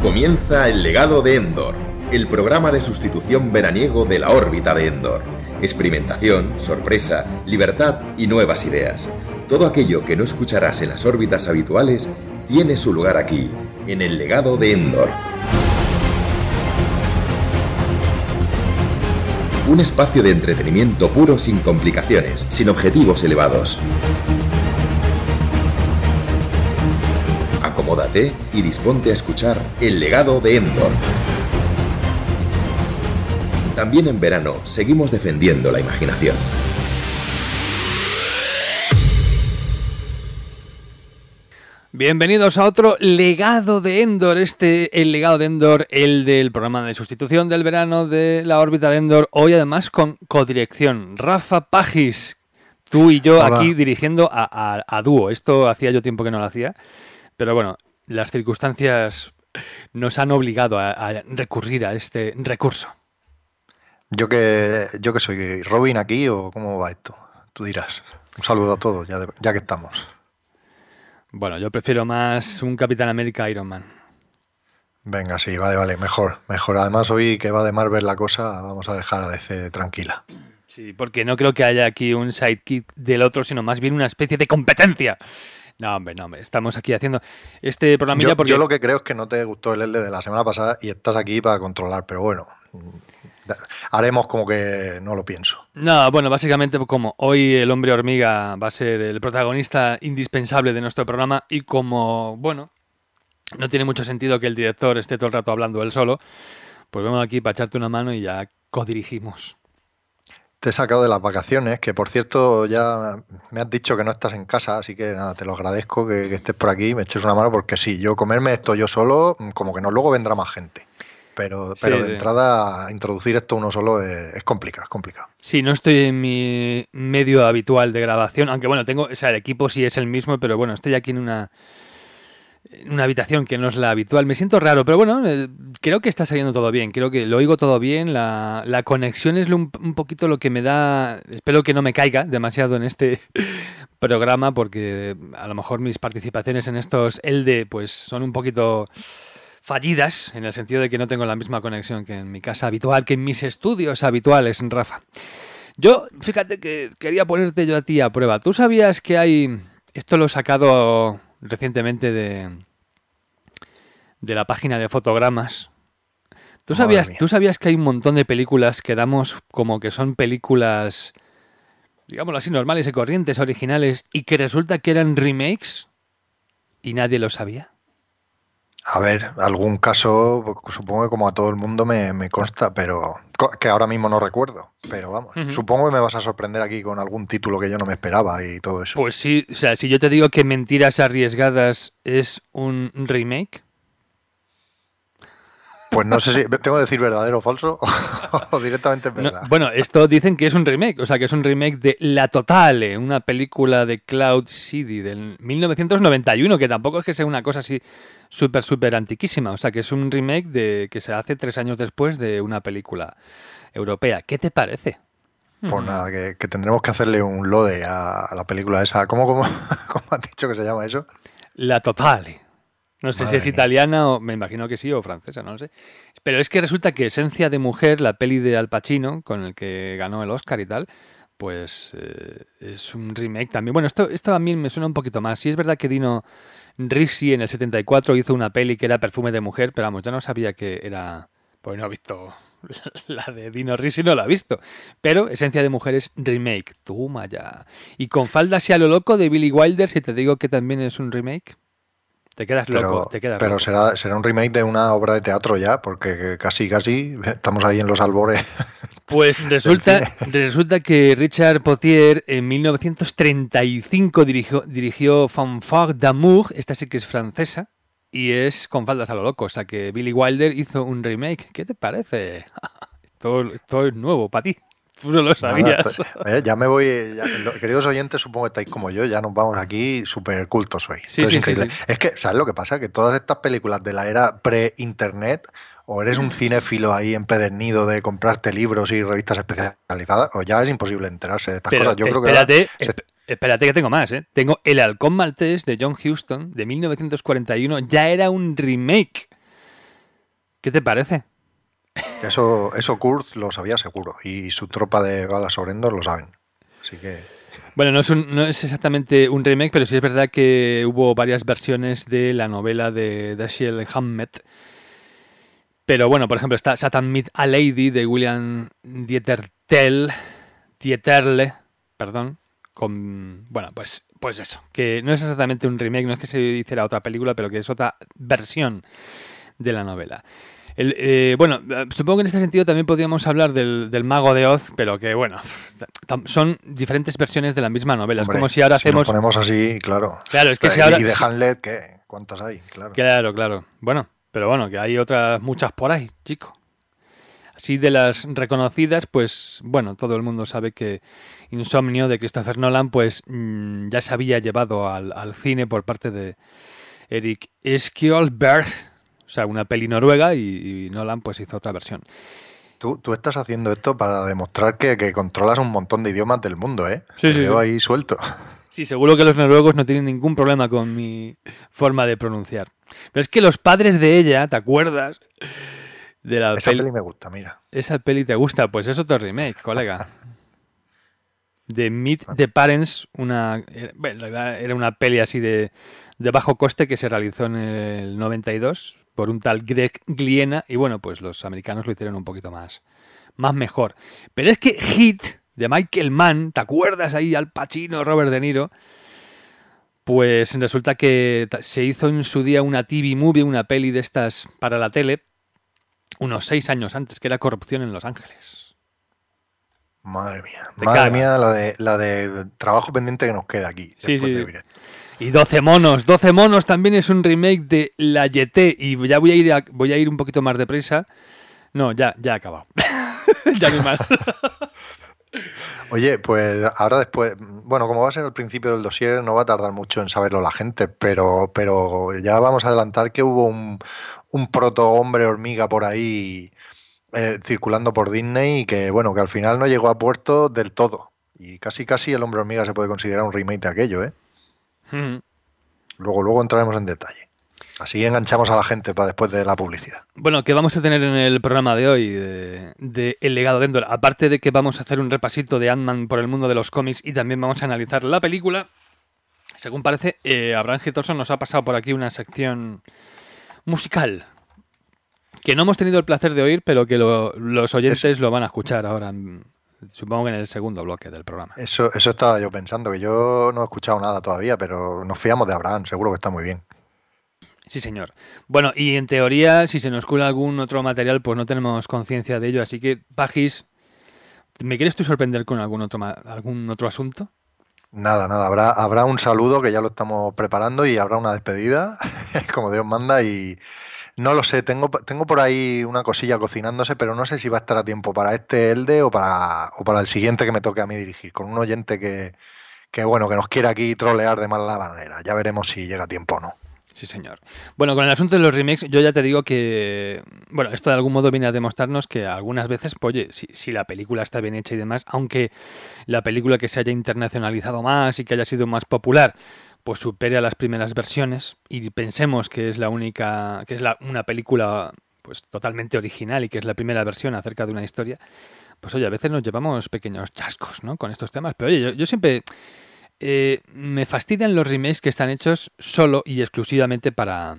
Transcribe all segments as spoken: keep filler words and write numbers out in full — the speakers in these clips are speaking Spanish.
Comienza El legado de Endor, el programa de sustitución veraniego de la órbita de Endor. Experimentación, sorpresa, libertad y nuevas ideas. Todo aquello que no escucharás en las órbitas habituales tiene su lugar aquí, en El legado de Endor. Un espacio de entretenimiento puro sin complicaciones, sin objetivos elevados. Acomódate y disponte a escuchar El legado de Endor. También en verano seguimos defendiendo la imaginación. Bienvenidos a otro legado de Endor, este el legado de Endor, el del programa de sustitución del verano de la órbita de Endor, hoy además con codirección. Rafa Pagis, tú y yo Hola. Aquí dirigiendo a, a, a dúo. Esto hacía yo tiempo que no lo hacía, pero bueno, las circunstancias nos han obligado a, a recurrir a este recurso. Yo que yo que soy Robin aquí, o cómo va esto, tú dirás. Un saludo a todos, ya, de- ya que estamos. Bueno, yo prefiero más un Capitán América Iron Man. Venga, sí, vale, vale, mejor, mejor. Además, hoy que va de Marvel la cosa, vamos a dejar a D C tranquila. Sí, porque no creo que haya aquí un sidekick del otro, sino más bien una especie de competencia. No, hombre, no, hombre. Estamos aquí haciendo este programilla Yo, porque... yo lo que creo es que no te gustó el L de la semana pasada y estás aquí para controlar, pero bueno, haremos como que no lo pienso. No, bueno, básicamente como hoy el hombre hormiga va a ser el protagonista indispensable de nuestro programa y como, bueno, no tiene mucho sentido que el director esté todo el rato hablando él solo, pues vengo aquí para echarte una mano y ya codirigimos. Te he sacado de las vacaciones, que por cierto ya me has dicho que no estás en casa, así que nada, te lo agradezco que, que estés por aquí y me eches una mano, porque sí, yo comerme esto yo solo, como que no, luego vendrá más gente. Pero, pero Sí, de sí. entrada, introducir esto uno solo es, es complicado, es complicado. Sí, no estoy en mi medio habitual de grabación, aunque bueno, tengo, o sea, el equipo sí es el mismo, pero bueno, estoy aquí en una en una habitación que no es la habitual. Me siento raro, pero bueno, eh, creo que está saliendo todo bien, creo que lo oigo todo bien, la, la conexión es lo, un, un poquito lo que me da, espero que no me caiga demasiado en este programa, porque a lo mejor mis participaciones en estos L D pues son un poquito fallidas, en el sentido de que no tengo la misma conexión que en mi casa habitual, que en mis estudios habituales, Rafa. Yo, fíjate que quería ponerte yo a ti a prueba. ¿Tú sabías que hay... Esto lo he sacado recientemente de, de la página de fotogramas. ¿Tú Madre sabías, mía. ¿Tú sabías que hay un montón de películas que damos como que son películas, digámoslo así, normales y corrientes, originales, y que resulta que eran remakes y nadie lo sabía? A ver, algún caso, pues, supongo que como a todo el mundo me, me consta, pero co- que ahora mismo no recuerdo. Pero vamos, Ujú. supongo que me vas a sorprender aquí con algún título que yo no me esperaba y todo eso. Pues sí, o sea, si yo te digo que Mentiras Arriesgadas es un remake... Pues no sé si tengo que decir verdadero o falso o directamente es No, verdad. bueno, esto dicen que es un remake, o sea, que es un remake de La Totale, una película de Cloud City del mil novecientos noventa y uno, que tampoco es que sea una cosa así súper, súper antiquísima, o sea, que es un remake de que se hace tres años después de una película europea. ¿Qué te parece? Pues nada, que, que tendremos que hacerle un lode a, a la película esa. ¿Cómo, cómo, cómo has dicho que se llama eso? La Totale. No sé Madre si es mía. italiana o me imagino que sí, o francesa, no lo sé. Pero es que resulta que Esencia de Mujer, la peli de Al Pacino, con el que ganó el Oscar y tal, pues eh, es un remake también. Bueno, esto, esto a mí me suena un poquito más. Sí es verdad que Dino Risi en el setenta y cuatro hizo una peli que era Perfume de Mujer, pero vamos, ya no sabía que era... Pues no he visto... La de Dino Risi no la he visto. Pero Esencia de Mujer es remake. Toma ya. Y con Falda hacia lo loco de Billy Wilder, si te digo que también es un remake... Te quedas loco, Pero, te quedas pero loco. será, será un remake de una obra de teatro ya, porque casi, casi estamos ahí en los albores. Pues resulta, resulta que Richard Potier en mil novecientos treinta y cinco dirigió, dirigió Fanfare d'amour, esta sí que es francesa, y es con faldas a lo loco, o sea que Billy Wilder hizo un remake. ¿Qué te parece? Todo, todo es nuevo para ti. Tú no lo sabías. Nada, pues, eh, ya me voy, ya- lo- queridos oyentes, supongo que estáis como yo, ya nos vamos aquí súper cultos hoy. Sí, Esto es sí, sí, increíble. sí. Es que, ¿sabes lo que pasa? Que todas estas películas de la era pre-internet, o eres un cinéfilo ahí empedernido de comprarte libros y revistas especializadas, o ya es imposible enterarse de estas Pero cosas. Yo creo que ahora espérate, se- esp- espérate que tengo más, ¿eh? Tengo El Halcón Maltés de John Huston de mil novecientos cuarenta y uno, ya era un remake. ¿Qué te parece? Eso, eso Kurz lo sabía seguro y su tropa de balas sobre Endor lo saben. Así que... Bueno, no es, un, no es exactamente un remake, pero sí es verdad que hubo varias versiones de la novela de Dashiell Hammett. Pero bueno, por ejemplo, está Satan Meet a Lady de William Dieterle, Dieterle, perdón, con... Bueno, pues, pues eso, que no es exactamente un remake, no es que se hiciera otra película, pero que es otra versión de la novela. El, eh, bueno, supongo que en este sentido también podríamos hablar del, del Mago de Oz, pero que bueno, son diferentes versiones de la misma novela. Hombre, es como si ahora si hacemos... nos ponemos así, claro. Claro, es que pero, si ahora... ¿Y de Hamlet qué? ¿Cuántas hay? Claro. Claro, claro. Bueno, pero bueno, que hay otras muchas por ahí, chico. Así de las reconocidas, pues bueno, todo el mundo sabe que Insomnio de Christopher Nolan pues mmm, ya se había llevado al, al cine por parte de Erik Skjoldberg, o sea, una peli noruega, y, y Nolan pues hizo otra versión. Tú, tú estás haciendo esto para demostrar que, que controlas un montón de idiomas del mundo, ¿eh? Sí, Te sí, veo sí. ahí suelto. Sí, seguro que los noruegos no tienen ningún problema con mi forma de pronunciar. Pero es que los padres de ella, ¿te acuerdas? De la Esa peli... peli me gusta, mira. Esa peli te gusta, pues es otro remake, colega. De Meet the Parents, una bueno, era una peli así de, de bajo coste que se realizó en el noventa y dos por un tal Greg Gliena, y bueno, pues los americanos lo hicieron un poquito más, más mejor. Pero es que Hit, de Michael Mann, ¿te acuerdas ahí? Al Pacino, Robert De Niro. Pues resulta que se hizo en su día una T V movie, una peli de estas para la tele, unos seis años antes, que era Corrupción en Los Ángeles. Madre mía, Te madre caga. mía, la de, la de trabajo pendiente que nos queda aquí. Sí, después sí. de ver. Y doce monos, doce monos también es un remake de La Yeté, y ya voy a ir a, voy a ir un poquito más deprisa. No, ya, ya he acabado. Ya no hay más. Oye, pues ahora después, bueno, como va a ser el principio del dossier, no va a tardar mucho en saberlo la gente, pero, pero ya vamos a adelantar que hubo un, un proto hombre hormiga por ahí eh, circulando por Disney y que, bueno, que al final no llegó a puerto del todo. Y casi casi el hombre hormiga se puede considerar un remake de aquello, ¿eh? Mm. Luego, luego entraremos en detalle. Así enganchamos a la gente para después de la publicidad. Bueno, ¿qué vamos a tener en el programa de hoy de, de El legado de Endor? Aparte de que vamos a hacer un repasito de Ant-Man por el mundo de los cómics y también vamos a analizar la película, según parece, eh, Abraham Gitorson nos ha pasado por aquí una sección musical que no hemos tenido el placer de oír, pero que lo, los oyentes Eso. lo van a escuchar ahora, supongo que en el segundo bloque del programa. Eso, eso estaba yo pensando, que yo no he escuchado nada todavía, pero nos fiamos de Abraham, seguro que está muy bien. Sí, señor. Bueno, y en teoría, si se nos cuela algún otro material, pues no tenemos conciencia de ello. Así que, Pajis, ¿me quieres tú sorprender con algún otro, algún otro asunto? Nada, nada. Habrá, habrá un saludo que ya lo estamos preparando y habrá una despedida, como Dios manda. Y no lo sé, tengo, tengo por ahí una cosilla cocinándose, pero no sé si va a estar a tiempo para este Elde o para, o para el siguiente que me toque a mí dirigir, con un oyente que, que, bueno, que nos quiere aquí trolear de mala manera. Ya veremos si llega a tiempo o no. Sí, señor. Bueno, con el asunto de los remakes, yo ya te digo que, bueno, esto de algún modo viene a demostrarnos que algunas veces, pues, oye, si, si la película está bien hecha y demás, aunque la película que se haya internacionalizado más y que haya sido más popular, pues supere a las primeras versiones y pensemos que es la única, que es la, una película pues totalmente original y que es la primera versión acerca de una historia, pues oye, a veces nos llevamos pequeños chascos, ¿no? Con estos temas, pero oye, yo, yo siempre... Eh, me fastidian los remakes que están hechos solo y exclusivamente para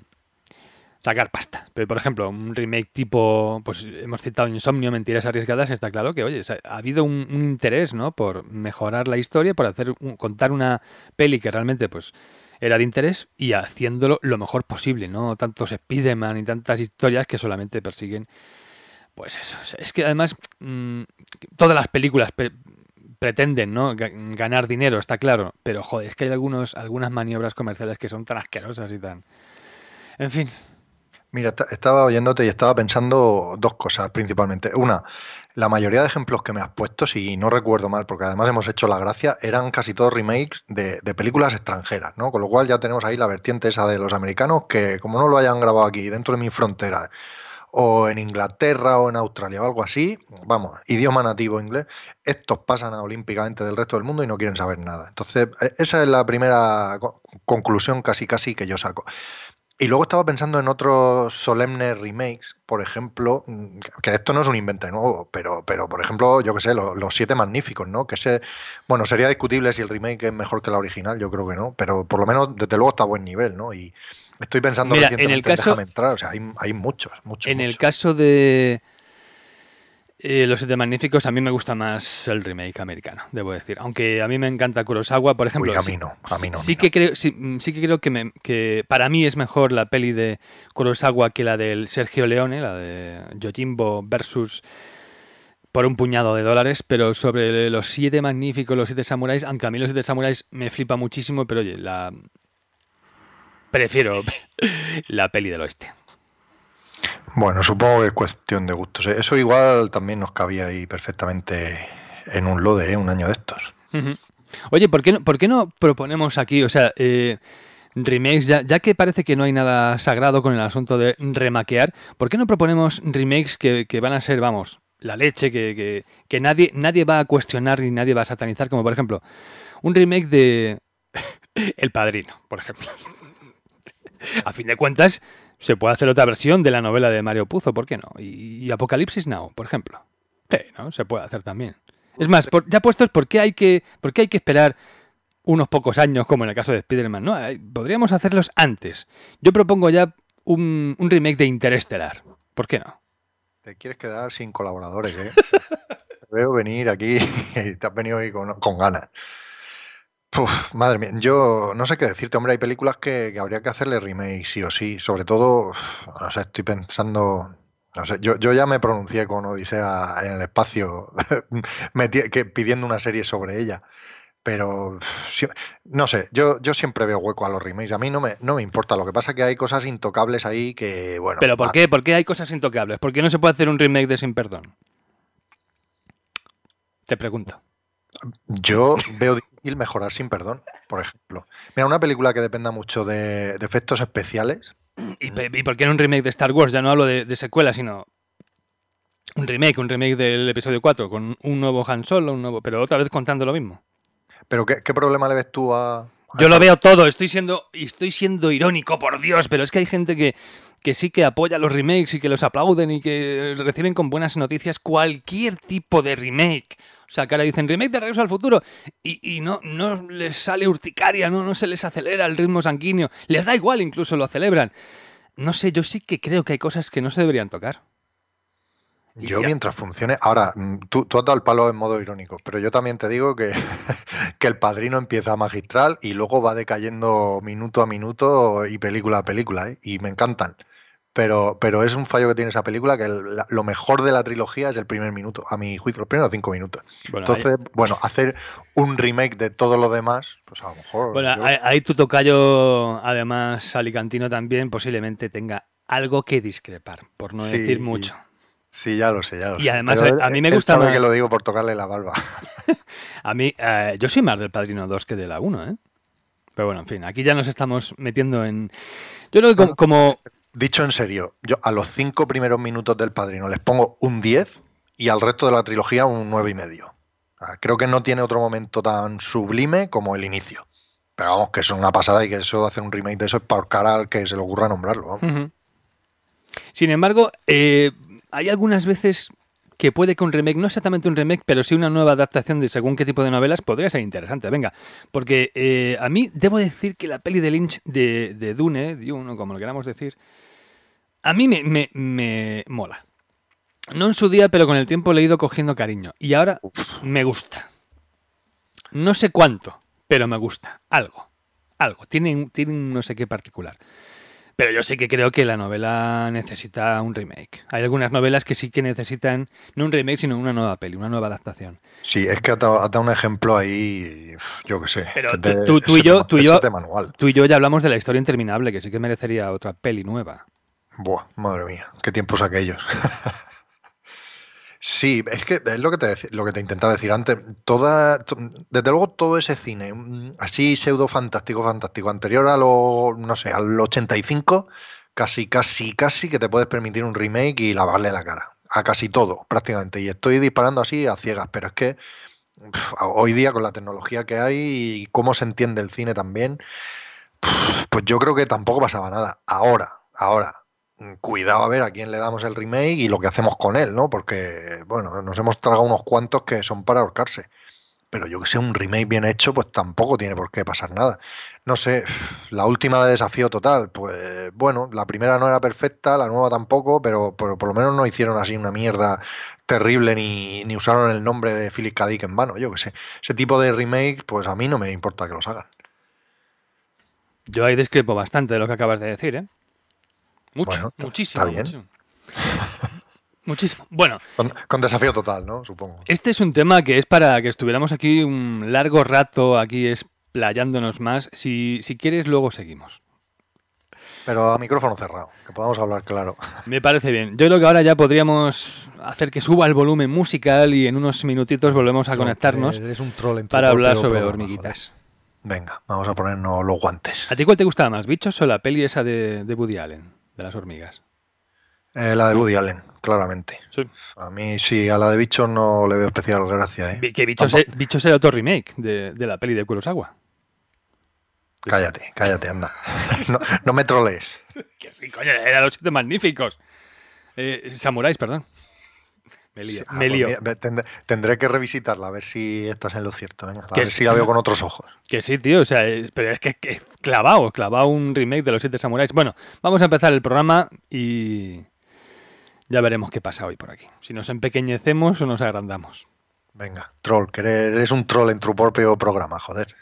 sacar pasta. Pero, por ejemplo, un remake tipo, pues hemos citado Insomnio, Mentiras Arriesgadas, está claro que, oye, ha habido un, un interés, ¿no? Por mejorar la historia, por hacer un, contar una peli que realmente, pues, era de interés y haciéndolo lo mejor posible, ¿no? Tantos Spiderman y tantas historias que solamente persiguen, pues eso. Es que además, mmm, todas las películas... Pe pretenden, ¿no? Ganar dinero, está claro, pero joder, es que hay algunos, algunas maniobras comerciales que son tan asquerosas y tan... En fin. Mira, estaba oyéndote y estaba pensando dos cosas principalmente. Una, la mayoría de ejemplos que me has puesto, si no recuerdo mal, porque además hemos hecho la gracia, eran casi todos remakes de, de películas extranjeras, ¿no? Con lo cual ya tenemos ahí la vertiente esa de los americanos que, como no lo hayan grabado aquí, dentro de mi frontera, o en Inglaterra o en Australia o algo así, vamos, idioma nativo inglés, estos pasan a olímpicamente del resto del mundo y no quieren saber nada. Entonces, esa es la primera conclusión casi casi que yo saco. Y luego estaba pensando en otros solemnes remakes, por ejemplo, mm, que esto no es un invento nuevo, pero, pero por ejemplo, yo qué sé, lo- los, Siete Magníficos, ¿no? Que ese, bueno, sería discutible si el remake es mejor que la original, yo creo que no, pero por lo menos, desde luego, está a buen nivel, ¿no? Y estoy pensando Mira, en el recientemente en caso, Déjame entrar, o sea, hay, hay muchos, muchos, en el muchos. caso de eh, Los Siete Magníficos, a mí me gusta más el remake americano, debo decir. Aunque a mí me encanta Kurosawa, por Uy, ejemplo, a sí, mí no, a sí, mí no, a mí sí no. que creo, sí, mm, sí que creo que, me- que para mí es mejor la peli de Kurosawa que la del Sergio Leone, la de Yojimbo versus por un puñado de dólares, pero sobre Los Siete Magníficos, Los Siete Samuráis, aunque a mí Los Siete Samuráis me flipa muchísimo, pero oye, la prefiero la peli del oeste. Bueno, supongo que es cuestión de gustos, ¿eh? Eso igual también nos cabía ahí perfectamente en un lode, ¿eh? Un año de estos. Ujú. Oye, ¿por qué no, por qué no proponemos aquí, o sea, eh, remakes, ya, ya que parece que no hay nada sagrado con el asunto de remaquear, ¿por qué no proponemos remakes que, que van a ser, vamos, la leche, que, que, que nadie, nadie va a cuestionar ni nadie va a satanizar, como por ejemplo, un remake de El Padrino, por ejemplo? A fin de cuentas, se puede hacer otra versión de la novela de Mario Puzo, ¿por qué no? Y, y Apocalipsis Now, por ejemplo. Sí, ¿no? Se puede hacer también. Es más, por- ya puestos, ¿por qué hay que, por qué hay que esperar unos pocos años, como en el caso de Spider-Man? ¿No? Hay- podríamos hacerlos antes. Yo propongo ya un, un remake de Interestelar. ¿Por qué no? Te quieres quedar sin colaboradores, ¿eh? Te veo venir aquí y te has venido ahí con, con ganas. Puf, madre mía, yo no sé qué decirte, hombre, hay películas que, que habría que hacerle remake sí o sí, sobre todo, uf, no sé, estoy pensando, no sé, yo, yo ya me pronuncié con Odisea en el espacio, meti- que, pidiendo una serie sobre ella, pero uf, sí- no sé, yo, yo siempre veo hueco a los remakes, a mí no me, no me importa, lo que pasa es que hay cosas intocables ahí que, bueno, ¿Pero por va, qué? ¿Por qué hay cosas intocables? ¿Por qué no se puede hacer un remake de Sin Perdón? Te pregunto. yo veo difícil mejorar sin perdón, por ejemplo. Mira, una película que dependa mucho de, de efectos especiales. ¿Y, mm, pe- y por qué no un remake de Star Wars? Ya no hablo de, de secuela, sino un remake, un remake del episodio cuatro, con un nuevo Han Solo, un nuevo, pero otra vez contando lo mismo. Pero ¿qué, qué problema le ves tú a, a Yo lo Star veo Wars? todo, estoy siendo, y estoy siendo irónico, por Dios, pero es que hay gente que, que sí que apoya los remakes y que los aplauden y que reciben con buenas noticias cualquier tipo de remake. O sea, que ahora dicen remake de Regreso al Futuro y, y no, no les sale urticaria, no, no se les acelera el ritmo sanguíneo. Les da igual, incluso lo celebran. No sé, yo sí que creo que hay cosas que no se deberían tocar. Y Yo ya. mientras funcione... Ahora, mm, tú, tú has dado el palo en modo irónico, pero yo también te digo que, que El Padrino empieza magistral y luego va decayendo minuto a minuto y película a película, ¿eh? Y me encantan. Pero, pero es un fallo que tiene esa película que el- la- lo mejor de la trilogía es el primer minuto, a mi juicio, los primeros cinco minutos. Bueno, ahí, Entonces, bueno, hacer un remake de todo lo demás, pues a lo mejor bueno, yo... ahí, ahí tu tocayo, además alicantino también, posiblemente tenga algo que discrepar, por no decir Sí, mucho. sí, ya lo sé, ya lo Y sé. además Pero a, él, a mí me él gusta sabe que más. lo digo por tocarle la barba. A mí, eh, yo soy más del Padrino dos que de la uno, ¿eh? Pero bueno, en fin, aquí ya nos estamos metiendo en... Yo creo que No, como... no, como- dicho en serio, yo a los cinco primeros minutos del Padrino les pongo un diez y al resto de la trilogía un nueve y medio. O sea, creo que no tiene otro momento tan sublime como el inicio. Pero vamos, que eso es una pasada y que eso de hacer un remake de eso es para cara al que se le ocurra nombrarlo. Vamos. Ujú. Sin embargo, eh, hay algunas veces que puede que un remake, no exactamente un remake, pero sí una nueva adaptación de según qué tipo de novelas podría ser interesante. Venga, porque eh, a mí debo decir que la peli de Lynch de, de Dune, Dune, o como lo queramos decir, a mí me, me, me mola. No en su día, pero con el tiempo le he ido cogiendo cariño. Y ahora me gusta. No sé cuánto, pero me gusta. Algo. Algo. Tiene, un- tiene un no sé qué particular. Pero yo sí que creo que la novela necesita un remake. Hay algunas novelas que sí que necesitan no un remake, sino una nueva peli, una nueva adaptación. Sí, es que has dado, has dado un ejemplo ahí, yo qué sé, que Pero es tú, de, tú- tú y ese yo, tema- tú y ese yo, de manual. tú y yo ya hablamos de La Historia Interminable, que sí que merecería otra peli nueva. Buah, madre mía, qué tiempos aquellos. Sí, es que es lo que te, deci- lo que te intentaba decir antes. Toda, to- desde luego todo ese cine, mm, así pseudo fantástico, fantástico, anterior a lo, no sé, al ochenta y cinco, casi, casi, casi que te puedes permitir un remake y lavarle la cara. A casi todo, prácticamente. Y estoy disparando así a ciegas, pero es que pf, hoy día con la tecnología que hay y cómo se entiende el cine también, Pues yo creo que tampoco pasaba nada. Ahora, ahora, cuidado a ver a quién le damos el remake y lo que hacemos con él, ¿no? Porque, bueno, nos hemos tragado unos cuantos que son para ahorcarse. Pero yo que sé, un remake bien hecho, pues tampoco tiene por qué pasar nada. No sé, la última de Desafío Total, pues bueno, la primera no era perfecta, la nueva tampoco, pero por, por lo menos no hicieron así una mierda terrible ni, ni usaron el nombre de Philip K. Dick en vano, yo que sé. Ese tipo de remake, pues a mí no me importa que los hagan. Yo ahí discrepo bastante de lo que acabas de decir, ¿eh? Mucho, Bueno, muchísimo. está bien. Muchísimo. Muchísimo. Bueno, Con, con Desafío Total, ¿no? Supongo. este es un tema que es para que estuviéramos aquí un largo rato, aquí explayándonos más. Si, si quieres, luego seguimos. Pero a micrófono cerrado, que podamos hablar claro. Me parece bien. Yo creo que ahora ya podríamos hacer que suba el volumen musical y en unos minutitos volvemos a conectarnos Eres un troll en tu para hablar propio sobre programa, hormiguitas. joder. Venga, vamos a ponernos los guantes. ¿A ti cuál te gustaba más, Bichos o la peli esa de, de Woody Allen, de las hormigas? Eh, la de Woody Allen, claramente. Sí. A mí sí, a la de Bichos no le veo especial gracia, ¿eh? Vi- Que Bichos, es, Bichos era otro remake de, de la peli de Kurosawa. Cállate, cállate, anda. No, no me trolees. Que sí, coño, eran los siete magníficos. Eh, samuráis, perdón. Me lío. Sí, ah, me pues lío. mira, tendré, tendré que revisitarla, a ver si estás en lo cierto. Venga, a Que ver sí. si la veo con otros ojos. Que sí, tío, o sea, es- pero es que, que clavado, clavado un remake de los siete samuráis. Bueno, vamos a empezar el programa y ya veremos qué pasa hoy por aquí. Si nos empequeñecemos o nos agrandamos. Venga, troll, que eres eres un troll en tu propio programa, joder.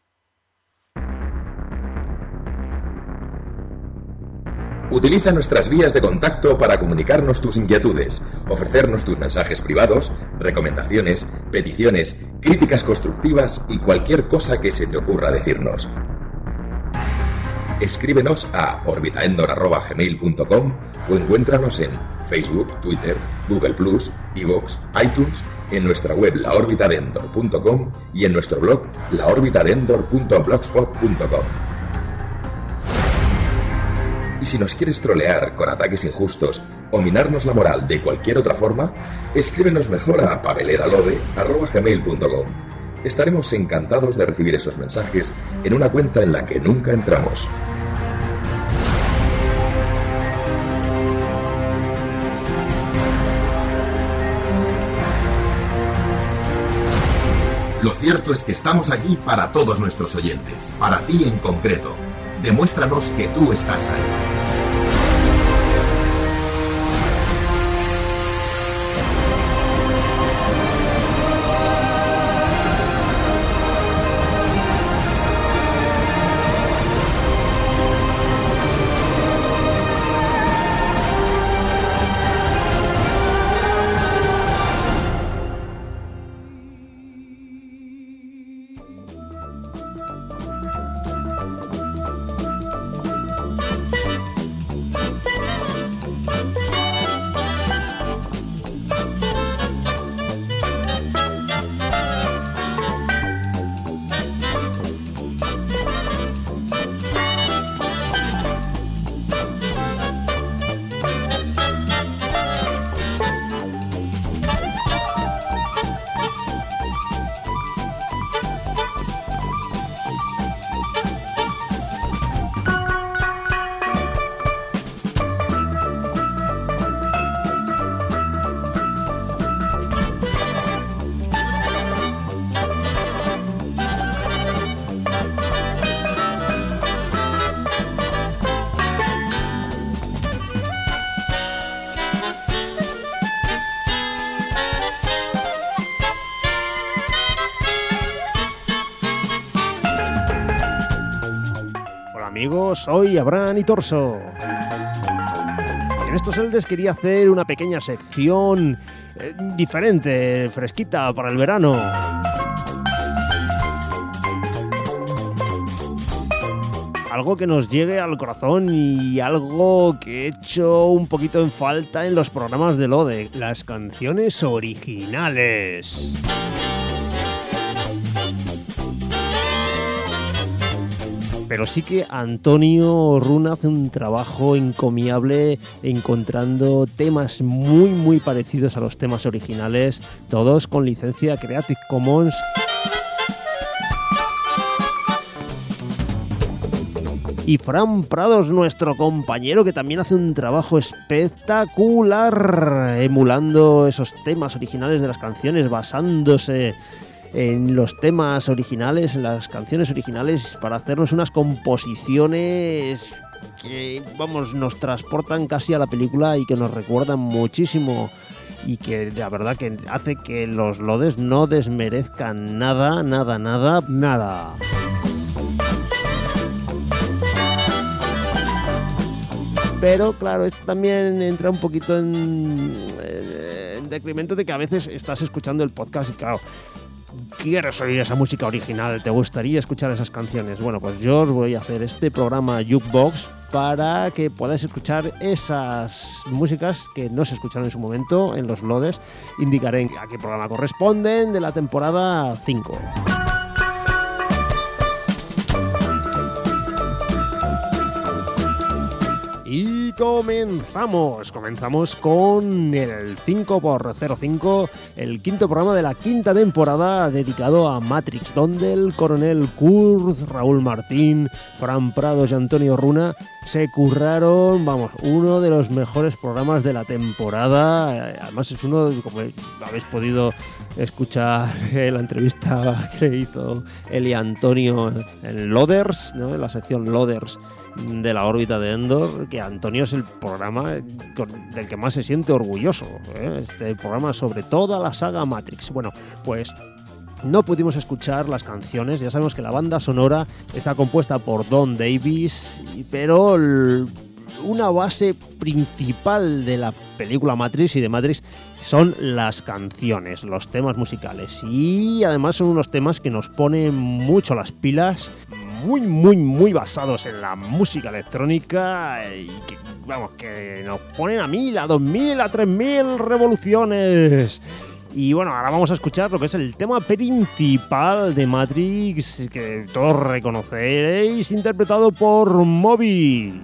Utiliza nuestras vías de contacto para comunicarnos tus inquietudes, ofrecernos tus mensajes privados, recomendaciones, peticiones, críticas constructivas y cualquier cosa que se te ocurra decirnos. Escríbenos a orbitaendor arroba gmail punto com o encuéntranos en Facebook, Twitter, Google plus, iVoox, iTunes, en nuestra web la órbita de endor punto com y en nuestro blog la órbita de endor punto blogspot punto com. Y si nos quieres trolear con ataques injustos o minarnos la moral de cualquier otra forma, escríbenos mejor a paveleralode arroba gmail punto com. Estaremos encantados de recibir esos mensajes en una cuenta en la que nunca entramos. Lo cierto es que estamos aquí para todos nuestros oyentes, para ti en concreto. Demuéstranos que tú estás ahí. Amigos, soy Abraham y Torso. En estos Eldes quería hacer una pequeña sección eh, diferente, fresquita para el verano. Algo que nos llegue al corazón y algo que he hecho un poquito en falta en los programas de Lode, las canciones originales. Pero sí que Antonio Runa hace un trabajo encomiable encontrando temas muy muy parecidos a los temas originales, todos con licencia Creative Commons. y Fran Prados, nuestro compañero, que también hace un trabajo espectacular emulando esos temas originales de las canciones, basándose en los temas originales, en las canciones originales, para hacernos unas composiciones que, vamos, nos transportan casi a la película y que nos recuerdan muchísimo, y que la verdad que hace que los lodes no desmerezcan nada, nada, nada, nada. Pero claro, esto también entra un poquito en, en decremento de que a veces estás escuchando el podcast y claro, ¿quieres oír esa música original? ¿Te gustaría escuchar esas canciones? Bueno, pues yo os voy a hacer este programa Jukebox para que podáis escuchar esas músicas que no se escucharon en su momento en los lodes. Indicaré a qué programa corresponden de la temporada cinco. Y comenzamos, comenzamos con el cinco por cero cinco, el quinto programa de la quinta temporada dedicado a Matrix, donde el coronel Kurz, Raúl Martín, Fran Prados y Antonio Runa se curraron, vamos, uno de los mejores programas de la temporada. Además es uno, como habéis podido escuchar en la entrevista que hizo él y Antonio en Loaders, ¿no?, en la sección Loaders de la órbita de Endor, que Antonio es el programa del que más se siente orgulloso, ¿eh? Este programa sobre toda la saga Matrix. Bueno, pues no pudimos escuchar las canciones. Ya sabemos que la banda sonora está compuesta por Don Davis, pero una base principal de la película Matrix y de Matrix son las canciones, los temas musicales, y además son unos temas que nos ponen mucho las pilas, muy, muy, muy basados en la música electrónica y que, vamos, que nos ponen a mil, a dos mil, a tres mil revoluciones. Y bueno, ahora vamos a escuchar lo que es el tema principal de Matrix, que todos reconoceréis, interpretado por Moby.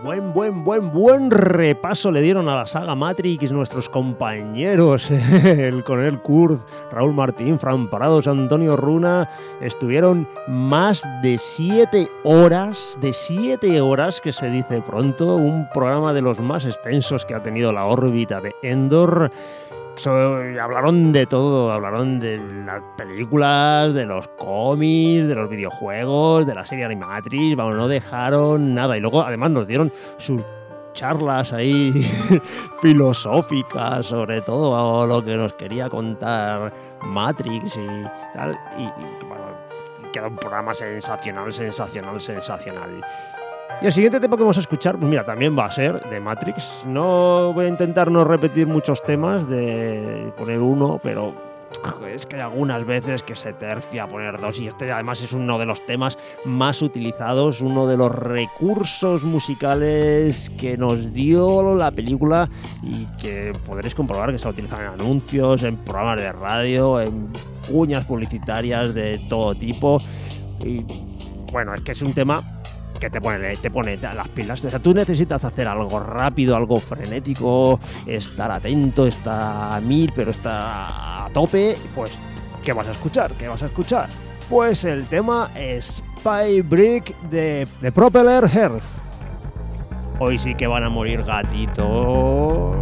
Buen, buen, buen, buen repaso le dieron a la saga Matrix nuestros compañeros, el coronel Kurz, Raúl Martín, Fran Parados, Antonio Runa. Estuvieron más de siete horas, de siete horas, que se dice pronto, un programa de los más extensos que ha tenido la órbita de Endor. So, hablaron de todo, hablaron de las películas, de los cómics, de los videojuegos, de la serie Animatrix, vamos, no dejaron nada. Y luego además nos dieron sus charlas ahí filosóficas sobre todo lo que nos quería contar Matrix y tal. Y, y bueno, queda un programa sensacional, sensacional, sensacional. Y el siguiente tema que vamos a escuchar, pues mira, también va a ser de Matrix. No voy a intentar no repetir muchos temas, de poner uno, pero es que hay algunas veces que se tercia poner dos, y este además es uno de los temas más utilizados, uno de los recursos musicales que nos dio la película y que podréis comprobar que se utilizan en anuncios, en programas de radio, en cuñas publicitarias de todo tipo. Y bueno, es que es un tema que te pone, te pone las pilas. O sea, tú necesitas hacer algo rápido, algo frenético, estar atento, estar a mil, pero estar a tope. Pues, ¿qué vas a escuchar? ¿Qué vas a escuchar? Pues el tema Spy Brick de, de Propeller Hearth. Hoy sí que van a morir gatitos.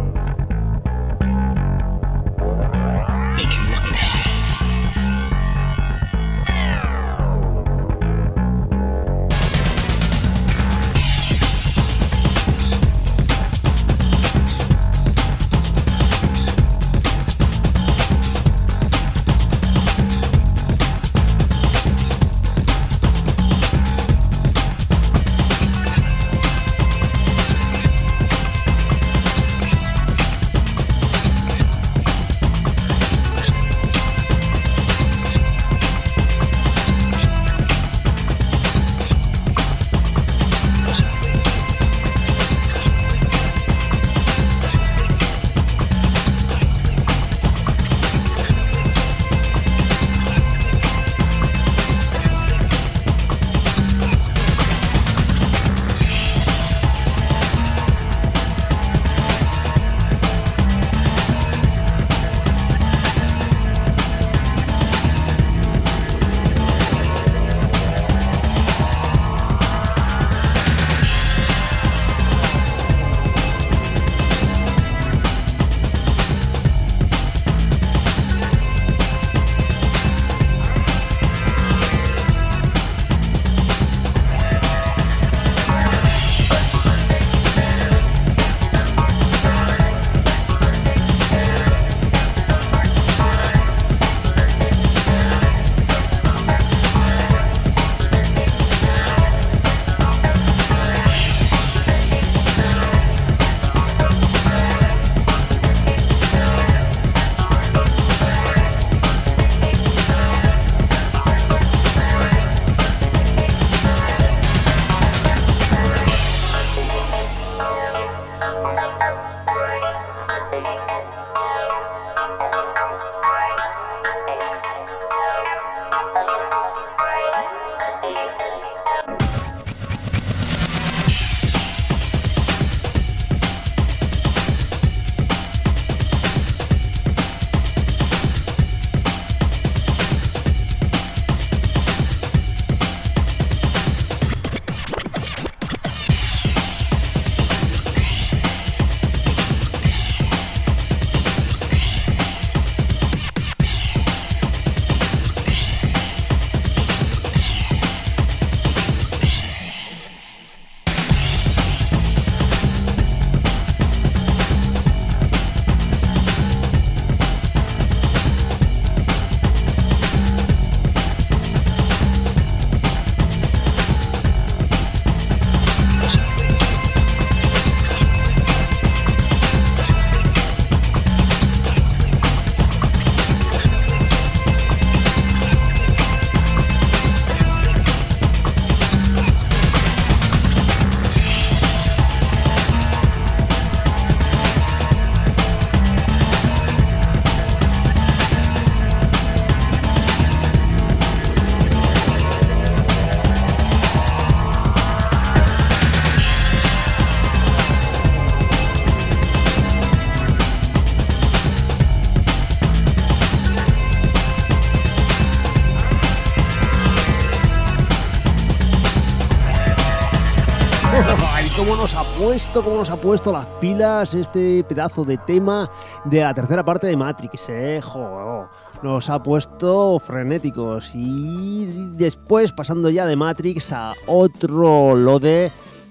Ay, cómo nos ha puesto, cómo nos ha puesto las pilas este pedazo de tema de la tercera parte de Matrix, eh, jo, nos ha puesto frenéticos. Y después, pasando ya de Matrix a otro lode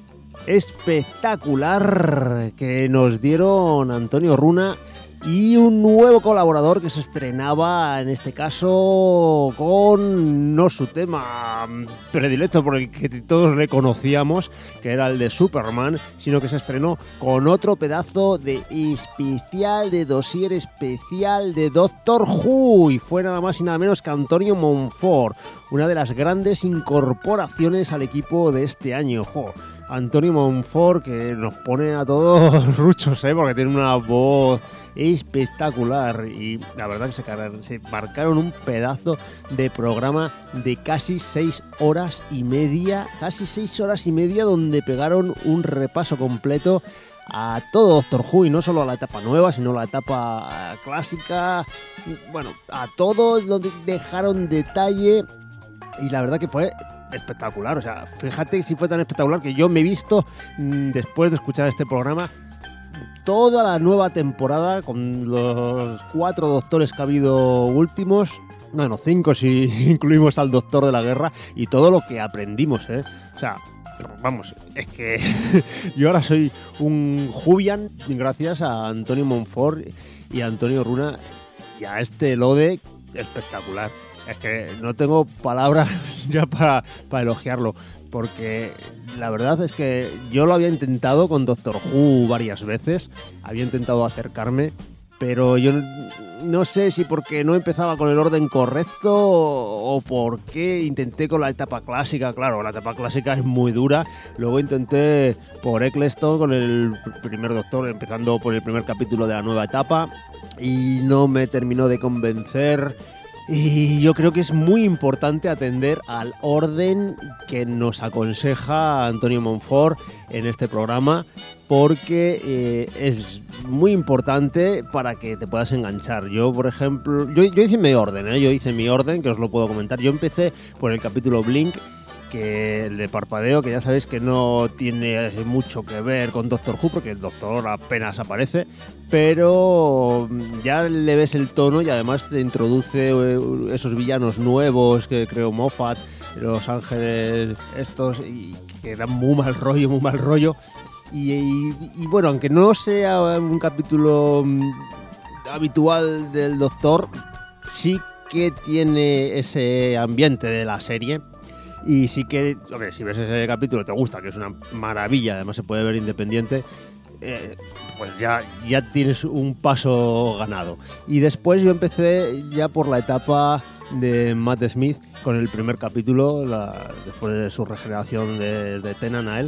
espectacular que nos dieron Antonio Runa y un nuevo colaborador que se estrenaba, en este caso, con no su tema predilecto por el que todos le conocíamos, que era el de Superman, sino que se estrenó con otro pedazo de especial, de dossier especial de Doctor Who, y fue nada más y nada menos que Antonio Monfort, una de las grandes incorporaciones al equipo de este año. Jo, Antonio Monfort, que nos pone a todos ruchos, ¿eh? Porque tiene una voz espectacular y la verdad que se, se marcaron un pedazo de programa de casi seis horas y media, casi seis horas y media donde pegaron un repaso completo a todo Doctor Who, y no solo a la etapa nueva, sino a la etapa clásica, bueno, a todo lo dejaron detalle y la verdad que fue espectacular. O sea, fíjate si fue tan espectacular que yo me he visto, después de escuchar este programa, toda la nueva temporada con los cuatro doctores que ha habido últimos, bueno, cinco si incluimos al Doctor de la Guerra, y todo lo que aprendimos, ¿eh? O sea, vamos, es que yo ahora soy un Jubian gracias a Antonio Monfort y a Antonio Runa y a este lode espectacular. Es que no tengo palabras ya para, para elogiarlo, porque la verdad es que yo lo había intentado con Doctor Who varias veces, había intentado acercarme, pero yo no sé si porque no empezaba con el orden correcto o porque intenté con la etapa clásica. Claro, la etapa clásica es muy dura. Luego intenté por Eccleston con el primer Doctor, empezando por el primer capítulo de la nueva etapa, y no me terminó de convencer. Y yo creo que es muy importante atender al orden que nos aconseja Antonio Monfort en este programa, porque eh, es muy importante para que te puedas enganchar. Yo, por ejemplo, yo, yo hice mi orden, ¿eh? yo hice mi orden, que os lo puedo comentar. Yo empecé por el capítulo Blink, que el de Parpadeo, que ya sabéis que no tiene mucho que ver con Doctor Who, porque el Doctor apenas aparece, pero ya le ves el tono y además te introduce esos villanos nuevos que creó Moffat, los ángeles estos, y que dan muy mal rollo, muy mal rollo. Y, y, y bueno, aunque no sea un capítulo habitual del Doctor, sí que tiene ese ambiente de la serie. Y sí que, hombre, si ves ese capítulo te gusta, que es una maravilla, además se puede ver independiente, eh, pues ya, ya tienes un paso ganado. Y después yo empecé ya por la etapa de Matt Smith con el primer capítulo, la, después de su regeneración de, de Tennant a él.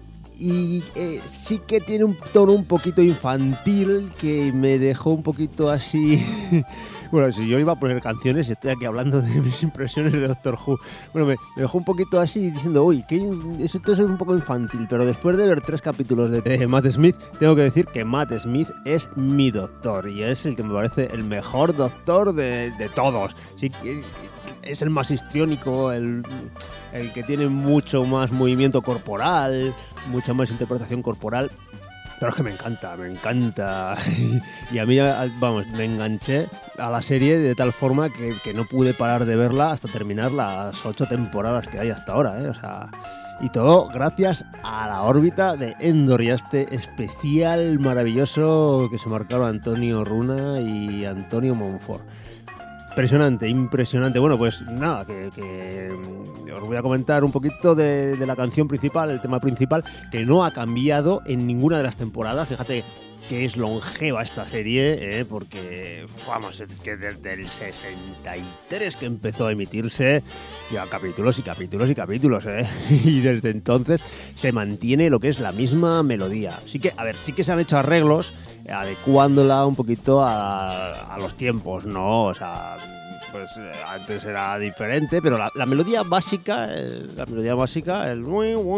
Y eh, sí que tiene un tono un poquito infantil que me dejó un poquito así. Bueno, si yo iba a poner canciones y estoy aquí hablando de mis impresiones de Doctor Who. Bueno, me, me dejó un poquito así diciendo, uy, que esto es un poco infantil. Pero después de ver tres capítulos de, de Matt Smith, tengo que decir que Matt Smith es mi doctor. Y es el que me parece el mejor doctor de, de todos. Sí, es el más histriónico, el, el que tiene mucho más movimiento corporal, mucha más interpretación corporal. Pero es que me encanta, me encanta. Y a mí, vamos, me enganché a la serie de tal forma que, que no pude parar de verla hasta terminar las ocho temporadas que hay hasta ahora, ¿eh? O sea, y todo gracias a la órbita de Endor y a este especial maravilloso que se marcaron Antonio Runa y Antonio Monfort. Impresionante, impresionante. Bueno, pues nada, que, que os voy a comentar un poquito de, de la canción principal, el tema principal, que no ha cambiado en ninguna de las temporadas. Fíjate que es longeva esta serie, ¿eh? Porque, vamos, es que desde el sesenta y tres que empezó a emitirse, ya capítulos y capítulos y capítulos, ¿eh? Y desde entonces se mantiene lo que es la misma melodía. Sí que, a ver, sí que se han hecho arreglos adecuándola un poquito a, a los tiempos, ¿no? O sea, pues antes era diferente, pero la, la melodía básica, la melodía básica, el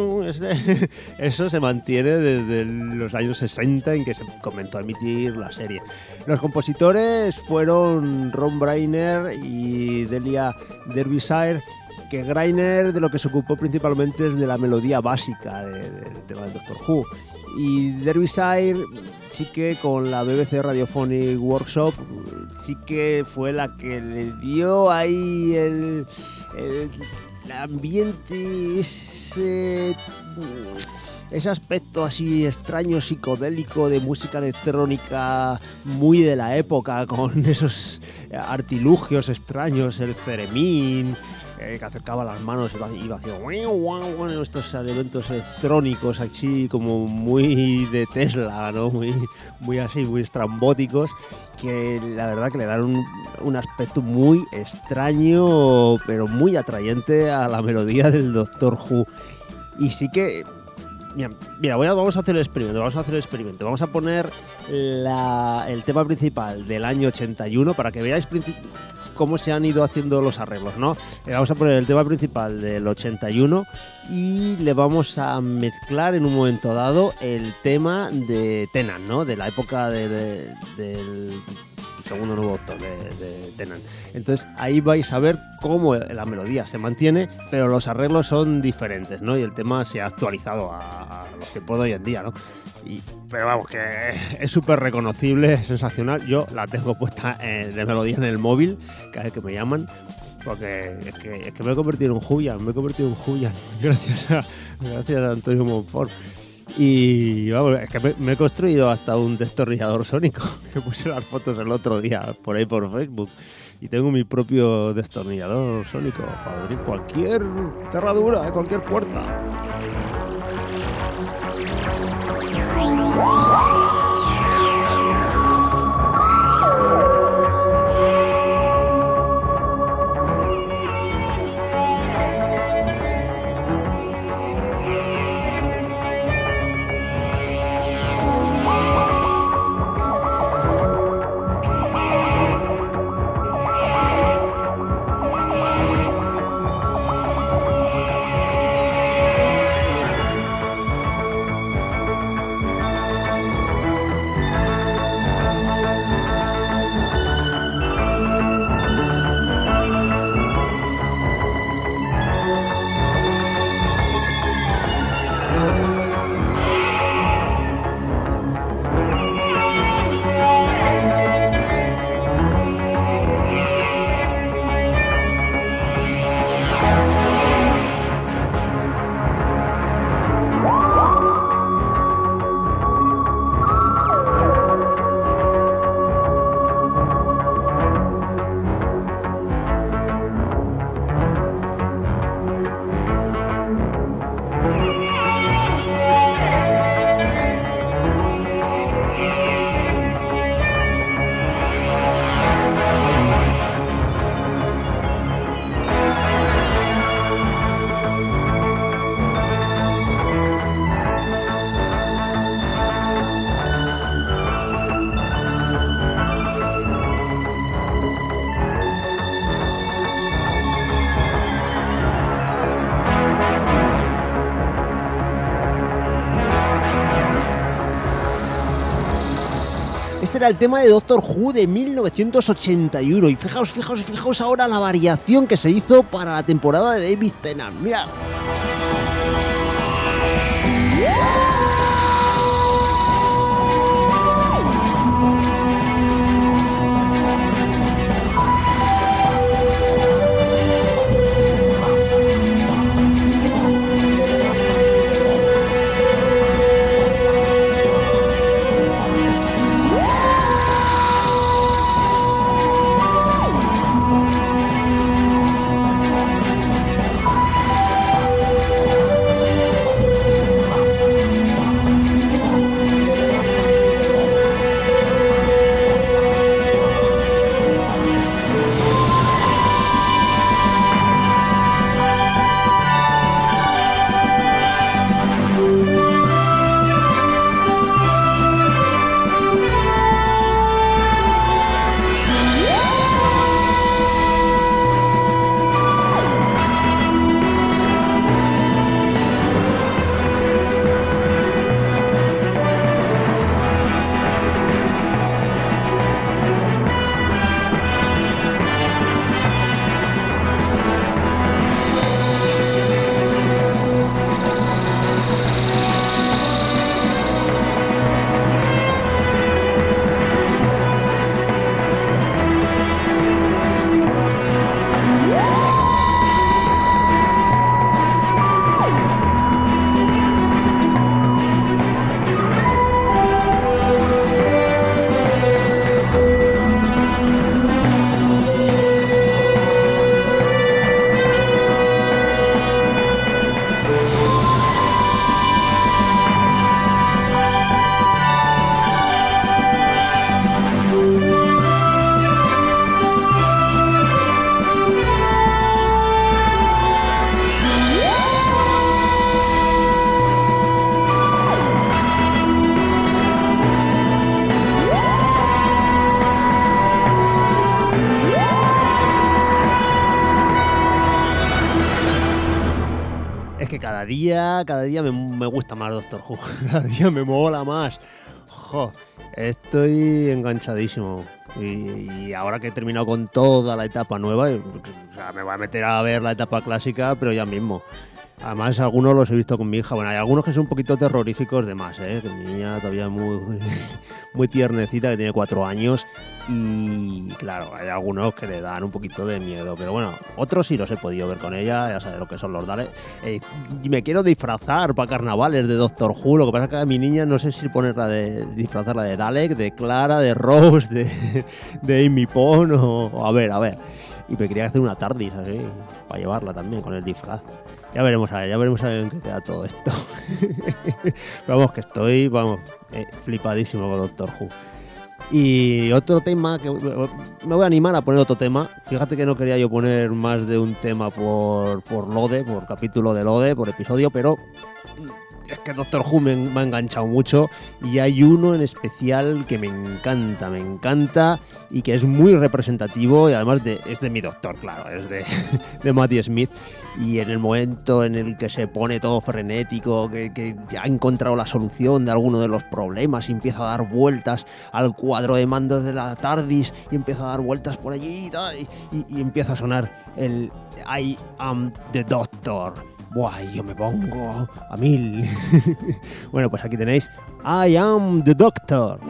este, eso se mantiene desde los años sesenta en que se comenzó a emitir la serie. Los compositores fueron Ron Brainer y Delia Derbyshire, que Greiner de lo que se ocupó principalmente es de la melodía básica de, de, del tema del Doctor Who. Y Derbyshire sí que con la B B C Radiophonic Workshop sí que fue la que le dio ahí el, el, el ambiente, ese, ese aspecto así extraño, psicodélico de música electrónica muy de la época, con esos artilugios extraños, el ceremín, Eh, que acercaba las manos y iba, iba haciendo bueno, estos elementos electrónicos así como muy de Tesla, ¿no? Muy, muy así, muy estrambóticos, que la verdad que le dan un, un aspecto muy extraño pero muy atrayente a la melodía del Doctor Who. Y sí que mira, mira voy a, vamos a hacer el experimento vamos a hacer el experimento vamos a poner la, el tema principal del año ochenta y uno para que veáis cómo se han ido haciendo los arreglos, ¿no? Eh, vamos a poner el tema principal del ochenta y uno y le vamos a mezclar en un momento dado el tema de Tennant, ¿no? De la época de, de, del segundo nuevo Doctor de, de Tennant. Entonces ahí vais a ver cómo la melodía se mantiene, pero los arreglos son diferentes, ¿no? Y el tema se ha actualizado a, a los tiempos de hoy en día, ¿no? Y, pero vamos, que es súper reconocible, es sensacional. Yo la tengo puesta eh, de melodía en el móvil cada vez que me llaman, porque es que, es que me he convertido en un Julian, me he convertido en un Julian gracias a, gracias a Antonio Monfort. Y vamos, es que me, me he construido hasta un destornillador sónico, que puse las fotos el otro día por ahí por Facebook. Y tengo mi propio destornillador sónico para abrir cualquier cerradura, cualquier puerta. Este era el tema de Doctor Who de mil novecientos ochenta y uno. Y fijaos, fijaos, fijaos ahora la variación que se hizo para la temporada de David Tennant. Mirad. día, cada día me, me gusta más Doctor Who. Cada día me mola más. Jo, estoy enganchadísimo. Y, y ahora que he terminado con toda la etapa nueva, o sea, me voy a meter a ver la etapa clásica, pero ya mismo. Además, algunos los he visto con mi hija. Bueno, hay algunos que son un poquito terroríficos de más, ¿eh? Que mi niña todavía es muy, muy tiernecita, que tiene cuatro años. Y claro, hay algunos que le dan un poquito de miedo. Pero bueno, otros sí los he podido ver con ella. Ya sabes lo que son los Daleks. Eh, y me quiero disfrazar para carnavales de Doctor Who. Lo que pasa es que a mi niña no sé si ponerla de disfrazarla de Dalek, de Clara, de Rose, de, de Amy Pond o, o a ver, a ver. Y me quería hacer una TARDIS así, para llevarla también con el disfraz. Ya veremos a ver, ya veremos a ver en qué queda todo esto. Pero vamos, que estoy, vamos, eh, flipadísimo con Doctor Who. Y otro tema, que me voy a animar a poner otro tema. Fíjate que no quería yo poner más de un tema por, por Lode, por capítulo de Lode, por episodio, pero es que Doctor Who me, me ha enganchado mucho y hay uno en especial que me encanta, me encanta y que es muy representativo y además de, es de mi doctor, claro, es de, de Matty Smith, y en el momento en el que se pone todo frenético, que, que ya ha encontrado la solución de alguno de los problemas y empieza a dar vueltas al cuadro de mandos de la TARDIS y empieza a dar vueltas por allí y, tal, y, y, y empieza a sonar el I am the Doctor. Buah, yo me pongo a mil. Bueno, pues aquí tenéis I am the Doctor.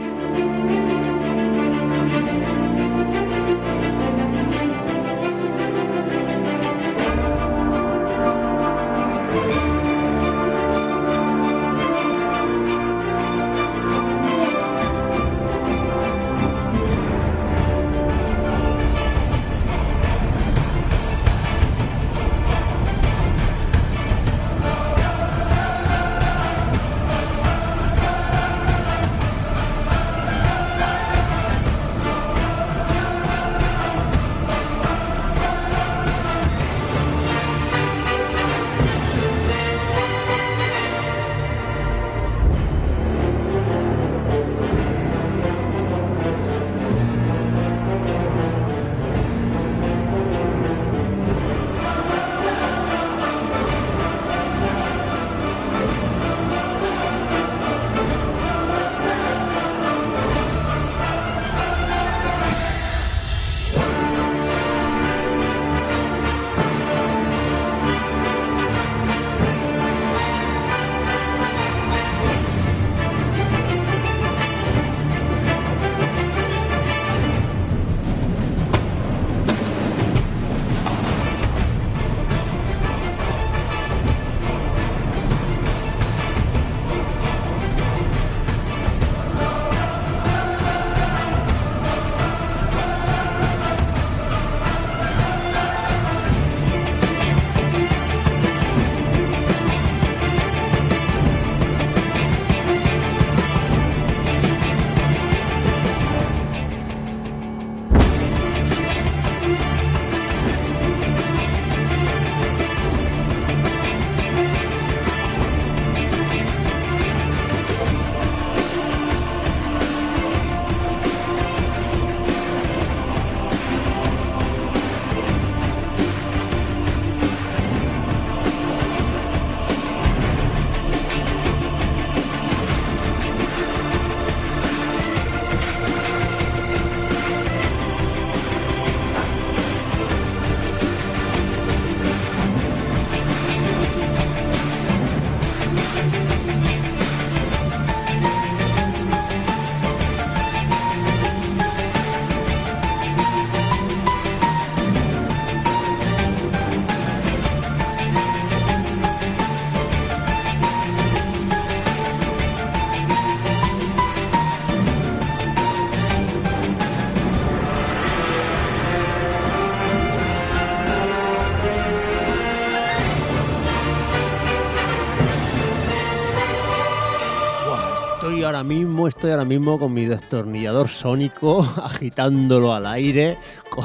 Ahora mismo estoy ahora mismo con mi destornillador sónico agitándolo al aire con,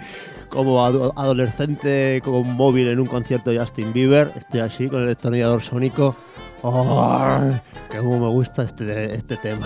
como ado- adolescente con un móvil en un concierto de Justin Bieber. Estoy así con el destornillador sónico. ¡Oh! ¡Qué como me gusta este, este tema!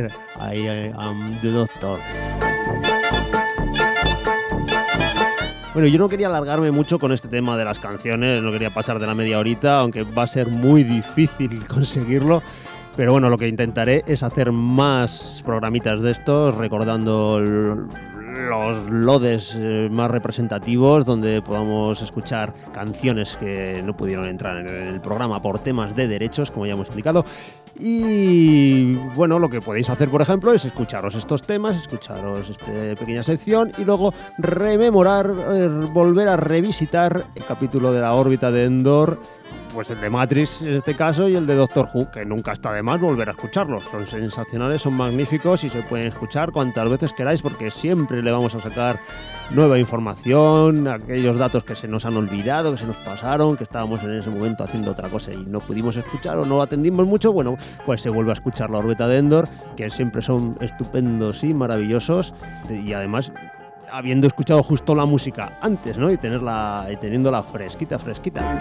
I am the Doctor. Bueno, yo no quería alargarme mucho con este tema de las canciones, no quería pasar de la media horita, aunque va a ser muy difícil conseguirlo. Pero bueno, lo que intentaré es hacer más programitas de estos, recordando los lodes más representativos, donde podamos escuchar canciones que no pudieron entrar en el programa por temas de derechos, como ya hemos indicado. Y bueno, lo que podéis hacer, por ejemplo, es escucharos estos temas, escucharos esta pequeña sección y luego rememorar, eh, volver a revisitar el capítulo de la órbita de Endor, pues el de Matrix en este caso y el de Doctor Who, que nunca está de más volver a escucharlos. Son sensacionales, son magníficos y se pueden escuchar cuantas veces queráis, porque siempre le vamos a sacar nueva información, aquellos datos que se nos han olvidado, que se nos pasaron, que estábamos en ese momento haciendo otra cosa y no pudimos escuchar o no atendimos mucho. Bueno, pues se vuelve a escuchar la órbita de Endor, que siempre son estupendos y maravillosos, y además habiendo escuchado justo la música antes, ¿no? Y tenerla, y teniéndola fresquita, fresquita.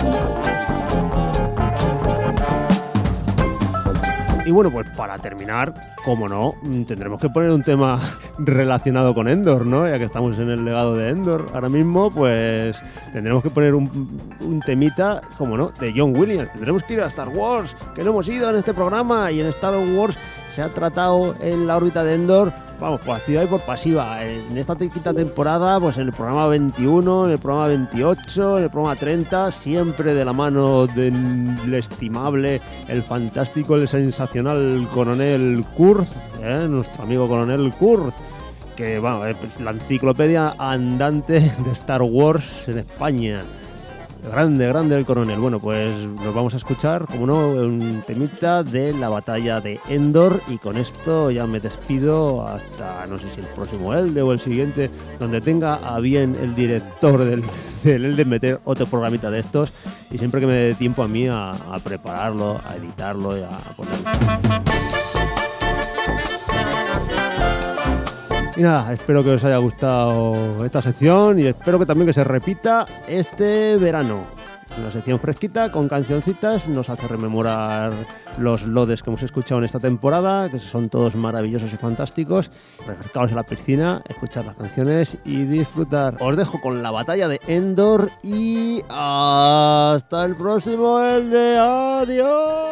Y bueno, pues para terminar, como no, tendremos que poner un tema relacionado con Endor, ¿no? Ya que estamos en el legado de Endor ahora mismo, pues tendremos que poner un, un temita, como no, de John Williams. Tendremos que ir a Star Wars, que no hemos ido en este programa, y en Star Wars se ha tratado en la órbita de Endor, vamos, por activa y por pasiva. En esta quinta temporada, pues en el programa veintiuno, en el programa veintiocho, en el programa treinta, siempre de la mano del estimable, el fantástico, el sensacional Coronel Kurz, ¿eh? Nuestro amigo Coronel Kurz, que bueno, es la enciclopedia andante de Star Wars en España. Grande, grande el coronel. Bueno, pues nos vamos a escuchar, como no, un temita de la batalla de Endor, y con esto ya me despido hasta, no sé si el próximo Elde o el siguiente, donde tenga a bien el director del, del Elde meter otro programita de estos, y siempre que me dé tiempo a mí a, a prepararlo, a editarlo y a ponerlo. Y nada, espero que os haya gustado esta sección y espero que también que se repita este verano. Una sección fresquita con cancioncitas, nos hace rememorar los lodes que hemos escuchado en esta temporada, que son todos maravillosos y fantásticos. Refrescaos en la piscina, escuchar las canciones y disfrutar. Os dejo con la batalla de Endor y hasta el próximo Elde. ¡Adiós!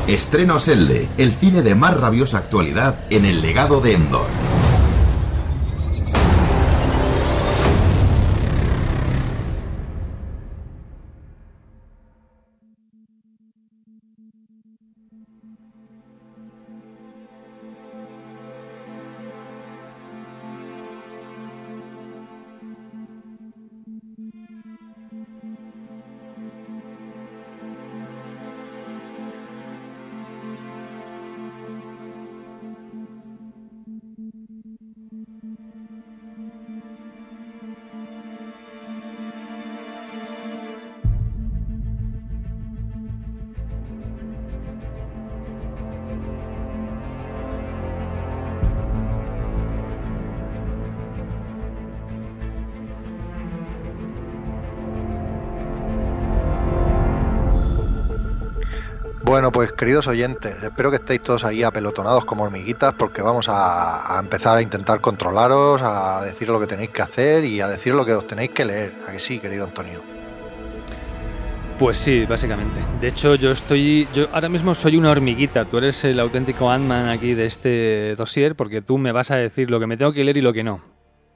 Estrenos Elde, el cine de más rabiosa actualidad en el legado de Endor. Bueno, pues queridos oyentes, espero que estéis todos ahí apelotonados como hormiguitas porque vamos a, a empezar a intentar controlaros, a deciros lo que tenéis que hacer y a deciros lo que os tenéis que leer. ¿A que sí, querido Antonio? Pues sí, básicamente. De hecho, yo estoy, yo ahora mismo soy una hormiguita. Tú eres el auténtico Ant-Man aquí de este dossier porque tú me vas a decir lo que me tengo que leer y lo que no.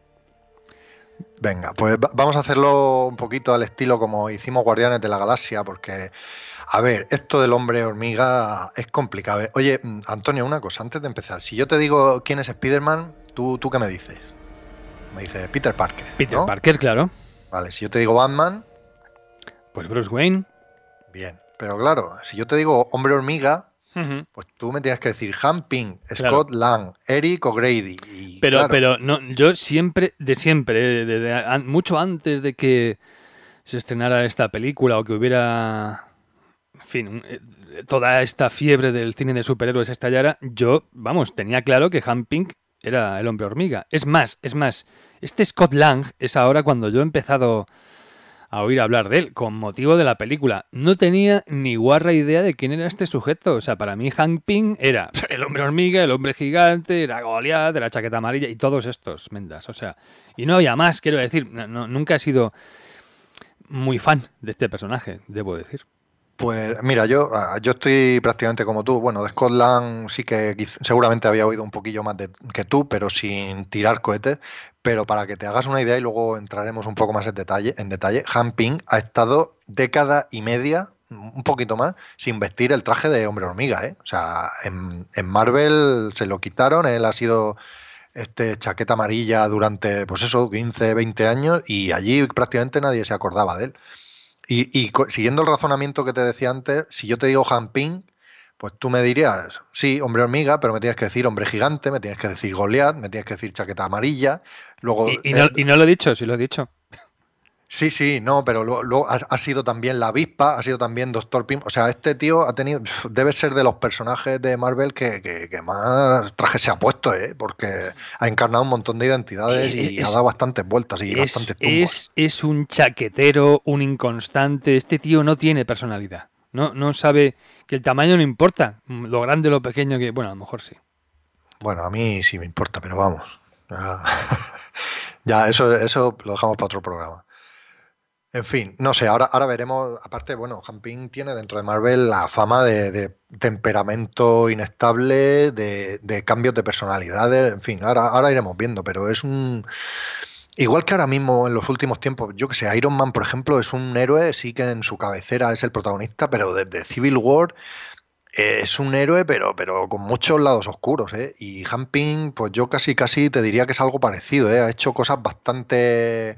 Venga, pues va- vamos a hacerlo un poquito al estilo como hicimos Guardianes de la Galaxia, porque, a ver, esto del hombre hormiga es complicado. ¿eh? Oye, mm, Antonio, una cosa, antes de empezar, si yo te digo quién es Spider-Man, ¿tú, ¿tú qué me dices? Me dices Peter Parker, Peter ¿no? Parker, claro. Vale, si yo te digo Batman, Pues Bruce Wayne. bien. Pero claro, si yo te digo hombre hormiga, Ujú. pues tú me tienes que decir Han Ping, Claro. Scott Lang, Eric O'Grady. Y, Pero, claro, pero no, yo siempre, de siempre, de- de- de- an- mucho antes de que se estrenara esta película o que hubiera, en fin, un- eh, toda esta fiebre del cine de superhéroes estallara, yo, vamos, tenía claro que Han Ping era el hombre hormiga. Es más, es más, este Scott Lang es ahora cuando yo he empezado a oír hablar de él, con motivo de la película. No tenía ni guarra idea de quién era este sujeto. O sea, para mí Hank Pym era el hombre hormiga, el hombre gigante, era Goliath, de la chaqueta amarilla y todos estos mendas. O sea, y no había más, quiero decir. No, no, nunca he sido muy fan de este personaje, debo decir. pues mira, yo, ah, yo estoy prácticamente como tú. Bueno, de Scott Lang sí que quiz- seguramente había oído un poquillo más de- que tú, pero sin tirar cohetes. Pero para que te hagas una idea y luego entraremos un poco más en detalle, en detalle, Han Ping ha estado década y media, un poquito más, sin vestir el traje de hombre hormiga, ¿eh? O sea, en, en Marvel se lo quitaron, él ha sido este chaqueta amarilla durante, pues eso, quince, veinte años y allí prácticamente nadie se acordaba de él. Y, y co- siguiendo el razonamiento que te decía antes, si yo te digo Han Ping, pues tú me dirías, sí, hombre hormiga, pero me tienes que decir hombre gigante, me tienes que decir Goliath, me tienes que decir chaqueta amarilla. Luego, Y, y no, eh, y no lo he dicho, sí lo he dicho. sí, sí, no, pero luego, luego ha, ha sido también la avispa, ha sido también Doctor Pym. O sea, este tío ha tenido, debe ser de los personajes de Marvel que, que- que más traje se ha puesto, ¿eh? Porque ha encarnado un montón de identidades y Es- ha dado bastantes vueltas y Es, bastantes tumbos. es, es un chaquetero, un inconstante. Este tío no tiene personalidad. No, no sabe que el tamaño no importa. Lo grande, lo pequeño, que. Bueno, a lo mejor sí. Bueno, a mí sí me importa, pero vamos. Ya, ya, eso, eso lo dejamos para otro programa. En fin, no sé, ahora, ahora veremos. Aparte, bueno, Han Ping tiene dentro de Marvel la fama de, de temperamento inestable, de, de cambios de personalidades, en fin, ahora, ahora iremos viendo, pero es un. Igual que ahora mismo en los últimos tiempos, yo que sé, Iron Man, por ejemplo, es un héroe, sí que en su cabecera es el protagonista, pero desde Civil War eh, es un héroe, pero, pero con muchos lados oscuros, ¿eh? Y Han Ping, pues yo casi casi te diría que es algo parecido, ¿eh? Ha hecho cosas bastante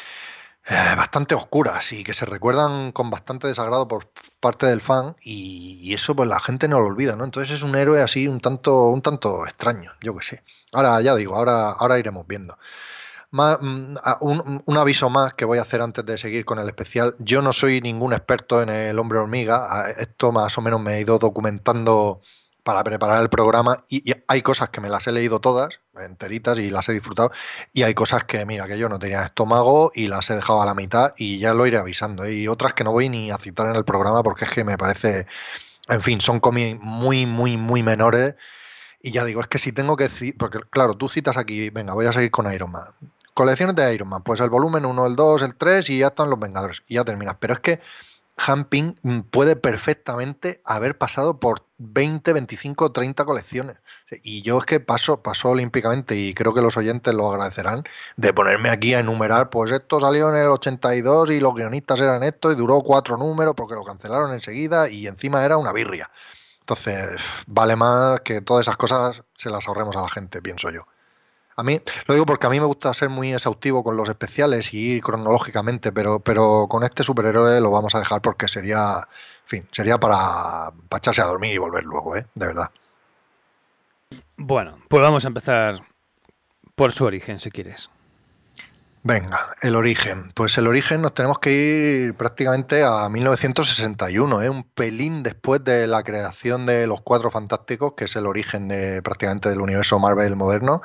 eh, bastante oscuras y que se recuerdan con bastante desagrado por parte del fan y, y eso pues la gente no lo olvida, ¿no? Entonces es un héroe así un tanto, un tanto extraño, yo que sé. Ahora ya digo, ahora, ahora iremos viendo. Más, mm, a- un, un aviso más que voy a hacer antes de seguir con el especial. Yo no soy ningún experto en el hombre hormiga. A- Esto más o menos me he ido documentando para preparar el programa y, y hay cosas que me las he leído todas, enteritas, y las he disfrutado. Y hay cosas que, mira, que yo no tenía estómago y las he dejado a la mitad y ya lo iré avisando. ¿eh? Y otras que no voy ni a citar en el programa porque es que me parece, en fin, son cómics muy, muy, muy menores. Y ya digo, es que si tengo que decir, porque claro, tú citas aquí, venga, voy a seguir con Iron Man. Colecciones de Iron Man, pues el volumen uno, el dos, el tres y ya están los Vengadores y ya terminas. Pero es que Han Ping puede perfectamente haber pasado por veinte, veinticinco, treinta colecciones. Y yo es que paso, paso olímpicamente, y creo que los oyentes lo agradecerán, de ponerme aquí a enumerar, pues esto salió en el ochenta y dos y los guionistas eran estos y duró cuatro números porque lo cancelaron enseguida y encima era una birria. Entonces, vale más que todas esas cosas se las ahorremos a la gente, pienso yo. A mí, lo digo porque a mí me gusta ser muy exhaustivo con los especiales y ir cronológicamente, pero, pero con este superhéroe lo vamos a dejar porque sería, en fin, sería para, para echarse a dormir y volver luego, ¿eh? De verdad. Bueno, pues vamos a empezar por su origen, si quieres. Venga, el origen. Pues el origen nos tenemos que ir prácticamente a mil novecientos sesenta y uno, ¿eh? Un pelín después de la creación de los Cuatro Fantásticos, que es el origen de, prácticamente del universo Marvel moderno.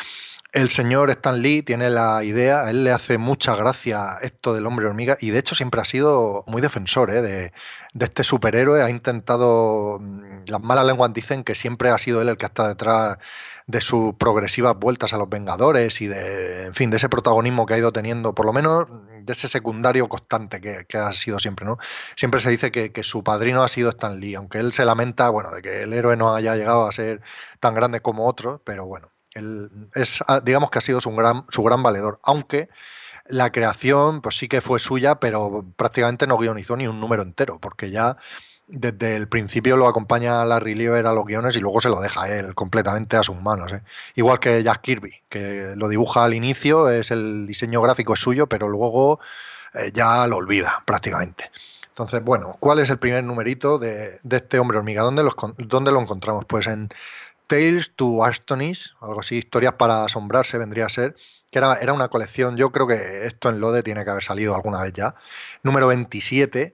El señor Stan Lee tiene la idea, a él le hace mucha gracia esto del hombre hormiga y de hecho siempre ha sido muy defensor, ¿eh? de, de este superhéroe. Ha intentado, las malas lenguas dicen que siempre ha sido él el que está detrás de sus progresivas vueltas a los Vengadores y de, en fin, de ese protagonismo que ha ido teniendo, por lo menos de ese secundario constante que, que ha sido siempre, ¿no? Siempre se dice que, que su padrino ha sido Stan Lee, aunque él se lamenta, bueno, de que el héroe no haya llegado a ser tan grande como otros, pero bueno. Él es, digamos que ha sido su gran, su gran valedor, aunque la creación pues sí que fue suya, pero prácticamente no guionizó ni un número entero, porque ya desde el principio lo acompaña Larry Lieber a los guiones y luego se lo deja a él completamente a sus manos, ¿eh? Igual que Jack Kirby, que lo dibuja al inicio, es el diseño gráfico es suyo, pero luego eh, ya lo olvida prácticamente. Entonces, bueno, ¿cuál es el primer numerito de, de este hombre hormiga? ¿Dónde, los, ¿Dónde lo encontramos? Pues en Tales to Astonish, algo así, historias para asombrarse vendría a ser, que era, era una colección, yo creo que esto en Lode tiene que haber salido alguna vez ya, número veintisiete.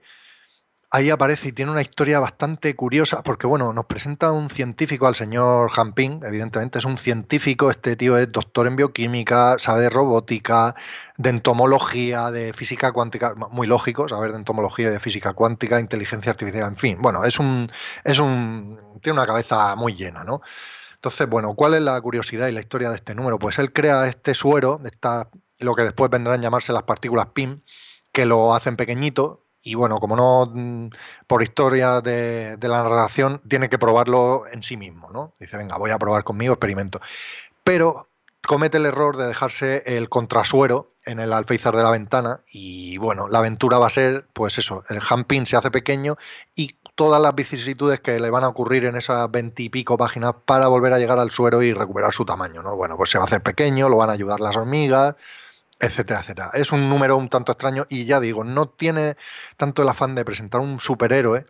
Ahí aparece y tiene una historia bastante curiosa, porque bueno, nos presenta un científico, al señor Han Ping, evidentemente es un científico, este tío es doctor en bioquímica, sabe de robótica, de entomología, de física cuántica, muy lógico, saber de entomología, de física cuántica, inteligencia artificial, en fin, bueno, es un, es un, tiene una cabeza muy llena, ¿no? Entonces, bueno, ¿cuál es la curiosidad y la historia de este número? Pues él crea este suero, esta, lo que después vendrán a llamarse las partículas P I M, que lo hacen pequeñito. Y bueno, como no, por historia de, de la narración, tiene que probarlo en sí mismo, ¿no? Dice, venga, voy a probar conmigo, experimento. Pero comete el error de dejarse el contrasuero en el alféizar de la ventana y bueno, la aventura va a ser, pues eso, el Han Ping se hace pequeño y todas las vicisitudes que le van a ocurrir en esas veintipico páginas para volver a llegar al suero y recuperar su tamaño, ¿no? Bueno, pues se va a hacer pequeño, lo van a ayudar las hormigas, etcétera, etcétera. Es un número un tanto extraño y ya digo, no tiene tanto el afán de presentar un superhéroe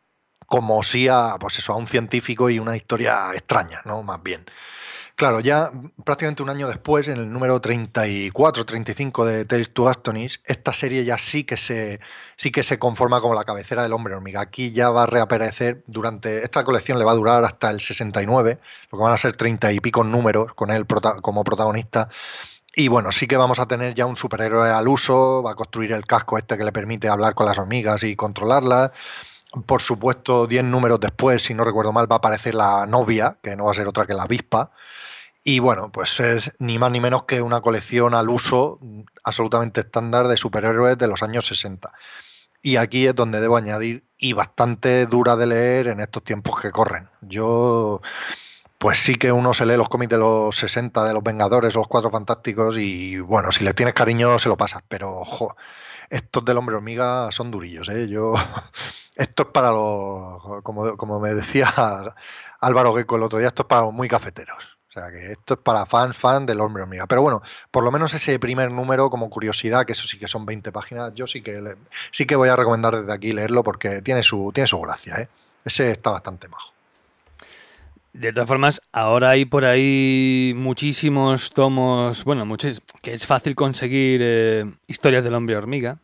como sí a, pues eso, a un científico y una historia extraña, ¿no? Más bien. Claro, ya prácticamente un año después, en el número treinta y cuatro, treinta y cinco de Tales to Astonish, esta serie ya sí que se sí que se conforma como la cabecera del hombre hormiga. Aquí ya va a reaparecer durante, esta colección le va a durar hasta el sesenta y nueve, lo que van a ser treinta y pico números con él prota- como protagonista. Y bueno, sí que vamos a tener ya un superhéroe al uso, va a construir el casco este que le permite hablar con las hormigas y controlarlas. Por supuesto, diez números después, si no recuerdo mal, va a aparecer la novia, que no va a ser otra que la avispa. Y bueno, pues es ni más ni menos que una colección al uso absolutamente estándar de superhéroes de los años sesenta. Y aquí es donde debo añadir, y bastante dura de leer en estos tiempos que corren. Yo, pues sí que uno se lee los cómics de los sesenta, de los Vengadores o los Cuatro Fantásticos, y bueno, si les tienes cariño se lo pasas, pero ojo, estos del Hombre Hormiga son durillos, ¿eh? Yo, esto es para los, como, como me decía Álvaro Gueco el otro día, esto es para los muy cafeteros. O sea, que esto es para fans, fans del Hombre Hormiga. Pero bueno, por lo menos ese primer número, como curiosidad, que eso sí que son veinte páginas, yo sí que le, sí que voy a recomendar desde aquí leerlo porque tiene su, tiene su gracia, ¿eh? Ese está bastante majo. De todas formas, ahora hay por ahí muchísimos tomos, bueno, muchos, que es fácil conseguir eh, historias del Hombre Hormiga.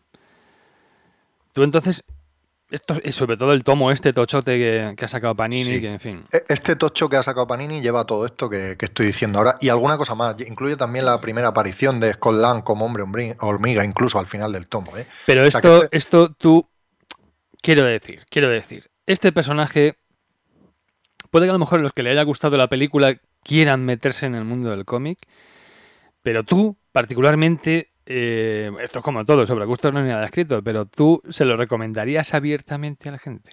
Tú entonces, esto, sobre todo el tomo este tochote que, que ha sacado Panini, sí. Que en fin. Este tocho que ha sacado Panini lleva todo esto que, que estoy diciendo ahora y alguna cosa más. Incluye también la primera aparición de Scott Lang como Hombre Hormiga, incluso al final del tomo, ¿eh? Pero esto, o sea este... esto tú, quiero decir, quiero decir, este personaje... Puede que a lo mejor los que le haya gustado la película quieran meterse en el mundo del cómic, pero tú, particularmente, eh, esto es como todo, sobre gustos no hay nada escrito, pero ¿tú se lo recomendarías abiertamente a la gente?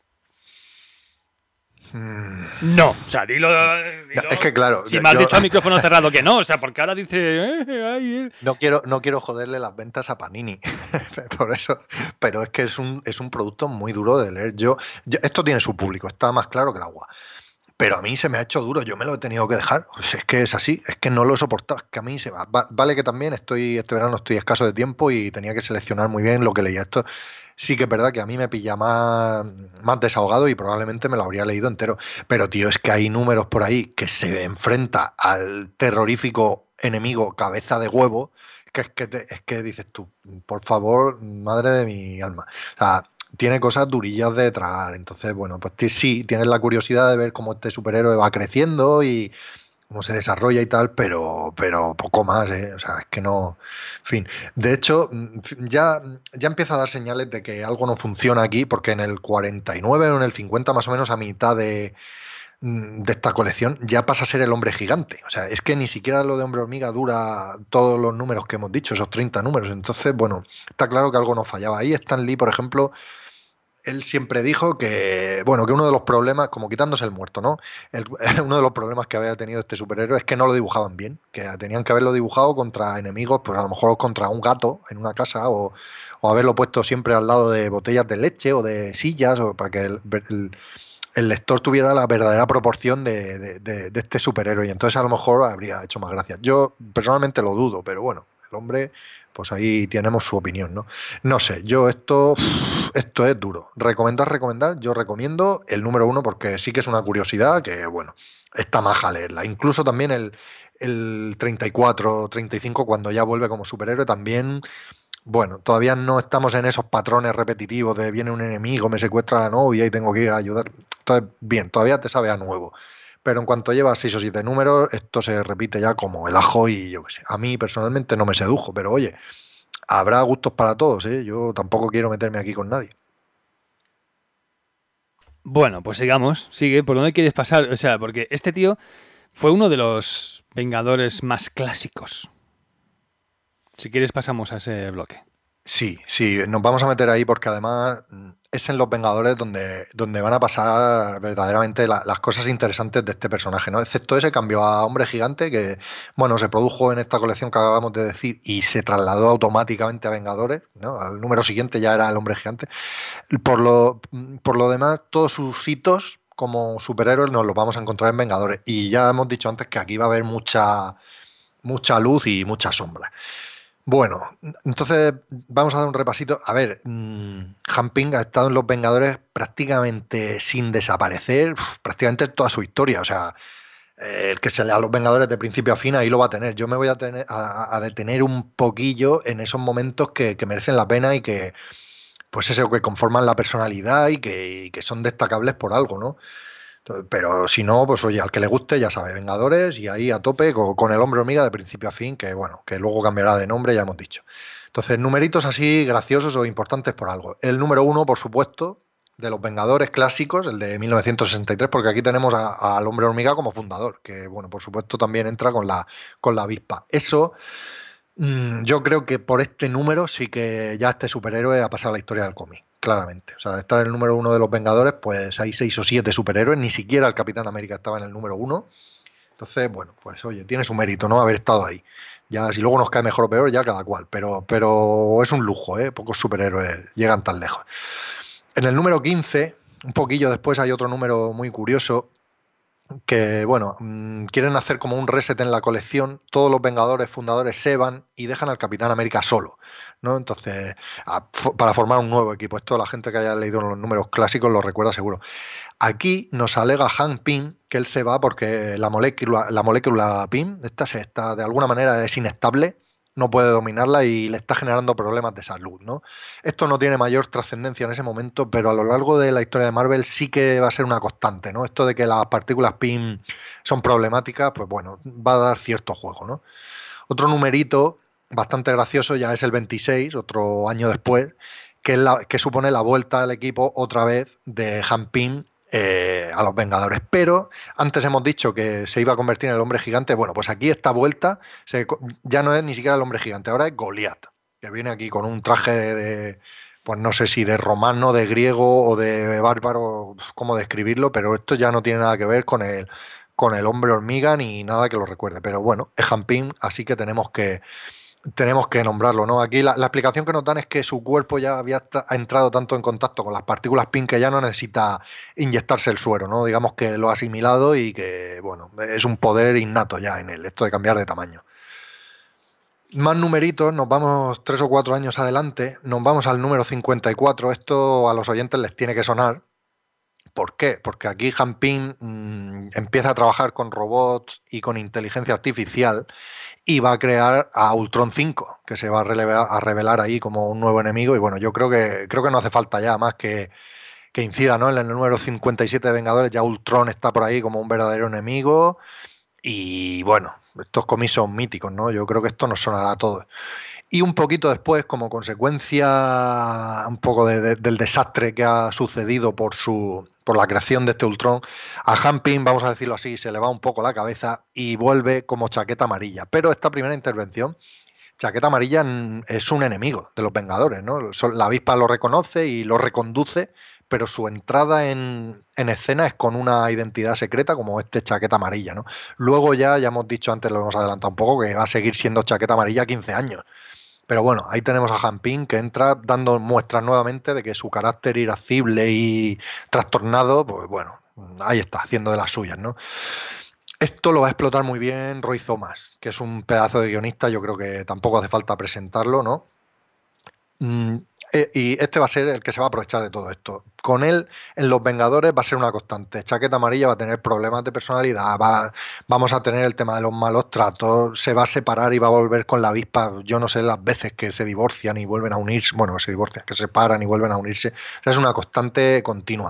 No, o sea, dilo, dilo. No, es que claro, si me has yo, dicho a micrófono cerrado que no, o sea, porque ahora dice eh, ay, eh. no quiero no quiero joderle las ventas a Panini, por eso, pero es que es un es un producto muy duro de leer. Yo, yo esto tiene su público, está más claro que el agua. Pero a mí se me ha hecho duro, yo me lo he tenido que dejar. O sea, es que es así, es que no lo he soportado, es que a mí se va. Va- Vale que también estoy, este verano estoy escaso de tiempo y tenía que seleccionar muy bien lo que leía. Esto sí que es verdad que a mí me pilla más, más desahogado y probablemente me lo habría leído entero. Pero tío, es que hay números por ahí que se enfrenta al terrorífico enemigo cabeza de huevo, que es que, te- es que dices tú, por favor, madre de mi alma. O sea, tiene cosas durillas de tragar. Entonces, bueno, pues ti- sí, tienes la curiosidad de ver cómo este superhéroe va creciendo y cómo se desarrolla y tal, pero, pero poco más, ¿eh? O sea, es que no. En fin. De hecho, mm, fi- ya, ya empieza a dar señales de que algo no funciona aquí, porque en el cuarenta y nueve o en el cincuenta, más o menos a mitad de, mm, de esta colección, ya pasa a ser el hombre gigante. O sea, es que ni siquiera lo de hombre hormiga dura todos los números que hemos dicho, esos treinta números. Entonces, bueno, está claro que algo nos fallaba. Ahí Stan Lee, por ejemplo, él siempre dijo que, bueno, que uno de los problemas, como quitándose el muerto, ¿no? El- uno de los problemas que había tenido este superhéroe es que no lo dibujaban bien, que tenían que haberlo dibujado contra enemigos, pues a lo mejor contra un gato en una casa o, o haberlo puesto siempre al lado de botellas de leche o de sillas, o para que el, el- el lector tuviera la verdadera proporción de, de- de- de este superhéroe y entonces a lo mejor habría hecho más gracia. Yo personalmente lo dudo, pero bueno, el hombre, pues ahí tenemos su opinión, ¿no? No sé, yo esto, esto es duro. Recomendar, recomendar, yo recomiendo el número uno porque sí que es una curiosidad que, bueno, está maja leerla. Incluso también el, el treinta y cuatro, treinta y cinco, cuando ya vuelve como superhéroe, también, bueno, todavía no estamos en esos patrones repetitivos de viene un enemigo, me secuestra a la novia y tengo que ir a ayudar. Entonces, bien, todavía te sabe a nuevo. Pero en cuanto llevas seis o siete números, esto se repite ya como el ajo y yo qué sé. A mí personalmente no me sedujo, pero oye, habrá gustos para todos, ¿eh? Yo tampoco quiero meterme aquí con nadie. Bueno, pues sigamos, sigue, ¿por dónde quieres pasar? O sea, porque este tío fue uno de los Vengadores más clásicos. Si quieres pasamos a ese bloque. Sí, sí, nos vamos a meter ahí porque además mm, es en Los Vengadores donde, donde van a pasar verdaderamente la- las cosas interesantes de este personaje, ¿no? Excepto ese cambio a Hombre Gigante que, bueno, se produjo en esta colección que acabamos de decir y se trasladó automáticamente a Vengadores, ¿no? Al número siguiente ya era el Hombre Gigante. Por lo, mm, por lo demás, todos sus hitos como superhéroes nos los vamos a encontrar en Vengadores. Y ya hemos dicho antes que aquí va a haber mucha, mucha luz y mucha sombra. Bueno, entonces vamos a dar un repasito. A ver, mmm, Han Ping ha estado en Los Vengadores prácticamente sin desaparecer, uf, prácticamente toda su historia. O sea, eh, el que se lea a Los Vengadores de principio a fin, ahí lo va a tener. Yo me voy a, tener, a, a detener un poquillo en esos momentos que, que merecen la pena y que, pues eso, que conforman la personalidad y que, y que son destacables por algo, ¿no? Entonces, pero si no, pues oye, al que le guste, ya sabe, Vengadores y ahí a tope con, con el hombre hormiga de principio a fin, que bueno, que luego cambiará de nombre, ya hemos dicho. Entonces, numeritos así graciosos o importantes por algo. El número uno, por supuesto, de los Vengadores clásicos, el de mil novecientos sesenta y tres, porque aquí tenemos a- al hombre hormiga como fundador, que bueno, por supuesto también entra con la, con la avispa. Eso, mm, yo creo que por este número sí que ya este superhéroe ha pasado a la historia del cómic, claramente. O sea, de estar en el número uno de los Vengadores, pues hay seis o siete superhéroes, ni siquiera el Capitán América estaba en el número uno. Entonces, bueno, pues oye, tiene su mérito, ¿no? Haber estado ahí. Ya, si luego nos cae mejor o peor, ya cada cual. Pero, pero es un lujo, ¿eh? Pocos superhéroes llegan tan lejos. En el número quince, un poquillo después, hay otro número muy curioso que, bueno, mmm, quieren hacer como un reset en la colección. Todos los Vengadores fundadores se van y dejan al Capitán América solo, ¿no? Entonces, a- fo- para formar un nuevo equipo. Esto la gente que haya leído los números clásicos lo recuerda seguro. Aquí nos alega Hank Pym que él se va porque la molécula, la molécula Pym, esta se está, de alguna manera es inestable, no puede dominarla y le está generando problemas de salud, ¿no? Esto no tiene mayor trascendencia en ese momento, pero a lo largo de la historia de Marvel sí que va a ser una constante, ¿no? Esto de que las partículas Pym son problemáticas, pues bueno, va a dar cierto juego, ¿no? Otro numerito bastante gracioso ya es el veintiséis, otro año después, que, es la- que supone la vuelta al equipo otra vez de Han Pym eh, a los Vengadores. Pero antes hemos dicho que se iba a convertir en el hombre gigante. Bueno, pues aquí esta vuelta se, ya no es ni siquiera el hombre gigante, ahora es Goliat, que viene aquí con un traje de, de, pues no sé si de romano, de griego o de bárbaro, cómo describirlo, pero esto ya no tiene nada que ver con el, con el hombre hormiga ni nada que lo recuerde. Pero bueno, es Han Pym, así que tenemos que tenemos que nombrarlo, ¿no? Aquí la, la explicación que nos dan es que su cuerpo ya había ta- ha entrado tanto en contacto con las partículas Pym que ya no necesita inyectarse el suero, ¿no? Digamos que lo ha asimilado y que, bueno, es un poder innato ya en él, esto de cambiar de tamaño. Más numeritos, nos vamos tres o cuatro años adelante, nos vamos al número cincuenta y cuatro, esto a los oyentes les tiene que sonar. ¿Por qué? Porque aquí Han Pym mmm, empieza a trabajar con robots y con inteligencia artificial y va a crear a Ultron cinco, que se va a, relevar, a revelar ahí como un nuevo enemigo. Y bueno, yo creo que creo que no hace falta ya más que, que incida, ¿no? En el número cincuenta y siete de Vengadores ya Ultron está por ahí como un verdadero enemigo. Y bueno, estos cómics son míticos, ¿no? Yo creo que esto nos sonará a todos. Y un poquito después, como consecuencia un poco de, de, del desastre que ha sucedido por su por la creación de este Ultron, a Han Pym, vamos a decirlo así, se le va un poco la cabeza y vuelve como Chaqueta Amarilla. Pero esta primera intervención, Chaqueta Amarilla es un enemigo de los Vengadores, ¿no? La avispa lo reconoce y lo reconduce, pero su entrada en, en escena es con una identidad secreta como este Chaqueta Amarilla, ¿no? Luego ya, ya hemos dicho antes, lo hemos adelantado un poco, que va a seguir siendo Chaqueta Amarilla quince años. Pero bueno, ahí tenemos a Han Pym que entra dando muestras nuevamente de que su carácter irascible y trastornado, pues bueno, ahí está, haciendo de las suyas, ¿no? Esto lo va a explotar muy bien Roy Thomas, que es un pedazo de guionista, yo creo que tampoco hace falta presentarlo, ¿no? Mm, y este va a ser el que se va a aprovechar de todo esto. Con él, en Los Vengadores va a ser una constante. Chaqueta Amarilla va a tener problemas de personalidad, va, vamos a tener el tema de los malos tratos, se va a separar y va a volver con la avispa, yo no sé las veces que se divorcian y vuelven a unirse, bueno, se divorcian, que se separan y vuelven a unirse. Es una constante continua.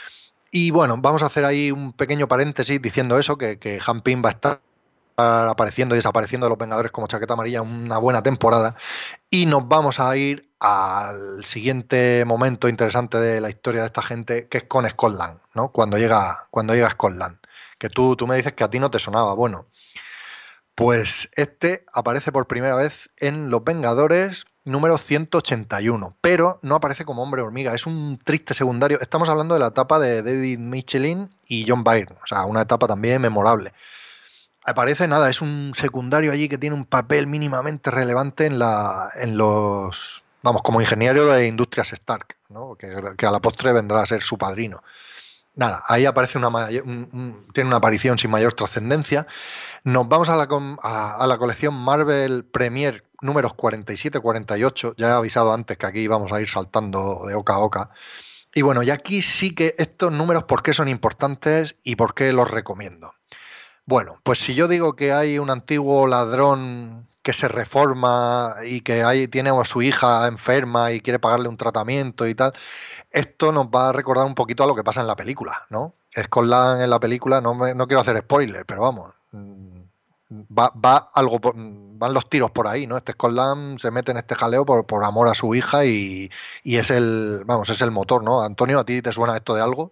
Y bueno, vamos a hacer ahí un pequeño paréntesis diciendo eso, que, que Han Pym va a estar apareciendo y desapareciendo de Los Vengadores como Chaqueta Amarilla una buena temporada. Y nos vamos a ir al siguiente momento interesante de la historia de esta gente, que es con Scott Lang, ¿no? Cuando llega, cuando llega Scott Lang. Que tú, tú me dices que a ti no te sonaba. Bueno, pues este aparece por primera vez en Los Vengadores número ciento ochenta y uno, pero no aparece como hombre hormiga, es un triste secundario. Estamos hablando de la etapa de David Michelin y John Byrne, o sea, una etapa también memorable. Aparece nada, es un secundario allí que tiene un papel mínimamente relevante en, la, en los, vamos, como ingeniero de Industrias Stark, ¿no? que, que a la postre vendrá a ser su padrino. Nada, ahí aparece una, un, un, tiene una aparición sin mayor trascendencia. Nos vamos a la, a, a la colección Marvel Premier números cuarenta y siete cuarenta y ocho. Ya he avisado antes que aquí vamos a ir saltando de oca a oca. Y bueno, y aquí sí que estos números, ¿por qué son importantes y por qué los recomiendo? Bueno, pues si yo digo que hay un antiguo ladrón que se reforma y que hay, tiene a su hija enferma y quiere pagarle un tratamiento y tal, esto nos va a recordar un poquito a lo que pasa en la película, ¿no? Scott Lang en la película, no, me, no quiero hacer spoiler, pero vamos, va, va algo por, van los tiros por ahí, ¿no? Este Scott Lang se mete en este jaleo por, por amor a su hija y, y es el, vamos, es el motor, ¿no? Antonio, ¿a ti te suena esto de algo?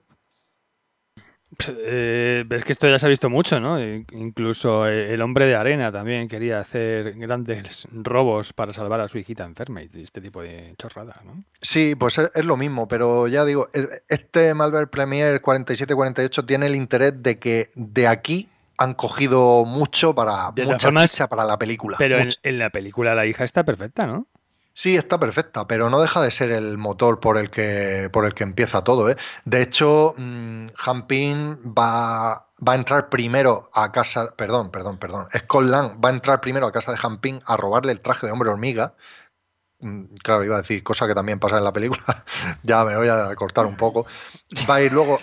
Eh, es que esto ya se ha visto mucho, ¿no? Incluso el hombre de arena también quería hacer grandes robos para salvar a su hijita enferma y este tipo de chorradas, ¿no? Sí, pues es, es lo mismo, pero ya digo, este Marvel Premier cuarenta y siete cuarenta y ocho tiene el interés de que de aquí han cogido mucho para de mucha formas, chicha para la película. Pero en, en la película la hija está perfecta, ¿no? Sí, está perfecta, pero no deja de ser el motor por el que, por el que empieza todo, ¿eh? De hecho, mmm, Han Pym va, va a entrar primero a casa... Perdón, perdón, perdón. Scott Lang va a entrar primero a casa de Han Pym a robarle el traje de hombre hormiga. Mm, claro, iba a decir, cosa que también pasa en la película. Ya me voy a cortar un poco. Va a ir luego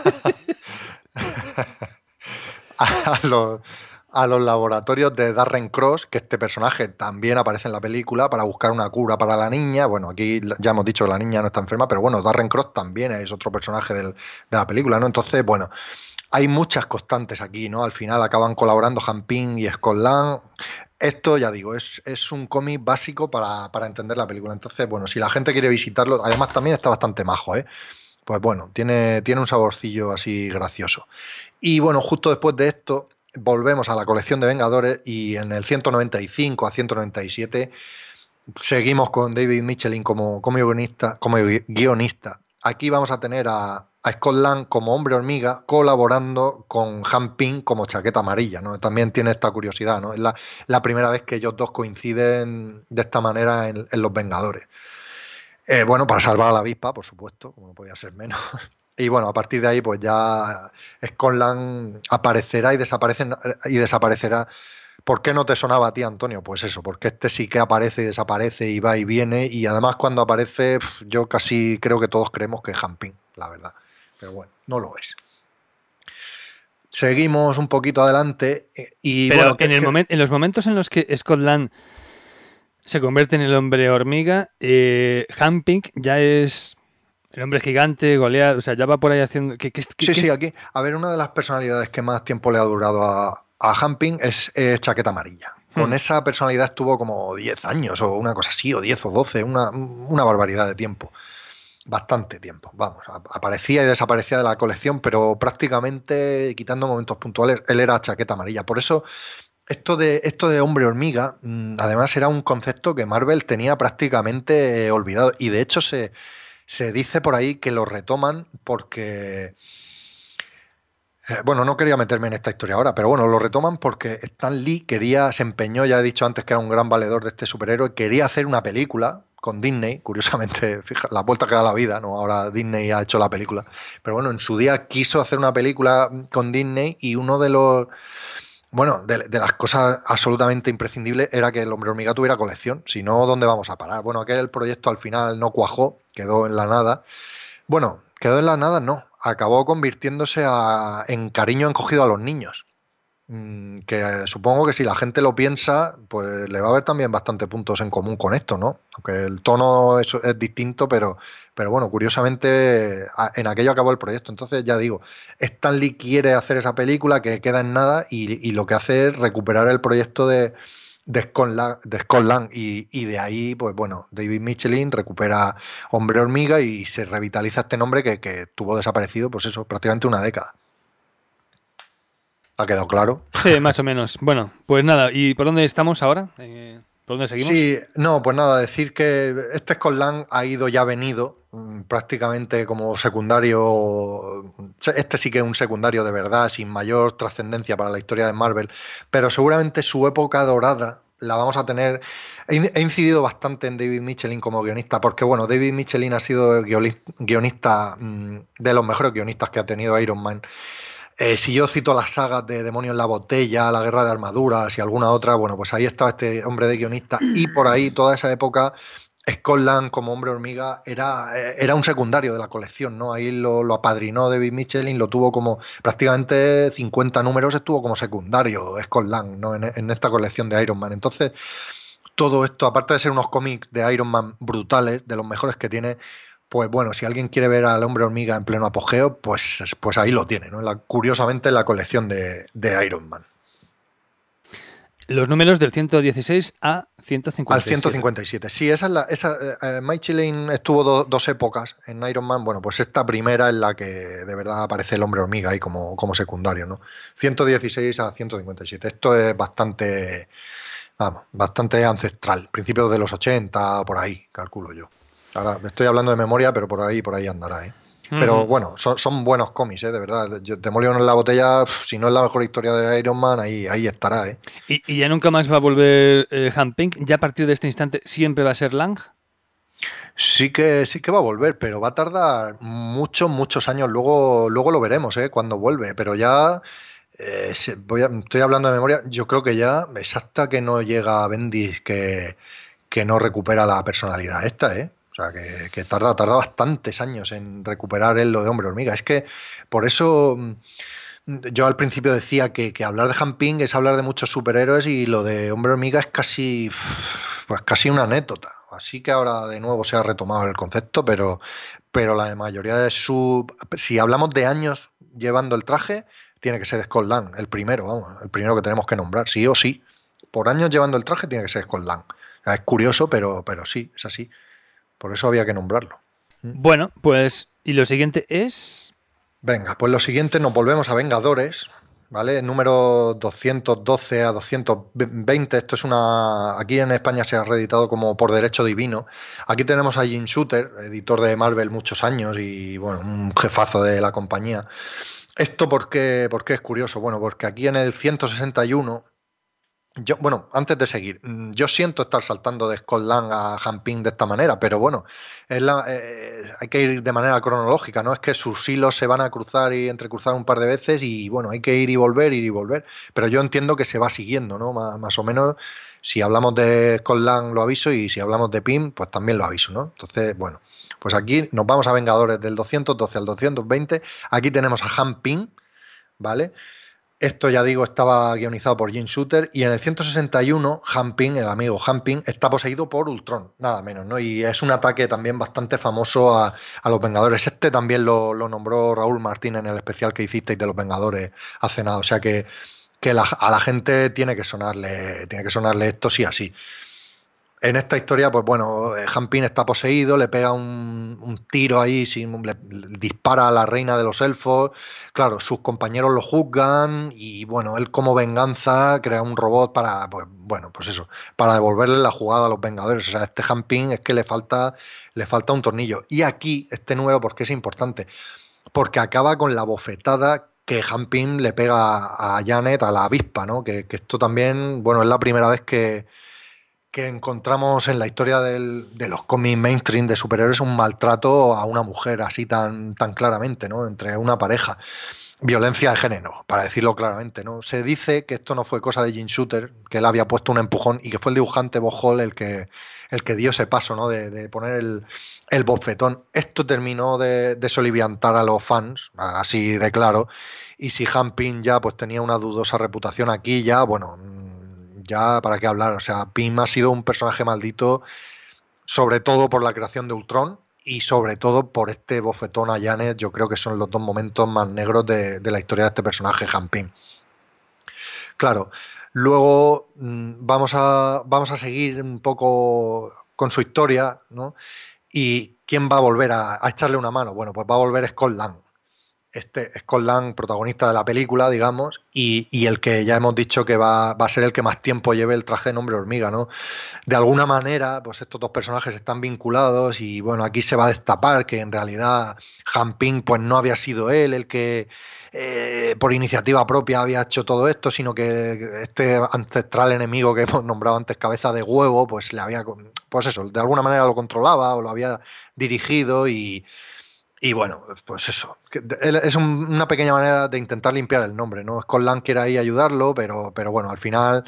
a, a los... a los laboratorios de Darren Cross, que este personaje también aparece en la película, para buscar una cura para la niña. Bueno, aquí ya hemos dicho que la niña no está enferma, pero bueno, Darren Cross también es otro personaje del, de la película, ¿no? Entonces, bueno, hay muchas constantes aquí, ¿no? Al final acaban colaborando Han Pym y Scott Lang. Esto, ya digo, es, es un cómic básico para, para entender la película. Entonces, bueno, si la gente quiere visitarlo, además también está bastante majo, ¿eh? pues bueno, tiene, tiene un saborcillo así gracioso. Y bueno, justo después de esto volvemos a la colección de Vengadores y en el ciento noventa y cinco a ciento noventa y siete seguimos con David Michelin como, como, guionista, como guionista. Aquí vamos a tener a, a Scott Lang como Hombre Hormiga colaborando con Han Pym como Chaqueta Amarilla, ¿no? También tiene esta curiosidad, ¿no? Es la, la primera vez que ellos dos coinciden de esta manera en, en Los Vengadores. Eh, bueno, para salvar a la avispa, por supuesto, como no podía ser menos. Y bueno, a partir de ahí, pues ya Scott Lang aparecerá y, desaparece, y desaparecerá. ¿Por qué no te sonaba a ti, Antonio? Pues eso, porque este sí que aparece y desaparece y va y viene. Y además, cuando aparece, yo casi creo que todos creemos que es Han Pym, la verdad. Pero bueno, no lo es. Seguimos un poquito adelante. Y Pero bueno, en, el que... momen- en los momentos en los que Scott Lang se convierte en el hombre hormiga, eh, Han Pym ya es el hombre gigante, Goliat, o sea, ya va por ahí haciendo... ¿qué, qué, qué, Sí, qué sí, es? aquí. A ver, una de las personalidades que más tiempo le ha durado a, a Han Pym es, es Chaqueta Amarilla. Con Hmm. esa personalidad estuvo como diez años o una cosa así, o diez o doce, una, una barbaridad de tiempo. Bastante tiempo, vamos. Aparecía y desaparecía de la colección, pero prácticamente, quitando momentos puntuales, él era Chaqueta Amarilla. Por eso, esto de, esto de hombre hormiga, además era un concepto que Marvel tenía prácticamente olvidado. Y de hecho se, se dice por ahí que lo retoman porque... Bueno, no quería meterme en esta historia ahora, pero bueno, lo retoman porque Stan Lee quería, se empeñó, ya he dicho antes que era un gran valedor de este superhéroe, quería hacer una película con Disney, curiosamente, fija, la vuelta que da la vida, ¿no? Ahora Disney ha hecho la película, pero bueno, en su día quiso hacer una película con Disney y uno de los, bueno, de, de las cosas absolutamente imprescindibles era que el Hombre Hormiga tuviera colección, si no, ¿dónde vamos a parar? Bueno, aquel proyecto al final no cuajó, quedó en la nada. Bueno, quedó en la nada, no. Acabó convirtiéndose a, en cariño encogido a los niños. Mm, que eh, supongo que si la gente lo piensa, pues le va a haber también bastante puntos en común con esto, ¿no? Aunque el tono es, es distinto, pero, pero bueno, curiosamente a, en aquello acabó el proyecto. Entonces ya digo, Stan Lee quiere hacer esa película que queda en nada y, y lo que hace es recuperar el proyecto de, de Scott Lang, de Scott Lang y, y de ahí, pues bueno, David Michelin recupera Hombre Hormiga y se revitaliza este nombre que, que tuvo desaparecido, pues eso, prácticamente una década. ¿Ha quedado claro? Sí, más o menos. Bueno, pues nada, ¿y por dónde estamos ahora? Eh, ¿Por dónde seguimos? Sí, no, pues nada, decir que este Scott Lang ha ido y ha venido mmm, prácticamente como secundario. Este sí que es un secundario de verdad, sin mayor trascendencia para la historia de Marvel, pero seguramente su época dorada la vamos a tener. He incidido bastante en David Michelin como guionista, porque bueno, David Michelin ha sido guionista mmm, de los mejores guionistas que ha tenido Iron Man. Eh, si yo cito las sagas de Demonio en la Botella, La Guerra de Armaduras y alguna otra, bueno, pues ahí estaba este hombre de guionista y por ahí toda esa época Scott Lang como Hombre Hormiga era, era un secundario de la colección, ¿no? Ahí lo, lo apadrinó David Michelin, lo tuvo como prácticamente cincuenta números, estuvo como secundario Scott Lang, ¿no? En, en esta colección de Iron Man. Entonces, todo esto, aparte de ser unos cómics de Iron Man brutales, de los mejores que tiene, pues bueno, si alguien quiere ver al Hombre Hormiga en pleno apogeo, pues, pues ahí lo tiene, ¿no? La, curiosamente en la colección de, de Iron Man. Los números del ciento dieciséis a ciento cincuenta y siete. Al ciento cincuenta y siete. Sí, esa es la. Esa, eh, Michelin estuvo do, dos épocas en Iron Man. Bueno, pues esta primera es la que de verdad aparece el Hombre Hormiga ahí como, como secundario, ¿no? ciento dieciséis a ciento cincuenta y siete. Esto es bastante. Vamos, bastante ancestral. Principios de los ochenta, por ahí, calculo yo. Ahora estoy hablando de memoria, pero por ahí, por ahí andará, ¿eh? Pero bueno, son, son buenos cómics, ¿eh? De verdad. Demonio en la Botella, si no es la mejor historia de Iron Man, ahí, ahí estará, ¿eh? ¿Y, y ya nunca más va a volver eh, Han Pym? ¿Ya a partir de este instante siempre va a ser Lang? Sí que, sí que va a volver, pero va a tardar muchos, muchos años. Luego, luego lo veremos, ¿eh? Cuando vuelve. Pero ya, eh, voy a, estoy hablando de memoria, yo creo que ya es hasta que no llega a Bendis que, que no recupera la personalidad esta, ¿eh? O sea, que, que tarda, tarda bastantes años en recuperar él lo de Hombre Hormiga. Es que por eso yo al principio decía que, que hablar de Han Pym es hablar de muchos superhéroes y lo de Hombre Hormiga es casi, pues casi una anécdota. Así que ahora de nuevo se ha retomado el concepto, pero, pero la mayoría de su... Si hablamos de años llevando el traje, tiene que ser Scott Lang, el primero, vamos, el primero que tenemos que nombrar, sí o sí. Por años llevando el traje tiene que ser Scott Lang. Es curioso, pero, pero sí, es así. Por eso había que nombrarlo. Bueno, pues, y lo siguiente es... Venga, pues lo siguiente nos volvemos a Vengadores, ¿vale? El número doscientos doce a doscientos veinte, esto es una... Aquí en España se ha reeditado como por derecho divino. Aquí tenemos a Jim Shooter, editor de Marvel muchos años y, bueno, un jefazo de la compañía. ¿Esto por qué, por qué es curioso? Bueno, porque aquí en el ciento sesenta y uno... Yo, bueno, antes de seguir, yo siento estar saltando de Scott Lang a Han Ping de esta manera, pero bueno, es la, eh, hay que ir de manera cronológica, ¿no? Es que sus hilos se van a cruzar y entrecruzar un par de veces y bueno, hay que ir y volver, ir y volver, pero yo entiendo que se va siguiendo, ¿no? Más, más o menos, si hablamos de Scott Lang lo aviso y si hablamos de Pym, pues también lo aviso, ¿no? Entonces, bueno, pues aquí nos vamos a Vengadores del doscientos doce al doscientos veinte, aquí tenemos a Han Ping, ¿vale? Esto, ya digo, estaba guionizado por Jim Shooter y en el ciento sesenta y uno, Han Ping, el amigo Han Ping, está poseído por Ultron, nada menos, ¿no? Y es un ataque también bastante famoso a, a los Vengadores. Este también lo, lo nombró Raúl Martín en el especial que hicisteis de los Vengadores hace nada. O sea que, que la, a la gente tiene que sonarle, tiene que sonarle esto sí así. En esta historia, pues bueno, Han Ping está poseído, le pega un, un tiro ahí, sin, le, le dispara a la reina de los elfos. Claro, sus compañeros lo juzgan y bueno, él como venganza crea un robot para, pues, bueno, pues eso, para devolverle la jugada a los Vengadores. O sea, este Han Ping es que le falta, le falta un tornillo. Y aquí, este número, ¿por qué es importante? Porque acaba con la bofetada que Han Ping le pega a Janet, a la avispa, ¿no? Que, que esto también, bueno, es la primera vez que que encontramos en la historia del, de los cómics mainstream de superhéroes un maltrato a una mujer así tan, tan claramente, ¿no? Entre una pareja. Violencia de género, para decirlo claramente, ¿no? Se dice que esto no fue cosa de Jim Shooter, que él había puesto un empujón y que fue el dibujante Bob Hall el que, el que dio ese paso, ¿no? De, de poner el, el bofetón. Esto terminó de, de soliviantar a los fans, así de claro, y si Han Ping ya pues tenía una dudosa reputación aquí, ya, bueno, ya para qué hablar. O sea, Pym ha sido un personaje maldito, sobre todo por la creación de Ultron y sobre todo por este bofetón a Janet. Yo creo que son los dos momentos más negros de, de la historia de este personaje, Han Pym. Claro, luego mmm, vamos, a, vamos a seguir un poco con su historia, ¿no? ¿Y quién va a volver a, a echarle una mano? Bueno, pues va a volver Scott Lang. Este Scott Lang, protagonista de la película, digamos, y, y el que ya hemos dicho que va, va a ser el que más tiempo lleve el traje de Hombre Hormiga, ¿no? De alguna manera, pues estos dos personajes están vinculados y, bueno, aquí se va a destapar que en realidad Han Ping, pues no había sido él el que eh, por iniciativa propia había hecho todo esto, sino que este ancestral enemigo que hemos nombrado antes, Cabeza de Huevo, pues le había, pues eso, de alguna manera lo controlaba o lo había dirigido y... Y bueno, pues eso, es una pequeña manera de intentar limpiar el nombre, ¿no? Scott Lang quiere ahí ayudarlo, pero, pero bueno, al final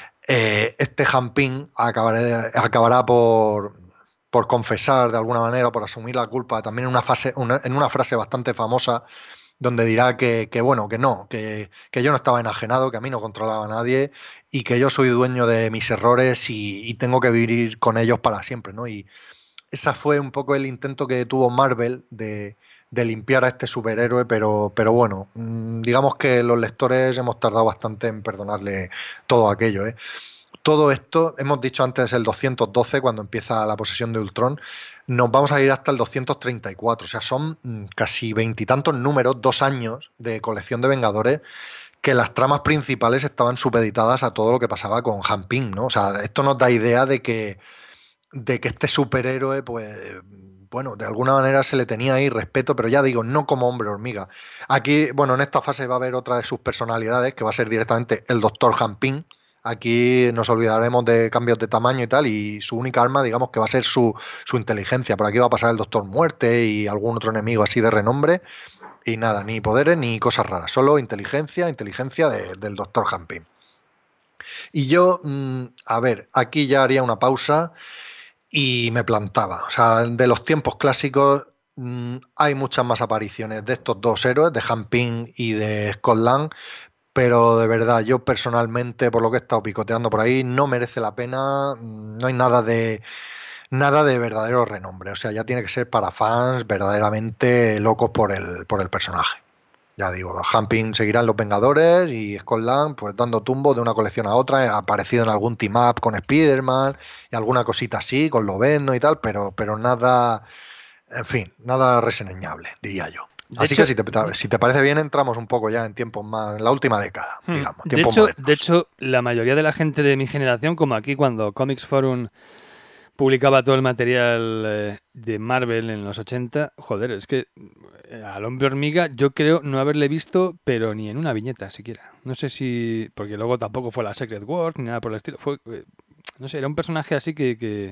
eh, este Han Ping acabará, acabará por, por confesar de alguna manera, por asumir la culpa, también en una, fase, una, en una frase bastante famosa, donde dirá que, que bueno, que no, que, que yo no estaba enajenado, que a mí no controlaba a nadie y que yo soy dueño de mis errores y, y tengo que vivir con ellos para siempre, ¿no? Y ese fue un poco el intento que tuvo Marvel de, de limpiar a este superhéroe, pero, pero bueno, digamos que los lectores hemos tardado bastante en perdonarle todo aquello, ¿eh? Todo esto, hemos dicho antes el doscientos doce, cuando empieza la posesión de Ultron, nos vamos a ir hasta el doscientos treinta y cuatro, o sea, son casi veintitantos números, dos años de colección de Vengadores, que las tramas principales estaban supeditadas a todo lo que pasaba con Han Ping, ¿no? O sea, esto nos da idea de que de que este superhéroe, pues, bueno, de alguna manera se le tenía ahí respeto, pero ya digo, no como Hombre Hormiga. Aquí, bueno, en esta fase va a haber otra de sus personalidades, que va a ser directamente el doctor Han Ping. Aquí nos olvidaremos de cambios de tamaño y tal, y su única arma, digamos, que va a ser su, su inteligencia. Por aquí va a pasar el Doctor Muerte y algún otro enemigo así de renombre, y nada, ni poderes ni cosas raras, solo inteligencia, inteligencia de, del doctor Han Ping. Y yo, mmm, a ver, aquí ya haría una pausa y me plantaba. O sea, de los tiempos clásicos mmm, hay muchas más apariciones de estos dos héroes, de Han Ping y de Scott Lang, pero de verdad, yo personalmente, por lo que he estado picoteando por ahí, no merece la pena, no hay nada de nada de verdadero renombre. O sea, ya tiene que ser para fans verdaderamente locos por el, por el personaje. Ya digo, Han Ping seguirá en Los Vengadores y Scott Lang pues dando tumbos de una colección a otra, ha aparecido en algún team-up con Spider-Man y alguna cosita así, con Lobezno y tal, pero, pero nada, En fin, nada reseñable, diría yo. De Así hecho, que si te, si te parece bien, entramos un poco ya en tiempos más, en la última década, hmm, digamos, de tiempos hecho, modernos. de hecho, la mayoría de la gente de mi generación, como aquí cuando Comics Forum publicaba todo el material eh, de Marvel en los ochenta, joder, es que eh, al Hombre Hormiga yo creo no haberle visto, pero ni en una viñeta siquiera. No sé si... porque luego tampoco fue la Secret Wars ni nada por el estilo. Fue, eh, no sé, era un personaje así que... que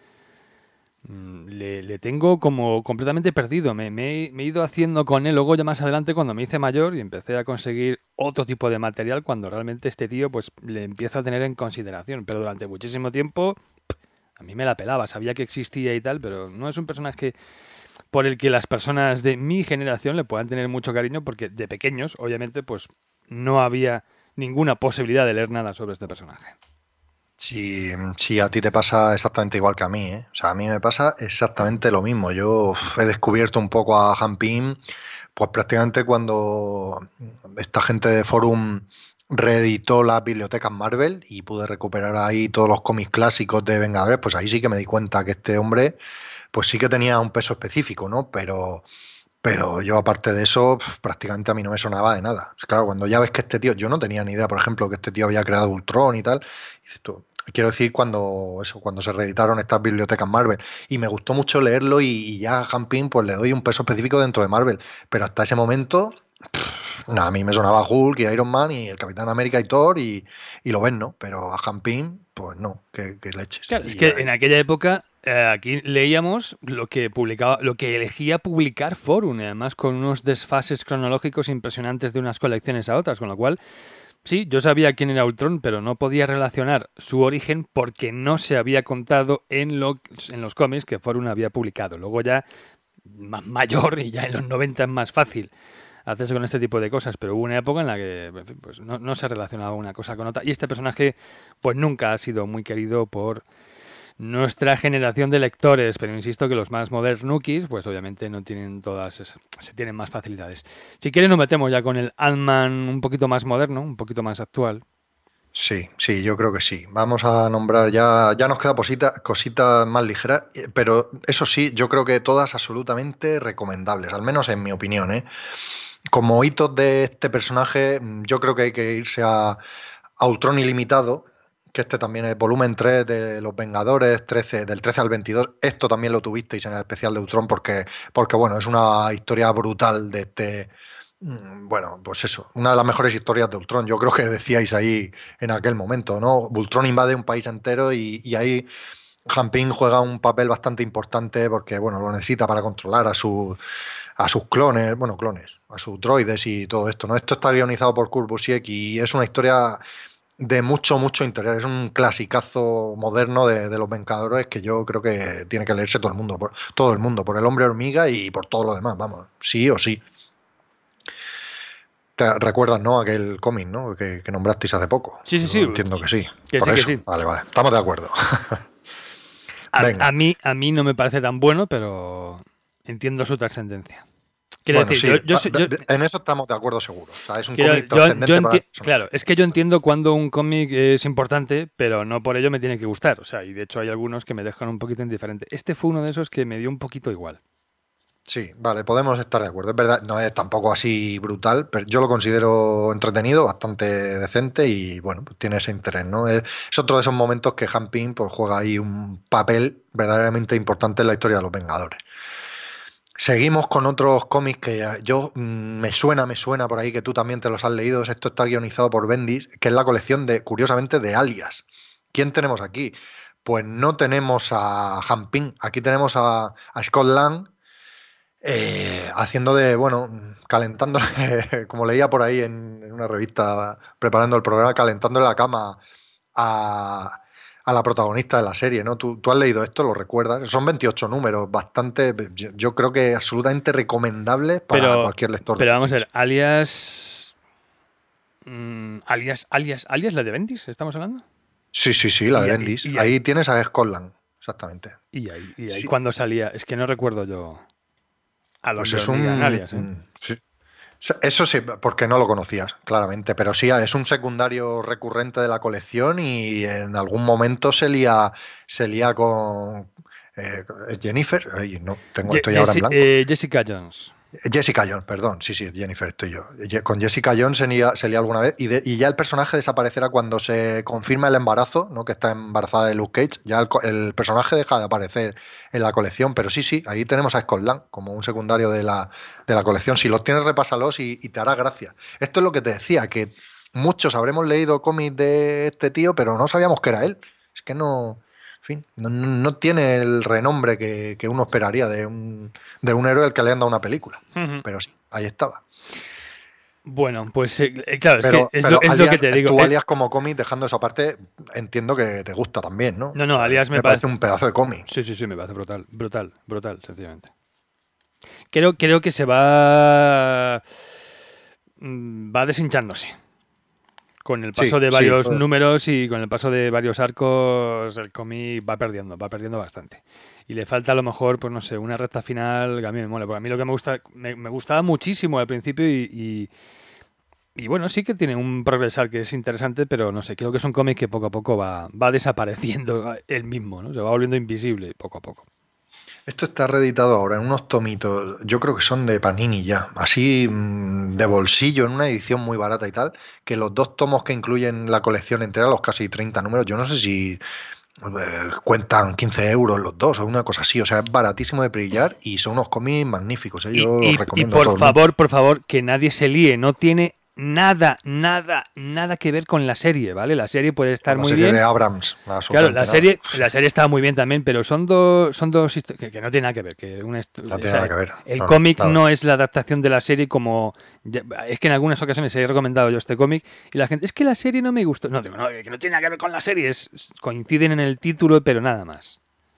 mm, le, le tengo como completamente perdido. Me, me he- me he ido haciendo con él luego ya más adelante cuando me hice mayor y empecé a conseguir otro tipo de material cuando realmente este tío pues le empiezo a tener en consideración. Pero durante muchísimo tiempo a mí me la pelaba, sabía que existía y tal, pero no es un personaje por el que las personas de mi generación le puedan tener mucho cariño porque de pequeños, obviamente, pues no había ninguna posibilidad de leer nada sobre este personaje. Sí, sí, a ti te pasa exactamente igual que a mí, ¿eh? O sea, a mí me pasa exactamente lo mismo. Yo uf, he descubierto un poco a Han Pym, pues prácticamente cuando esta gente de Forum reeditó las bibliotecas Marvel y pude recuperar ahí todos los cómics clásicos de Vengadores, pues ahí sí que me di cuenta que este hombre, pues sí que tenía un peso específico, ¿no? Pero, pero yo aparte de eso, pf, prácticamente a mí no me sonaba de nada. Claro, cuando ya ves que este tío, yo no tenía ni idea, por ejemplo, que este tío había creado Ultron y tal, y dices tú, quiero decir, cuando eso, cuando se reeditaron estas bibliotecas Marvel. Y me gustó mucho leerlo y, y ya a Han Pym pues le doy un peso específico dentro de Marvel. Pero hasta ese momento, no, a mí me sonaba Hulk y Iron Man y el Capitán América y Thor y, y lo ven, ¿no? Pero a Han Pym, pues no, que, que leches. Claro, es Y que ahí- en aquella época eh, aquí leíamos lo que publicaba, lo que elegía publicar Forum, y además con unos desfases cronológicos impresionantes de unas colecciones a otras, con lo cual sí, yo sabía quién era Ultron, pero no podía relacionar su origen porque no se había contado en, lo, en los cómics que Forum había publicado. Luego ya más mayor y ya en los noventa es más fácil hacerse con este tipo de cosas, pero hubo una época en la que en fin, pues no, no se relacionaba una cosa con otra y este personaje pues nunca ha sido muy querido por nuestra generación de lectores, pero insisto que los más modernukis, pues obviamente no tienen todas esas, se tienen más facilidades. Si quieren nos metemos ya con el Ant-Man un poquito más moderno, un poquito más actual. Sí, sí, yo creo que sí. Vamos a nombrar ya, ya nos queda cositas cositas más ligeras, eh, pero eso sí, yo creo que todas absolutamente recomendables, al menos en mi opinión, ¿eh? Como hitos de este personaje, mm, yo creo que hay que irse a, a Ultron Ilimitado, que este también es volumen tres de Los Vengadores, trece, del trece al veintidós. Esto también lo tuvisteis en el especial de Ultron porque, porque bueno, es una historia brutal de este. mm, Bueno, pues eso, una de las mejores historias de Ultron, yo creo que decíais ahí en aquel momento, ¿no? Ultron invade un país entero y, y ahí Han Pym juega un papel bastante importante porque, bueno, lo necesita para controlar a su, a sus clones, bueno, clones, a sus droides y todo esto, ¿no? Esto está guionizado por Kurt Busiek y es una historia de mucho, mucho interés. Es un clasicazo moderno de, de los Vengadores que yo creo que tiene que leerse todo el mundo, por, todo el mundo, por el Hombre Hormiga y por todo lo demás, vamos, sí o sí. Te recuerdas, ¿no? Aquel cómic, ¿no? Que, que nombrasteis hace poco. Sí, sí, Yo sí. entiendo que sí. Que por sí, que eso. sí. Vale, vale. Estamos de acuerdo. A, Venga. a mí, a mí no me parece tan bueno, pero entiendo su trascendencia. Quiero Bueno, decir, sí, yo, yo, va- yo- de- en eso estamos de acuerdo seguro. O sea, es un quiero- cómic yo- trascendente yo para enti- el personaje. claro, es que yo entiendo cuando un cómic es importante, pero no por ello me tiene que gustar. O sea, y de hecho hay algunos que me dejan un poquito indiferente. Este fue uno de esos que me dio un poquito igual. Sí, vale, podemos estar de acuerdo. Es verdad, no es tampoco así brutal, pero yo lo considero entretenido, bastante decente y bueno, pues tiene ese interés, ¿no? Es, es otro de esos momentos que Han Pym pues, juega ahí un papel verdaderamente importante en la historia de los Vengadores. Seguimos con otros cómics que ya- yo mm, me suena, me suena por ahí que tú también te los has leído. Esto está guionizado por Bendis, que es la colección de, curiosamente, de Alias. ¿Quién tenemos aquí? Pues no tenemos a Han Pym, aquí tenemos a, a Scott Lang eh, haciendo de, bueno, calentando, como leía por ahí en, en una revista preparando el programa, calentándole la cama a, a la protagonista de la serie, ¿no? ¿Tú, tú has leído esto? ¿Lo recuerdas? Son veintiocho números, bastante, yo, yo creo que absolutamente recomendables para Pero, cualquier lector de pero vamos a ver, cómics. alias, mm, alias, alias, alias, la de Bendis, ¿estamos hablando? Sí, sí, sí, la Y, de y- Bendis. y- Ahí tienes a Scotland, exactamente. y ahí, y ahí Sí, cuando salía, es que no recuerdo yo al pues hombre es hormiga en un... alias, ¿eh? sí. Eso sí, porque no lo conocías, claramente, pero sí, es un secundario recurrente de la colección y en algún momento se lía, se lía con, Eh, Jennifer, ay, no, tengo, Je- estoy ahora en Jessi- blanco. eh, Jessica Jones. Jessica Jones, perdón, sí, sí, Jennifer estoy yo. Ye- Con Jessica Jones se lía, se lía alguna vez y, de- y ya el personaje desaparecerá cuando se confirma el embarazo, ¿no? Que está embarazada de Luke Cage. Ya el, co- el personaje deja de aparecer en la colección, pero sí, sí, ahí tenemos a Scott Lang como un secundario de la, de la colección. Si los tienes, repásalos y, y te hará gracia. Esto es lo que te decía, que muchos habremos leído cómics de este tío, pero no sabíamos que era él. Es que no, en fin, no, no- no tiene el renombre que, que uno esperaría de un, de un héroe al que le han dado una película. Ujú. Pero sí, ahí estaba. Bueno, pues eh, eh, claro, es Pero, que es, pero lo, es lo alias, que te digo. tú Eh, alias como cómic, dejando eso aparte, entiendo que te gusta también, ¿no? no, no, O sea, alias me, me parece. parece un pedazo de cómic. Sí, sí, sí, me parece brutal, brutal, brutal, sencillamente. Creo, creo que se va. mm, Va deshinchándose. Con el Sí, paso de sí, varios todo. números y con el paso de varios arcos, el cómic va perdiendo, va perdiendo bastante. Y le falta a lo mejor, pues no sé, una recta final que a mí me mola. Porque a mí lo que me gusta, me, me gustaba muchísimo al principio y, y, y bueno, sí que tiene un progresar que es interesante, pero no sé, creo que es un cómic que poco a poco va, va desapareciendo él mismo, ¿no? Se va volviendo invisible poco a poco. Esto está reeditado ahora en unos tomitos, yo creo que son de Panini ya, así mm, de bolsillo, en una edición muy barata y tal, que los dos tomos que incluyen la colección entera, los casi treinta números, yo no sé si eh, cuentan quince euros los dos o una cosa así, o sea, es baratísimo de pillar y son unos cómics magníficos, ¿eh? Y, Yo los y, y recomiendo a todo por el mundo. favor, por favor, que nadie se líe. No tiene nada, nada, nada que ver con la serie, ¿vale? La serie puede estar La muy serie bien. de Abrams, Claro, absolutamente la nada. serie, la serie está muy bien también, pero son dos, son dos histo- que, que no tiene nada que ver. Que una est- No o tiene sea, nada que ver. el No, no, cómic nada. no es la adaptación de la serie como ya- es que en algunas ocasiones he recomendado yo este cómic y la gente es que la serie no me gustó. No digo, no, que no tiene nada que ver con la serie, es, coinciden en el título, pero nada más.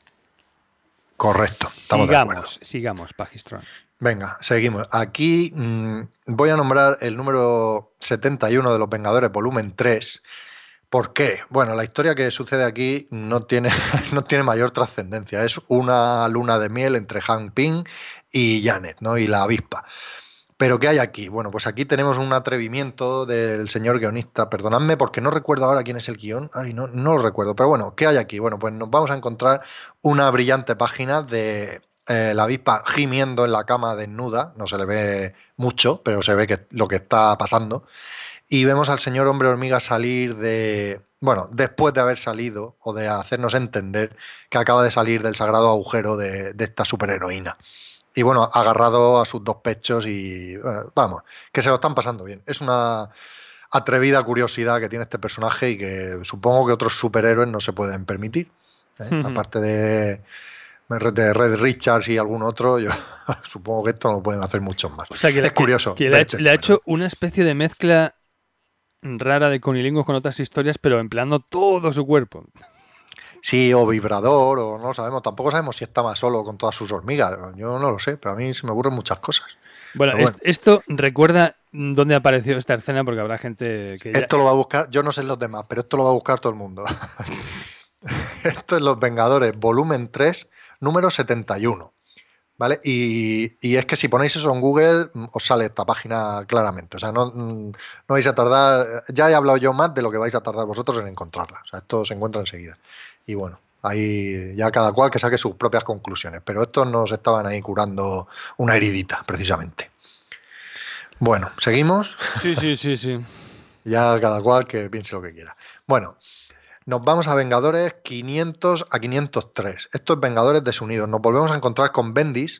Correcto, estamos de acuerdo. Sigamos, sigamos, Pagistrón. Venga, seguimos. Aquí mmm, voy a nombrar el número setenta y uno de Los Vengadores, volumen tres. ¿Por qué? Bueno, la historia que sucede aquí no tiene, no tiene mayor trascendencia. Es una luna de miel entre Hank Pym y Janet, ¿no? Y la avispa. ¿Pero qué hay aquí? Bueno, pues aquí tenemos un atrevimiento del señor guionista. Perdonadme porque no recuerdo ahora quién es el guión. Ay, no, no lo recuerdo. Pero bueno, ¿qué hay aquí? Bueno, pues nos vamos a encontrar una brillante página de eh, la avispa gimiendo en la cama desnuda. No se le ve mucho, pero se ve que lo que está pasando. Y vemos al señor hombre hormiga salir de... Bueno, después de haber salido o de hacernos entender que acaba de salir del sagrado agujero de, de esta superheroína. Y bueno, agarrado a sus dos pechos y bueno, vamos, que se lo están pasando bien. Es una atrevida curiosidad que tiene este personaje y que supongo que otros superhéroes no se pueden permitir. ¿eh? Ujú. Aparte de, de Red Richards y algún otro, yo supongo que esto no lo pueden hacer muchos más. O sea, que, es la- que- curioso. que le, ha ver hecho, este le ha número. hecho una especie de mezcla rara de conilingües con otras historias, pero empleando todo su cuerpo. Sí, o vibrador, o no lo sabemos. Tampoco sabemos si está más solo con todas sus hormigas. Yo no lo sé, pero a mí se me ocurren muchas cosas. Bueno, Pero bueno. est- esto recuerda dónde apareció esta escena, porque habrá gente que ya... Esto lo va a buscar, yo no sé los demás, pero esto lo va a buscar todo el mundo. Esto es Los Vengadores, volumen tres, número setenta y uno. ¿Vale? Y, y es que si ponéis eso en Google, mm, os sale esta página claramente. O sea, no, mm, no vais a tardar. Ya he hablado yo más de lo que vais a tardar vosotros en encontrarla. O sea, esto se encuentra enseguida. Y bueno, ahí ya cada cual que saque sus propias conclusiones. Pero estos nos estaban ahí curando una heridita, precisamente. Bueno, seguimos. Sí, sí, sí, sí. Ya cada cual que piense lo que quiera. Bueno, nos vamos a Vengadores quinientos a quinientos tres. Esto es Vengadores desunidos. Nos volvemos a encontrar con Bendis,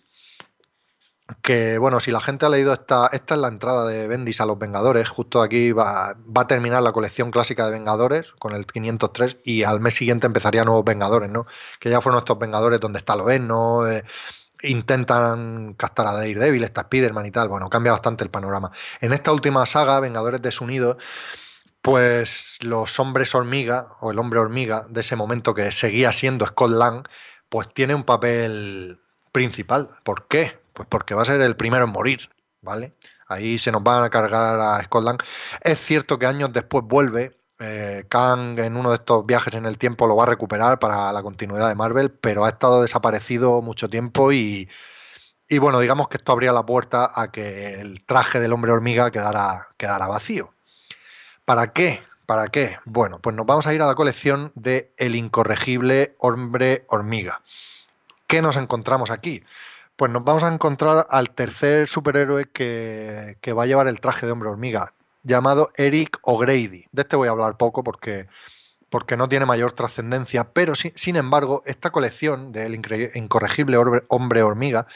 que bueno, si la gente ha leído esta, esta es la entrada de Bendis a los Vengadores. Justo aquí va, va a terminar la colección clásica de Vengadores con el quinientos tres y al mes siguiente empezaría nuevos Vengadores, ¿no? Que ya fueron estos Vengadores donde está Lobezno, eh, intentan captar a Daredevil, está Spider-Man y tal. Bueno, cambia bastante el panorama. En esta última saga, Vengadores desunidos, pues los hombres hormiga, o el hombre hormiga de ese momento que seguía siendo Scott Lang, pues tiene un papel principal. ¿Por qué? Pues porque va a ser el primero en morir, ¿vale? Ahí se nos van a cargar a Scott Lang. Es cierto que años después vuelve, eh, Kang en uno de estos viajes en el tiempo lo va a recuperar para la continuidad de Marvel, pero ha estado desaparecido mucho tiempo y, y bueno, digamos que esto abría la puerta a que el traje del hombre hormiga quedara, quedara vacío. ¿Para qué? ¿Para qué? Bueno, pues nos vamos a ir a la colección de El incorregible hombre hormiga. ¿qué nos encontramos aquí? Pues nos vamos a encontrar al tercer superhéroe que, que va a llevar el traje de hombre hormiga, llamado Eric O'Grady. De este voy a hablar poco porque, porque no tiene mayor trascendencia, pero sin, sin embargo, esta colección del incre- incorregible orbe- hombre hormiga,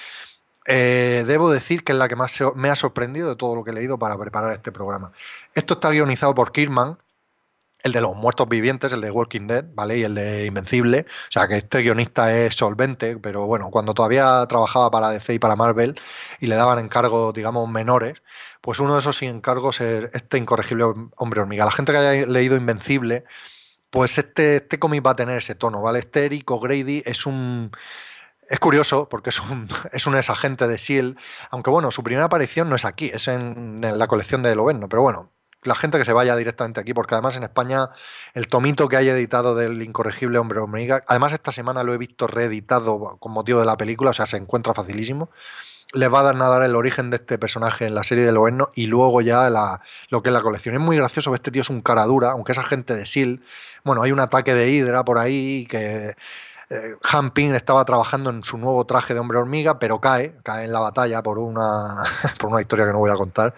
eh, debo decir que es la que más se- me ha sorprendido de todo lo que he leído para preparar este programa. Esto está guionizado por Kirkman, el de los muertos vivientes, el de Walking Dead, ¿vale? Y el de Invencible. O sea, que este guionista es solvente, pero bueno, cuando todavía trabajaba para D C y para Marvel y le daban encargos, digamos, menores, pues uno de esos encargos es este incorregible hombre hormiga. La gente que haya leído Invencible, pues este, este cómic va a tener ese tono, ¿vale? Este Eric O'Grady es un... Es curioso porque es un, es un exagente de S H I E L D, aunque bueno, su primera aparición no es aquí, es en, en la colección de Loveno, pero bueno, la gente que se vaya directamente aquí, porque además en España el tomito que hay editado del incorregible hombre hormiga, además esta semana lo he visto reeditado con motivo de la película, o sea, se encuentra facilísimo, les va a dar a dar el origen de este personaje en la serie de Loveno y luego ya la, lo que es la colección. Es muy gracioso, este tío es un cara dura, aunque es agente de S H I E L D, bueno, hay un ataque de Hydra por ahí que... Eh, Han Ping estaba trabajando en su nuevo traje de hombre hormiga, pero cae, cae en la batalla por una, por una historia que no voy a contar.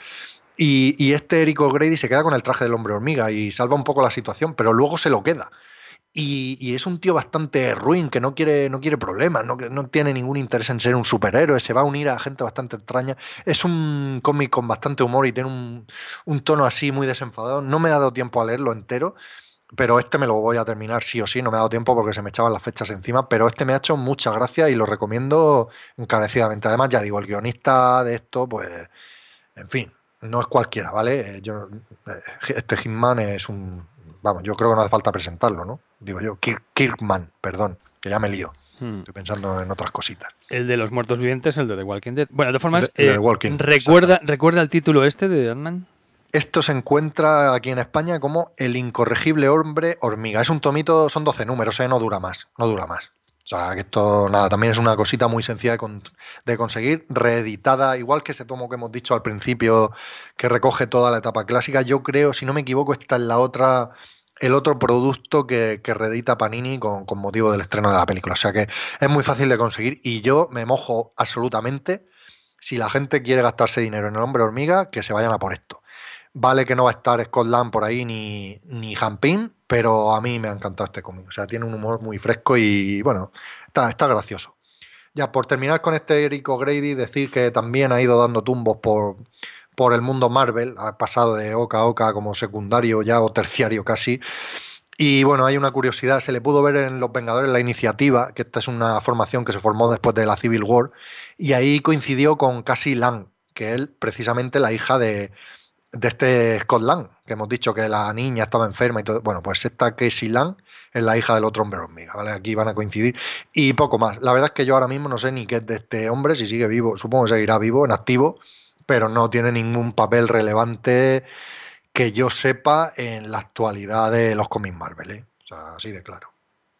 Y, y este Eric O'Grady se queda con el traje del hombre hormiga y salva un poco la situación, pero luego se lo queda. Y, y es un tío bastante ruin, que no quiere, no quiere problemas, no, no tiene ningún interés en ser un superhéroe, se va a unir a gente bastante extraña. Es un cómic con bastante humor y tiene un, un tono así muy desenfadado. No me ha dado tiempo a leerlo entero, pero este me lo voy a terminar sí o sí, no me ha dado tiempo porque se me echaban las fechas encima, pero este me ha hecho mucha gracia y lo recomiendo encarecidamente. Además, ya digo, el guionista de esto, pues, en fin, no es cualquiera, ¿vale? Eh, Yo, eh, este Hitman es un... Vamos, yo creo que no hace falta presentarlo, ¿no? Digo yo, Kirk- Kirkman, perdón, que ya me lío. Hmm. Estoy pensando en otras cositas. El de los muertos vivientes, el de The Walking Dead. Bueno, de todas formas, El de- el de eh, Walking, ¿recuerda, exacto. ¿recuerda el título este de Hernán? Esto se encuentra aquí en España como El incorregible hombre hormiga. Es un tomito, son doce números, ¿eh? No dura más, no dura más. O sea, que esto, nada, también es una cosita muy sencilla de, con- de conseguir, reeditada, igual que ese tomo que hemos dicho al principio, que recoge toda la etapa clásica. Yo creo, si no me equivoco, esta es la otra, el otro producto que, que reedita Panini con, con motivo del estreno de la película. O sea que es muy fácil de conseguir y yo me mojo absolutamente. Si la gente quiere gastarse dinero en el hombre hormiga, que se vayan a por esto. Vale que no va a estar Scott Lang por ahí ni, ni Hampin, pero a mí me ha encantado este cómic. O sea, tiene un humor muy fresco y bueno, está, está gracioso. Ya, por terminar con este Eric O'Grady, decir que también ha ido dando tumbos por, por el mundo Marvel, ha pasado de oca a oca como secundario ya o terciario casi. Y bueno, hay una curiosidad, se le pudo ver en Los Vengadores la iniciativa, que esta es una formación que se formó después de la Civil War, y ahí coincidió con Cassie Lang, que es precisamente la hija de, de este Scott Lang, que hemos dicho que la niña estaba enferma y todo. Bueno, pues esta Casey Lang es la hija del otro hombre hormiga, ¿vale? Aquí van a coincidir. Y poco más. La verdad es que yo ahora mismo no sé ni qué es de este hombre, si sigue vivo, supongo que seguirá vivo, en activo, pero no tiene ningún papel relevante que yo sepa en la actualidad de los cómics Marvel, ¿eh? O sea, así de claro.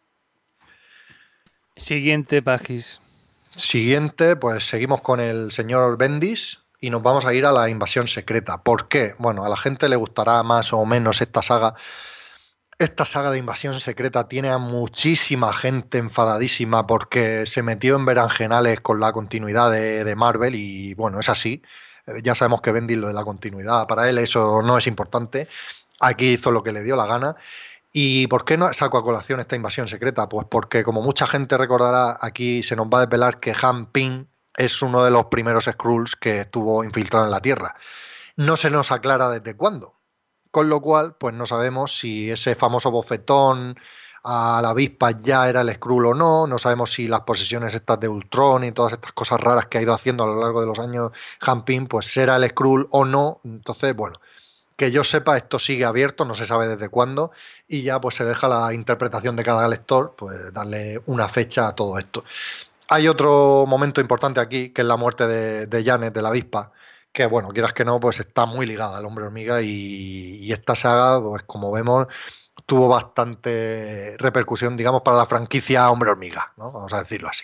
Siguiente, Pagis. Siguiente, pues seguimos con el señor Bendis y nos vamos a ir a la invasión secreta. ¿Por qué? Bueno, a la gente le gustará más o menos esta saga. Esta saga de invasión secreta tiene a muchísima gente enfadadísima porque se metió en berenjenales con la continuidad de, de Marvel y bueno, es así. Eh, Ya sabemos que Bendis lo de la continuidad, para él eso no es importante. Aquí hizo lo que le dio la gana. ¿Y por qué no saco a colación esta invasión secreta? Pues porque, como mucha gente recordará, aquí se nos va a desvelar que Han Ping es uno de los primeros Skrulls que estuvo infiltrado en la Tierra. No se nos aclara desde cuándo, con lo cual, pues no sabemos si ese famoso bofetón a la avispa ya era el Skrull o no, no sabemos si las posesiones estas de Ultron y todas estas cosas raras que ha ido haciendo a lo largo de los años Han Ping, pues será el Skrull o no. Entonces, bueno, que yo sepa, esto sigue abierto, no se sabe desde cuándo, y ya pues se deja la interpretación de cada lector, pues darle una fecha a todo esto. Hay otro momento importante aquí, que es la muerte de, de Janet, de la avispa, que bueno, quieras que no, pues está muy ligada al hombre hormiga y, y esta saga, pues como vemos, tuvo bastante repercusión, digamos, para la franquicia hombre hormiga, ¿no? Vamos a decirlo así.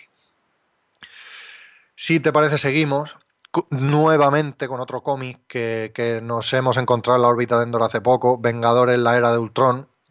Si te parece, seguimos cu- nuevamente con otro cómic que, que nos hemos encontrado en la órbita de Endor hace poco, Vengadores, la era de Ultron,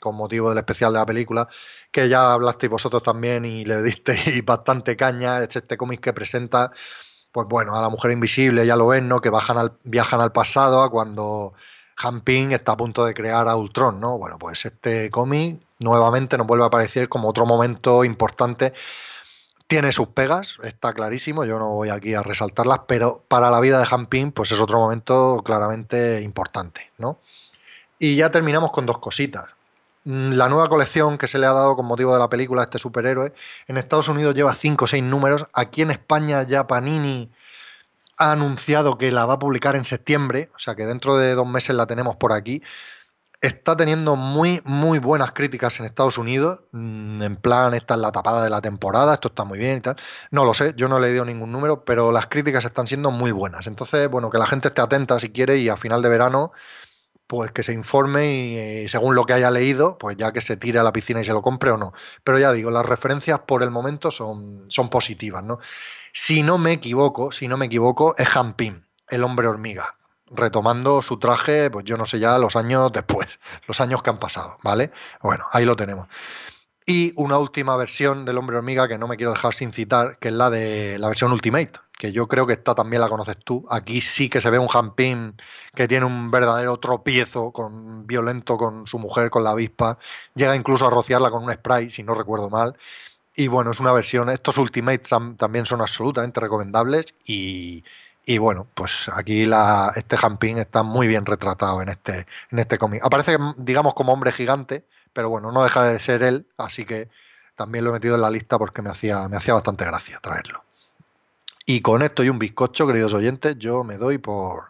con motivo del especial de la película, que ya hablasteis vosotros también y le disteis bastante caña. Este, este cómic que presenta, pues bueno, a la mujer invisible, ya lo ven, ¿no? Que bajan al, viajan al pasado, a cuando Han Ping está a punto de crear a Ultron, ¿no? Bueno, pues este cómic nuevamente nos vuelve a aparecer como otro momento importante. Tiene sus pegas, está clarísimo, yo no voy aquí a resaltarlas, pero para la vida de Han Ping, pues es otro momento claramente importante, ¿no? Y ya terminamos con dos cositas. La nueva colección que se le ha dado con motivo de la película a este superhéroe, en Estados Unidos lleva cinco o seis números, aquí en España ya Panini ha anunciado que la va a publicar en septiembre, o sea que dentro de dos meses la tenemos por aquí. Está teniendo muy, muy buenas críticas en Estados Unidos. En plan, esta es la tapada de la temporada, esto está muy bien y tal. No lo sé, yo no he leído ningún número, pero las críticas están siendo muy buenas. Entonces, bueno, que la gente esté atenta si quiere y a final de verano, pues que se informe y, y según lo que haya leído, pues ya que se tire a la piscina y se lo compre o no. Pero ya digo, las referencias por el momento son, son positivas, ¿no? Si no me equivoco, si no me equivoco, es Han Ping, el hombre hormiga, retomando su traje, pues yo no sé ya los años después, los años que han pasado, ¿vale? Bueno, ahí lo tenemos. Y una última versión del Hombre Hormiga que no me quiero dejar sin citar, que es la de la versión Ultimate, que yo creo que esta también la conoces tú. Aquí sí que se ve un Han Ping que tiene un verdadero tropiezo con, violento con su mujer, con la avispa. Llega incluso a rociarla con un spray, si no recuerdo mal. Y bueno, es una versión, estos Ultimates también son absolutamente recomendables y... Y bueno, pues aquí la, este Han Ping está muy bien retratado en este, en este cómic. Aparece, digamos, como hombre gigante, pero bueno, no deja de ser él, así que también lo he metido en la lista porque me hacía, me hacía bastante gracia traerlo. Y con esto y un bizcocho, queridos oyentes, yo me doy por,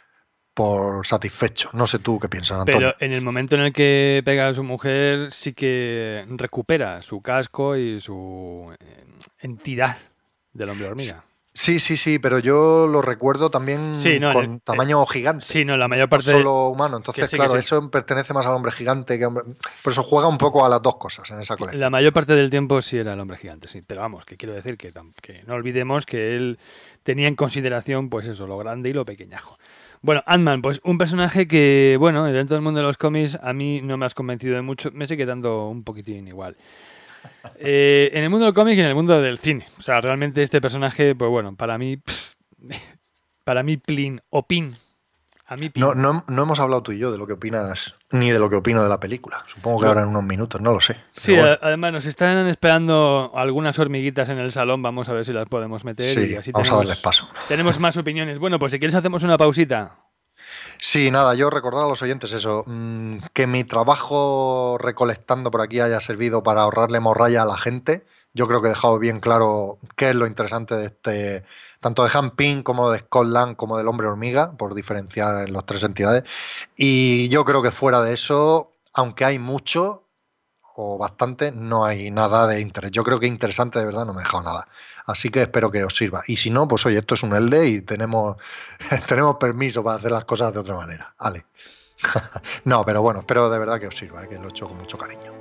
por satisfecho. No sé tú qué piensas, Antonio. Pero en el momento en el que pega a su mujer, sí que recupera su casco y su entidad del hombre hormiga. Sí, sí, sí, pero yo lo recuerdo también sí, no, con el, tamaño gigante. Sí, no, la mayor parte. No solo humano. Entonces, sí, claro, sí. eso pertenece más al hombre gigante que hombre. Por eso juega un poco a las dos cosas en esa colección. La mayor parte del tiempo sí era el hombre gigante, sí. Pero vamos, que quiero decir que, que no olvidemos que él tenía en consideración, pues eso, lo grande y lo pequeñajo. Bueno, Ant-Man, pues un personaje que, bueno, dentro del mundo de los cómics a mí no me has convencido de mucho, me sigue dando un poquitín igual. Eh, en el mundo del cómic y en el mundo del cine. O sea, realmente este personaje, pues bueno, para mí, pff, para mí, plin o pin. A mí pin. No, no, no hemos hablado tú y yo de lo que opinas, ni de lo que opino de la película. Supongo que ahora en unos minutos, no lo sé. Sí, bueno. Además nos están esperando algunas hormiguitas en el salón, vamos a ver si las podemos meter. Sí, y así vamos tenemos, a darles paso. Tenemos más opiniones. Bueno, pues si quieres hacemos una pausita. Sí, nada, yo recordar a los oyentes eso, mmm, que mi trabajo recolectando por aquí haya servido para ahorrarle morralla a la gente. Yo creo que he dejado bien claro qué es lo interesante de este, tanto de Han Ping como de Scott Lang como del Hombre Hormiga, por diferenciar en las tres entidades. Y yo creo que fuera de eso, aunque hay mucho o bastante, no hay nada de interés. Yo creo que interesante de verdad no me he dejado nada. Así que espero que os sirva. Y si no, pues oye, esto es un Elde y tenemos, tenemos permiso para hacer las cosas de otra manera. Vale. No, pero bueno, espero de verdad que os sirva, que lo he hecho con mucho cariño.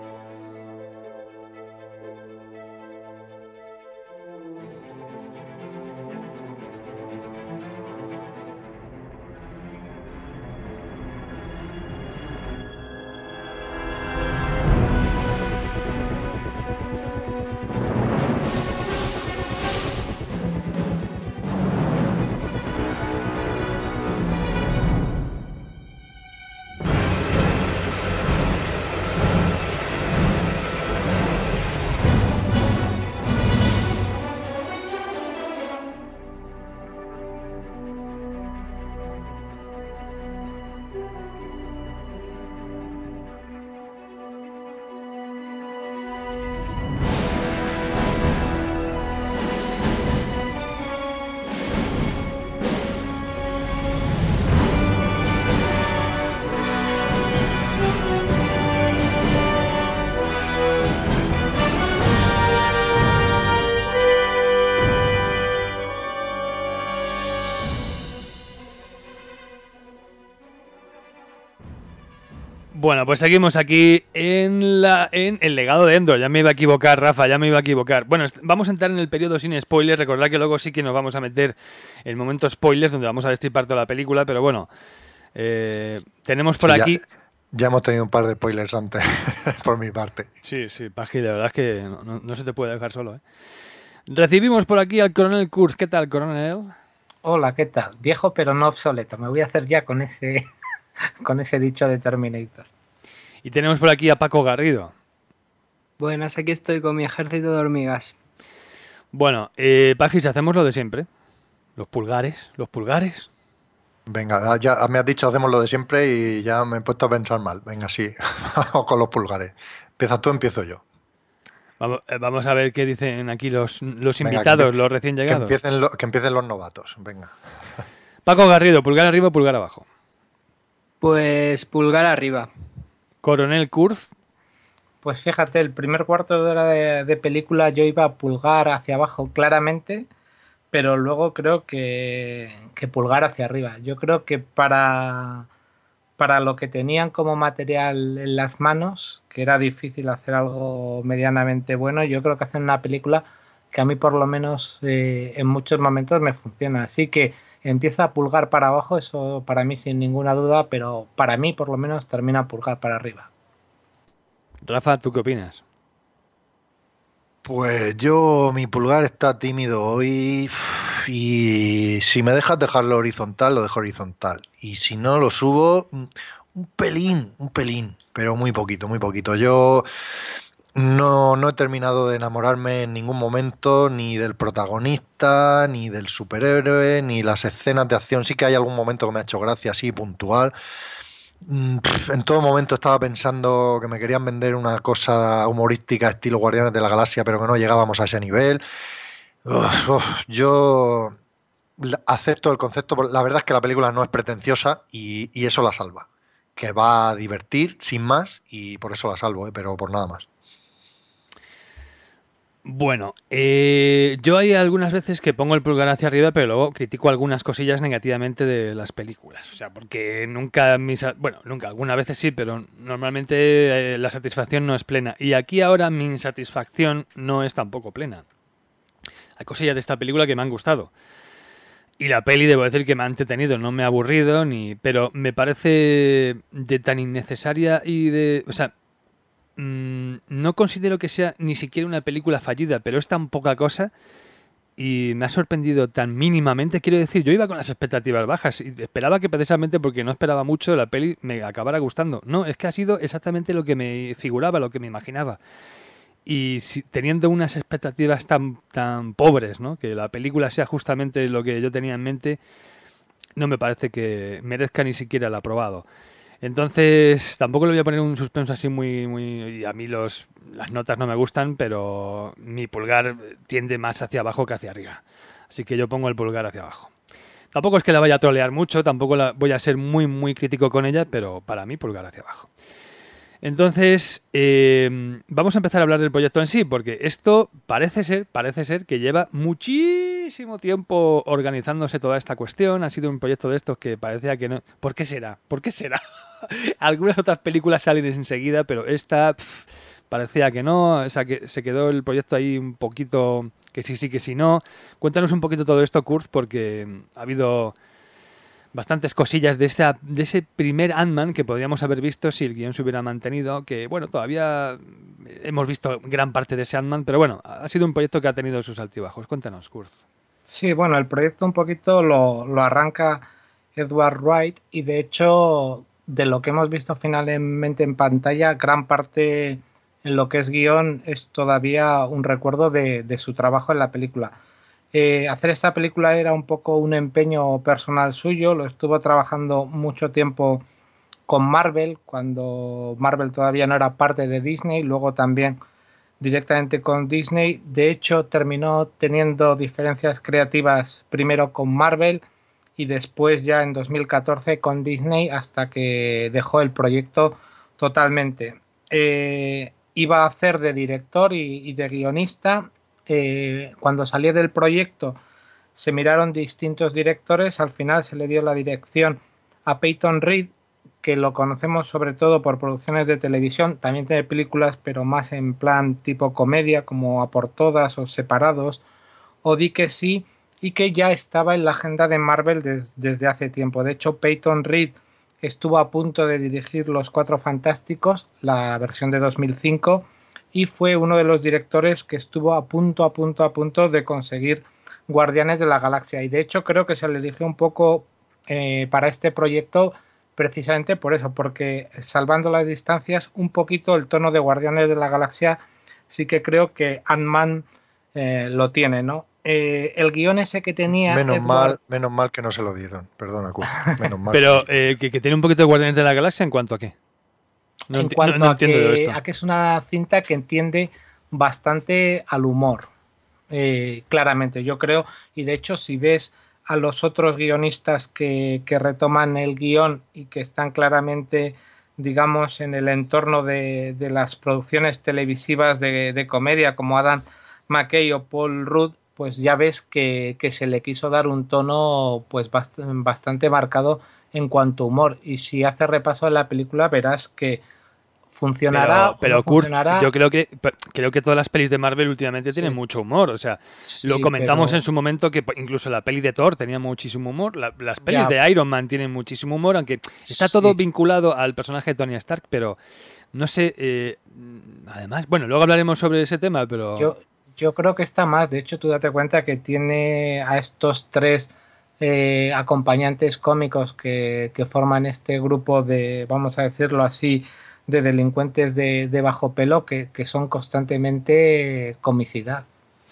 Bueno, pues seguimos aquí en la en el legado de Endor. Ya me iba a equivocar, Rafa, ya me iba a equivocar. Bueno, vamos a entrar en el periodo sin spoilers. Recordad que luego sí que nos vamos a meter en momentos spoilers donde vamos a destripar toda la película, pero bueno, eh, tenemos por sí, aquí... Ya, Ya hemos tenido un par de spoilers antes, por mi parte. Sí, sí, Pagi, la verdad es que no, no, no se te puede dejar solo, ¿eh? Recibimos por aquí al coronel Kurz. ¿Qué tal, coronel? Hola, ¿qué tal? Viejo pero no obsoleto. Me voy a hacer ya con ese, con ese dicho de Terminator. Y tenemos por aquí a Paco Garrido. Buenas, aquí estoy con mi ejército de hormigas. Bueno, eh, Pagis, hacemos lo de siempre. Los pulgares, los pulgares. Venga, ya me has dicho hacemos lo de siempre y ya me he puesto a pensar mal. Venga, sí, con los pulgares. Empiezas tú, empiezo yo. Vamos, eh, vamos a ver qué dicen aquí los, los Venga, invitados, que, los recién llegados. Que empiecen, lo, que empiecen los novatos, venga. Paco Garrido, pulgar arriba, pulgar abajo. Pues pulgar arriba. Coronel Kurz. Pues fíjate, el primer cuarto de hora de, de película yo iba a pulgar hacia abajo claramente, pero luego creo que, que pulgar hacia arriba. Yo creo que para, para lo que tenían como material en las manos, que era difícil hacer algo medianamente bueno, yo creo que hacen una película que a mí por lo menos eh, en muchos momentos me funciona. Así que empieza a pulgar para abajo, eso para mí sin ninguna duda, pero para mí por lo menos termina a pulgar para arriba. Rafa, ¿tú qué opinas? Pues yo, mi pulgar está tímido hoy y si me dejas dejarlo horizontal, lo dejo horizontal. Y si no, lo subo un pelín, un pelín, pero muy poquito, muy poquito. Yo no, no he terminado de enamorarme en ningún momento ni del protagonista, ni del superhéroe, ni las escenas de acción. Sí que hay algún momento que me ha hecho gracia, así puntual. En todo momento estaba pensando que me querían vender una cosa humorística estilo Guardianes de la Galaxia, pero que no llegábamos a ese nivel. Uf, uf, yo acepto el concepto, la verdad es que la película no es pretenciosa y, y eso la salva, que va a divertir sin más y por eso la salvo, ¿eh? Pero por nada más. Bueno, eh, yo hay algunas veces que pongo el pulgar hacia arriba, pero luego critico algunas cosillas negativamente de las películas. O sea, porque nunca mis... Bueno, nunca, algunas veces sí, pero normalmente eh, la satisfacción no es plena. Y aquí ahora mi insatisfacción no es tampoco plena. Hay cosillas de esta película que me han gustado. Y la peli, debo decir que me ha entretenido, no me ha aburrido, ni pero me parece de tan innecesaria y de... O sea, no considero que sea ni siquiera una película fallida, pero es tan poca cosa y me ha sorprendido tan mínimamente. Quiero decir, yo iba con las expectativas bajas y esperaba que precisamente porque no esperaba mucho la peli me acabara gustando. No, es que ha sido exactamente lo que me figuraba, lo que me imaginaba. Y si, teniendo unas expectativas tan, tan pobres, ¿no? Que la película sea justamente lo que yo tenía en mente, no me parece que merezca ni siquiera el aprobado. Entonces, tampoco le voy a poner un suspenso así muy... muy y a mí los, las notas no me gustan, pero mi pulgar tiende más hacia abajo que hacia arriba. Así que yo pongo el pulgar hacia abajo. Tampoco es que la vaya a trolear mucho, tampoco la, voy a ser muy, muy crítico con ella, pero para mí pulgar hacia abajo. Entonces, eh, vamos a empezar a hablar del proyecto en sí, porque esto parece ser, parece ser que lleva muchísimo tiempo organizándose toda esta cuestión. Ha sido un proyecto de estos que parecía que no... ¿Por qué será? ¿Por qué será? Algunas otras películas salen enseguida, pero esta pff, parecía que no. O sea, que se quedó el proyecto ahí un poquito que sí, sí, que sí, no. Cuéntanos un poquito todo esto, Kurz, porque ha habido bastantes cosillas de, esta, de ese primer Ant-Man que podríamos haber visto si el guión se hubiera mantenido, que bueno, todavía hemos visto gran parte de ese Ant-Man, pero bueno, ha sido un proyecto que ha tenido sus altibajos. Cuéntanos, Kurz. Sí, bueno, el proyecto un poquito lo, lo arranca Edward Wright y de hecho de lo que hemos visto finalmente en pantalla, gran parte en lo que es guión es todavía un recuerdo de, de su trabajo en la película. Eh, hacer esta película era un poco un empeño personal suyo, lo estuvo trabajando mucho tiempo con Marvel, cuando Marvel todavía no era parte de Disney, luego también directamente con Disney. De hecho, terminó teniendo diferencias creativas primero con Marvel y después ya en dos mil catorce con Disney hasta que dejó el proyecto totalmente. Eh, iba a hacer de director y, y de guionista. Eh, cuando salió del proyecto se miraron distintos directores, al final se le dio la dirección a Peyton Reed, que lo conocemos sobre todo por producciones de televisión, también tiene películas pero más en plan tipo comedia como A por Todas o Separados o Di que sí, y que ya estaba en la agenda de Marvel des, desde hace tiempo. De hecho, Peyton Reed estuvo a punto de dirigir Los Cuatro Fantásticos, la versión de dos mil cinco, y fue uno de los directores que estuvo a punto, a punto, a punto de conseguir Guardianes de la Galaxia. Y de hecho creo que se le eligió un poco eh, para este proyecto precisamente por eso, porque salvando las distancias, un poquito el tono de Guardianes de la Galaxia sí que creo que Ant-Man eh, lo tiene, ¿no? Eh, el guión ese que tenía Menos Edward... mal, menos mal que no se lo dieron. Perdona, Kurt. Menos mal. Pero eh, que, que tiene un poquito de Guardianes de la Galaxia en cuanto a qué. No en enti- cuanto no, no a, entiendo de que, esto. a que es una cinta que entiende bastante al humor, eh, claramente, yo creo. Y de hecho, si ves a los otros guionistas que, que retoman el guión y que están claramente, digamos, en el entorno de, de las producciones televisivas de, de comedia, como Adam McKay o Paul Rudd, pues ya ves que, que se le quiso dar un tono pues bast- bastante marcado en cuanto a humor. Y si haces repaso de la película, verás que funcionará Pero, pero o no Kurt, funcionará. yo creo que pe- creo que todas las pelis de Marvel últimamente Sí. tienen mucho humor. O sea, Sí, lo comentamos pero- en su momento que incluso la peli de Thor tenía muchísimo humor. La- las pelis Ya. de Iron Man tienen muchísimo humor, aunque está todo Sí. vinculado al personaje de Tony Stark, pero no sé. eh, además, bueno, luego hablaremos sobre ese tema, pero. Yo, yo creo que está más. De hecho, tú date cuenta que tiene a estos tres eh, acompañantes cómicos que, que forman este grupo de, vamos a decirlo así, de delincuentes de, de bajo pelo que, que son constantemente comicidad.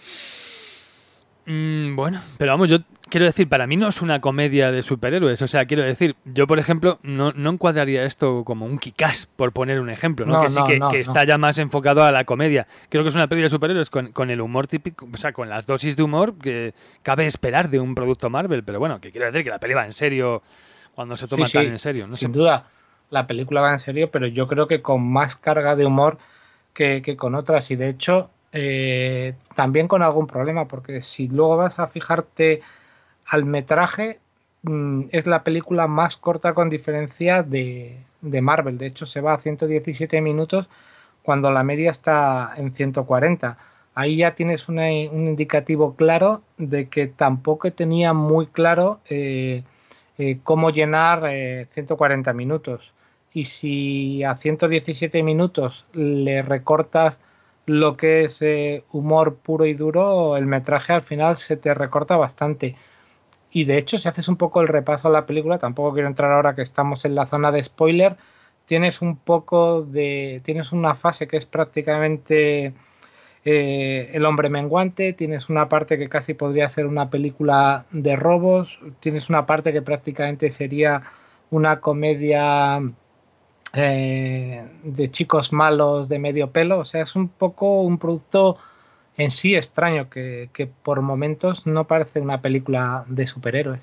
Mm, bueno, pero vamos, yo quiero decir, para mí no es una comedia de superhéroes. O sea, quiero decir, yo por ejemplo no, no encuadraría esto como un Kick-Ass, por poner un ejemplo, ¿no? No, que sí no, que, no, que no. está ya más enfocado a la comedia. Creo que es una peli de superhéroes con, con el humor típico, o sea, con las dosis de humor que cabe esperar de un producto Marvel. Pero bueno, que quiero decir que la peli va en serio cuando se toma Sí, tan sí, en serio. No sin sé. duda, la película va en serio, pero yo creo que con más carga de humor que, que con otras. Y de hecho, eh, también con algún problema, porque si luego vas a fijarte al metraje, mm, es la película más corta con diferencia de, de Marvel. De hecho, se va a ciento diecisiete minutos cuando la media está en ciento cuarenta. Ahí ya tienes una- un indicativo claro de que tampoco tenía muy claro eh, eh, cómo llenar eh, ciento cuarenta minutos. Y si a ciento diecisiete minutos le recortas lo que es eh, humor puro y duro, el metraje al final se te recorta bastante. Y de hecho, si haces un poco el repaso a la película, tampoco quiero entrar ahora que estamos en la zona de spoiler, tienes un poco de... tienes una fase que es prácticamente eh, El hombre menguante, tienes una parte que casi podría ser una película de robos, tienes una parte que prácticamente sería una comedia eh, de chicos malos de medio pelo. O sea, es un poco un producto en sí extraño que, que por momentos no parece una película de superhéroes.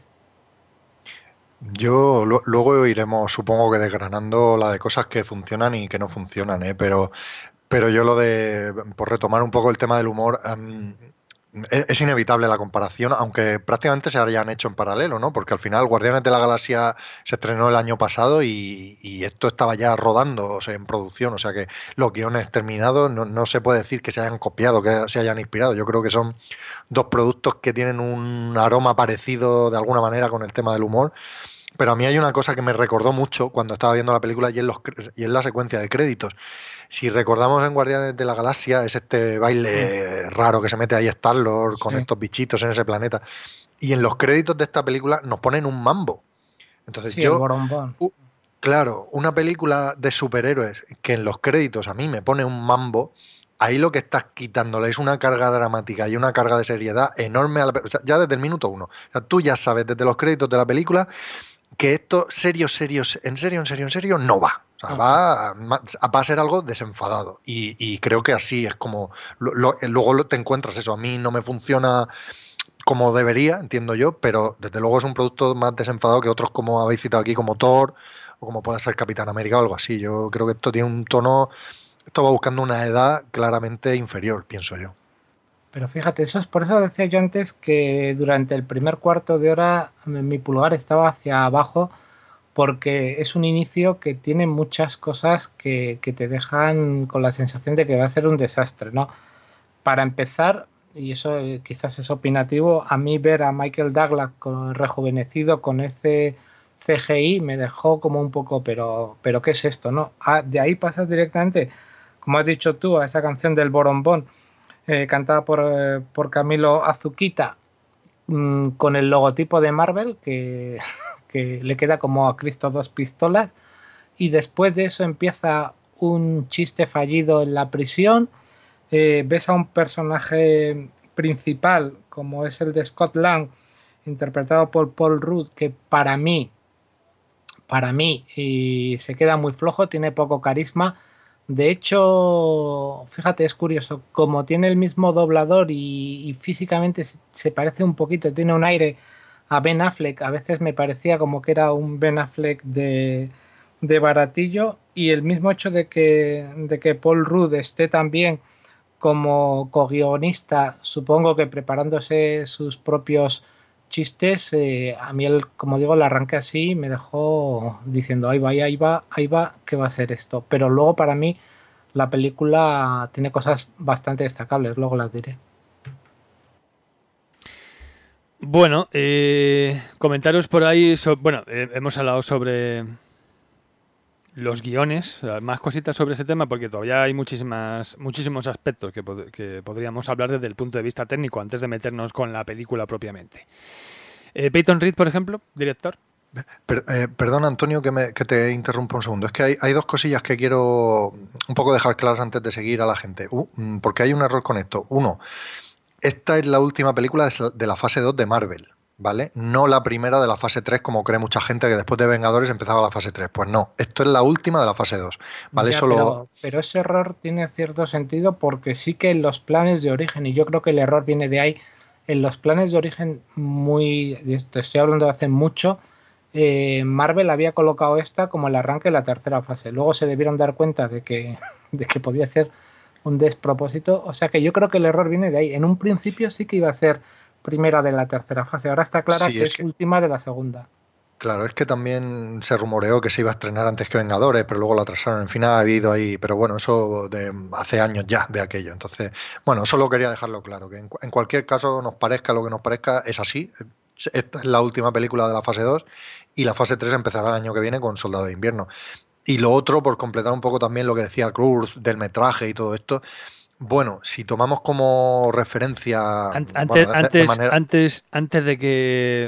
Yo lu- luego iremos, supongo que desgranando la de cosas que funcionan y que no funcionan, ¿eh? Pero, pero yo lo de, por retomar un poco el tema del humor, em, es, es inevitable la comparación, aunque prácticamente se hayan hecho en paralelo, ¿no? Porque al final Guardianes de la Galaxia se estrenó el año pasado y, y esto estaba ya rodando, o sea, en producción, o sea que los guiones terminados no, no se puede decir que se hayan copiado, que se hayan inspirado. Yo creo que son dos productos que tienen un aroma parecido de alguna manera con el tema del humor. Pero a mí hay una cosa que me recordó mucho cuando estaba viendo la película y en, los, cre- y en la secuencia de créditos. Si recordamos en Guardianes de la Galaxia, es este baile raro que se mete ahí Star-Lord con Sí. estos bichitos en ese planeta. Y en los créditos de esta película nos ponen un mambo. Entonces Sí, el yo, borombón. u- claro, una película de superhéroes que en los créditos a mí me pone un mambo, ahí lo que estás quitándole es una carga dramática y una carga de seriedad enorme a la pe- o sea, ya desde el minuto uno. O sea, tú ya sabes desde los créditos de la película que esto serio, serio, en serio, en serio, en serio, no va. O sea, No. va, a, va a ser algo desenfadado. Y, y creo que así es como... lo- lo- luego lo- te encuentras eso. A mí no me funciona como debería, entiendo yo, pero desde luego es un producto más desenfadado que otros como habéis citado aquí, como Thor, o como puede ser Capitán América o algo así. Yo creo que esto tiene un tono... Esto va buscando una edad claramente inferior, pienso yo. Pero fíjate, eso es por eso decía yo antes que durante el primer cuarto de hora mi pulgar estaba hacia abajo, porque es un inicio que tiene muchas cosas que, que te dejan con la sensación de que va a ser un desastre, ¿no? Para empezar, y eso eh, quizás es opinativo, a mí ver a Michael Douglas con, rejuvenecido con ese C G I me dejó como un poco, pero, pero ¿qué es esto? ¿No? Ah, de ahí pasas directamente, como has dicho tú, a esa canción del Borombón, eh, cantada por, eh, por Camilo Azuquita, mmm, con el logotipo de Marvel, que, que le queda como a Cristo dos pistolas, y después de eso empieza un chiste fallido en la prisión, eh, ves a un personaje principal, como es el de Scott Lang, interpretado por Paul Rudd, que para mí, para mí, y se queda muy flojo, tiene poco carisma. De hecho, fíjate, es curioso, como tiene el mismo doblador y, y físicamente se, se parece un poquito, tiene un aire a Ben Affleck, a veces me parecía como que era un Ben Affleck de, de baratillo, y el mismo hecho de que, de que Paul Rudd esté también como co-guionista, supongo que preparándose sus propios chistes, eh, a mí, el, como digo, el arranque así me dejó diciendo, ahí va, ahí va, ahí va, ¿qué va a ser esto? Pero luego para mí la película tiene cosas bastante destacables, luego las diré. Bueno, eh, comentarios por ahí, so, bueno, eh, hemos hablado sobre los guiones, más cositas sobre ese tema, porque todavía hay muchísimas, muchísimos aspectos que, pod que podríamos hablar desde el punto de vista técnico antes de meternos con la película propiamente. Eh, Peyton Reed, por ejemplo, director. Per, eh, perdón, Antonio, que, me, que te interrumpa un segundo. Es que hay, hay dos cosillas que quiero un poco dejar claras antes de seguir a la gente. Uh, porque hay un error con esto. Uno, esta es la última película de la fase dos de Marvel, ¿vale? No la primera de la fase tres, como cree mucha gente, que después de Vengadores empezaba la fase tres. Pues no, esto es la última de la fase dos, ¿vale? Ya, Solo... pero, pero ese error tiene cierto sentido porque sí que en los planes de origen, y yo creo que el error viene de ahí, en los planes de origen muy, te estoy hablando de hace mucho, eh, Marvel había colocado esta como el arranque de la tercera fase. Luego se debieron dar cuenta de que, de que podía ser un despropósito. O sea que yo creo que el error viene de ahí. En un principio sí que iba a ser primera de la tercera fase. Ahora está clara sí, que es, es que... última de la segunda. Claro, es que también se rumoreó que se iba a estrenar antes que Vengadores, pero luego lo atrasaron. En fin, ha habido ahí, pero bueno, eso de hace años ya de aquello. Entonces, bueno, solo quería dejarlo claro, que en, en cualquier caso nos parezca lo que nos parezca, es así. Esta es la última película de la fase dos y la fase tres empezará el año que viene con Soldado de Invierno. Y lo otro, por completar un poco también lo que decía Cruz del metraje y todo esto, bueno, si tomamos como referencia... Antes, bueno, de, antes, de manera... antes, antes de que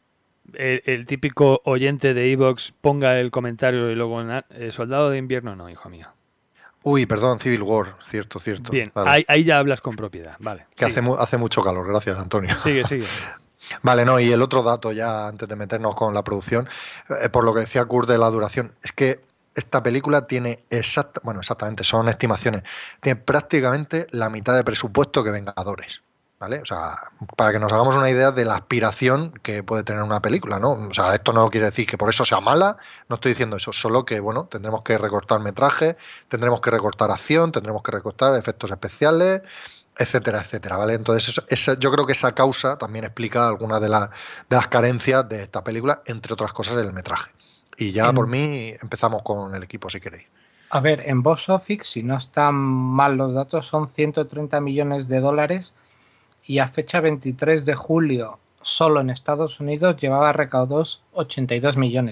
el, el típico oyente de iVoox ponga el comentario y luego eh, Soldado de Invierno, no, hijo mío. Uy, perdón, Civil War, cierto, cierto. Bien, vale. ahí, ahí ya hablas con propiedad, vale. Que hace, hace mucho calor, gracias, Antonio. Sigue, sigue. Vale, no, y el otro dato ya antes de meternos con la producción, eh, por lo que decía Kurt de la duración, es que esta película tiene exacta, bueno, exactamente, son estimaciones, tiene prácticamente la mitad de presupuesto que Vengadores, ¿vale? O sea, para que nos hagamos una idea de la aspiración que puede tener una película, ¿no? O sea, esto no quiere decir que por eso sea mala, no estoy diciendo eso, solo que, bueno, tendremos que recortar metraje, tendremos que recortar acción, tendremos que recortar efectos especiales, etcétera, etcétera, ¿vale? Entonces, eso, esa, yo creo que esa causa también explica algunas de, la, de las carencias de esta película, entre otras cosas, el metraje. Y ya en, por mí empezamos con el equipo, si queréis. A ver, en Box Office, si no están mal los datos, son ciento treinta millones de dólares y a fecha veintitrés de julio, solo en Estados Unidos, llevaba recaudados ochenta y dos millones.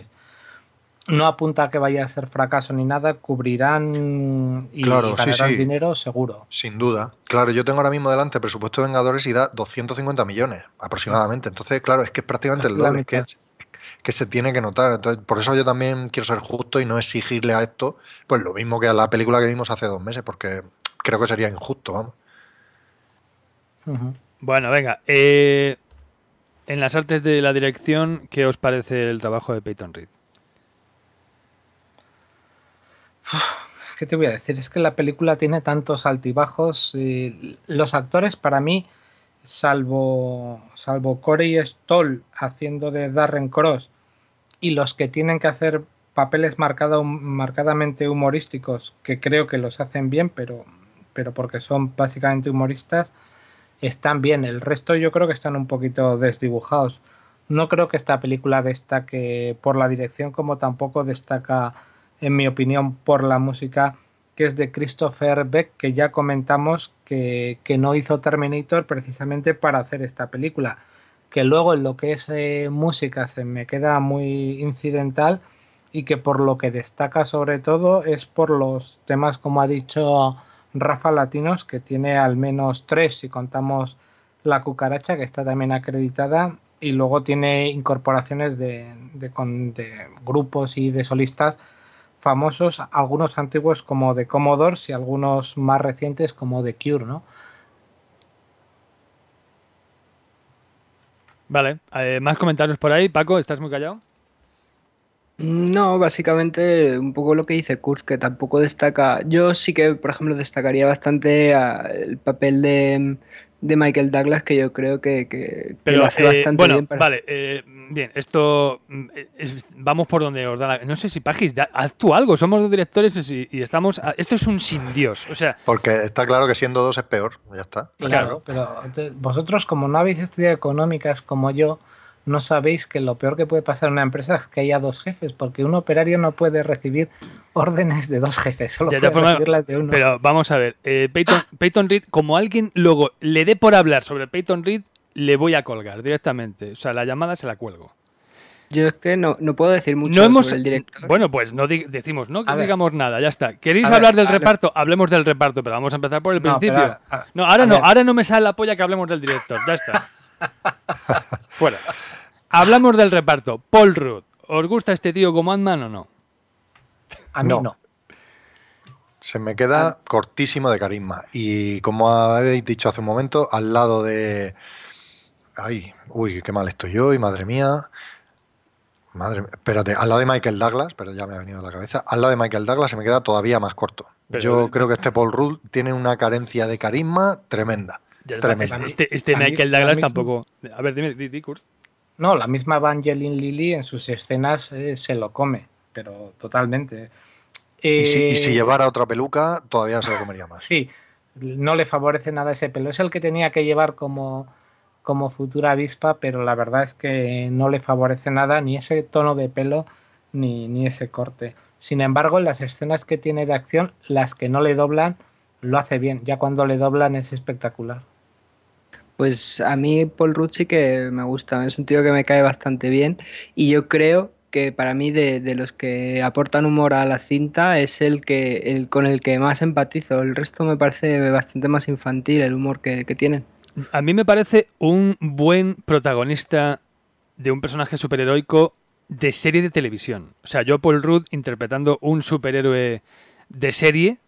No apunta a que vaya a ser fracaso ni nada, cubrirán y, claro, y ganarán sí, sí. dinero seguro. Sin duda. Claro, yo tengo ahora mismo delante el presupuesto de Vengadores y da doscientos cincuenta millones aproximadamente. Entonces, claro, es que es prácticamente el doble, que, que se tiene que notar. Entonces, por eso yo también quiero ser justo y no exigirle a esto pues lo mismo que a la película que vimos hace dos meses, porque creo que sería injusto, vamos. Uh-huh. Bueno, venga. Eh, en las artes de la dirección, ¿qué os parece el trabajo de Peyton Reed? ¿Qué te voy a decir? Es que la película tiene tantos altibajos. Eh, los actores, para mí, salvo, salvo Corey Stoll haciendo de Darren Cross y los que tienen que hacer papeles marcado, marcadamente humorísticos, que creo que los hacen bien, pero, pero porque son básicamente humoristas, están bien. El resto yo creo que están un poquito desdibujados. No creo que esta película destaque por la dirección, como tampoco destaca, en mi opinión, por la música, que es de Christopher Beck, que ya comentamos que, que no hizo Terminator precisamente para hacer esta película. que luego en lo que es eh, música se me queda muy incidental y que por lo que destaca sobre todo es por los temas, como ha dicho Rafa, latinos, que tiene al menos tres si contamos La Cucaracha, que está también acreditada, y luego tiene incorporaciones de, de, con, de grupos y de solistas famosos, algunos antiguos como The Commodores y algunos más recientes como The Cure, ¿no? Vale, eh, más comentarios por ahí. Paco, ¿estás muy callado? No, básicamente un poco lo que dice Kurt, que tampoco destaca. Yo sí que, por ejemplo, destacaría bastante a- el papel de, de Michael Douglas, que yo creo que, que- que Pero, lo hace eh, bastante bueno, bien para vale, eh, bien, esto mm, es- vamos por donde os da la... No sé si, Pajis, da- haz tú algo, somos dos directores y, y estamos... a- esto es un sin Dios, o sea, Porque está claro que siendo dos es peor, ya está. Claro, pero te- vosotros, como no habéis estudiado económicas como yo, no sabéis que lo peor que puede pasar en una empresa es que haya dos jefes, porque un operario no puede recibir órdenes de dos jefes, solo de puede todas formas, recibirlas de uno. pero vamos a ver, eh, Peyton, Peyton Reed, como alguien luego le dé por hablar sobre Peyton Reed, le voy a colgar directamente, o sea, la llamada se la cuelgo. Yo es que no, no puedo decir mucho No hemos, sobre el director. bueno, pues no di- decimos, no A ver. digamos nada, ya está. ¿Queréis A ver, hablar del a ver. reparto? Hablemos del reparto, pero vamos a empezar por el No, principio. pero a- a- no, ahora a no, ver. ahora no me sale la polla que hablemos del director, ya está. Fuera. Hablamos del reparto. Paul Rudd, ¿os gusta este tío como Ant-Man o no? A mí No. no. Se me queda cortísimo de carisma. Y como habéis dicho hace un momento, al lado de... Ay, uy, qué mal estoy yo y madre mía. Madre mía. Espérate, al lado de Michael Douglas, pero ya me ha venido a la cabeza. Al lado de Michael Douglas se me queda todavía más corto. Pero- yo creo que este Paul Rudd tiene una carencia de carisma tremenda. Ya, Tremenda. Este, este A mí- Michael a Douglas mí- tampoco. A ver, dime, di, di, Kurt. No, la misma Evangeline Lilly en sus escenas eh, se lo come, pero totalmente. Y, si, y si Eh, llevara otra peluca, todavía se lo comería más. Sí, no le favorece nada ese pelo. Es el que tenía que llevar como, como futura avispa, pero la verdad es que no le favorece nada ni ese tono de pelo ni, ni ese corte. Sin embargo, en las escenas que tiene de acción, las que no le doblan, lo hace bien. Ya cuando le doblan es espectacular. Pues a mí Paul Rudd sí que me gusta, es un tío que me cae bastante bien y yo creo que para mí de, de los que aportan humor a la cinta es el que el con el que más empatizo. El resto me parece bastante más infantil el humor que, que tienen. A mí me parece un buen protagonista de un personaje superheroico de serie de televisión. O sea, yo Paul Rudd interpretando un superhéroe de serie,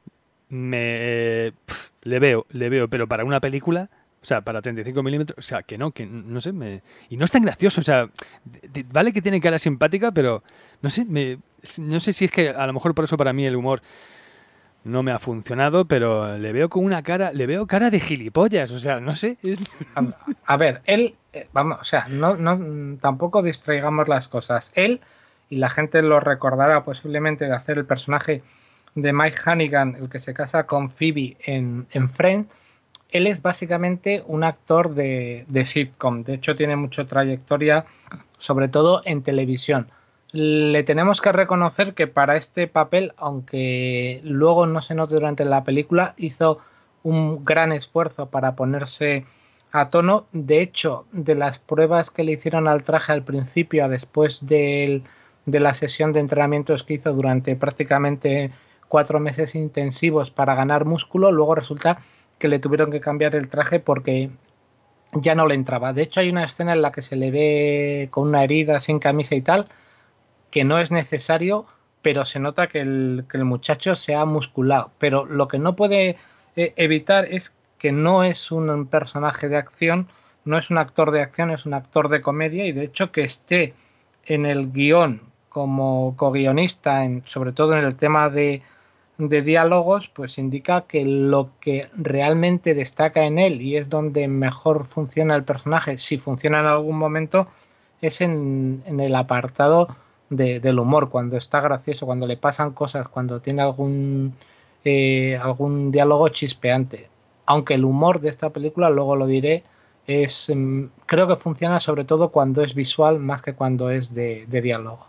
me pf, le veo, le veo, pero para una película, o sea, para treinta y cinco milímetros, o sea, que no, que no sé, me... y no es tan gracioso, o sea, de- de- vale que tiene cara simpática, pero no sé, me, no sé si es que a lo mejor por eso para mí el humor no me ha funcionado, pero le veo con una cara, le veo cara de gilipollas, o sea, no sé. es- A, a ver, él, eh, vamos, o sea, no, no, tampoco distraigamos las cosas. Él, y la gente lo recordará posiblemente de hacer el personaje de Mike Hannigan, el que se casa con Phoebe en, en Friends, él es básicamente un actor de, de sitcom. De hecho, tiene mucha trayectoria, sobre todo en televisión. Le tenemos que reconocer que para este papel, aunque luego no se note durante la película, hizo un gran esfuerzo para ponerse a tono. De hecho, de las pruebas que le hicieron al traje al principio, a después del, de la sesión de entrenamientos que hizo durante prácticamente cuatro meses intensivos para ganar músculo, luego resulta que le tuvieron que cambiar el traje porque ya no le entraba. De hecho, hay una escena en la que se le ve con una herida, sin camisa y tal, que no es necesario, pero se nota que el, que el muchacho se ha musculado. Pero lo que no puede eh, evitar es que no es un personaje de acción, no es un actor de acción, es un actor de comedia, y de hecho que esté en el guión como co-guionista, en, sobre todo en el tema de, de diálogos, pues indica que lo que realmente destaca en él y es donde mejor funciona el personaje, si funciona en algún momento, es en, en el apartado de, del humor, cuando está gracioso, cuando le pasan cosas, cuando tiene algún, eh, algún diálogo chispeante. Aunque el humor de esta película, luego lo diré, es creo que funciona sobre todo cuando es visual más que cuando es de, de diálogo.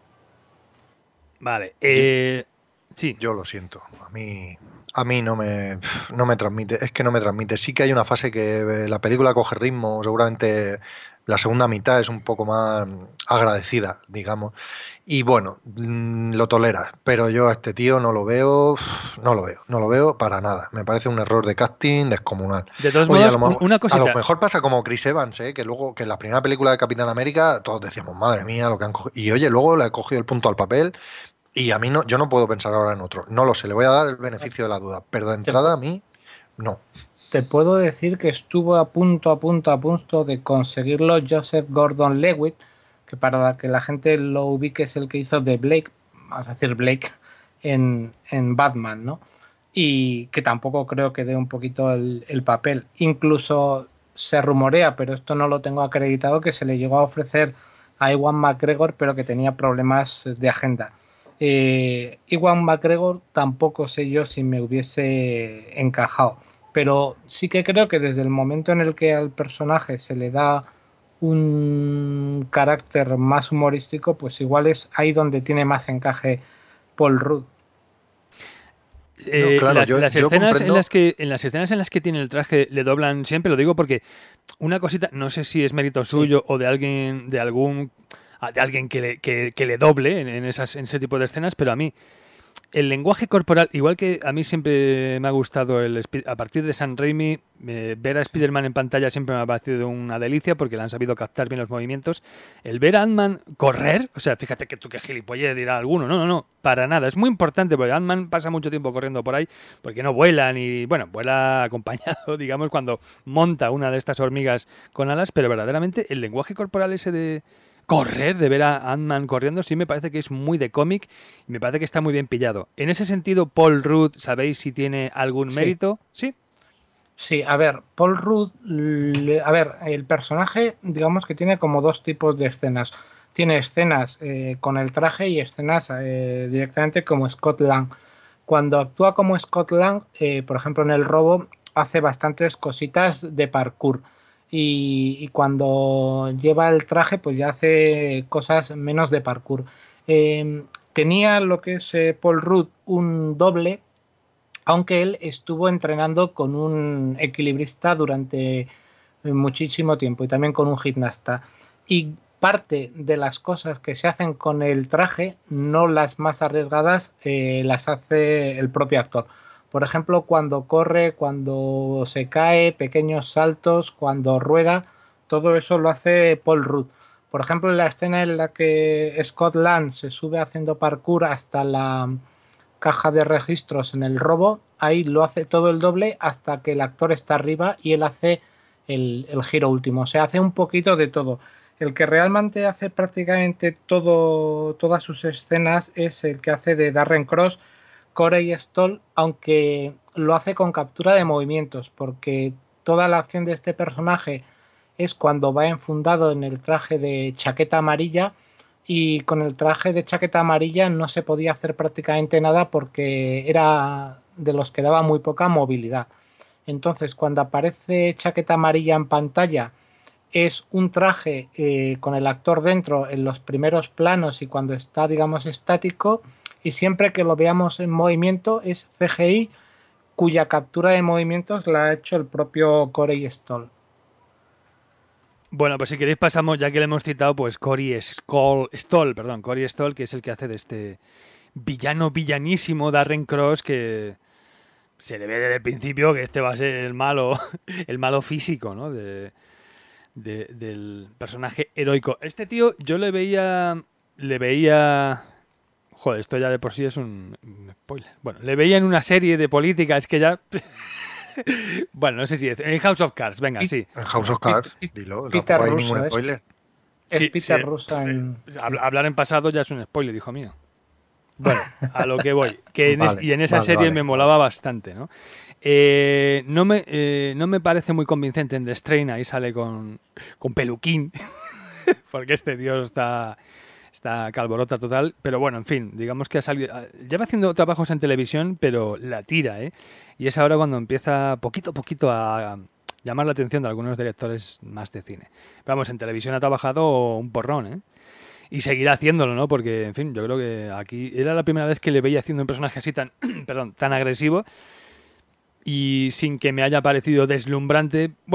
Vale, eh, sí. Yo lo siento, a mí, a mí no me, no me transmite, es que no me transmite. Sí que hay una fase que la película coge ritmo, seguramente La segunda mitad es un poco más agradecida, digamos. Y bueno, mm, lo tolera, pero yo a este tío no lo veo, no lo veo, no lo veo para nada. Me parece un error de casting descomunal. De todos Oye, a modos, lo un- mejor, una a lo cosita. mejor pasa como Chris Evans, ¿eh? Que luego, que en la primera película de Capitán América, todos decíamos, madre mía, lo que han cogido. Y oye, luego le ha cogido el punto al papel. Y a mí no, yo no puedo pensar ahora en otro. No lo sé, le voy a dar el beneficio de la duda. Pero de Te, entrada a mí, no. te puedo decir que estuvo a punto, a punto, a punto de conseguirlo Joseph Gordon-Levitt, que para que la gente lo ubique es el que hizo de Blake, vamos a decir Blake, en, en Batman, ¿no? Y que tampoco creo que dé un poquito el, el papel. Incluso se rumorea, pero esto no lo tengo acreditado, que se le llegó a ofrecer a Ewan McGregor, pero que tenía problemas de agenda. Eh, Ewan McGregor tampoco sé yo si me hubiese encajado, pero sí que creo que desde el momento en el que al personaje se le da un carácter más humorístico, pues igual es ahí donde tiene más encaje Paul Rudd. Eh, No, claro, las, yo, las yo escenas en comprendo. las que en las escenas en las que tiene el traje le doblan siempre, lo digo porque una cosita, no sé si es mérito Sí. suyo o de alguien, de algún, ah, de alguien que le, que, que le doble en, en esas, en ese tipo de escenas, pero a mí el lenguaje corporal, igual que a mí siempre me ha gustado el Spi- a partir de Sam Raimi, eh, ver a Spider-Man en pantalla siempre me ha parecido una delicia porque le han sabido captar bien los movimientos. El ver a Ant-Man correr, o sea, fíjate que tú que gilipollez dirá alguno, no, no, no, para nada, es muy importante porque Ant-Man pasa mucho tiempo corriendo por ahí porque no vuela ni, bueno, vuela acompañado, digamos, cuando monta una de estas hormigas con alas, pero verdaderamente el lenguaje corporal ese de correr, de ver a Ant-Man corriendo, sí me parece que es muy de cómic y me parece que está muy bien pillado. En ese sentido, Paul Rudd, ¿sabéis si tiene algún Sí. mérito? Sí. Sí, a ver, Paul Rudd, le- a ver, el personaje, digamos que tiene como dos tipos de escenas. Tiene escenas eh, con el traje y escenas eh, directamente como Scott Lang. Cuando actúa como Scott Lang, eh, por ejemplo en El Robo, hace bastantes cositas de parkour. Y, y cuando lleva el traje, pues ya hace cosas menos de parkour. Eh, tenía lo que es eh, Paul Rudd un doble, aunque él estuvo entrenando con un equilibrista durante muchísimo tiempo y también con un gimnasta. Y parte de las cosas que se hacen con el traje, no las más arriesgadas, eh, las hace el propio actor. Por ejemplo, cuando corre, cuando se cae, pequeños saltos, cuando rueda, todo eso lo hace Paul Rudd. Por ejemplo, en la escena en la que Scott Lang se sube haciendo parkour hasta la caja de registros en El Robo, ahí lo hace todo el doble hasta que el actor está arriba y él hace el, el giro último. O sea, hace un poquito de todo. El que realmente hace prácticamente todo, todas sus escenas es el que hace de Darren Cross, Corey Stoll, aunque lo hace con captura de movimientos, porque toda la acción de este personaje es cuando va enfundado en el traje de chaqueta amarilla, y con el traje de chaqueta amarilla no se podía hacer prácticamente nada porque era de los que daba muy poca movilidad. Entonces, cuando aparece chaqueta amarilla en pantalla, es un traje eh, con el actor dentro en los primeros planos y cuando está, digamos, estático, y siempre que lo veamos en movimiento es C G I, cuya captura de movimientos la ha hecho el propio Corey Stoll. Bueno, pues si queréis pasamos, ya que le hemos citado, pues Corey Stoll, Stoll, perdón, Corey Stoll, que es el que hace de este villano villanísimo Darren Cross, que se le ve desde el principio que este va a ser el malo, el malo físico, ¿no? De, de- del personaje heroico. Este tío, yo le veía, le veía, joder, esto ya de por sí es un, un spoiler. Bueno, le veía en una serie de política, es que ya, bueno, no sé si es, en House of Cards, venga, sí. En House of Cards, dilo, Peter tampoco hay Russo, ningún ¿es? spoiler. Es Sí, Peter sí. Russo en... Pues, habl- hablar en pasado ya es un spoiler, hijo mío. Bueno, a lo que voy. Que en es- Vale, y en esa vale, serie vale, me molaba bastante, ¿no? Eh, no, me, eh, no me parece muy convincente en The Strain, ahí sale con, con peluquín, porque este tío está, está calborota total. Pero bueno, en fin, digamos que ha salido. Lleva haciendo trabajos en televisión, pero la tira, ¿eh? Y es ahora cuando empieza poquito a poquito a llamar la atención de algunos directores más de cine. Vamos, en televisión ha trabajado un porrón, ¿eh? Y seguirá haciéndolo, ¿no? Porque, en fin, yo creo que aquí era la primera vez que le veía haciendo un personaje así tan, perdón, tan agresivo y sin que me haya parecido deslumbrante. Bueno,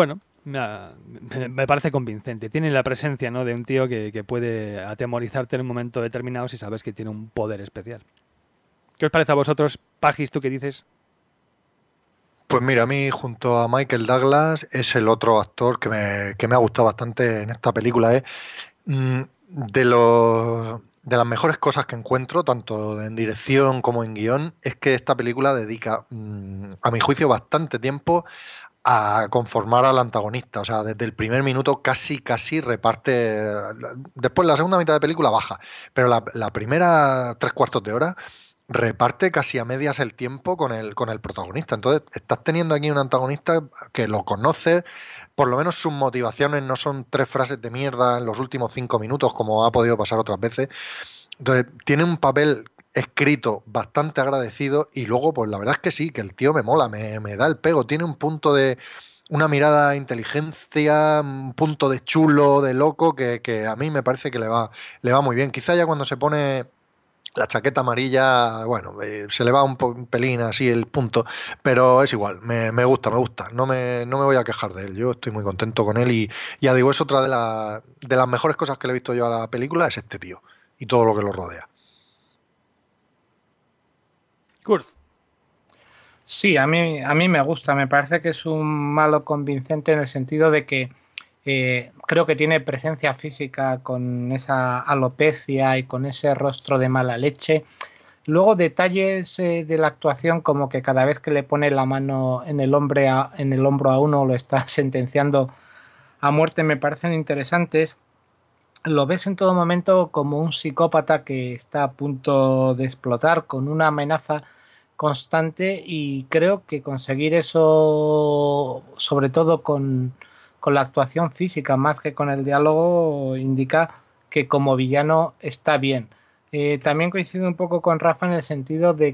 me parece convincente. Tiene la presencia, ¿no?, de un tío que, que puede atemorizarte en un momento determinado si sabes que tiene un poder especial. ¿Qué os parece a vosotros, Pagis, tú qué dices? Pues mira, a mí junto a Michael Douglas es el otro actor que me, que me ha gustado bastante en esta película. ¿eh? Mm, de los, de las mejores cosas que encuentro, tanto en dirección como en guión, es que esta película dedica, mm, a mi juicio, bastante tiempo a conformar al antagonista. O sea, desde el primer minuto casi, casi reparte. Después, la segunda mitad de película baja, pero la, la primera tres cuartos de hora reparte casi a medias el tiempo con el, con el protagonista. Entonces, estás teniendo aquí un antagonista que lo conoces, por lo menos sus motivaciones no son tres frases de mierda en los últimos cinco minutos, como ha podido pasar otras veces. Entonces, tiene un papel escrito bastante agradecido y luego, pues la verdad es que sí, que el tío me mola, me, me da el pego, tiene un punto de, una mirada de inteligencia, un punto de chulo, de loco, que, que a mí me parece que le va, le va muy bien. Quizá ya cuando se pone la chaqueta amarilla, bueno, eh, se le va un, po- un pelín así el punto, pero es igual, me, me gusta, me gusta, no me, no me voy a quejar de él, yo estoy muy contento con él y ya digo, es otra de, la- de las mejores cosas que le he visto yo a la película, es este tío y todo lo que lo rodea. Kurt. Sí, a mí, a mí me gusta, me parece que es un malo convincente en el sentido de que eh, creo que tiene presencia física con esa alopecia y con ese rostro de mala leche. Luego detalles eh, de la actuación, como que cada vez que le pone la mano en el, hombre a- en el hombro a uno lo está sentenciando a muerte, me parecen interesantes. Lo ves en todo momento como un psicópata que está a punto de explotar con una amenaza constante y creo que conseguir eso, sobre todo con, con la actuación física más que con el diálogo, indica que como villano está bien. Eh, también coincido un poco con Rafa en el sentido de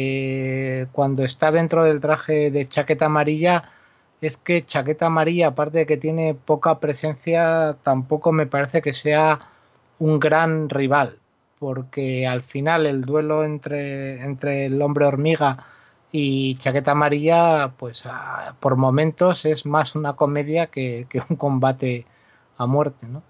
que cuando está dentro del traje de chaqueta amarilla, es que chaqueta amarilla, aparte de que tiene poca presencia, tampoco me parece que sea un gran rival, porque al final el duelo entre, entre el hombre hormiga y chaqueta amarilla, pues a- por momentos es más una comedia que, que un combate a muerte, ¿no?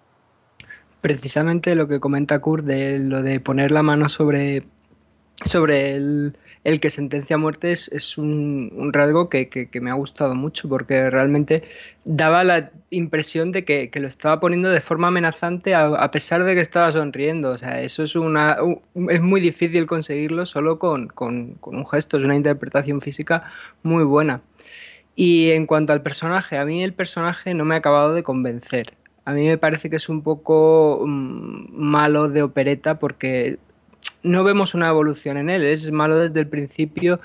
Precisamente lo que comenta Kurt de lo de poner la mano sobre, sobre el, el que sentencia a muerte es, es un, un rasgo que, que- que me ha gustado mucho porque realmente daba la impresión de que, que lo estaba poniendo de forma amenazante a, a pesar de que estaba sonriendo. O sea, eso es una, un- es muy difícil conseguirlo solo con, con, con un gesto, es una interpretación física muy buena. Y en cuanto al personaje, a mí el personaje no me ha acabado de convencer. A mí me parece que es un poco mm, malo de opereta porque no vemos una evolución en él, es malo desde el principio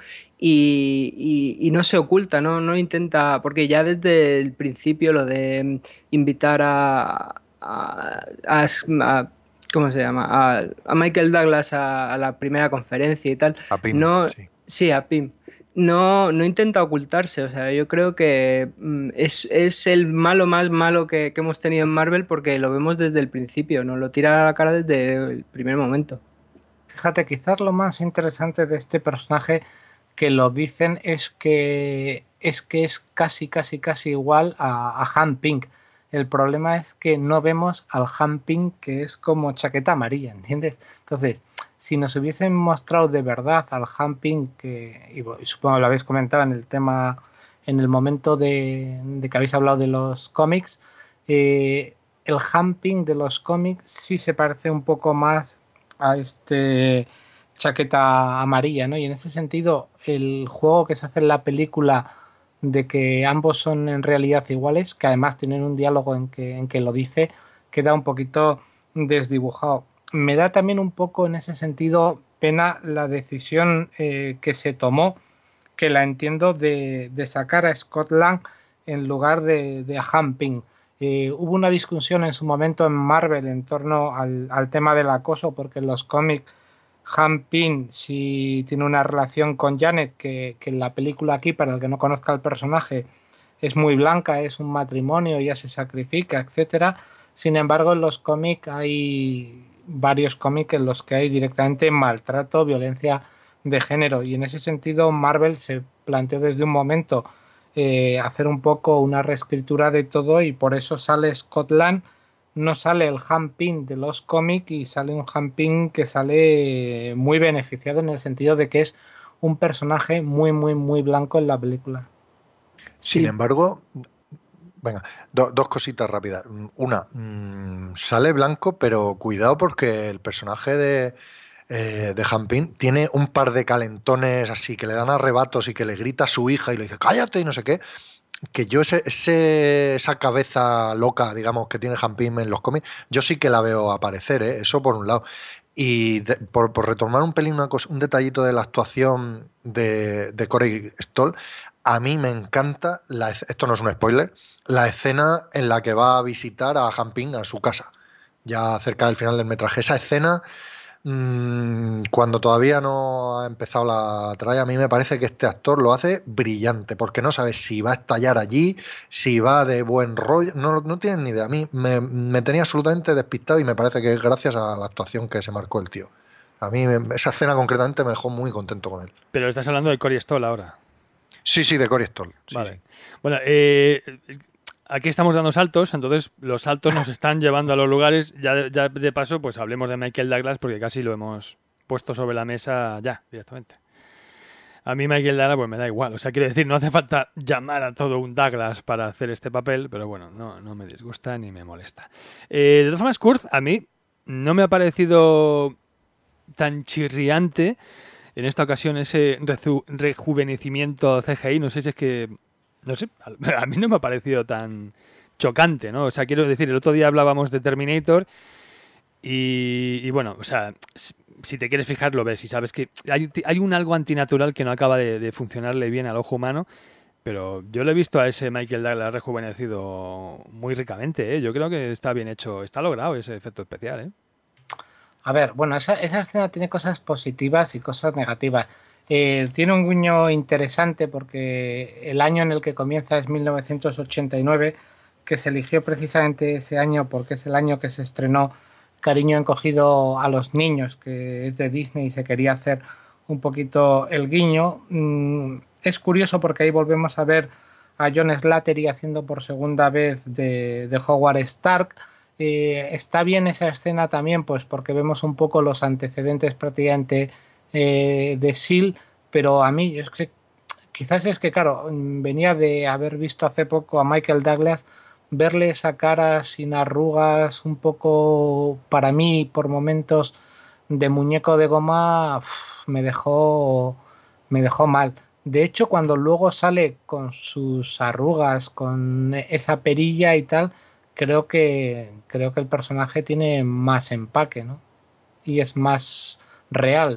y, y- y no se oculta, ¿no? No intenta, porque ya desde el principio lo de mm, invitar a, a- a- a- ¿cómo se llama? A, a Michael Douglas a, a la primera conferencia y tal, A Pim, no, sí. sí, a Pim. No, no intenta ocultarse, o sea, yo creo que mm, es, es el malo más malo que, que hemos tenido en Marvel porque lo vemos desde el principio, nos lo tira a la cara desde el primer momento. Fíjate, quizás lo más interesante de este personaje que lo dicen es que es que es casi, casi, casi igual a, a Han Ping. El problema es que no vemos al Han Ping que es como chaqueta amarilla, ¿entiendes? Entonces, si nos hubiesen mostrado de verdad al Han Ping, que y, bueno, y supongo que lo habéis comentado en el tema, en el momento de, de que habéis hablado de los cómics, eh, el Han Ping de los cómics sí se parece un poco más a este chaqueta amarilla, ¿no? Y en ese sentido, el juego que se hace en la película de que ambos son en realidad iguales, que además tienen un diálogo en que, en que lo dice, queda un poquito desdibujado. Me da también un poco en ese sentido pena la decisión eh, que se tomó, que la entiendo, de, de sacar a Scott Lang en lugar de, de a Han Ping. Eh, hubo una discusión en su momento en Marvel en torno al, al tema del acoso, porque en los cómics Han Ping sí tiene una relación con Janet, que, que en la película aquí, para el que no conozca el personaje, es muy blanca, es un matrimonio, ella se sacrifica, etcétera. Sin embargo, en los cómics hay varios cómics en los que hay directamente maltrato, violencia de género, y en ese sentido Marvel se planteó desde un momento eh, hacer un poco una reescritura de todo, y por eso sale Scott Lang. No sale el Han Pym de los cómics y sale un Han Pym que sale muy beneficiado en el sentido de que es un personaje muy, muy, muy blanco en la película. Sin Sí. embargo, venga, do- dos cositas rápidas. Una, mmm, sale blanco, pero cuidado porque el personaje de, eh, de Han Pym tiene un par de calentones así que le dan arrebatos y que le grita a su hija y le dice cállate y no sé qué. Que yo ese, ese- esa cabeza loca, digamos, que tiene Han Pym en los cómics, yo sí que la veo aparecer, ¿eh? Eso por un lado. Y de- por, por retomar un pelín una cosa, un detallito de la actuación de, de Corey Stoll, a mí me encanta, la, esc- esto no es un spoiler, la escena en la que va a visitar a Han Pym a su casa, ya cerca del final del metraje. Esa escena, mm, cuando todavía no ha empezado la tralla, a mí me parece que este actor lo hace brillante, porque no sabes si va a estallar allí, si va de buen rollo, no, no tienen ni idea. A mí me, me tenía absolutamente despistado y me parece que es gracias a la actuación que se marcó el tío. A mí me- esa escena concretamente me dejó muy contento con él. Pero estás hablando de Corey Stoll ahora. Sí, sí, de Corey Stoll. Sí, Vale. sí. Bueno, eh, aquí estamos dando saltos, entonces los saltos nos están llevando a los lugares. Ya, ya de paso, pues hablemos de Michael Douglas porque casi lo hemos puesto sobre la mesa ya, directamente. A mí Michael Douglas pues me da igual. O sea, quiero decir, no hace falta llamar a todo un Douglas para hacer este papel, pero bueno, no, no me disgusta ni me molesta. Eh, de todas formas, Kurz, a mí no me ha parecido tan chirriante en esta ocasión ese reju- rejuvenecimiento C G I. No sé si es que, no sé, a a mí no me ha parecido tan chocante, ¿no? O sea, quiero decir, el otro día hablábamos de Terminator y, y bueno, o sea, si si te quieres fijar lo ves y sabes que hay, hay un algo antinatural que no acaba de, de funcionarle bien al ojo humano, pero yo lo he visto a ese Michael Douglas rejuvenecido muy ricamente, ¿eh? Yo creo que está bien hecho, está logrado ese efecto especial, ¿eh? A ver, bueno, esa, esa escena tiene cosas positivas y cosas negativas. Eh, tiene un guiño interesante porque el año en el que comienza es mil novecientos ochenta y nueve, que se eligió precisamente ese año porque es el año que se estrenó Cariño encogido a los niños, que es de Disney y se quería hacer un poquito el guiño. Mm, es curioso porque ahí volvemos a ver a John Slattery haciendo por segunda vez de, de Howard Stark. Eh, está bien esa escena también, pues porque vemos un poco los antecedentes prácticamente eh, de S E A L, pero a mí es que quizás es que, claro, venía de haber visto hace poco a Michael Douglas, verle esa cara sin arrugas, un poco, para mí, por momentos, de muñeco de goma, uf, me dejó, me dejó mal. De hecho, cuando luego sale con sus arrugas, con esa perilla y tal, creo que, creo que el personaje tiene más empaque, ¿no? Y es más real.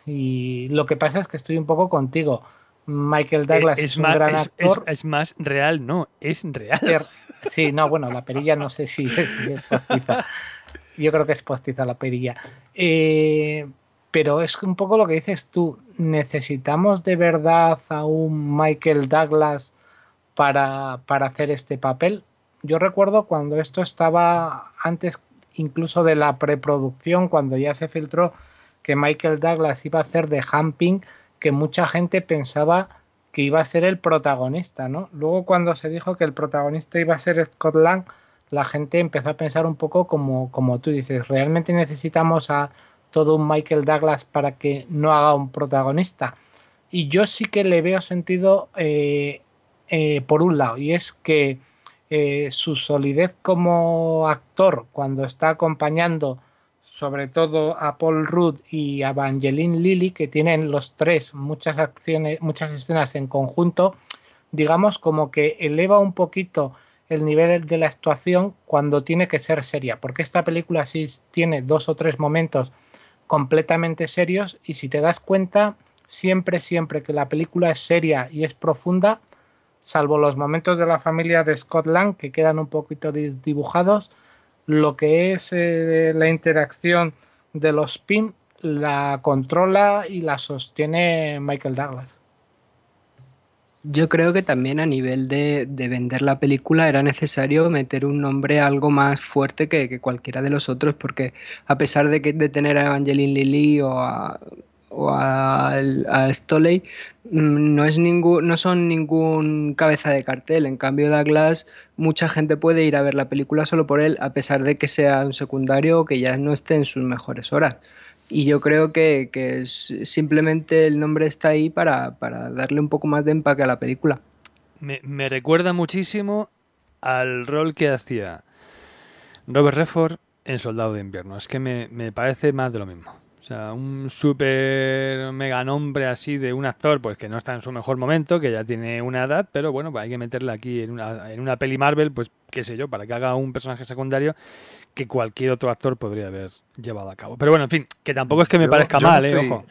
Y lo que pasa es que estoy un poco contigo. Michael Eh, Douglas es, es un más, gran es, es, actor. es más real, no, es real. Er- Sí, no, bueno, la perilla no sé si es, si es postiza. Yo creo que es postiza la perilla. Eh, pero es un poco lo que dices tú. ¿Necesitamos de verdad a un Michael Douglas para, para hacer este papel? Yo recuerdo cuando esto estaba antes incluso de la preproducción, cuando ya se filtró que Michael Douglas iba a hacer de Han Pym, que mucha gente pensaba que iba a ser el protagonista, ¿no? Luego cuando se dijo que el protagonista iba a ser Scott Lang, la gente empezó a pensar un poco como, como tú dices, ¿realmente necesitamos a todo un Michael Douglas para que no haga un protagonista? Y yo sí que le veo sentido eh, eh, por un lado, y es que eh, su solidez como actor cuando está acompañando sobre todo a Paul Rudd y a Evangeline Lilly, que tienen los tres muchas acciones, muchas escenas en conjunto, digamos como que eleva un poquito el nivel de la actuación cuando tiene que ser seria, porque esta película sí tiene dos o tres momentos completamente serios y si te das cuenta, siempre, siempre que la película es seria y es profunda, salvo los momentos de la familia de Scott Lang que quedan un poquito dibujados, lo que es eh, la interacción de los Pym la controla y la sostiene Michael Douglas. Yo creo que también a nivel de, de vender la película era necesario meter un nombre algo más fuerte que, que cualquiera de los otros, porque a pesar de, que, de tener a Evangeline Lilly o a, o a, a Stolley no, es ningún, no son ningún cabeza de cartel. En cambio, Douglas, mucha gente puede ir a ver la película solo por él, a pesar de que sea un secundario o que ya no esté en sus mejores horas. Y yo creo que, que simplemente el nombre está ahí para, para darle un poco más de empaque a la película. Me, me recuerda muchísimo al rol que hacía Robert Redford en Soldado de Invierno. Es que me, me parece más de lo mismo. O sea, un súper mega nombre así de un actor pues que no está en su mejor momento, que ya tiene una edad, pero bueno, pues hay que meterle aquí en una, en una peli Marvel, pues qué sé yo, para que haga un personaje secundario que cualquier otro actor podría haber llevado a cabo. Pero bueno, en fin, que tampoco es que me yo, parezca yo mal, no estoy... eh, ojo.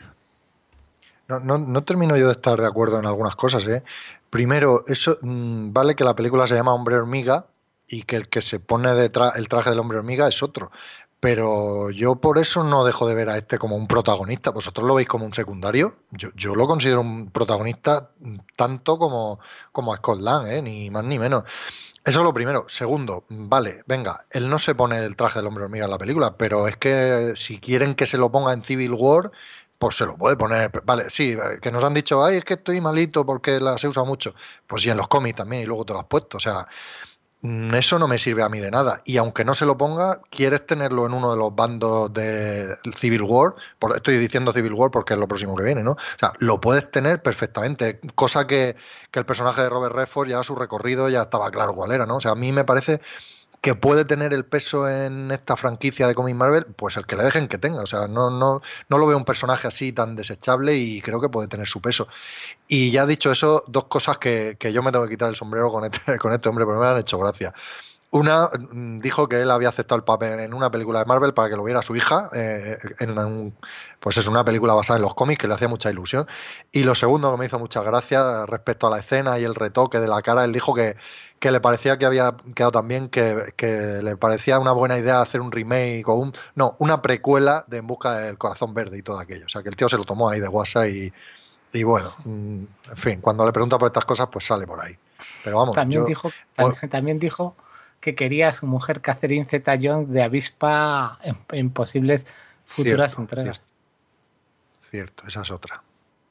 No, no, no termino yo de estar de acuerdo en algunas cosas, ¿eh? Primero, eso mmm, vale que la película se llama Hombre Hormiga y que el que se pone detrás el traje del Hombre Hormiga es otro. Pero yo por eso no dejo de ver a este como un protagonista. ¿Vosotros lo veis como un secundario? Yo, yo lo considero un protagonista tanto como, como a Scott Lang, ¿eh? Ni más ni menos. Eso es lo primero. Segundo, vale, venga, él no se pone el traje del Hombre Hormiga en la película, pero es que si quieren que se lo ponga en Civil War, pues se lo puede poner. Vale, sí, que nos han dicho, ay, es que estoy malito porque la se usa mucho. Pues sí, en los cómics también y luego te lo has puesto. O sea, eso no me sirve a mí de nada. Y aunque no se lo ponga, quieres tenerlo en uno de los bandos de Civil War. Por, estoy diciendo Civil War porque es lo próximo que viene, ¿no? O sea, lo puedes tener perfectamente. Cosa que, que el personaje de Robert Redford ya su recorrido ya estaba claro cuál era, ¿no? O sea, a mí me parece que puede tener el peso en esta franquicia de cómics Marvel, pues el que le dejen que tenga. O sea, no, no, no lo veo un personaje así tan desechable y creo que puede tener su peso. Y ya dicho eso, dos cosas que, que yo me tengo que quitar el sombrero con este, con este hombre, pero me han hecho gracia. Una, dijo que él había aceptado el papel en una película de Marvel para que lo viera su hija, eh, en un, pues es una película basada en los cómics que le hacía mucha ilusión. Y lo segundo que me hizo mucha gracia respecto a la escena y el retoque de la cara, él dijo que, que le parecía que había quedado tan bien, que, que le parecía una buena idea hacer un remake o un, no, una precuela de En busca del corazón verde y todo aquello. O sea, que el tío se lo tomó ahí de WhatsApp y, y bueno, en fin, cuando le pregunta por estas cosas, pues sale por ahí. Pero vamos, también yo, dijo, también, pues, también dijo que quería a su mujer Catherine Zeta-Jones de avispa en, en posibles futuras cierto, entregas. Cierto, cierto, esa es otra.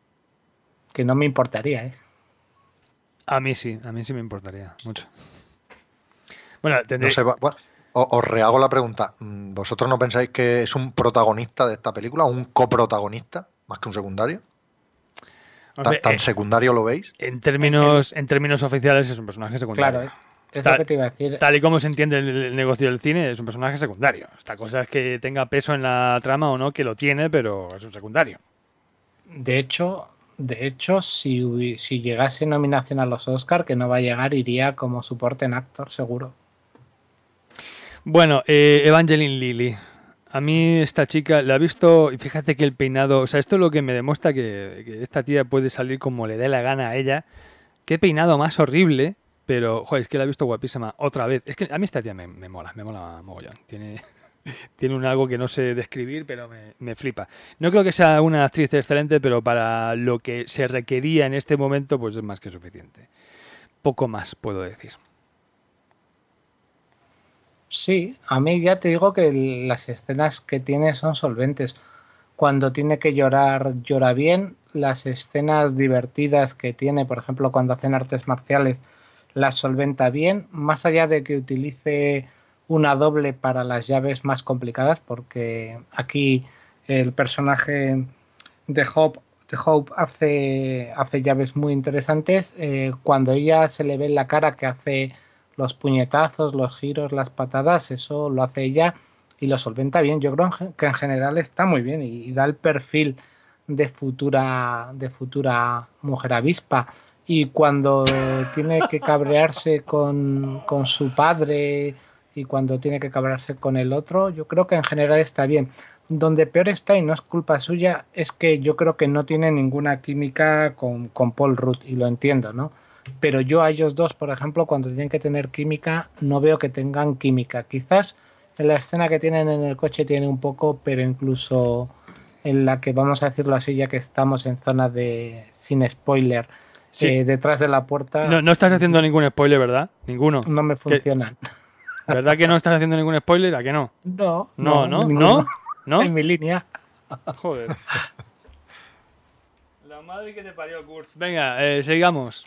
Que no me importaría, ¿eh? A mí sí, a mí sí me importaría mucho. Bueno, tendré... no sé, bueno, os rehago la pregunta. ¿Vosotros no pensáis que es un protagonista de esta película, un coprotagonista, más que un secundario? Hombre, ¿Tan eh, secundario lo veis? En términos, en términos oficiales es un personaje secundario. Claro, es tal, lo que te iba a decir. Tal y como se entiende el, el negocio del cine, es un personaje secundario. Esta cosa es que tenga peso en la trama o no, que lo tiene, pero es un secundario. De hecho, de hecho si, si llegase nominación a los Oscar, que no va a llegar, iría como supporting actor, seguro. Bueno, eh, Evangeline Lilly. A mí esta chica la he visto y fíjate que el peinado, o sea, esto es lo que me demuestra que, que esta tía puede salir como le dé la gana a ella. Qué peinado más horrible, pero, joder, es que la he visto guapísima otra vez. Es que a mí esta tía me, me mola, me mola mogollón. Tiene, tiene un algo que no sé describir, pero me, me flipa. No creo que sea una actriz excelente, pero para lo que se requería en este momento, pues es más que suficiente. Poco más puedo decir. Sí, a mí ya te digo que las escenas que tiene son solventes. Cuando tiene que llorar, llora bien. Las escenas divertidas que tiene, por ejemplo, cuando hacen artes marciales, las solventa bien. Más allá de que utilice una doble para las llaves más complicadas, porque aquí el personaje de Hope, de Hope hace, hace llaves muy interesantes. Eh, cuando ella se le ve en la cara que hace los puñetazos, los giros, las patadas, eso lo hace ella y lo solventa bien. Yo creo que en general está muy bien y, y da el perfil de futura, de futura mujer avispa. Y cuando tiene que cabrearse con, con su padre y cuando tiene que cabrearse con el otro, yo creo que en general está bien. Donde peor está, y no es culpa suya, es que yo creo que no tiene ninguna química con, con Paul Rudd, y lo entiendo, ¿no? Pero yo a ellos dos, por ejemplo, cuando tienen que tener química, no veo que tengan química. Quizás en la escena que tienen en el coche tiene un poco, pero incluso en la que, vamos a decirlo así, ya que estamos en zona de sin spoiler, sí. eh, detrás de la puerta... No, no estás haciendo ningún spoiler, ¿verdad? Ninguno. No me funcionan. ¿Qué? ¿Verdad que no estás haciendo ningún spoiler? ¿A que no? No. No, no, no. ¿No? En mi línea. Joder. La madre que te parió, Kurt. Venga, eh, sigamos.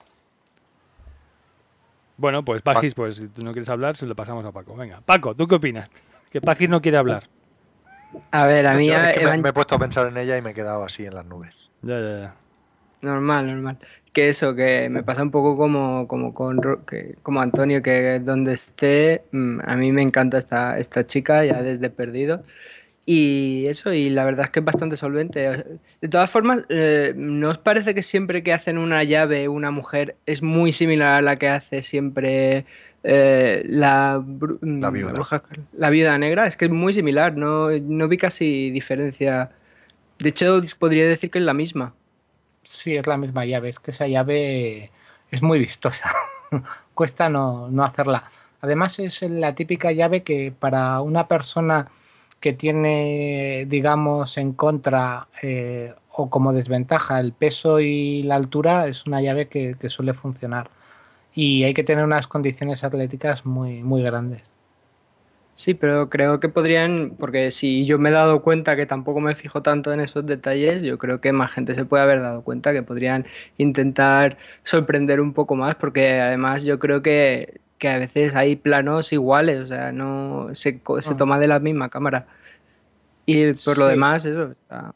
Bueno, pues Pagis, pues si tú no quieres hablar, se lo pasamos a Paco. Venga, Paco, ¿tú qué opinas? Que Pagis no quiere hablar. A ver, a mí... Es que me, Evan- me he puesto a pensar en ella y me he quedado así en las nubes. Ya, ya, ya. Normal, normal. Que eso, que me pasa un poco como, como con Ro- que, como Antonio, que donde esté, mm, a mí me encanta esta, esta chica ya desde Perdido. Y eso, y la verdad es que es bastante solvente. De todas formas, eh, ¿no os parece que siempre que hacen una llave una mujer es muy similar a la que hace siempre eh, la, bru- La mm, la viuda. bruja, la viuda negra? Es que es muy similar, no, no vi casi diferencia. De hecho, podría decir que es la misma. Sí, es la misma llave. Es que esa llave es muy vistosa. Cuesta no, no hacerla. Además, es la típica llave que para una persona que tiene, digamos, en contra eh, o como desventaja el peso y la altura, es una llave que, que suele funcionar. Y hay que tener unas condiciones atléticas muy, muy grandes. Sí, pero creo que podrían, porque si yo me he dado cuenta que tampoco me fijo tanto en esos detalles, yo creo que más gente se puede haber dado cuenta que podrían intentar sorprender un poco más, porque además yo creo que, que a veces hay planos iguales, o sea, no se, co- se Ah. toma de la misma cámara. Y por lo Sí. demás, eso está.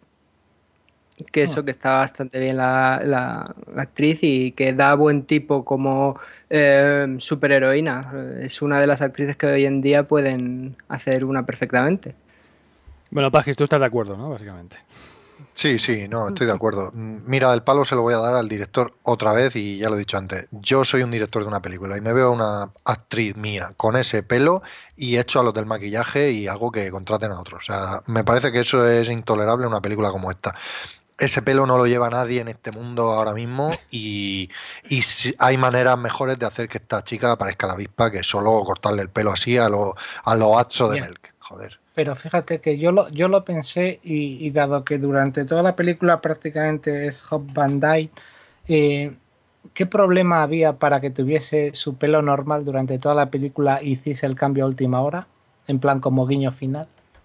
Que eso, Ah. que está bastante bien la, la- la actriz y que da buen tipo como eh, superheroína. Es una de las actrices que hoy en día pueden hacer una perfectamente. Bueno, Pagis, tú estás de acuerdo, ¿no? Básicamente. Sí, sí, no, estoy de acuerdo. Mm, Mira, el palo se lo voy a dar al director otra vez y ya lo he dicho antes. Yo soy un director de una película y me veo a una actriz mía con ese pelo y hecho a los del maquillaje y hago que contraten a otros. O sea, me parece que eso es intolerable en una película como esta. Ese pelo no lo lleva nadie en este mundo ahora mismo y, y si- hay maneras mejores de hacer que esta chica parezca la avispa que solo cortarle el pelo así a lo, a lo Atso de Ya. Melk. Joder. Pero fíjate que yo lo, yo lo pensé y, y dado que durante toda la película prácticamente es Hope Van Dyne, eh, ¿qué problema había para que tuviese su pelo normal durante toda la película y hiciese el cambio a última hora? En plan como guiño final.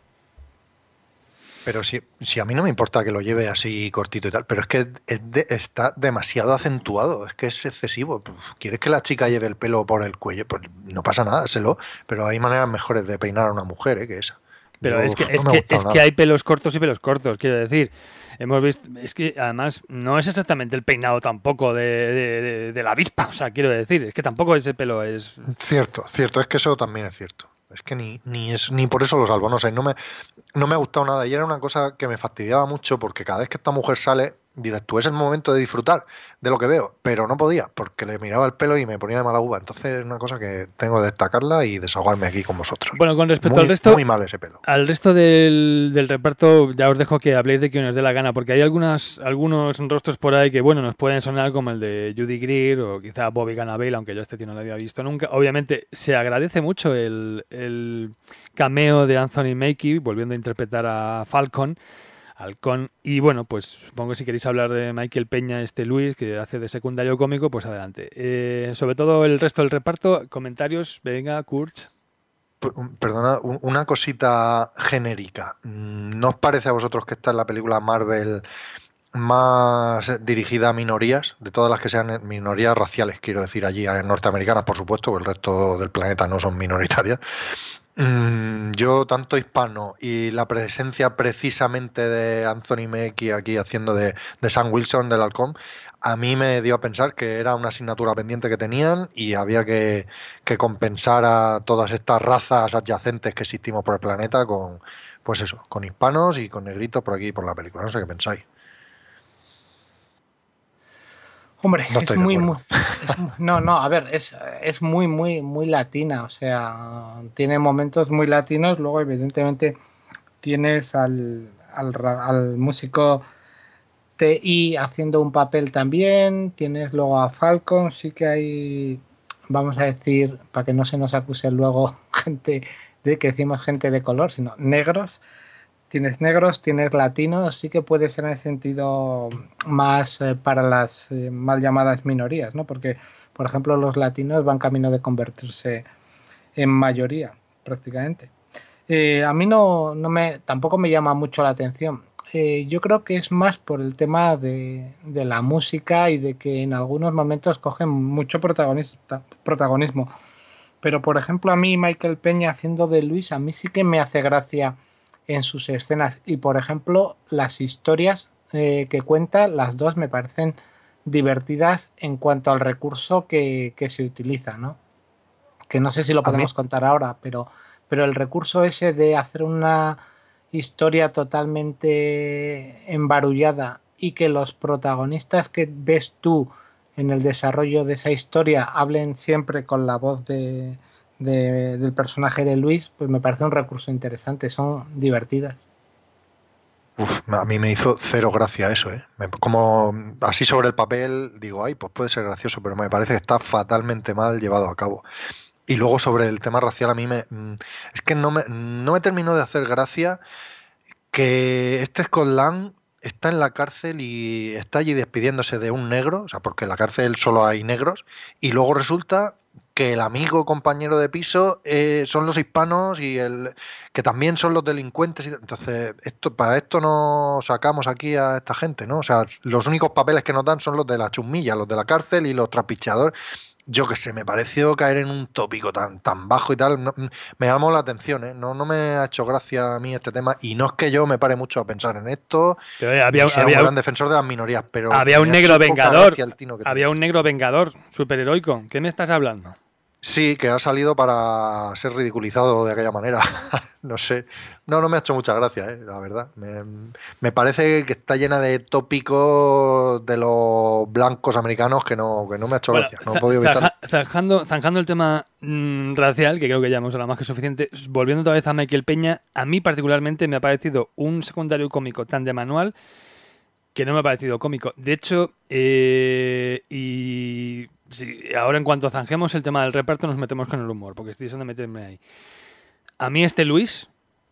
Pero si, si a mí no me importa que lo lleve así cortito y tal, pero es que es de- está demasiado acentuado, es que es excesivo. Pues, ¿quieres que la chica lleve el pelo por el cuello? Pues no pasa nada, sélo. Pero hay maneras mejores de peinar a una mujer, ¿eh? Que esa. Pero Yo, es que, no es, me ha que, gustado es nada. que hay pelos cortos y pelos cortos, quiero decir. Hemos visto, es que además no es exactamente el peinado tampoco de, de, de- de la avispa, o sea, quiero decir, es que tampoco ese pelo es... Cierto, cierto, es que eso también es cierto. Es que ni, ni, es, ni por eso lo salvo, no sé, no me, no me ha gustado nada. Y era una cosa que me fastidiaba mucho porque cada vez que esta mujer sale, dices, tú es el momento de disfrutar de lo que veo, pero no podía porque le miraba el pelo y me ponía de mala uva. Entonces es una cosa que tengo que destacarla y desahogarme aquí con vosotros. Bueno, con respecto muy, al resto... muy mal ese pelo. Al resto del, del reparto ya os dejo que habléis de quien os dé la gana, porque hay algunas, algunos rostros por ahí que, bueno, nos pueden sonar como el de Judy Greer o quizá Bobby Cannavale, aunque yo este tío no lo había visto nunca. Obviamente se agradece mucho el, el cameo de Anthony Mackie volviendo a interpretar a Falcon, Halcón, y bueno, pues supongo que si queréis hablar de Michael Peña, este Luis, que hace de secundario cómico, pues adelante. Eh, sobre todo el resto del reparto, comentarios, venga, Kurt. P- Perdona, un- una cosita genérica. Mm, ¿No os parece a vosotros que esta es la película Marvel más dirigida a minorías, de todas las que sean minorías raciales, quiero decir, allí eh, norteamericanas, por supuesto, porque el resto del planeta no son minoritarias? Mm, yo, tanto hispano y la presencia precisamente de Anthony Mackie aquí haciendo de, de Sam Wilson del Halcón, a mí me dio a pensar que era una asignatura pendiente que tenían y había que, que compensar a todas estas razas adyacentes que existimos por el planeta con, pues eso, con hispanos y con negritos por aquí y por la película. No sé qué pensáis. Hombre, No es estoy de muy, acuerdo. muy, es mu- no, no, a ver, es, es muy, muy, muy latina, o sea, tiene momentos muy latinos, luego evidentemente tienes al, al, ra- al músico T I haciendo un papel también, tienes luego a Falcon, sí que hay, vamos a decir, para que no se nos acuse luego gente de que decimos gente de color, sino negros. Tienes negros, tienes latinos, sí que puede ser en el sentido más eh, para las eh, mal llamadas minorías, ¿no? Porque, por ejemplo, los latinos van camino de convertirse en mayoría, prácticamente. Eh, a mí no, no me, tampoco me llama mucho la atención. eh, yo creo que es más por el tema de, de la música y de que en algunos momentos cogen mucho protagonista, protagonismo. Pero, por ejemplo, a mí Michael Peña haciendo de Luis, a mí sí que me hace gracia en sus escenas. Y, por ejemplo, las historias eh, que cuenta, las dos me parecen divertidas en cuanto al recurso que, que se utiliza, ¿no? Que no sé si lo A mí, podemos contar ahora, pero, pero el recurso ese de hacer una historia totalmente embarullada y que los protagonistas que ves tú en el desarrollo de esa historia hablen siempre con la voz de, de- del personaje de Luis, pues me parece un recurso interesante, son divertidas. uf, a mí me hizo cero gracia eso, ¿eh? Me- como así sobre el papel, digo, ay, pues puede ser gracioso, pero me parece que está fatalmente mal llevado a cabo. Y luego sobre el tema racial, a mí me... mm, es que no me, no me terminó de hacer gracia que este Scott Lang está en la cárcel y está allí despidiéndose de un negro, o sea, porque en la cárcel solo hay negros, y luego resulta que el amigo compañero de piso eh, son los hispanos y el que también son los delincuentes. Y, entonces, esto, para esto no sacamos aquí a esta gente, ¿no? O sea, los únicos papeles que nos dan son los de la chusmilla, los de la cárcel y los trapicheadores. Yo qué sé, me pareció caer en un tópico tan, tan bajo y tal. No- me llamó la atención, ¿eh? No, no me ha hecho gracia a mí este tema. Y no es que yo me pare mucho a pensar en esto, Pero, eh, había, ni sea un había, gran defensor de las minorías, pero había un me ha negro hecho poca vengador. gracia el tino que Había tiene. un negro vengador superheroico. ¿Qué me estás hablando? Sí, que ha salido para ser ridiculizado de aquella manera. No sé. No, no me ha hecho mucha gracia, ¿eh? La verdad. Me, me parece que está llena de tópicos de los blancos americanos que no, que no me ha hecho Bueno, gracia. No he za- podido evitarlo. zanja- zanjando, zanjando el tema mm, racial, que creo que ya hemos hablado más que suficiente, s- volviendo otra vez a Michael Peña, a mí particularmente me ha parecido un secundario cómico tan de manual que no me ha parecido cómico. De hecho, eh, y sí, ahora en cuanto zanjemos el tema del reparto nos metemos con el humor, porque estoy deseando meterme ahí. A mí este Luis,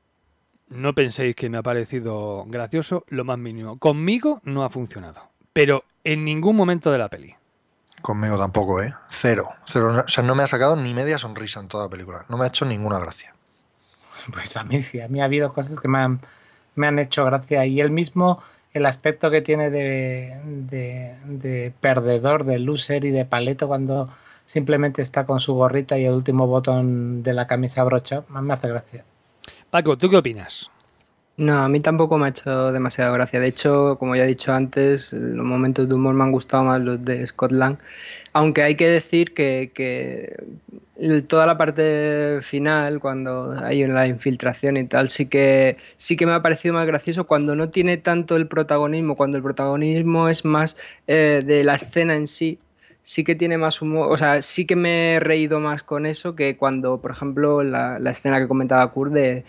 no penséis que me ha parecido gracioso, lo más mínimo. Conmigo no ha funcionado, pero en ningún momento de la peli. Conmigo tampoco, ¿eh? Cero. Cero. O sea, no me ha sacado ni media sonrisa en toda la película. No me ha hecho ninguna gracia. Pues a mí sí, a mí ha habido cosas que me han, me han hecho gracia. Y él mismo, el aspecto que tiene de, de, de perdedor, de loser y de paleto cuando simplemente está con su gorrita y el último botón de la camisa brocha, más me hace gracia. Paco, ¿tú qué opinas? No, a mí tampoco me ha hecho demasiada gracia. De hecho, como ya he dicho antes, los momentos de humor me han gustado más los de Scott Lang. Aunque hay que decir que, que el- toda la parte final, cuando hay la infiltración y tal, sí que, sí que me ha parecido más gracioso cuando no tiene tanto el protagonismo, cuando el protagonismo es más eh, de la escena en sí. Sí que tiene más humor, o sea, sí que me he reído más con eso que cuando, por ejemplo, la, la escena que comentaba Kurt de,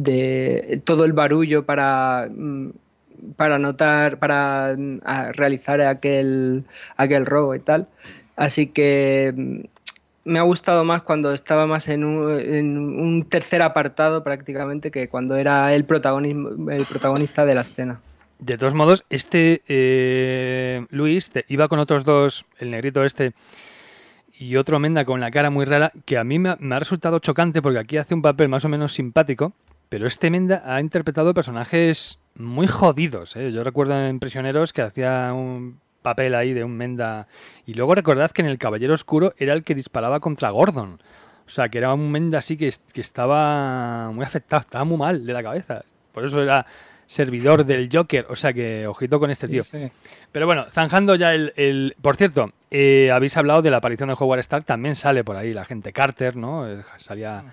de todo el barullo para, mm, para anotar, para mm, a- realizar aquel, aquel robo y tal. Así que mm, me ha gustado más cuando estaba más en un, en un tercer apartado prácticamente que cuando era el protagonismo, el protagonista de la escena. De todos modos, este eh, Luis te- iba con otros dos, el negrito este y otro Menda con la cara muy rara, que a mí me ha, me ha resultado chocante porque aquí hace un papel más o menos simpático, pero este Menda ha interpretado personajes muy jodidos, ¿eh? Yo recuerdo en Prisioneros que hacía un papel ahí de un Menda, y luego recordad que en El Caballero Oscuro era el que disparaba contra Gordon. O sea, que era un Menda así que, que estaba muy afectado, estaba muy mal de la cabeza. Por eso era servidor del Joker. O sea que ojito con este tío. Sí. Pero bueno, zanjando ya el... el- Por cierto, eh, habéis hablado de la aparición de Howard Stark. También sale por ahí la gente Carter, ¿no? Eh, Salía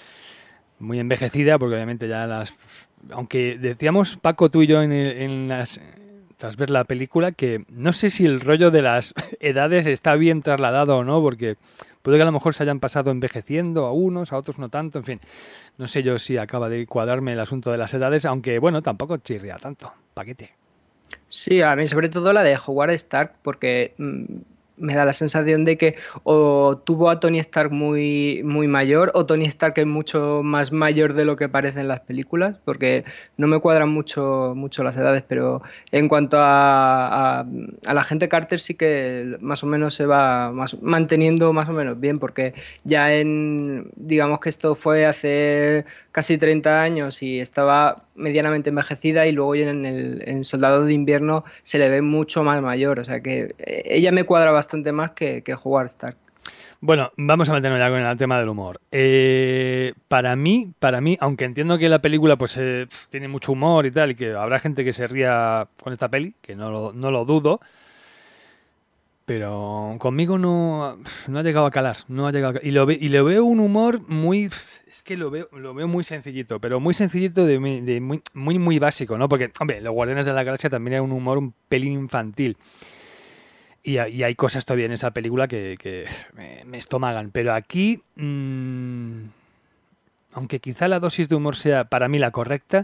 muy envejecida porque obviamente ya las... Aunque decíamos, Paco, tú y yo en, el- en las... Tras ver la película, que no sé si el rollo de las edades está bien trasladado o no, porque puede que a lo mejor se hayan pasado envejeciendo a unos, a otros no tanto, en fin. No sé yo si acaba de cuadrarme el asunto de las edades, aunque bueno, tampoco chirría tanto. Paquete. Sí, a mí sobre todo la de Howard Stark, porque mm, me da la sensación de que o tuvo a Tony Stark muy, muy mayor, o Tony Stark es mucho más mayor de lo que parece en las películas, porque no me cuadran mucho, mucho las edades, pero en cuanto a, a, a la gente Carter sí que más o menos se va más, manteniendo más o menos bien, porque ya en, digamos que esto fue hace casi treinta años y estaba medianamente envejecida y luego en el en Soldado de Invierno se le ve mucho más mayor, o sea que ella me cuadra bastante más que, que Howard Stark. Bueno, vamos a meternos ya con el tema del humor. Eh, para mí, para mí, aunque entiendo que la película pues eh, tiene mucho humor y tal, y que habrá gente que se ría con esta peli, que no lo, no lo dudo, pero conmigo no, no ha llegado a calar, no ha llegado a calar. Y lo ve, y le veo un humor muy, es que lo veo, lo veo muy sencillito, pero muy sencillito de, de muy, muy, muy básico, ¿no? Porque, hombre, los Guardianes de la Galaxia también era un humor un pelín infantil. Y, y hay cosas todavía en esa película que, que me, me estomagan. Pero aquí, mmm, aunque quizá la dosis de humor sea para mí la correcta,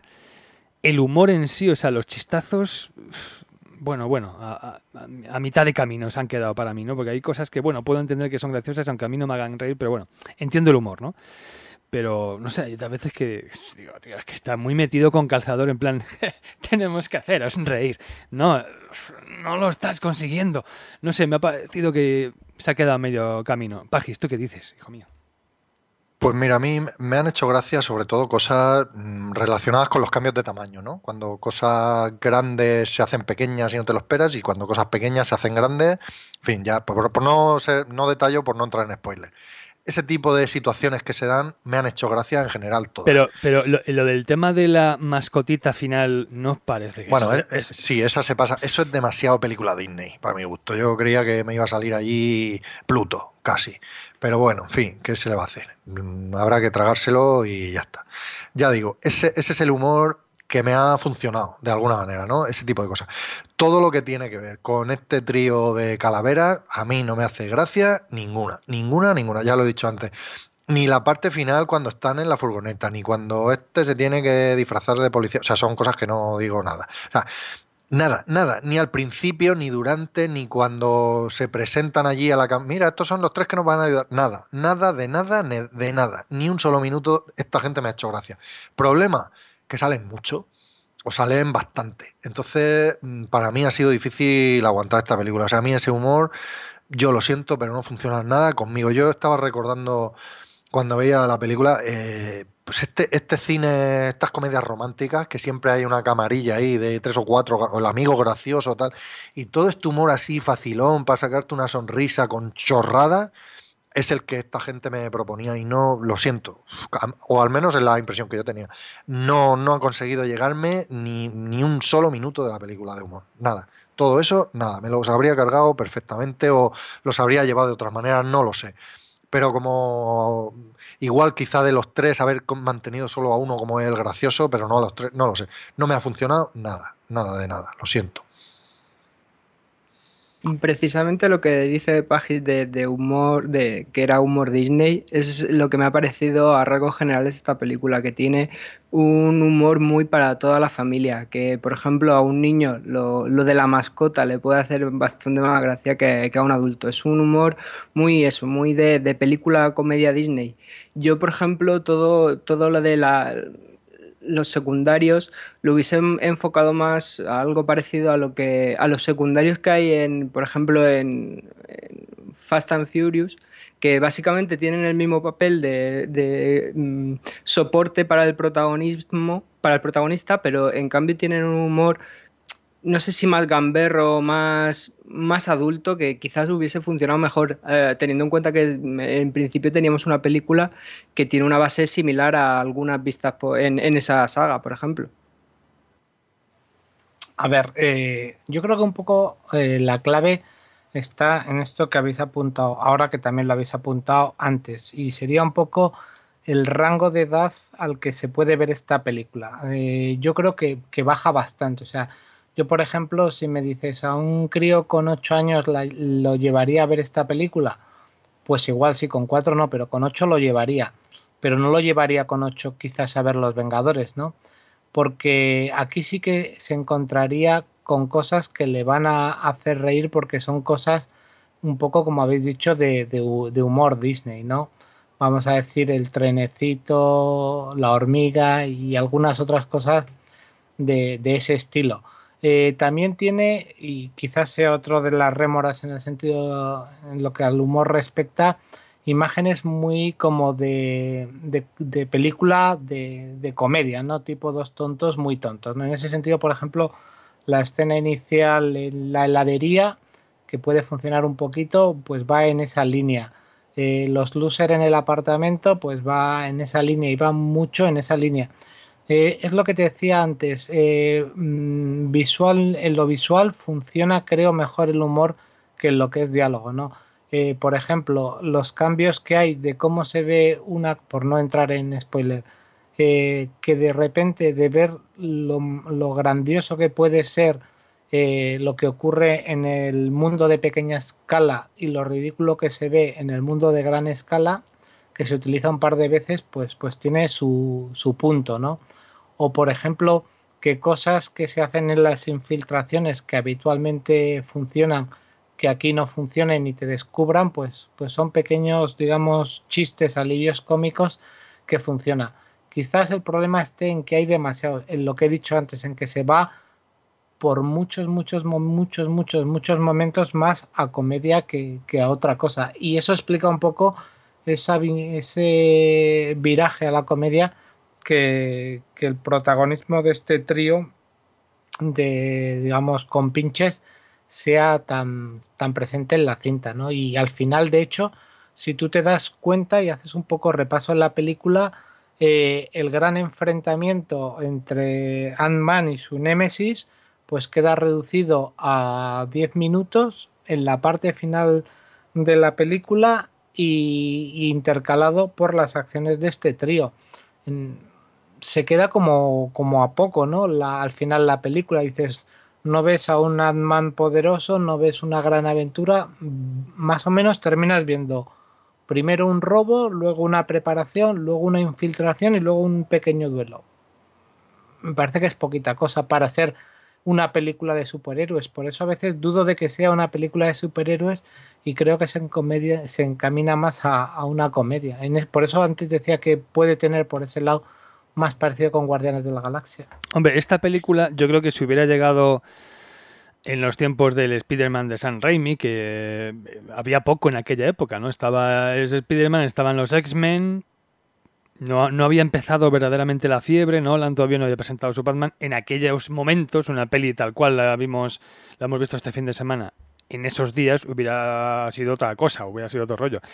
el humor en sí, o sea, los chistazos, bueno, bueno, a, a, a mitad de camino se han quedado para mí, ¿no? Porque hay cosas que, bueno, puedo entender que son graciosas, aunque a mí no me hagan reír, pero bueno, entiendo el humor, ¿no? Pero, no sé, hay otras veces que digo, tío, es que está muy metido con calzador en plan, tenemos que haceros reír. No, no lo estás consiguiendo. No sé, me ha parecido que se ha quedado a medio camino. Pajis, ¿tú qué dices, hijo mío? Pues mira, a mí me han hecho gracia sobre todo cosas mm, relacionadas con los cambios de tamaño, ¿no? Cuando cosas grandes se hacen pequeñas y no te lo esperas, y cuando cosas pequeñas se hacen grandes, en fin, ya, por, por no ser, no detallo, por no entrar en spoilers. Ese tipo de situaciones que se dan me han hecho gracia en general todas. Pero, pero lo, lo del tema de la mascotita final, ¿no os parece que Bueno, eso, es, es... sí, esa se pasa. Eso es demasiado película Disney, para mi gusto. Yo creía que me iba a salir allí Pluto, casi. Pero bueno, en fin, ¿qué se le va a hacer? Mm, Habrá que tragárselo y ya está. Ya digo, ese, ese es el humor que me ha funcionado, de alguna manera, ¿no? Ese tipo de cosas. Todo lo que tiene que ver con este trío de calaveras, a mí no me hace gracia ninguna. Ninguna, ninguna. Ya lo he dicho antes. Ni la parte final cuando están en la furgoneta, ni cuando este se tiene que disfrazar de policía. O sea, son cosas que no digo nada. O sea, nada, nada. Ni al principio, ni durante, ni cuando se presentan allí a la cam... Mira, estos son los tres que nos van a ayudar. Nada, nada de nada, ne- de nada. Ni un solo minuto esta gente me ha hecho gracia. Problema, que salen mucho o salen bastante. Entonces, mm, para mí ha sido difícil aguantar esta película. O sea, a mí ese humor, yo lo siento, pero no funciona nada conmigo. Yo estaba recordando cuando veía la película, eh, pues este, este cine, estas comedias románticas, que siempre hay una camarilla ahí de tres o cuatro, o el amigo gracioso, tal, y todo este humor así facilón para sacarte una sonrisa con chorradas, es el que esta gente me proponía y no, lo siento, o al menos es la impresión que yo tenía. No, no ha conseguido llegarme ni, ni un solo minuto de la película de humor, nada. Todo eso, nada, me los habría cargado perfectamente o los habría llevado de otras maneras, no lo sé. Pero como igual quizá de los tres haber con- mantenido solo a uno como el gracioso, pero no a los tres, no lo sé. No me ha funcionado nada, nada de nada, lo siento. Precisamente lo que dice Pagis de, de humor, de que era humor Disney, es lo que me ha parecido a rasgos generales esta película, que tiene un humor muy para toda la familia, que por ejemplo a un niño lo, lo de la mascota le puede hacer bastante más gracia que, que a un adulto. Es un humor muy eso, muy de, de película comedia Disney. Yo, por ejemplo, todo, todo lo de la los secundarios lo hubiese enfocado más a algo parecido a lo que a los secundarios que hay en, por ejemplo, en, en Fast and Furious, que básicamente tienen el mismo papel de, de mm, soporte para el protagonismo, para el protagonista, pero en cambio tienen un humor, no sé si más gamberro, más, más adulto, que quizás hubiese funcionado mejor, eh, teniendo en cuenta que en principio teníamos una película que tiene una base similar a algunas vistas po- en, en esa saga, por ejemplo. A ver, eh, yo creo que un poco eh, la clave está en esto que habéis apuntado, ahora que también lo habéis apuntado antes, y sería un poco el rango de edad al que se puede ver esta película. Eh, yo creo que, que baja bastante. O sea, yo, por ejemplo, si me dices a un crío con ocho años la- lo llevaría a ver esta película, pues igual sí, con cuatro no, pero con ocho lo llevaría. Pero no lo llevaría con ocho quizás a ver Los Vengadores, ¿no? Porque aquí sí que se encontraría con cosas que le van a hacer reír porque son cosas un poco, como habéis dicho, de, de hu- de humor Disney, ¿no? Vamos a decir el trenecito, la hormiga y algunas otras cosas de, de ese estilo. Eh, también tiene, y quizás sea otro de las rémoras en el sentido, en lo que al humor respecta, imágenes muy como de, de, de película de, de comedia, ¿no? Tipo dos tontos muy tontos, ¿no? En ese sentido, por ejemplo, la escena inicial en la heladería, que puede funcionar un poquito, pues va en esa línea. Eh, los losers en el apartamento, pues va en esa línea y va mucho en esa línea. Eh, es lo que te decía antes, eh, mm, visual, en lo visual funciona, creo, mejor el humor que en lo que es diálogo, ¿no? Eh, por ejemplo, los cambios que hay de cómo se ve una, por no entrar en spoiler, eh, que de repente de ver lo, lo grandioso que puede ser eh, lo que ocurre en el mundo de pequeña escala y lo ridículo que se ve en el mundo de gran escala, que se utiliza un par de veces, pues, pues tiene su, su punto, ¿no? O por ejemplo, que cosas que se hacen en las infiltraciones que habitualmente funcionan, que aquí no funcionen y te descubran, pues, pues son pequeños, digamos, chistes, alivios cómicos que funcionan. Quizás el problema esté en que hay demasiado, en lo que he dicho antes, en que se va por muchos, muchos, muchos, muchos, muchos momentos más a comedia que, que a otra cosa. Y eso explica un poco esa, ese viraje a la comedia que, que el protagonismo de este trío de, digamos, compinches sea tan, tan presente en la cinta, ¿no? Y al final, de hecho, si tú te das cuenta y haces un poco repaso en la película, eh, el gran enfrentamiento entre Ant-Man y su némesis pues queda reducido a diez minutos en la parte final de la película y, y intercalado por las acciones de este trío. En, se queda como, como a poco, ¿no? La, al final la película dices, no ves a un Ant-Man poderoso, no ves una gran aventura, más o menos terminas viendo primero un robo, luego una preparación, luego una infiltración y luego un pequeño duelo. Me parece que es poquita cosa para ser una película de superhéroes, por eso a veces dudo de que sea una película de superhéroes y creo que se, en comedia, se encamina más a, a una comedia. En es, por eso antes decía que puede tener por ese lado más parecido con Guardianes de la Galaxia. Hombre, esta película yo creo que si hubiera llegado en los tiempos del Spider-Man de Sam Raimi, que había poco en aquella época, ¿no? Estaba ese Spider-Man, estaban los X-Men, no, no había empezado verdaderamente la fiebre, ¿no? Nolan todavía no había presentado su Batman. En aquellos momentos, una peli tal cual la vimos, la hemos visto este fin de semana, en esos días hubiera sido otra cosa, hubiera sido otro rollo.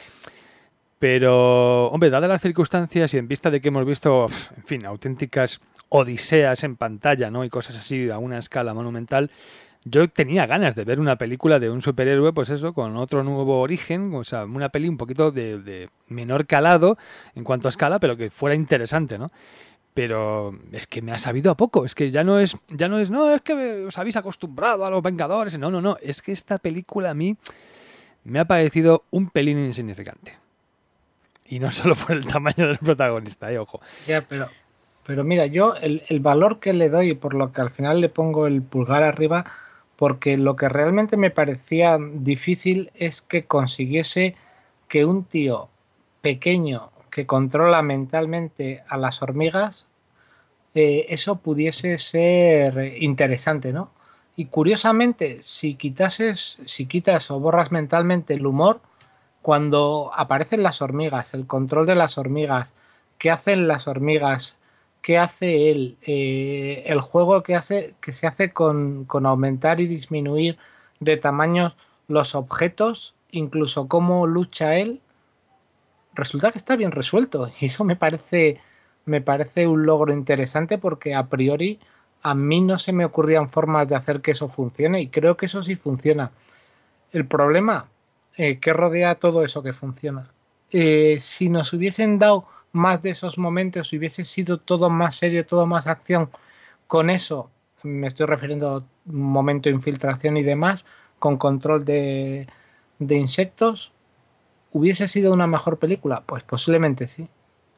Pero, hombre, dadas las circunstancias y en vista de que hemos visto, en fin, auténticas odiseas en pantalla, ¿no? Y cosas así a una escala monumental, yo tenía ganas de ver una película de un superhéroe, pues eso, con otro nuevo origen, o sea, una peli un poquito de, de menor calado en cuanto a escala, pero que fuera interesante, ¿no? Pero es que me ha sabido a poco, es que ya no es, ya no es, no, es que os habéis acostumbrado a los Vengadores, no, no, no, es que esta película a mí me ha parecido un pelín insignificante. Y no solo por el tamaño del protagonista, eh, ojo. Ya, pero, pero mira, yo el, el valor que le doy, por lo que al final le pongo el pulgar arriba, porque lo que realmente me parecía difícil es que consiguiese que un tío pequeño que controla mentalmente a las hormigas, eh, eso pudiese ser interesante, ¿no? Y curiosamente, si quitases, si quitas o borras mentalmente el humor, cuando aparecen las hormigas, el control de las hormigas, qué hacen las hormigas, qué hace él, eh, el juego que hace, que se hace con, con aumentar y disminuir de tamaño los objetos, incluso cómo lucha él, resulta que está bien resuelto. Y eso me parece, me parece un logro interesante porque a priori a mí no se me ocurrían formas de hacer que eso funcione y creo que eso sí funciona. El problema Eh, que rodea todo eso que funciona. Eh, si nos hubiesen dado más de esos momentos, si hubiese sido todo más serio, todo más acción, con eso, me estoy refiriendo a un momento de infiltración y demás, con control de, de insectos, ¿hubiese sido una mejor película? Pues posiblemente sí.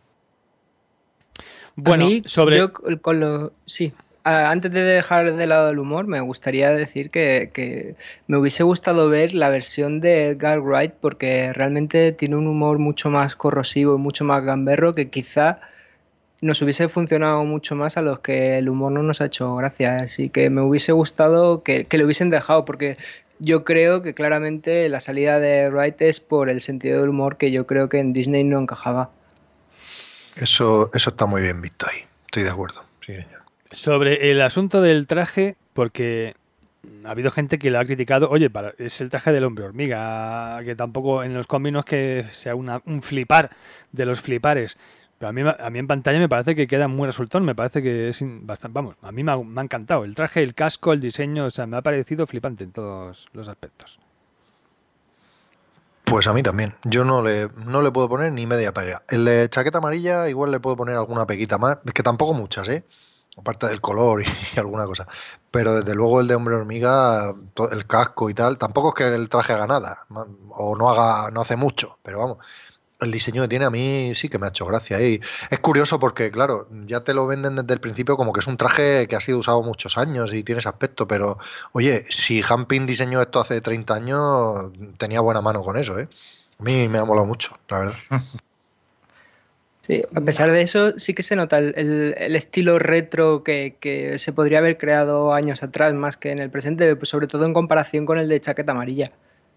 Bueno, a mí, sobre... yo con lo... Sí. Antes de dejar de lado el humor, me gustaría decir que, que me hubiese gustado ver la versión de Edgar Wright porque realmente tiene un humor mucho más corrosivo y mucho más gamberro que quizá nos hubiese funcionado mucho más a los que el humor no nos ha hecho gracia. Así que me hubiese gustado que, que lo hubiesen dejado porque yo creo que claramente la salida de Wright es por el sentido del humor que yo creo que en Disney no encajaba. Eso, eso está muy bien visto ahí, estoy de acuerdo. Sí, señor. Sobre el asunto del traje, porque ha habido gente que lo ha criticado, oye, para, es el traje del hombre hormiga, que tampoco en los cómics no es que sea una, un flipar de los flipares, pero a mí, a mí en pantalla me parece que queda muy resultón, me parece que es bastante, vamos, a mí me ha, me ha encantado, el traje, el casco, el diseño, o sea, me ha parecido flipante en todos los aspectos. Pues a mí también. Yo no le, no le puedo poner ni media pega. El de chaqueta amarilla igual le puedo poner alguna peguita más, es que tampoco muchas, ¿eh? Aparte del color y, y alguna cosa. Pero desde luego el de hombre hormiga, to- el casco y tal, tampoco es que el traje haga nada, ma- o no haga, no hace mucho, pero vamos, el diseño que tiene a mí sí que me ha hecho gracia. Y es curioso porque, claro, ya te lo venden desde el principio como que es un traje que ha sido usado muchos años y tiene ese aspecto, pero oye, si Hampin diseñó esto hace treinta años, tenía buena mano con eso, ¿eh? A mí me ha molado mucho, la verdad. Sí, a pesar de eso, sí que se nota el, el- el estilo retro que, que se podría haber creado años atrás, más que en el presente, pues sobre todo en comparación con el de chaqueta amarilla.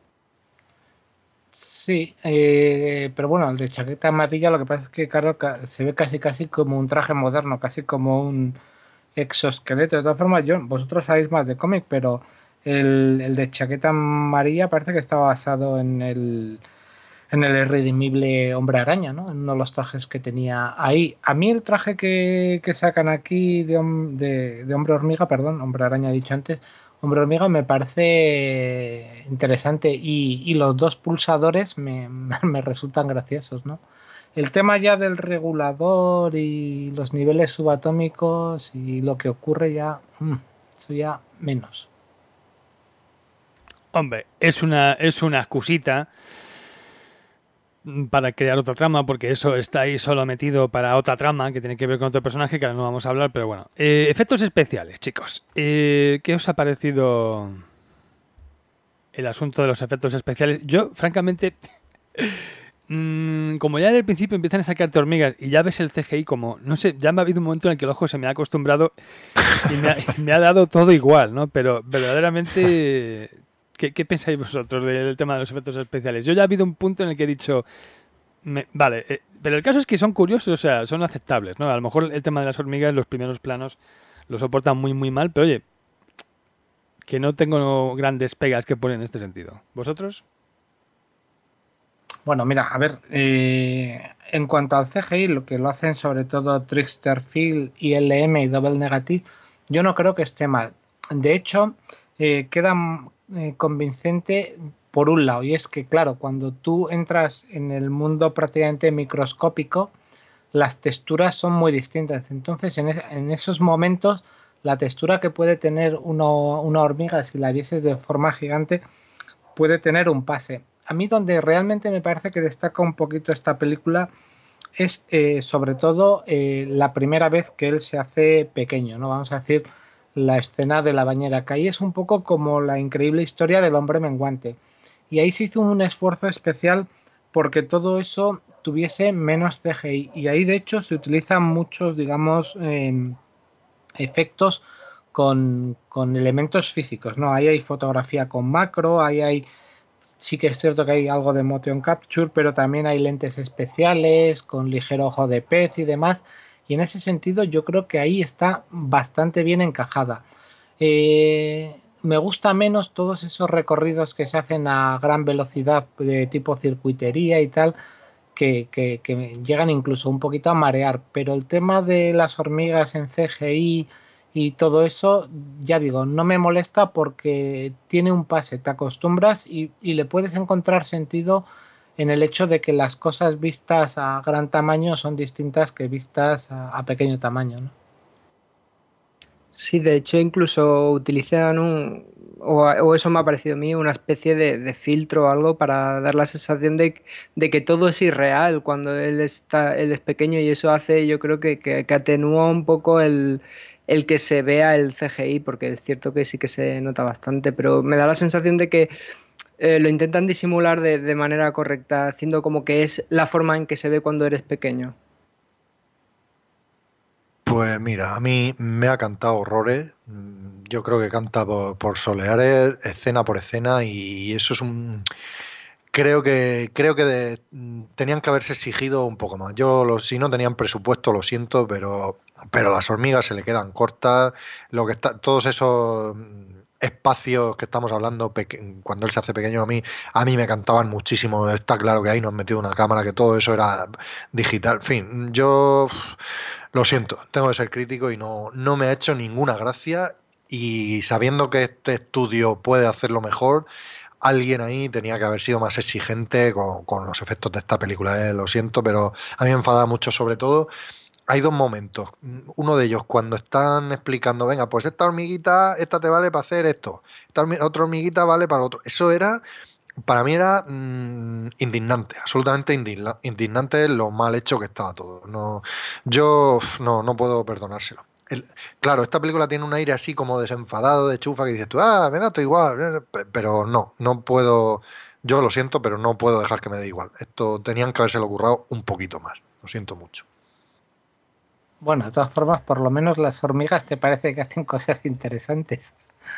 Sí, eh, pero bueno, el de chaqueta amarilla lo que pasa es que, claro, ca- se ve casi casi como un traje moderno, casi como un exoesqueleto. De todas formas, yo, vosotros sabéis más de cómic, pero el, el de chaqueta amarilla parece que está basado en el, en el irredimible Hombre Araña, ¿no? En uno de los trajes que tenía ahí. A mí el traje que, que sacan aquí de, hom- de, de Hombre Hormiga, perdón, Hombre Araña he dicho antes, Hombre Hormiga me parece interesante y, y los dos pulsadores me, me resultan graciosos, ¿no? El tema ya del regulador y los niveles subatómicos y lo que ocurre ya, mm, eso ya menos. Hombre, es una, es una excusita para crear otra trama, porque eso está ahí solo metido para otra trama que tiene que ver con otro personaje que ahora no vamos a hablar, pero bueno. Eh, efectos especiales, chicos. Eh, ¿Qué os ha parecido el asunto de los efectos especiales? Yo, francamente, mmm, como ya desde el principio empiezan a sacarte hormigas y ya ves el C G I como, no sé, ya me ha habido un momento en el que el ojo se me ha acostumbrado y me ha, y me ha dado todo igual, ¿no? Pero verdaderamente... ¿Qué, ¿Qué pensáis vosotros del tema de los efectos especiales? Yo ya ha habido un punto en el que he dicho, me, vale, eh, pero el caso es que son curiosos, o sea, son aceptables, ¿no? A lo mejor el tema de las hormigas, los primeros planos, lo soportan muy, muy mal, pero oye, que no tengo grandes pegas que poner en este sentido. ¿Vosotros? Bueno, mira, a ver, eh, en cuanto al C G I, lo que lo hacen sobre todo Trickster Field, I L M y Double Negative, yo no creo que esté mal. De hecho, eh, queda eh, convincente por un lado, y es que, claro, cuando tú entras en el mundo prácticamente microscópico, las texturas son muy distintas. Entonces, en, es, en esos momentos, la textura que puede tener uno, una hormiga, si la vieses de forma gigante, puede tener un pase. A mí donde realmente me parece que destaca un poquito esta película es eh, sobre todo eh, la primera vez que él se hace pequeño, ¿no? Vamos a decir la escena de la bañera, que ahí es un poco como la increíble historia del hombre menguante. Y ahí se hizo un esfuerzo especial porque todo eso tuviese menos C G I. Y ahí de hecho se utilizan muchos, digamos, eh, efectos con, con elementos físicos, ¿no? Ahí hay fotografía con macro, ahí hay sí que es cierto que hay algo de motion capture, pero también hay lentes especiales con ligero ojo de pez y demás. Y en ese sentido yo creo que ahí está bastante bien encajada. Eh, me gusta menos todos esos recorridos que se hacen a gran velocidad de tipo circuitería y tal, que, que, que llegan incluso un poquito a marear. Pero el tema de las hormigas en C G I y todo eso, ya digo, no me molesta porque tiene un pase, te acostumbras y, y le puedes encontrar sentido en el hecho de que las cosas vistas a gran tamaño son distintas que vistas a, a pequeño tamaño, ¿no? Sí, de hecho incluso utilizan un, o, o eso me ha parecido a mí, una especie de, de filtro o algo para dar la sensación de, de que todo es irreal cuando él está, él es pequeño y eso hace, yo creo que, que, que atenúa un poco el, el que se vea el C G I, porque es cierto que sí que se nota bastante, pero me da la sensación de que eh, lo intentan disimular de, de manera correcta, haciendo como que es la forma en que se ve cuando eres pequeño. Pues mira, a mí me ha cantado horrores. Mm, Yo creo que canta por, por soleares, escena por escena, y eso es un... Creo que, creo que de- mm, tenían que haberse exigido un poco más. Yo, lo- si no tenían presupuesto, lo siento, pero, pero las hormigas se le quedan cortas. Lo que está, todos esos mm, espacios que estamos hablando, peque- cuando él se hace pequeño a mí, a mí me cantaban muchísimo. Está claro que ahí nos han metido una cámara, que todo eso era digital. En fin, yo uf, lo siento, tengo que ser crítico y no, no me ha hecho ninguna gracia. Y sabiendo que este estudio puede hacerlo mejor, alguien ahí tenía que haber sido más exigente con, con los efectos de esta película, ¿eh? Lo siento, pero a mí me enfada mucho. Sobre todo, hay dos momentos. Mm, Uno de ellos, cuando están explicando, venga, pues esta hormiguita, esta te vale para hacer esto, esta hormi- otra hormiguita vale para lo otro. Eso era, para mí era mm, indignante, absolutamente indigna- indignante lo mal hecho que estaba todo. No, yo uf, no, no puedo perdonárselo. El- claro, esta película tiene un aire así como desenfadado, de chufa, que dices tú, ah, me da todo igual, eh, pe- pero no, no puedo, yo lo siento, pero no puedo dejar que me dé igual. Esto tenían que habérselo currado un poquito más, lo siento mucho. Bueno, de todas formas, por lo menos las hormigas te parece que hacen cosas interesantes.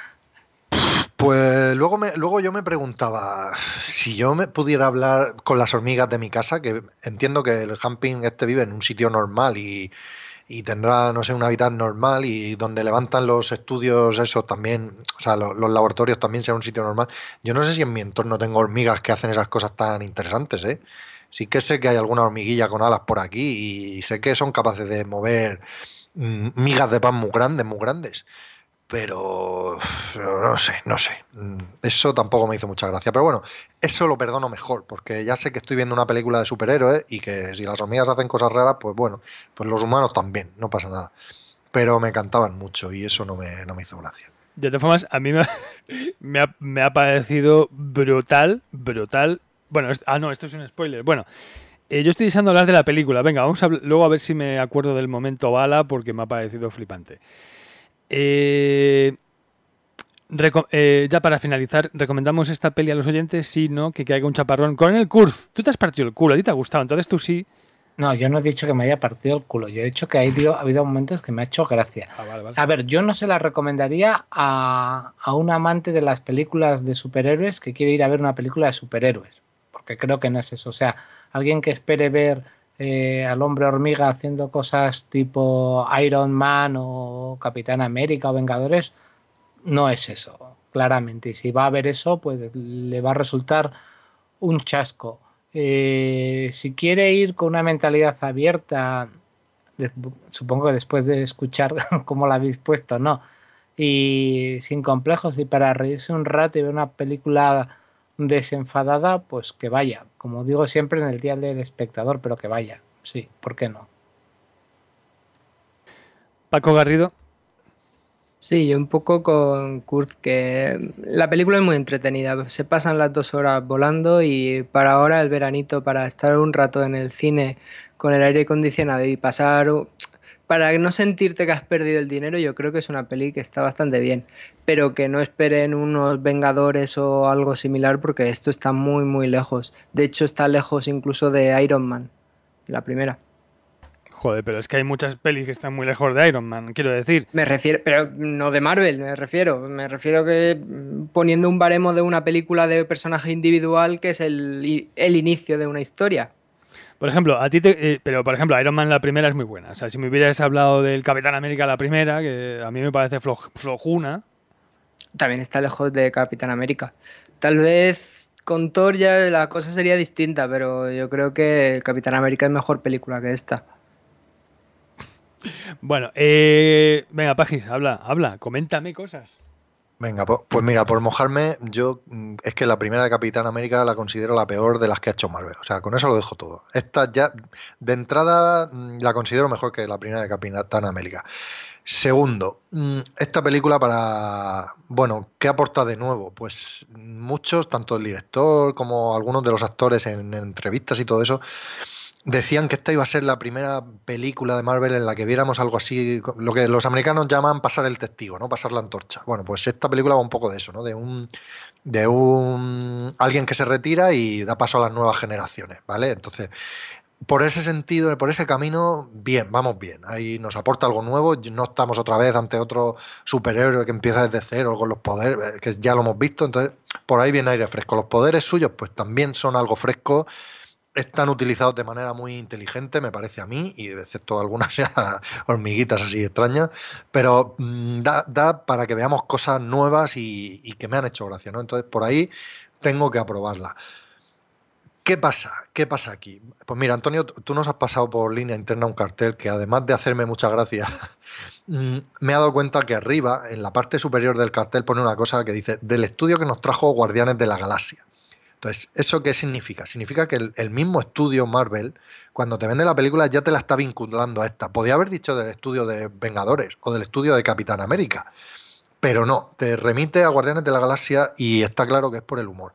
Pues luego, me, luego yo me preguntaba si yo me pudiera hablar con las hormigas de mi casa, que entiendo que el camping este vive en un sitio normal y, y tendrá, no sé, un hábitat normal, y donde levantan los estudios, eso también, o sea, lo- los laboratorios también sea un sitio normal. Yo no sé si en mi entorno tengo hormigas que hacen esas cosas tan interesantes, ¿eh? Sí que sé que hay alguna hormiguilla con alas por aquí y sé que son capaces de mover mm, migas de pan muy grandes, muy grandes. Pero uf, no sé, no sé. Mm, Eso tampoco me hizo mucha gracia. Pero bueno, eso lo perdono mejor, porque ya sé que estoy viendo una película de superhéroes y que si las hormigas hacen cosas raras, pues bueno, pues los humanos también, no pasa nada. Pero me cantaban mucho y eso no me, no me hizo gracia. De todas formas, a mí me ha, me ha, me ha parecido brutal, brutal. Bueno, es- ah, no, esto es un spoiler. Bueno, eh, yo estoy deseando hablar de la película. Venga, vamos a, habl- luego a ver si me acuerdo del momento bala porque me ha parecido flipante. Eh, reco- eh, ya para finalizar, ¿recomendamos esta peli a los oyentes? Sí, ¿no? Que caiga un chaparrón. Con el Kurz, tú te has partido el culo, a ti te ha gustado, entonces tú sí. No, yo no he dicho que me haya partido el culo. Yo he dicho que ha habido, ha habido momentos que me ha hecho gracia. Ah, vale, vale. A ver, yo no se la recomendaría a, a un amante de las películas de superhéroes que quiere ir a ver una película de superhéroes, porque creo que no es eso. O sea, alguien que espere ver eh, al hombre hormiga haciendo cosas tipo Iron Man o Capitán América o Vengadores, no es eso, claramente. Y si va a ver eso, pues le va a resultar un chasco. Eh, si quiere ir con una mentalidad abierta, de- supongo que después de escuchar cómo la habéis puesto, no, y sin complejos y para reírse un rato y ver una película desenfadada, pues que vaya, como digo siempre en el día del espectador, pero que vaya, sí, ¿por qué no? Paco Garrido. Sí, yo un poco con Kurt, que la película es muy entretenida, se pasan las dos horas volando y para ahora el veranito, para estar un rato en el cine con el aire acondicionado y pasar, para no sentirte que has perdido el dinero, yo creo que es una peli que está bastante bien, pero que no esperen unos Vengadores o algo similar porque esto está muy muy lejos, de hecho está lejos incluso de Iron Man, la primera. Joder, pero es que hay muchas pelis que están muy lejos de Iron Man, quiero decir. Me refiero, pero no de Marvel, me refiero. Me refiero que mm, poniendo un baremo de una película de personaje individual que es el, i- el inicio de una historia. Por ejemplo, a ti te, eh, pero por ejemplo, Iron Man la primera es muy buena. O sea, si me hubieras hablado del Capitán América la primera, que a mí me parece floj- flojuna. También está lejos de Capitán América. Tal vez con Thor ya la cosa sería distinta, pero yo creo que Capitán América es mejor película que esta. Bueno, eh, venga, Pagis, habla, habla, coméntame cosas. Venga, pues, pues mira, por mojarme, yo mm, es que la primera de Capitán América la considero la peor de las que ha hecho Marvel. O sea, con eso lo dejo todo. Esta ya, de entrada, mm, la considero mejor que la primera de Capitán América. Segundo, mm, esta película para, bueno, ¿qué aporta de nuevo? Pues muchos, tanto el director como algunos de los actores en, en entrevistas y todo eso, decían que esta iba a ser la primera película de Marvel en la que viéramos algo así, lo que los americanos llaman pasar el testigo, ¿no? Pasar la antorcha. Bueno, pues esta película va un poco de eso, ¿no? De un, de un alguien que se retira y da paso a las nuevas generaciones, ¿vale? Entonces, por ese sentido, por ese camino, bien, vamos bien. Ahí nos aporta algo nuevo. No estamos otra vez ante otro superhéroe que empieza desde cero con los poderes, que ya lo hemos visto. Entonces, por ahí viene aire fresco. Los poderes suyos, pues también son algo fresco. Están utilizados de manera muy inteligente, me parece a mí, y excepto algunas ya hormiguitas así extrañas, pero mmm, da, da para que veamos cosas nuevas y, y que me han hecho gracia, ¿no? Entonces, por ahí tengo que aprobarla. ¿Qué pasa? ¿Qué pasa aquí? Pues mira, Antonio, tú nos has pasado por línea interna un cartel que, además de hacerme mucha gracia, me he dado cuenta que arriba, en la parte superior del cartel, pone una cosa que dice: del estudio que nos trajo Guardianes de la Galaxia. Entonces, ¿eso qué significa? Significa que el, el mismo estudio Marvel, cuando te vende la película, ya te la está vinculando a esta. Podía haber dicho del estudio de Vengadores o del estudio de Capitán América, pero no, te remite a Guardianes de la Galaxia y está claro que es por el humor.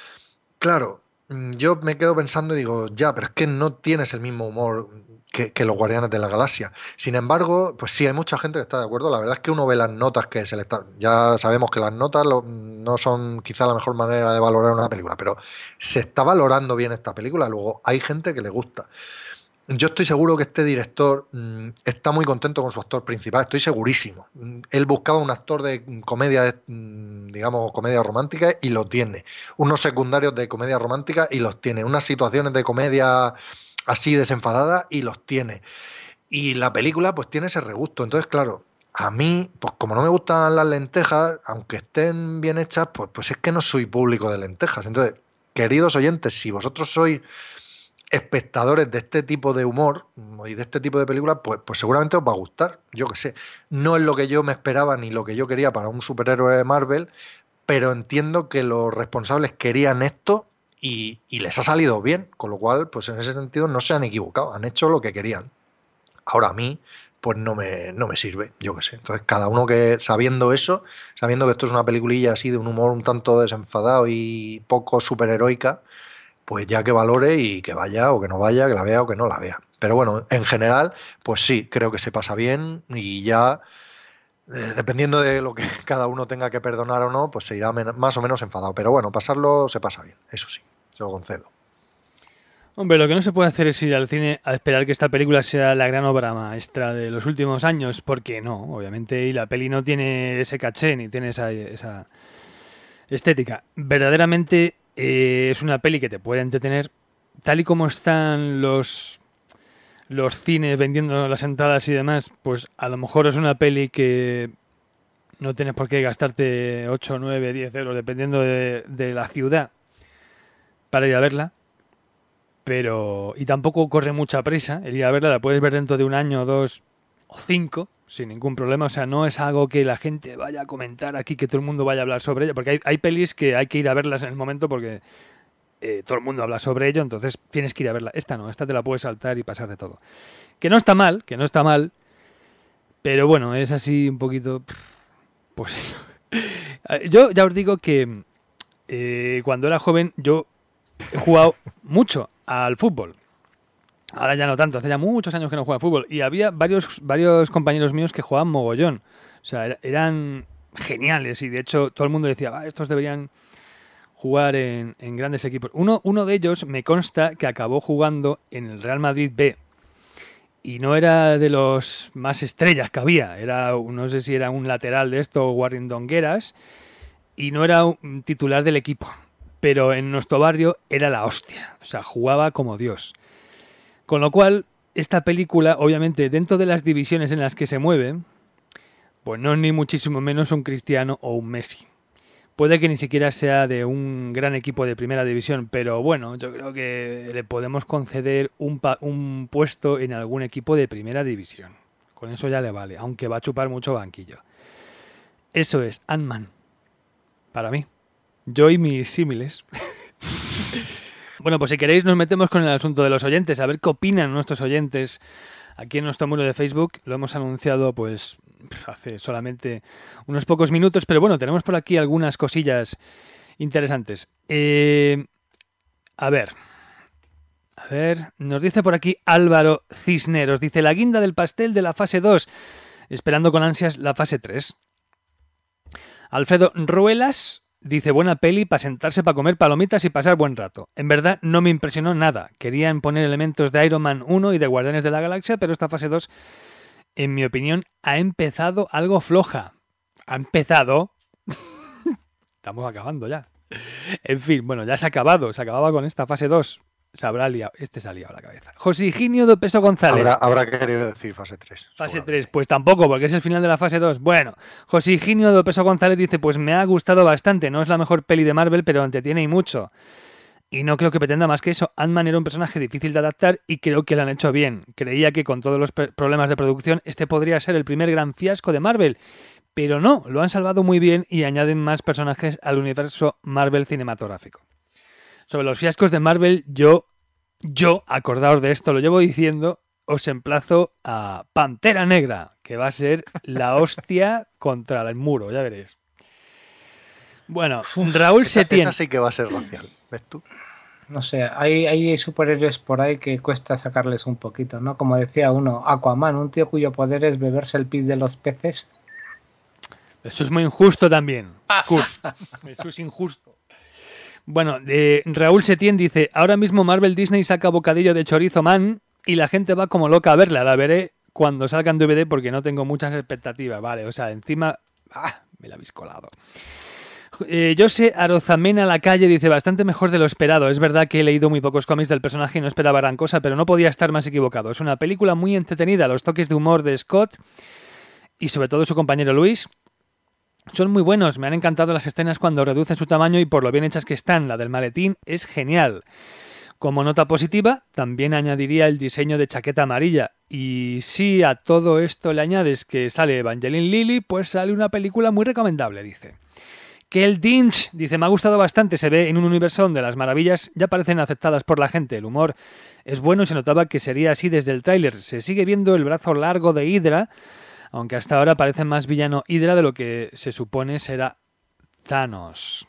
Claro, yo me quedo pensando y digo, ya, pero es que no tienes el mismo humor que, que los Guardianes de la Galaxia. Sin embargo, pues sí, hay mucha gente que está de acuerdo. La verdad es que uno ve las notas que se le están... Ya sabemos que las notas lo, no son quizá la mejor manera de valorar una película, pero se está valorando bien esta película. Luego, hay gente que le gusta. Yo estoy seguro que este director mmm, está muy contento con su actor principal, estoy segurísimo. Él buscaba un actor de comedia, mmm, digamos, comedia romántica, y lo tiene. Unos secundarios de comedia romántica y los tiene. Unas situaciones de comedia así desenfadada y los tiene. Y la película pues tiene ese regusto. Entonces, claro, a mí, pues como no me gustan las lentejas, aunque estén bien hechas, pues, pues es que no soy público de lentejas. Entonces, queridos oyentes, si vosotros sois espectadores de este tipo de humor y de este tipo de películas, pues, pues seguramente os va a gustar. Yo qué sé, no es lo que yo me esperaba ni lo que yo quería para un superhéroe de Marvel, pero entiendo que los responsables querían esto y, y les ha salido bien, con lo cual, pues en ese sentido no se han equivocado, han hecho lo que querían. Ahora a mí, pues no me, no me sirve, yo qué sé. Entonces cada uno que, sabiendo eso, sabiendo que esto es una peliculilla así de un humor un tanto desenfadado y poco superheroica, pues ya que valore y que vaya o que no vaya, que la vea o que no la vea. Pero bueno, en general, pues sí, creo que se pasa bien y ya, eh, dependiendo de lo que cada uno tenga que perdonar o no, pues se irá más o menos enfadado. Pero bueno, pasarlo se pasa bien, eso sí, se lo concedo. Hombre, lo que no se puede hacer es ir al cine a esperar que esta película sea la gran obra maestra de los últimos años, porque no, obviamente, y la peli no tiene ese caché ni tiene esa, esa estética. Verdaderamente eh, es una peli que te puede entretener, tal y como están los, los cines vendiendo las entradas y demás, pues a lo mejor es una peli que no tienes por qué gastarte ocho, nueve, diez euros, dependiendo de, de la ciudad, para ir a verla. Pero, y tampoco corre mucha prisa el ir a verla, la puedes ver dentro de un año, dos o cinco, sin ningún problema. O sea, no es algo que la gente vaya a comentar aquí, que todo el mundo vaya a hablar sobre ella, porque hay, hay pelis que hay que ir a verlas en el momento porque eh, todo el mundo habla sobre ello, entonces tienes que ir a verla. Esta no, esta te la puedes saltar y pasar de todo. Que no está mal, que no está mal, pero bueno, es así un poquito... Pues eso. Yo ya os digo que eh, cuando era joven yo he jugado mucho al fútbol. Ahora ya no tanto, hace ya muchos años que no juego al fútbol. Y había varios, varios compañeros míos que jugaban mogollón. O sea, eran geniales y de hecho todo el mundo decía, ah, estos deberían jugar en, en grandes equipos. Uno, uno de ellos me consta que acabó jugando en el Real Madrid B. Y no era de los más estrellas que había. Era, no sé si era un lateral de esto o guarrindongueras. Y no era un titular del equipo. Pero en nuestro barrio era la hostia, o sea, jugaba como Dios. Con lo cual, esta película, obviamente, dentro de las divisiones en las que se mueve, pues no es ni muchísimo menos un Cristiano o un Messi. Puede que ni siquiera sea de un gran equipo de primera división, pero bueno, yo creo que le podemos conceder un, pa- un puesto en algún equipo de primera división. Con eso ya le vale, aunque va a chupar mucho banquillo. Eso es Ant-Man, para mí. Yo y mis símiles. Bueno, pues si queréis nos metemos con el asunto de los oyentes, a ver qué opinan nuestros oyentes aquí en nuestro muro de Facebook. Lo hemos anunciado pues hace solamente unos pocos minutos, pero bueno, tenemos por aquí algunas cosillas interesantes. Eh, a ver, a ver, nos dice por aquí Álvaro Cisneros, dice la guinda del pastel de la fase dos, esperando con ansias la fase tres. Alfredo Ruelas dice, buena peli para sentarse para comer palomitas y pasar buen rato. En verdad no me impresionó nada. Querían poner elementos de Iron Man uno y de Guardianes de la Galaxia, pero esta fase dos, en mi opinión, ha empezado algo floja. Ha empezado... Estamos acabando ya. En fin, bueno, ya se ha acabado. Se acababa con esta fase dos. Se habrá liado. Este se ha liado la cabeza. José Higinio de Peso González. Habrá, habrá querido decir fase tres. Fase tres, pues tampoco, porque es el final de la fase dos. Bueno, José Higinio de Peso González dice, pues me ha gustado bastante. No es la mejor peli de Marvel, pero entretiene y mucho. Y no creo que pretenda más que eso. Ant-Man era un personaje difícil de adaptar y creo que lo han hecho bien. Creía que con todos los problemas de producción este podría ser el primer gran fiasco de Marvel. Pero no, lo han salvado muy bien y añaden más personajes al universo Marvel cinematográfico. Sobre los fiascos de Marvel, yo, yo, acordaos de esto, lo llevo diciendo, os emplazo a Pantera Negra, que va a ser la hostia contra el muro, ya veréis. Bueno, Raúl esa, Setién. Esa sí que va a ser racial, ¿ves tú? No sé, hay, hay superhéroes por ahí que cuesta sacarles un poquito, ¿no? Como decía uno, Aquaman, un tío cuyo poder es beberse el pis de los peces. Eso es muy injusto también, Kurt. Eso es injusto. Bueno, eh, Raúl Setién dice, ahora mismo Marvel Disney saca bocadillo de chorizo man y la gente va como loca a verla. La veré cuando salga en D V D porque no tengo muchas expectativas. Vale, o sea, encima... ¡Ah! Me la habéis colado. Eh, José Arozamena La Calle dice, bastante mejor de lo esperado. Es verdad que he leído muy pocos cómics del personaje y no esperaba gran cosa, pero no podía estar más equivocado. Es una película muy entretenida. Los toques de humor de Scott y sobre todo su compañero Luis son muy buenos. Me han encantado las escenas cuando reducen su tamaño y por lo bien hechas que están. La del maletín es genial. Como nota positiva, también añadiría el diseño de chaqueta amarilla. Y si a todo esto le añades que sale Evangeline Lilly, pues sale una película muy recomendable, dice. Kel Dinch dice, me ha gustado bastante, se ve en un universo donde las maravillas ya parecen aceptadas por la gente. El humor es bueno y se notaba que sería así desde el tráiler. Se sigue viendo el brazo largo de Hydra, aunque hasta ahora parece más villano Hydra de lo que se supone será Thanos.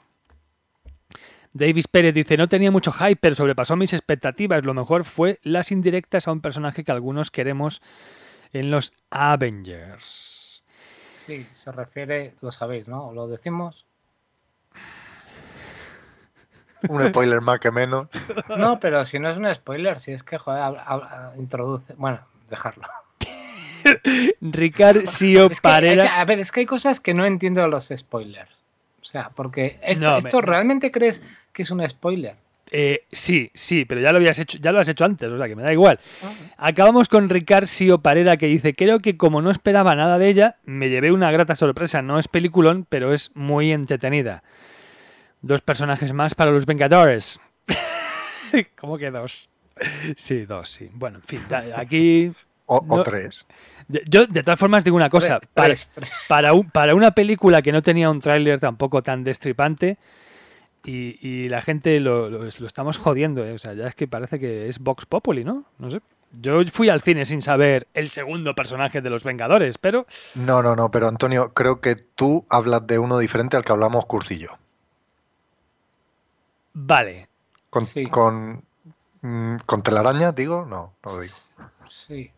Davis Pérez dice, no tenía mucho hype, pero sobrepasó mis expectativas. Lo mejor fue las indirectas a un personaje que algunos queremos en los Avengers. Sí, se refiere, lo sabéis, ¿no? ¿Lo decimos? Un spoiler más que menos. No, pero si no es un spoiler, si es que, joder, habla, habla, introduce... Bueno, dejarlo. Ricard Sio es que, Parera. Es que, a ver, es que hay cosas que no entiendo de los spoilers. O sea, porque esto, No, ¿esto me... realmente crees que es un spoiler? Eh, sí, sí, pero ya lo habías hecho, ya lo has hecho antes, o sea que me da igual. Uh-huh. Acabamos con Ricard Sio Parera que dice, creo que como no esperaba nada de ella, me llevé una grata sorpresa. No es peliculón, pero es muy entretenida. Dos personajes más para los Vengadores. ¿Cómo que dos? Sí, dos, sí. Bueno, en fin, aquí... O, no, o tres. Yo, de todas formas, digo una cosa. Tres, para, tres, tres. Para, un, para una película que no tenía un tráiler tampoco tan destripante y, y la gente lo, lo, lo estamos jodiendo, ¿eh? O sea, ya es que parece que es Vox Populi, ¿no? No sé. Yo fui al cine sin saber el segundo personaje de los Vengadores, pero... No, no, no, pero Antonio, creo que tú hablas de uno diferente al que hablamos Curcillo. Vale. Con, sí. con, con telaraña, digo, no, no lo digo. Sí.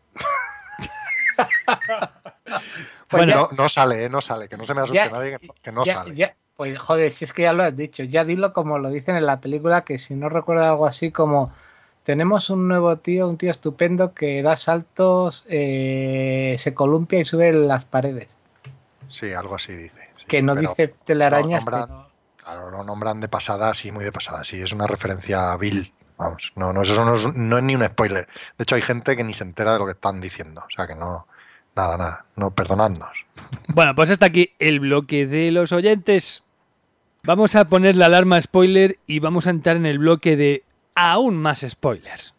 Pues bueno, no, no sale, ¿eh? No sale, que no se me asuste ya, nadie, que no, que no ya, sale. Ya, pues joder, si es que ya lo has dicho, ya dilo como lo dicen en la película, que si no recuerdo algo así como tenemos un nuevo tío, un tío estupendo que da saltos, eh, se columpia y sube las paredes. Sí, algo así dice. Sí, que no dice telarañas. Lo nombran, pero... Claro, lo nombran de pasada, sí, muy de pasada, sí, es una referencia vil. Vamos, no, no, eso no es, no es ni un spoiler. De hecho, hay gente que ni se entera de lo que están diciendo. O sea que no, nada, nada, no, perdonadnos. Bueno, pues hasta aquí el bloque de los oyentes. Vamos a poner la alarma spoiler y vamos a entrar en el bloque de aún más spoilers.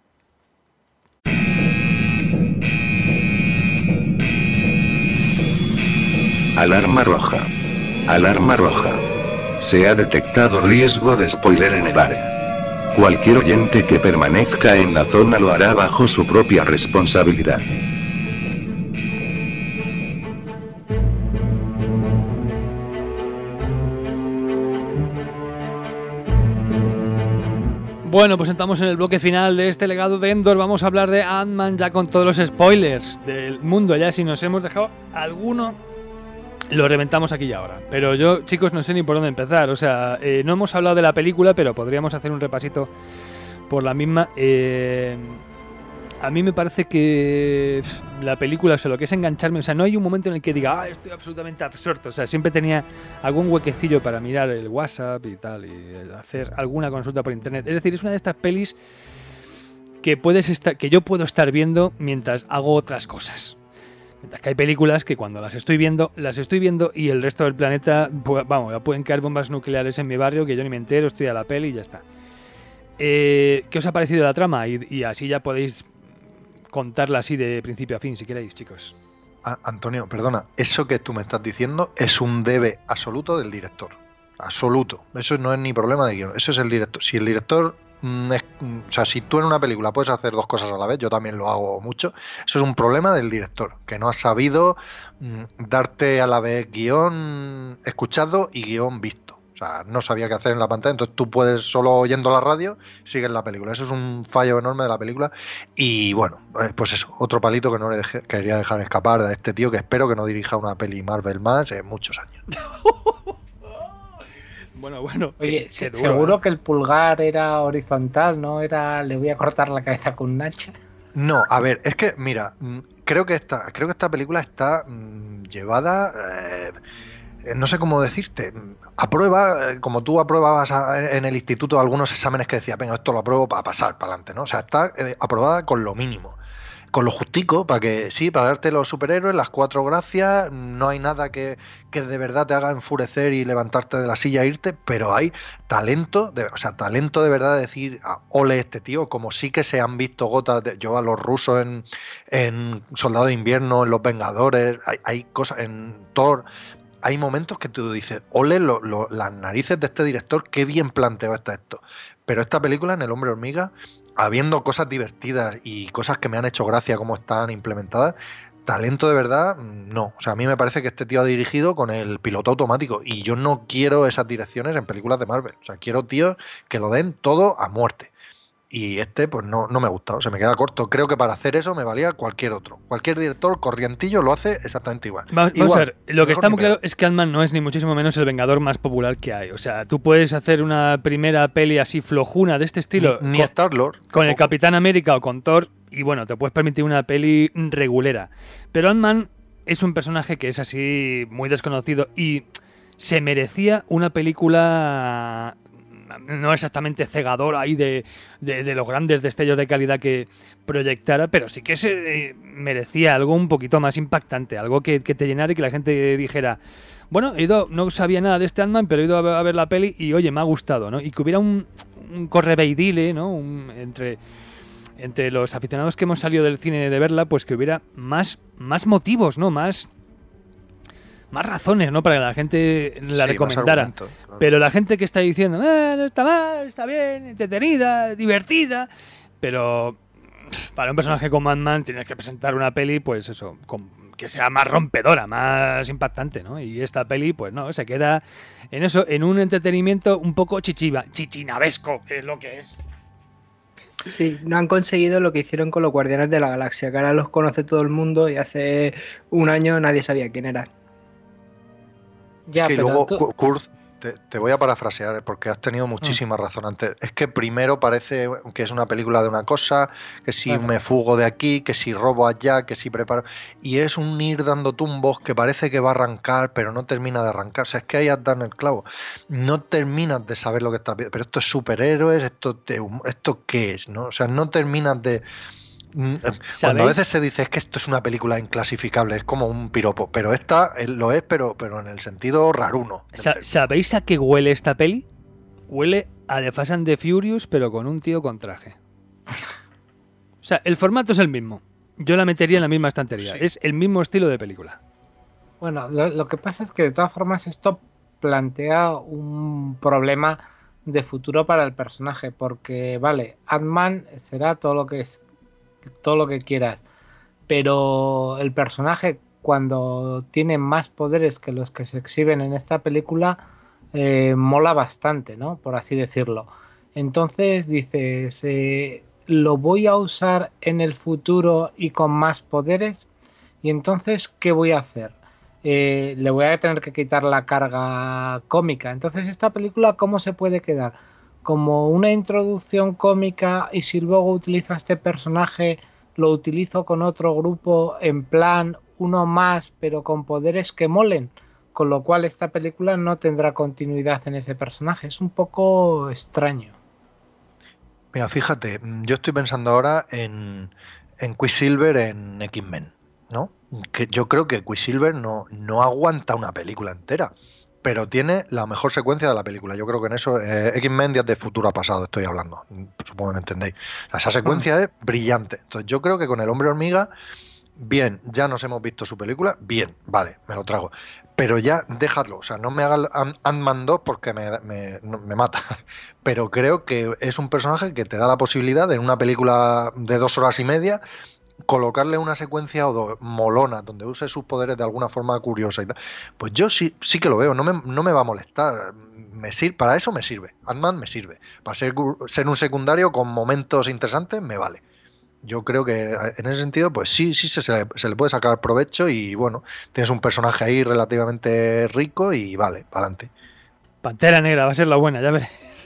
Alarma roja. Alarma roja. Se ha detectado riesgo de spoiler en el área. Cualquier oyente que permanezca en la zona lo hará bajo su propia responsabilidad. Bueno, pues entramos en el bloque final de este legado de Endor. Vamos a hablar de Ant-Man ya con todos los spoilers del mundo. Ya si nos hemos dejado alguno, lo reventamos aquí y ahora. Pero yo, chicos, no sé ni por dónde empezar. O sea, eh, no hemos hablado de la película, pero podríamos hacer un repasito por la misma. Eh, a mí me parece que la película, o sea, lo que es engancharme, o sea, no hay un momento en el que diga, ah, estoy absolutamente absorto. O sea, siempre tenía algún huequecillo para mirar el WhatsApp y tal, y hacer alguna consulta por internet. Es decir, es una de estas pelis que puedes estar, que yo puedo estar viendo mientras hago otras cosas. Mientras que hay películas que cuando las estoy viendo, las estoy viendo y el resto del planeta, pues, vamos, ya pueden caer bombas nucleares en mi barrio que yo ni me entero, estoy a la peli y ya está. Eh, ¿Qué os ha parecido la trama? Y, y así ya podéis contarla así de principio a fin, si queréis, chicos. Ah, Antonio, perdona, eso que tú me estás diciendo es un debe absoluto del director. Absoluto. Eso no es ni problema de guión, eso es el director. Si el director... Es, o sea, si tú en una película puedes hacer dos cosas a la vez, yo también lo hago mucho, eso es un problema del director, que no ha sabido mm, darte a la vez guión escuchado y guión visto. O sea, no sabía qué hacer en la pantalla, entonces tú puedes, solo oyendo la radio, sigues la película. Eso es un fallo enorme de la película. Y bueno, pues eso, otro palito que no le dejé, quería dejar escapar de este tío, que espero que no dirija una peli Marvel más en muchos años. Bueno, bueno. Oye, qué, se, qué duro, seguro ¿eh? que el pulgar era horizontal, ¿no? Era, le voy a cortar la cabeza con un hacha. No, a ver, es que, mira, creo que esta, creo que esta película está mmm, llevada, eh, no sé cómo decirte, a prueba, eh, como tú aprobabas a, en el instituto algunos exámenes que decías, venga, esto lo apruebo para pasar para adelante, ¿no? O sea, está eh, aprobada con lo mínimo. Con lo justico, para que sí, para darte los superhéroes, las cuatro gracias, no hay nada que, que de verdad te haga enfurecer y levantarte de la silla e irte, pero hay talento, de, o sea, talento de verdad de decir, ah, ole este tío, como sí que se han visto gotas de, yo a los rusos en, en Soldado de Invierno, en Los Vengadores, hay, hay cosas, en Thor, hay momentos que tú dices, ole lo, lo, las narices de este director, qué bien planteado está esto. Pero esta película, en El Hombre Hormiga, habiendo cosas divertidas y cosas que me han hecho gracia como están implementadas, talento de verdad, no. O sea, a mí me parece que este tío ha dirigido con el piloto automático y yo no quiero esas direcciones en películas de Marvel. O sea, quiero tíos que lo den todo a muerte. Y este, pues no, no me ha gustado, se me queda corto. Creo que para hacer eso me valía cualquier otro. Cualquier director corrientillo lo hace exactamente igual. Vamos, igual, vamos a ver, lo que está muy claro peor. es que Ant-Man no es ni muchísimo menos el Vengador más popular que hay. O sea, tú puedes hacer una primera peli así flojuna de este estilo Ni, ni con, Star-Lord. con el tampoco. Capitán América o con Thor y bueno, te puedes permitir una peli regulera. Pero Ant-Man es un personaje que es así muy desconocido y se merecía una película... no exactamente cegadora ahí de, de, de los grandes destellos de calidad que proyectara, pero sí que se eh, merecía algo un poquito más impactante, algo que, que te llenara y que la gente dijera, bueno, he ido, no sabía nada de este Ant-Man, pero he ido a ver, a ver la peli y oye, me ha gustado, ¿no? Y que hubiera un, un correveidile, ¿no? Un, entre, entre los aficionados que hemos salido del cine de verla, pues que hubiera más, más motivos, ¿no? Más... más razones, ¿no? Para que la gente la Sí, recomendara. más argumentos, claro. Pero la gente que está diciendo, eh, no está mal, está bien, entretenida, divertida, pero para un personaje como Ant-Man tienes que presentar una peli, pues eso, con, que sea más rompedora, más impactante, ¿no? Y esta peli, pues no, se queda en eso, en un entretenimiento un poco chichiva, chichinabesco, que es lo que es. Sí, no han conseguido lo que hicieron con los Guardianes de la Galaxia, que ahora los conoce todo el mundo y hace un año nadie sabía quién eran. Ya, que pero luego, tú- Ku- Kurt, te, te voy a parafrasear eh, porque has tenido muchísima razón antes. Es que primero parece que es una película de una cosa, que si Claro. me fugo de aquí, que si robo allá, que si preparo... Y es un ir dando tumbos que parece que va a arrancar, pero no termina de arrancar. O sea, es que ahí has dado en el clavo. No terminas de saber lo que estás viendo. Pero esto es superhéroes, esto, te, esto qué es, ¿no? O sea, no terminas de... Cuando ¿Sabéis? a veces se dice es que esto es una película inclasificable, es como un piropo, pero esta eh, lo es, pero, pero en el sentido raruno. Sa- ¿Sabéis a qué huele esta peli? Huele a The Fast and the Furious, pero con un tío con traje. O sea, el formato es el mismo. Yo la metería en la misma estantería. Sí. Es el mismo estilo de película. Bueno, lo, lo que pasa es que de todas formas esto plantea un problema de futuro para el personaje, porque vale, Ant-Man será todo lo que es, todo lo que quieras, pero el personaje cuando tiene más poderes que los que se exhiben en esta película eh, mola bastante, ¿no? Por así decirlo. Entonces dices, eh, ¿lo voy a usar en el futuro y con más poderes? Y entonces, ¿qué voy a hacer? eh, le voy a tener que quitar la carga cómica. Entonces, ¿esta película cómo se puede quedar? ¿Como una introducción cómica y si luego utilizo a este personaje, lo utilizo con otro grupo en plan uno más, pero con poderes que molen? Con lo cual esta película no tendrá continuidad en ese personaje. Es un poco extraño. Mira, fíjate, yo estoy pensando ahora en, en Quicksilver en X-Men, ¿no? Que yo creo que Quicksilver no, no aguanta una película entera, pero tiene la mejor secuencia de la película. Yo creo que en eso, eh, X-Men Días de Futuro a Pasado estoy hablando, supongo que me entendéis. Esa secuencia es brillante. Entonces yo creo que con el Hombre Hormiga, bien, ya nos hemos visto su película, bien, vale, me lo trago. Pero ya dejadlo, o sea, no me haga Ant-Man dos porque me, me, me mata. Pero creo que es un personaje que te da la posibilidad de en una película de dos horas y media colocarle una secuencia o dos molona donde use sus poderes de alguna forma curiosa y tal. Pues yo sí, sí que lo veo, no me, no me va a molestar. Me sirve, para eso me sirve. Ant-Man me sirve. Para ser, ser un secundario con momentos interesantes me vale. Yo creo que en ese sentido, pues sí, sí se, se, le, se le puede sacar provecho y bueno, tienes un personaje ahí relativamente rico y vale, para adelante. Pantera Negra va a ser la buena, ya veréis.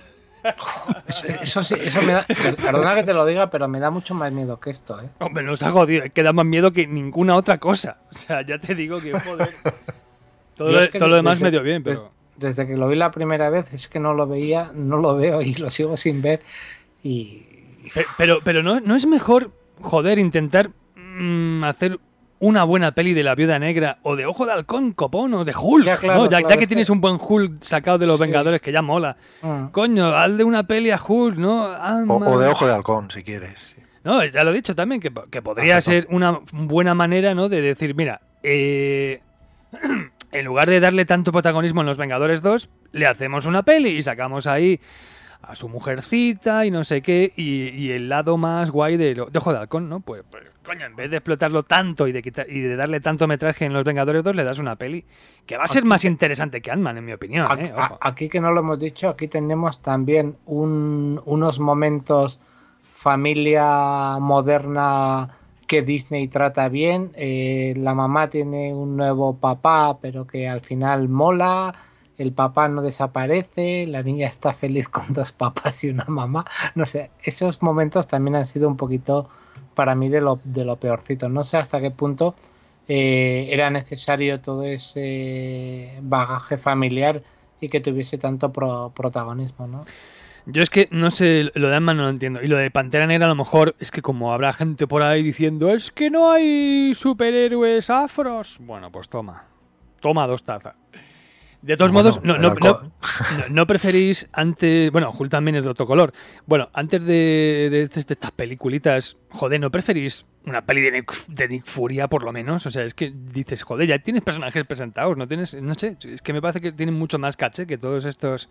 Eso, eso sí, eso me da, perdona que te lo diga, pero me da mucho más miedo que esto, ¿eh? Hombre, nos ha jodido, es que da más miedo que ninguna otra cosa. O sea, ya te digo que joder. Todo, lo, es que todo lo demás desde, me dio bien, pero. Desde que lo vi la primera vez es que no lo veía, no lo veo y lo sigo sin ver. Y. Pero, pero, pero no, no es mejor, joder, intentar mmm, hacer una buena peli de La Viuda Negra o de Ojo de Halcón, copón, o de Hulk, ya, claro, ¿no? ya, claro, ya que tienes un buen Hulk sacado de los sí. Vengadores, que ya mola. Mm. Coño, haz de una peli a Hulk, ¿no? Ah, o, o de Ojo de Halcón, si quieres. No, ya lo he dicho también, que, que podría ser una buena manera, ¿no? De decir, mira, eh, en lugar de darle tanto protagonismo en Los Vengadores dos, le hacemos una peli y sacamos ahí a su mujercita y no sé qué, y, y el lado más guay de, lo, de Ojo de Halcón, ¿no? Pues, pues, coño, en vez de explotarlo tanto y de, quitar, y de darle tanto metraje en Los Vengadores dos, le das una peli que va a ser aquí, más interesante que Ant-Man, en mi opinión. Aquí, ¿eh? Ojo. Aquí, que no lo hemos dicho, aquí tenemos también un, unos momentos familia moderna que Disney trata bien. Eh, la mamá tiene un nuevo papá, pero que al final mola. El papá no desaparece, la niña está feliz con dos papás y una mamá. No sé, esos momentos también han sido un poquito para mí de lo, de lo peorcito. No sé hasta qué punto eh, era necesario todo ese bagaje familiar y que tuviese tanto pro, protagonismo, ¿no? Yo es que no sé, lo de Ant-Man no lo entiendo. Y lo de Pantera Negra a lo mejor es que como habrá gente por ahí diciendo es que no hay superhéroes afros. Bueno, pues toma. Toma dos tazas. De todos bueno, modos, no, no, no, no, no preferís antes... Bueno, Hulk también es de otro color. Bueno, antes de, de, de estas peliculitas, joder, ¿no preferís una peli de Nick, de Nick Furia por lo menos? O sea, es que dices, joder, ya tienes personajes presentados, no tienes... No sé, es que me parece que tienen mucho más caché que todos estos...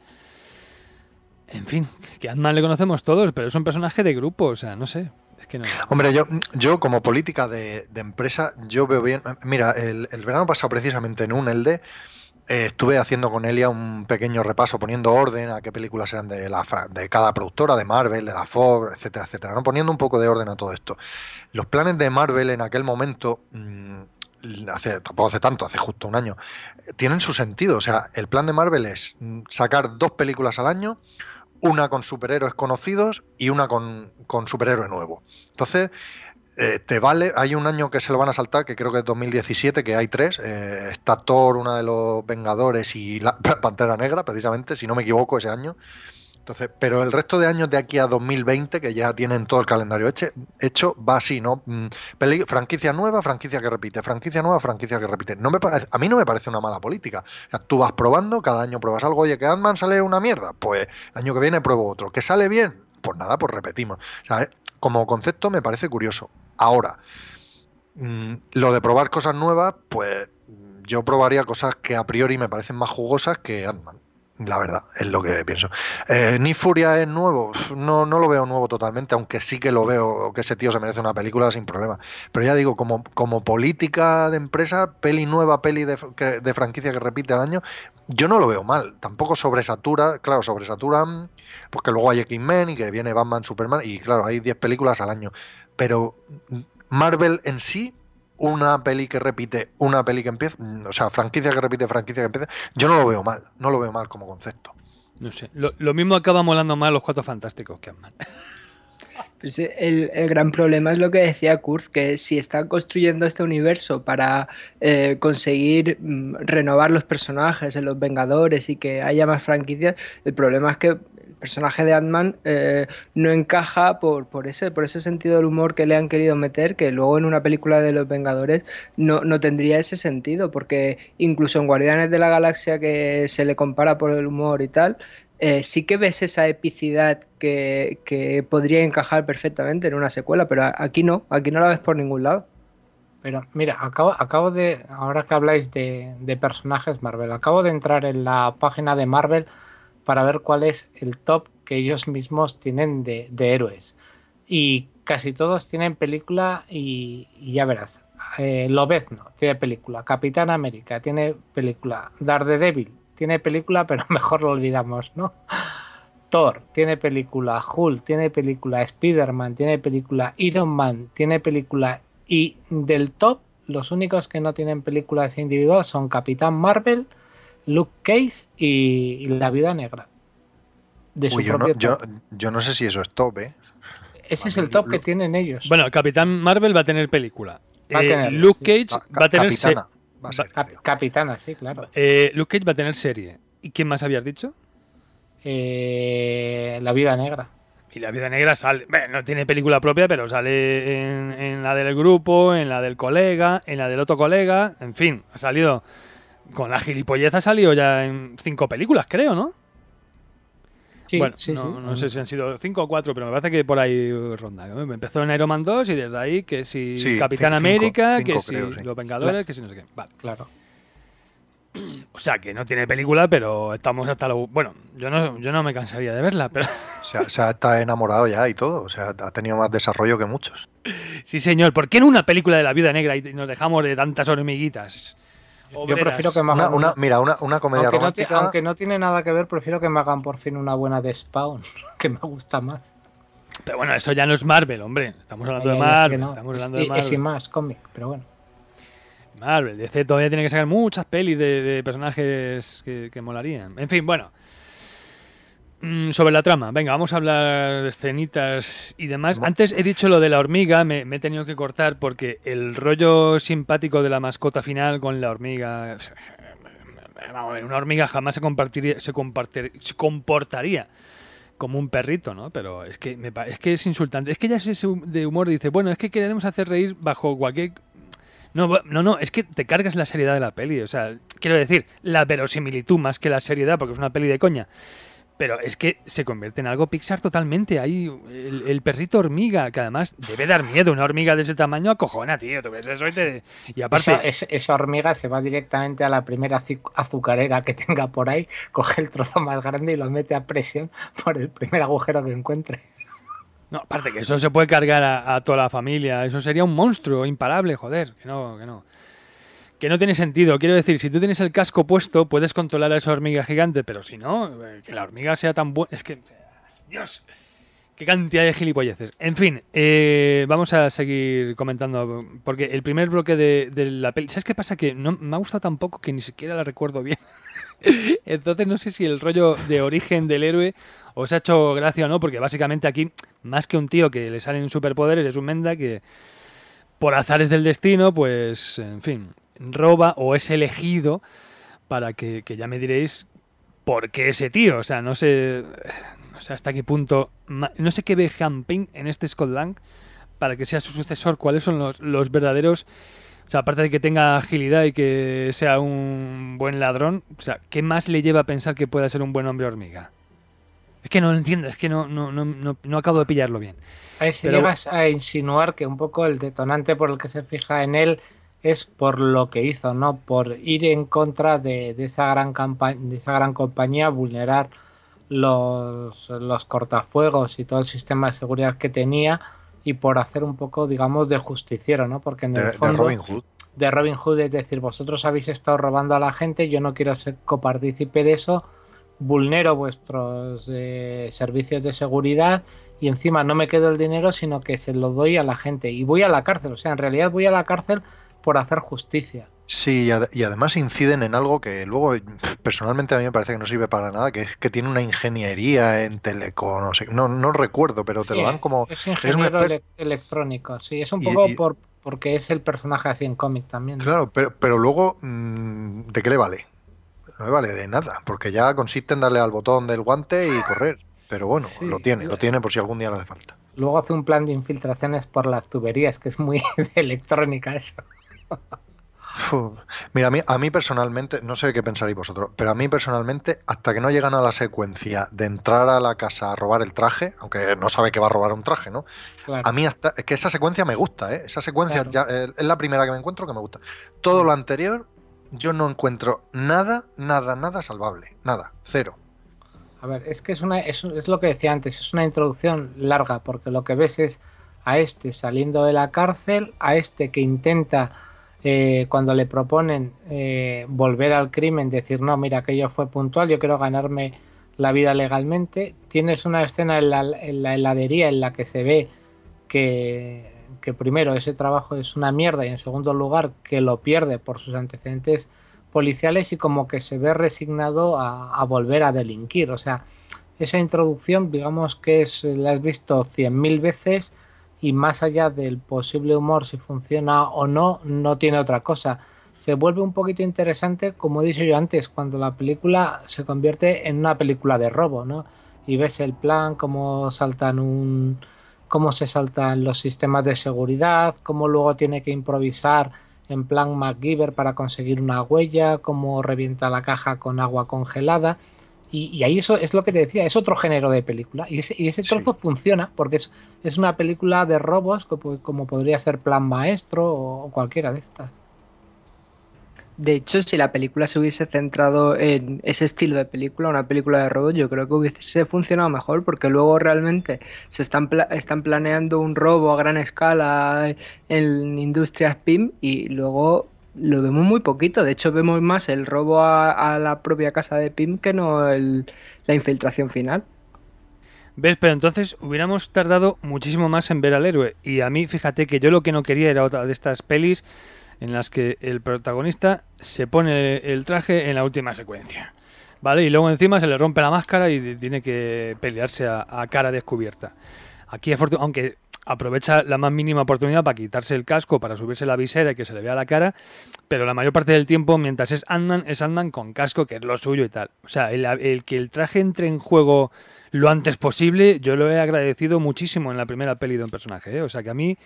En fin, que a Ant-Man le conocemos todos, pero es un personaje de grupo, o sea, no sé. Es que no. Hombre, yo, yo como política de, de empresa, yo veo bien... Mira, el, el verano pasado precisamente en un Elde... Eh, estuve haciendo con Elia un pequeño repaso, poniendo orden a qué películas eran de, la, de cada productora, de Marvel, de la Fox, etcétera, etcétera, ¿no? Poniendo un poco de orden a todo esto. Los planes de Marvel en aquel momento, mmm, hace, tampoco hace tanto, hace justo un año, tienen su sentido. O sea, el plan de Marvel es sacar dos películas al año, una con superhéroes conocidos y una con, con superhéroe nuevo. Entonces... Eh, te vale, hay un año que se lo van a saltar, que creo que es dos mil diecisiete, que hay tres, eh, está Thor, una de los Vengadores y la Pantera Negra, precisamente, si no me equivoco, ese año. Entonces, pero el resto de años de aquí a dos mil veinte, que ya tienen todo el calendario hecho, hecho va así, ¿no? Peli, franquicia nueva, franquicia que repite, franquicia nueva, franquicia que repite. No me parece, a mí no me parece una mala política. O sea, tú vas probando, cada año pruebas algo, oye, que Ant-Man sale una mierda, pues el año que viene pruebo otro. ¿Que sale bien? Pues nada, pues repetimos. O sea, como concepto me parece curioso. Ahora, mmm, lo de probar cosas nuevas, pues yo probaría cosas que a priori me parecen más jugosas que Ant-Man. La verdad, es lo que pienso. Eh, ¿Nick Furia es nuevo? No, no lo veo nuevo totalmente, aunque sí que lo veo, que ese tío se merece una película sin problema. Pero ya digo, como, como política de empresa, peli nueva, peli de, que, de franquicia que repite al año, yo no lo veo mal. Tampoco sobresatura, claro, sobresaturan, porque luego hay X-Men y que viene Batman, Superman, y claro, hay diez películas al año. Pero Marvel en sí una peli que repite, una peli que empieza, o sea, franquicia que repite, franquicia que empieza, yo no lo veo mal, no lo veo mal como concepto. No sé, lo, lo mismo acaba molando más los Cuatro Fantásticos que Ant-Man. Pues el, el gran problema es lo que decía Kurz, que si están construyendo este universo para eh, conseguir mm, renovar los personajes en los Vengadores y que haya más franquicias, el problema es que el personaje de Ant-Man eh, no encaja por, por, ese, por ese sentido del humor que le han querido meter, que luego en una película de los Vengadores no, no tendría ese sentido, porque incluso en Guardianes de la Galaxia, que se le compara por el humor y tal, Eh, sí que ves esa epicidad que, que podría encajar perfectamente en una secuela, pero aquí no, aquí no la ves por ningún lado. Pero mira, acabo, acabo de, ahora que habláis de, de personajes Marvel, acabo de entrar en la página de Marvel para ver cuál es el top que ellos mismos tienen de, de héroes. Y casi todos tienen película y, y ya verás. Eh, Lobezno tiene película, Capitán América tiene película, Daredevil tiene película, pero mejor lo olvidamos, ¿no? Thor tiene película, Hulk tiene película, Spider-Man tiene película, Iron Man tiene película, y del top, los únicos que no tienen películas individuales son Capitán Marvel, Luke Cage y, y La Viuda Negra. De su Uy, yo, propio no, yo, top. yo no sé si eso es top, ¿eh? Ese es el top que tienen ellos. Bueno, Capitán Marvel va a tener película. Va a Eh, tener, Luke sí. Cage Ca- va a tener Capitana, se- va a ser, va- creo. Capitana, sí, claro. eh, Luke Cage va a tener serie. ¿Y quién más habías dicho? Eh, La Viuda Negra. Y La Viuda Negra sale, bueno, no tiene película propia, pero sale en, en la del grupo, en la del colega, en la del otro colega, en fin, ha salido, con la gilipollez ha salido ya en cinco películas, creo, ¿no? Sí, bueno, sí, no, sí. no sé si han sido cinco o cuatro, pero me parece que por ahí ronda. Empezó en Iron Man dos y desde ahí que si Sí, Capitán cinco, América, cinco que si creo, sí. Los Vengadores, que si no sé qué. Vale. Claro. O sea, que no tiene película, pero estamos hasta lo... Bueno, yo no, yo no me cansaría de verla, pero... O sea, o sea, está enamorado ya y todo. O sea, ha tenido más desarrollo que muchos. Sí, señor. ¿Por qué en una película de La Viuda Negra y nos dejamos de tantas hormiguitas? Yo Obreras? prefiero que me Una, hagan una, mira, una, una comedia aunque, no ti- romántica. aunque no tiene nada que ver, prefiero que me hagan por fin una buena de Spawn, que me gusta más. Pero bueno, eso ya no es Marvel, hombre. Estamos hablando Ay, de ay, es Marvel. que no. Estamos Es- hablando de es Marvel. sin más cómic, pero bueno. Marvel, D C todavía tiene que sacar muchas pelis de, de personajes que, que molarían. En fin, bueno. Mm, sobre la trama, venga, vamos a hablar de escenitas y demás. Bueno. Antes he dicho lo de la hormiga, me, me he tenido que cortar porque el rollo simpático de la mascota final con la hormiga... Vamos a ver, una hormiga jamás se, compartiría, se, compartir- se comportaría como un perrito, ¿no? Pero es que, me, pa- es que es insultante. Es que ya es ese hum- de humor, dice, bueno, es que queremos hacer reír bajo cualquier... No, va- no, no, es que te cargas la seriedad de la peli. O sea, quiero decir, la verosimilitud más que la seriedad, porque es una peli de coña. Pero es que se convierte en algo Pixar totalmente. Ahí el, el perrito hormiga, que además debe dar miedo. Una hormiga de ese tamaño acojona, tío. Tú ves eso y te... Y aparte... Esa, es- esa hormiga se va directamente a la primera azu- azucarera que tenga por ahí, coge el trozo más grande y lo mete a presión por el primer agujero que encuentre. No, aparte que eso se puede cargar a, a toda la familia. Eso sería un monstruo imparable, joder. Que no, que no. Que no tiene sentido. Quiero decir, si tú tienes el casco puesto, puedes controlar a esa hormiga gigante, pero si no, eh, que la hormiga sea tan buena... Es que... Dios, qué cantidad de gilipolleces. En fin, eh, vamos a seguir comentando, porque el primer bloque de, de la peli... ¿Sabes qué pasa? Que no me ha gustado tan poco que ni siquiera la recuerdo bien. Entonces no sé si el rollo de origen del héroe os ha hecho gracia o no, porque básicamente aquí, más que un tío que le salen superpoderes, es un menda que por azares del destino, pues, en fin, roba o es elegido para que, que ya me diréis por qué ese tío. O sea, no sé, no sé hasta qué punto, ma- no sé qué ve Campaign en este Scott Lang para que sea su sucesor, cuáles son los, los verdaderos... O sea, aparte de que tenga agilidad y que sea un buen ladrón, o sea, ¿qué más le lleva a pensar que pueda ser un buen hombre hormiga? Es que no lo entiendo, es que no, no, no, no, no acabo de pillarlo bien. Ahí se Pero- llegas a insinuar que un poco el detonante por el que se fija en él es por lo que hizo, ¿no? Por ir en contra de, de esa gran campa- de esa gran compañía, vulnerar los, los cortafuegos y todo el sistema de seguridad que tenía, y por hacer un poco, digamos, de justiciero, ¿no? Porque en De, el de fondo Robin Hood. de Robin Hood, es decir, vosotros habéis estado robando a la gente, yo no quiero ser copartícipe de eso, vulnero vuestros eh, servicios de seguridad y encima no me quedo el dinero, sino que se lo doy a la gente y voy a la cárcel. O sea, en realidad voy a la cárcel por hacer justicia. Sí, y, ad- y además inciden en algo que luego pf, personalmente a mí me parece que no sirve para nada, que es que tiene una ingeniería en teleco, no sé, no, no recuerdo, pero te Sí, lo dan como, es es un ingeniero experto, ele- electrónico, sí, es un y, poco y- por porque es el personaje así en cómic también, ¿no? claro, pero, pero luego, mm, ¿de qué le vale? No le vale de nada, porque ya consiste en darle al botón del guante y correr, pero bueno, lo Sí, tiene, lo l- tiene por si algún día le hace falta. luego hace un plan de infiltraciones por las tuberías, que es muy de electrónica eso. Fu. Mira, a mí, a mí personalmente, no sé qué pensaréis vosotros, pero a mí personalmente, hasta que no llegan a la secuencia de entrar a la casa a robar el traje, aunque no sabe que va a robar un traje, ¿no? A Claro, mí hasta, es que esa secuencia me gusta, ¿eh? Esa secuencia claro. ya, eh, es la primera que me encuentro que me gusta. Todo Mm. lo anterior, yo no encuentro nada, nada, nada salvable. Nada, cero. A ver, es que es una es, es lo que decía antes, es una introducción larga, porque lo que ves es a este saliendo de la cárcel, a este que intenta eh, cuando le proponen eh, volver al crimen, decir no, mira, aquello fue puntual, yo quiero ganarme la vida legalmente. Tienes una escena en la, en la heladería en la que se ve que, que primero ese trabajo es una mierda y en segundo lugar que lo pierde por sus antecedentes policiales y como que se ve resignado a, a volver a delinquir. O sea, esa introducción, digamos que es, la has visto cien mil veces y más allá del posible humor, si funciona o no, no tiene otra cosa. Se vuelve un poquito interesante, como he dicho yo antes, cuando la película se convierte en una película de robo, ¿no? Y ves el plan, cómo saltan un, cómo se saltan los sistemas de seguridad, cómo luego tiene que improvisar en plan MacGyver para conseguir una huella, cómo revienta la caja con agua congelada. Y, y ahí eso es lo que te decía, es otro género de película. Y ese, y ese Sí. trozo funciona porque es, es una película de robos como, como podría ser Plan Maestro o, o cualquiera de estas. De hecho, si la película se hubiese centrado en ese estilo de película, una película de robo, yo creo que hubiese funcionado mejor, porque luego realmente se están, pla- están planeando un robo a gran escala en Industrias P I M y luego lo vemos muy poquito. De hecho, vemos más el robo a, a la propia casa de P I M que no el- la infiltración final. ¿Ves? Pero entonces hubiéramos tardado muchísimo más en ver al héroe. Y a mí, fíjate que yo lo que no quería era otra de estas pelis en las que el protagonista se pone el traje en la última secuencia, ¿vale? Y luego encima se le rompe la máscara y tiene que pelearse a, a cara descubierta. Aquí, afortun- aunque aprovecha la más mínima oportunidad para quitarse el casco, para subirse la visera y que se le vea la cara, pero la mayor parte del tiempo, mientras es Ant-Man, es Ant-Man con casco, que es lo suyo y tal. O sea, el, el que el traje entre en juego lo antes posible, yo lo he agradecido muchísimo en la primera peli de un personaje, ¿eh? O sea, que a mí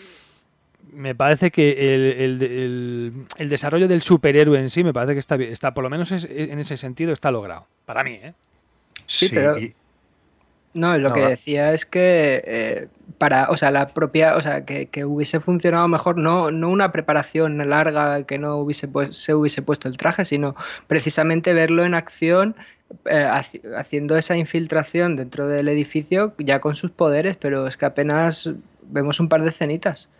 me parece que el, el, el, el desarrollo del superhéroe en sí me parece que está, está por lo menos es, en ese sentido está logrado. Para mí, ¿eh? Sí, pero y- no, lo no, que va- decía es que eh, para, o sea, la propia, o sea, que, que hubiese funcionado mejor, no, no una preparación larga que no hubiese pues, se hubiese puesto el traje, sino precisamente verlo en acción, eh, haci- haciendo esa infiltración dentro del edificio ya con sus poderes, pero es que apenas vemos un par de escenitas.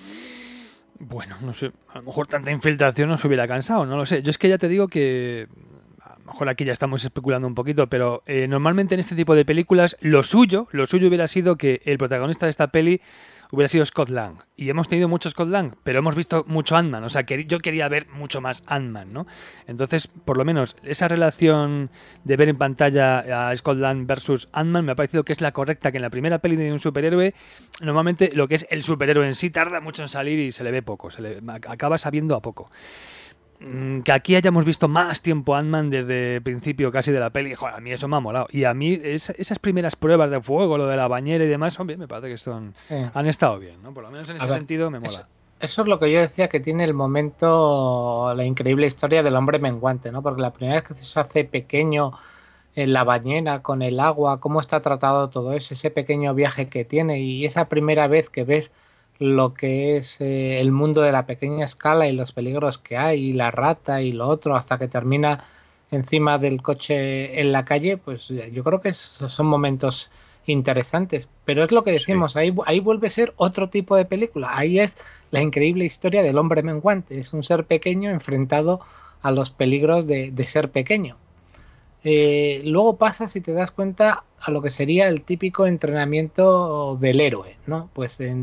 Bueno, no sé, a lo mejor tanta infiltración nos hubiera cansado, no lo sé. Yo es que ya te digo que a lo mejor aquí ya estamos especulando un poquito, pero eh, normalmente en este tipo de películas lo suyo, lo suyo hubiera sido que el protagonista de esta peli hubiera sido Scott Lang. Y hemos tenido mucho Scott Lang, pero hemos visto mucho Ant-Man. O sea, que yo quería ver mucho más Ant-Man, ¿no? Entonces, por lo menos, esa relación de ver en pantalla a Scott Lang versus Ant-Man me ha parecido que es la correcta, que en la primera peli de un superhéroe, normalmente lo que es el superhéroe en sí tarda mucho en salir y se le ve poco, se le acaba sabiendo a poco. Que aquí hayamos visto más tiempo Ant-Man desde el principio casi de la peli, joder, a mí eso me ha molado. Y a mí es, esas primeras pruebas de fuego, lo de la bañera y demás, hombre, me parece que son, Sí. han estado bien, ¿no? Por lo menos en A ese ver, sentido me mola. Eso, eso es lo que yo decía que tiene el momento, la increíble historia del hombre menguante, ¿no? Porque la primera vez que se hace pequeño en la bañera con el agua, cómo está tratado todo eso, ese pequeño viaje que tiene y esa primera vez que ves lo que es eh, el mundo de la pequeña escala y los peligros que hay, y la rata y lo otro, hasta que termina encima del coche en la calle, pues yo creo que es- son momentos interesantes. Pero es lo que sí. decimos, ahí, ahí vuelve a ser otro tipo de película. Ahí es la increíble historia del hombre menguante. Es un ser pequeño enfrentado a los peligros de, de ser pequeño. Eh, luego pasas, si te das cuenta, a lo que sería el típico entrenamiento del héroe, ¿no? Pues en-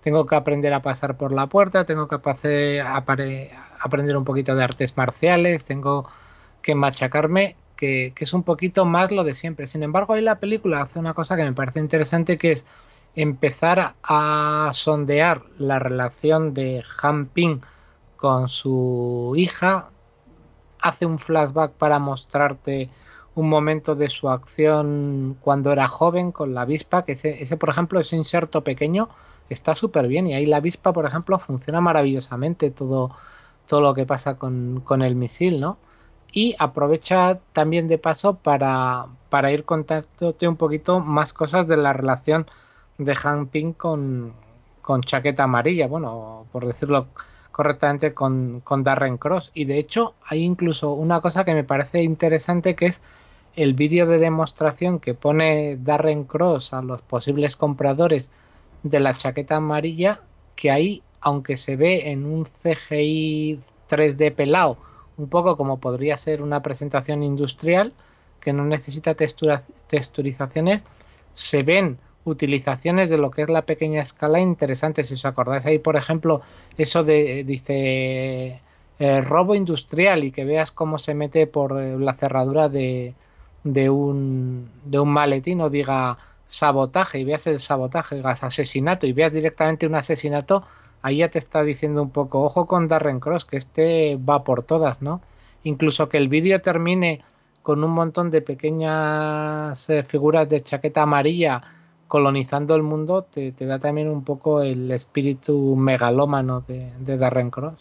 tengo que aprender a pasar por la puerta, tengo que apare- apare- aprender un poquito de artes marciales, tengo que machacarme, que, que es un poquito más lo de siempre. Sin embargo, ahí la película hace una cosa que me parece interesante, que es empezar a sondear la relación de Han Ping con su hija, hace un flashback para mostrarte un momento de su acción cuando era joven con la avispa, que ese, ese por ejemplo, ese inserto pequeño está súper bien, y ahí la avispa, por ejemplo, funciona maravillosamente todo, todo lo que pasa con, con el misil, ¿no? Y aprovecha también de paso para, para ir contándote un poquito más cosas de la relación de Han Ping con, con Chaqueta Amarilla, bueno, por decirlo correctamente, con, con Darren Cross. Y de hecho hay incluso una cosa que me parece interesante, que es el vídeo de demostración que pone Darren Cross a los posibles compradores de la chaqueta amarilla, que ahí, aunque se ve en un C G I tres D pelado, un poco como podría ser una presentación industrial que no necesita textura, texturizaciones, se ven utilizaciones de lo que es la pequeña escala interesantes. Si os acordáis ahí, por ejemplo, eso de, dice, eh, robo industrial, y que veas cómo se mete por eh, la cerradura de, de, un, de un maletín, o diga sabotaje, y veas el sabotaje, digas asesinato, y veas directamente un asesinato, ahí ya te está diciendo un poco, ojo con Darren Cross, que este va por todas, ¿no? Incluso que el vídeo termine con un montón de pequeñas eh, figuras de chaqueta amarilla colonizando el mundo, te, te da también un poco el espíritu megalómano de, de Darren Cross.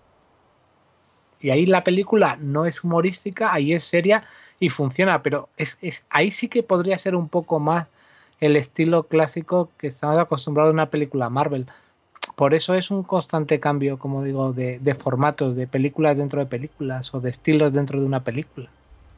Y ahí la película no es humorística, ahí es seria y funciona, pero es, es ahí sí que podría ser un poco más el estilo clásico que estamos acostumbrados a una película Marvel. Por eso es un constante cambio, como digo, de, de formatos, de películas dentro de películas, o de estilos dentro de una película.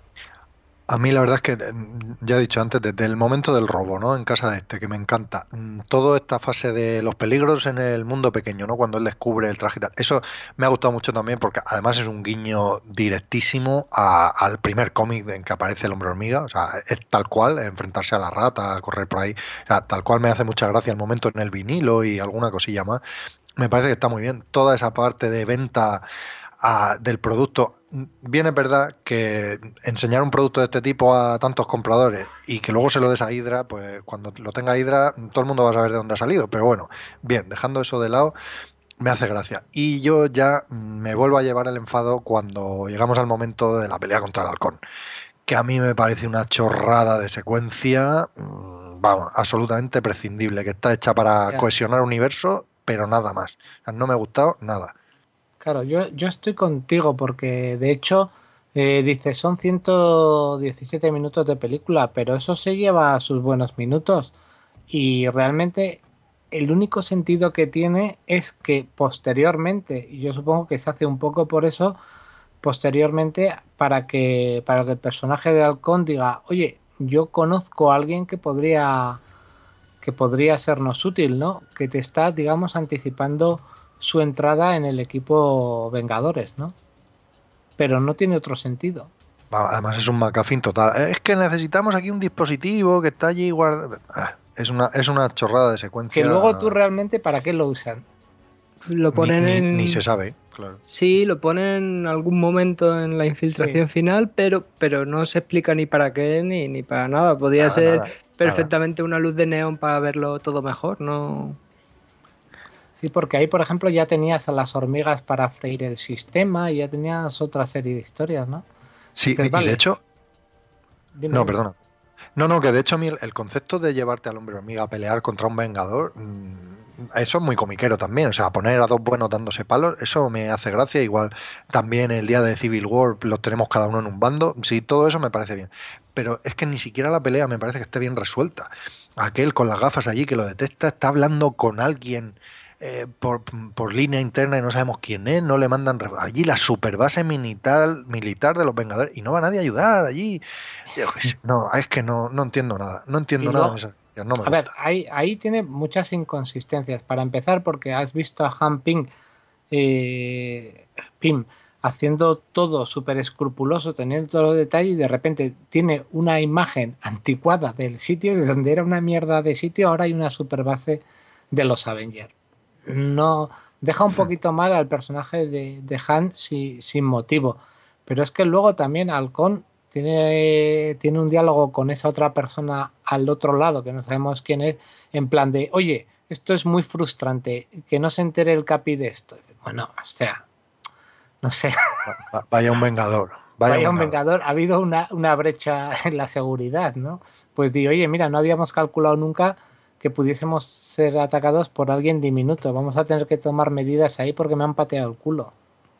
A mí la verdad es que, mm, ya he dicho antes, desde el momento del robo, ¿no? En casa de este, que me encanta. mm, Toda esta fase de los peligros en el mundo pequeño, ¿no? Cuando él descubre el traje y tal. Eso me ha gustado mucho también porque además es un guiño directísimo a- al primer cómic en que aparece el hombre hormiga. O sea, es tal cual, enfrentarse a la rata, correr por ahí. O sea, tal cual me hace mucha gracia el momento en el vinilo y alguna cosilla más. Me parece que está muy bien. Toda esa parte de venta a- del producto. Bien, es verdad que enseñar un producto de este tipo a tantos compradores y que luego se lo des a Hydra, pues cuando lo tenga Hydra, todo el mundo va a saber de dónde ha salido. Pero bueno, bien, dejando eso de lado, me hace gracia. Y yo ya me vuelvo a llevar el enfado cuando llegamos al momento de la pelea contra el halcón, que a mí me parece una chorrada de secuencia, mm, vamos, absolutamente prescindible, que está hecha para Ya. cohesionar universo, pero nada más. O sea, no me ha gustado nada. Claro, yo, yo estoy contigo porque de hecho eh, dice son ciento diecisiete minutos de película, pero eso se lleva sus buenos minutos, y realmente el único sentido que tiene es que posteriormente, y yo supongo que se hace un poco por eso, posteriormente para que, para que el personaje de Halcón diga, oye, yo conozco a alguien que podría que podría sernos útil, ¿no? Que te está, digamos, anticipando su entrada en el equipo Vengadores, ¿no? Pero no tiene otro sentido. Va, además es un McGuffin total. Es que necesitamos aquí un dispositivo que está allí guardado. Ah, es una, es una chorrada de Que secuencia. luego tú realmente, ¿para qué lo usan? Lo Ni, ponen ni- en... ni se sabe, claro. Sí, lo ponen en algún momento en la infiltración final, pero, pero no se explica ni para qué ni, ni para nada. Podría Nada, ser nada, perfectamente una luz de neón para verlo todo mejor, ¿no? Sí, porque ahí, por ejemplo, ya tenías a las hormigas para freír el sistema, y ya tenías otra serie de historias, ¿no? Sí, Dices, y vale, de hecho, dime, no, dime. perdona. No, no, que de hecho a mí el, el concepto de llevarte al hombre hormiga a pelear contra un vengador, mm, eso es muy comiquero también. O sea, poner a dos buenos dándose palos, eso me hace gracia. Igual también el día de Civil War los tenemos cada uno en un bando. Sí, todo eso me parece bien. Pero es que ni siquiera la pelea me parece que esté bien resuelta. Aquel con las gafas allí que lo detecta está hablando con alguien eh, por, por línea interna y no sabemos quién es. No le mandan re- allí la superbase militar, militar de los Vengadores y no va nadie a ayudar allí. Yo qué sé, no, es que no, no entiendo nada. No entiendo Y nada lo, en esa. No me a ver, gusta. ahí, ahí tiene muchas inconsistencias. Para empezar, porque has visto a Han Ping, eh, Pym haciendo todo súper escrupuloso, teniendo todos los detalles, y de repente tiene una imagen anticuada del sitio, de donde era una mierda de sitio, ahora hay una super base de los Avengers. no deja un poquito mal al personaje de, de Han si, sin motivo. Pero es que luego también Halcón tiene, tiene un diálogo con esa otra persona al otro lado, que no sabemos quién es, en plan de, oye, esto es muy frustrante, que no se entere el Capi de esto. Bueno, o sea, no sé. Vaya un vengador. Vaya, Vaya un vengador. Ha habido una, una brecha en la seguridad, ¿no? Pues di, oye, mira, no habíamos calculado nunca que pudiésemos ser atacados por alguien diminuto. Vamos a tener que tomar medidas ahí porque me han pateado el culo.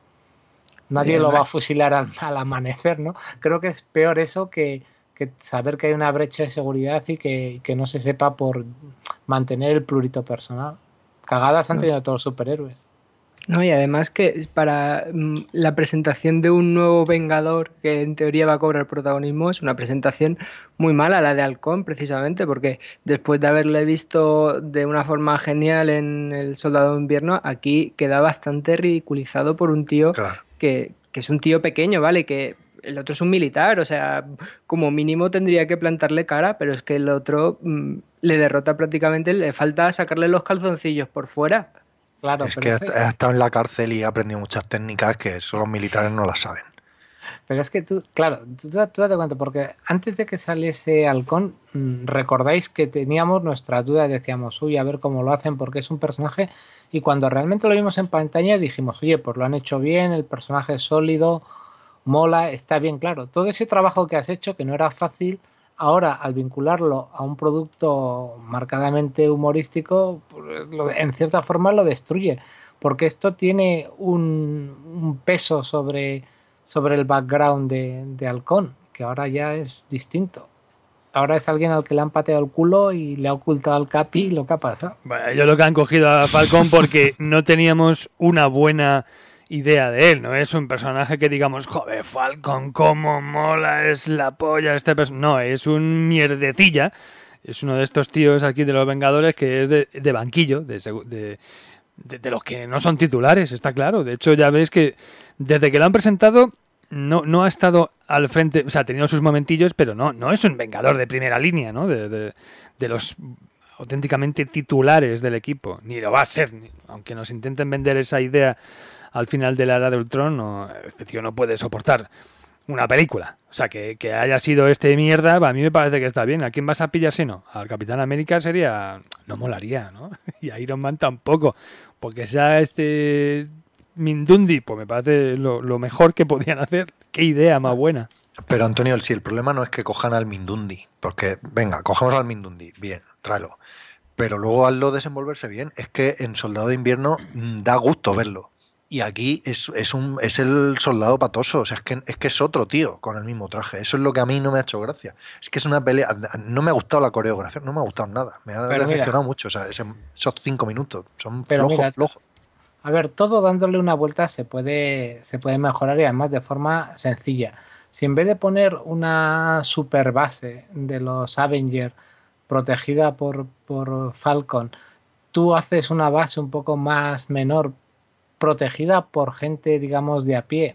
Nadie Bien, lo va a fusilar al, al amanecer, ¿no? Creo que es peor eso que, que saber que hay una brecha de seguridad y que, que no se sepa por mantener el plurito personal. Cagadas han tenido todos los superhéroes. No, y además que para la presentación de un nuevo Vengador que en teoría va a cobrar protagonismo es una presentación muy mala, la de Halcón precisamente, porque después de haberle visto de una forma genial en El Soldado de Invierno, aquí queda bastante ridiculizado por un tío claro. que, que es un tío pequeño, ¿vale? Que el otro es un militar, o sea, como mínimo tendría que plantarle cara, pero es que el otro mmm, le derrota prácticamente, le falta sacarle los calzoncillos por fuera. Claro, es que ha estado en la cárcel y ha aprendido muchas técnicas que solo los militares no las saben. Pero es que tú, claro, tú, tú date cuenta, porque antes de que saliese Halcón, recordáis que teníamos nuestras dudas, decíamos, uy, a ver cómo lo hacen, porque es un personaje, y cuando realmente lo vimos en pantalla dijimos, oye, pues lo han hecho bien, el personaje es sólido, mola, está bien, claro. Todo ese trabajo que has hecho, que no era fácil, ahora, al vincularlo a un producto marcadamente humorístico, lo, en cierta forma lo destruye, porque esto tiene un, un peso sobre, sobre el background de, de Halcón, que ahora ya es distinto. Ahora es alguien al que le han pateado el culo y le ha ocultado al Capi lo que ha pasado. Bueno, yo lo que han cogido a Falcón porque no teníamos una buena idea de él, no es un personaje que digamos, joder, Falcon, cómo mola, es la polla este personaje. No, es un mierdecilla, es uno de estos tíos aquí de los Vengadores que es de, de banquillo, de, de, de, de los que no son titulares, está claro. De hecho, ya veis que desde que lo han presentado no, no ha estado al frente, o sea, ha tenido sus momentillos, pero no, no es un Vengador de primera línea, ¿no? De, de, de los auténticamente titulares del equipo, ni lo va a ser, ni, aunque nos intenten vender esa idea al final de la era de Ultron, no, este tío no puede soportar una película. O sea, que, que haya sido este mierda, a mí me parece que está bien. ¿A quién vas a pillar si no? Al Capitán América sería... no molaría, ¿no? Y a Iron Man tampoco. Porque sea este Mindundi, pues me parece lo, lo mejor que podían hacer. Qué idea más buena. Pero Antonio, sí, el problema no es que cojan al Mindundi. Porque, venga, cogemos al Mindundi. Bien, tráelo. Pero luego hazlo desenvolverse bien. Es que en Soldado de Invierno da gusto verlo. Y aquí es, es, un, es el soldado patoso, o sea, es que, es que es otro tío con el mismo traje. Eso es lo que a mí no me ha hecho gracia. Es que es una pelea, no me ha gustado la coreografía, no me ha gustado nada. Me ha pero decepcionado mira, mucho, o sea, ese, esos cinco minutos son flojos, mira, flojos. A ver, todo dándole una vuelta se puede, se puede mejorar y además de forma sencilla. Si en vez de poner una super base de los Avengers protegida por, por Falcon, tú haces una base un poco más menor, protegida por gente, digamos, de a pie,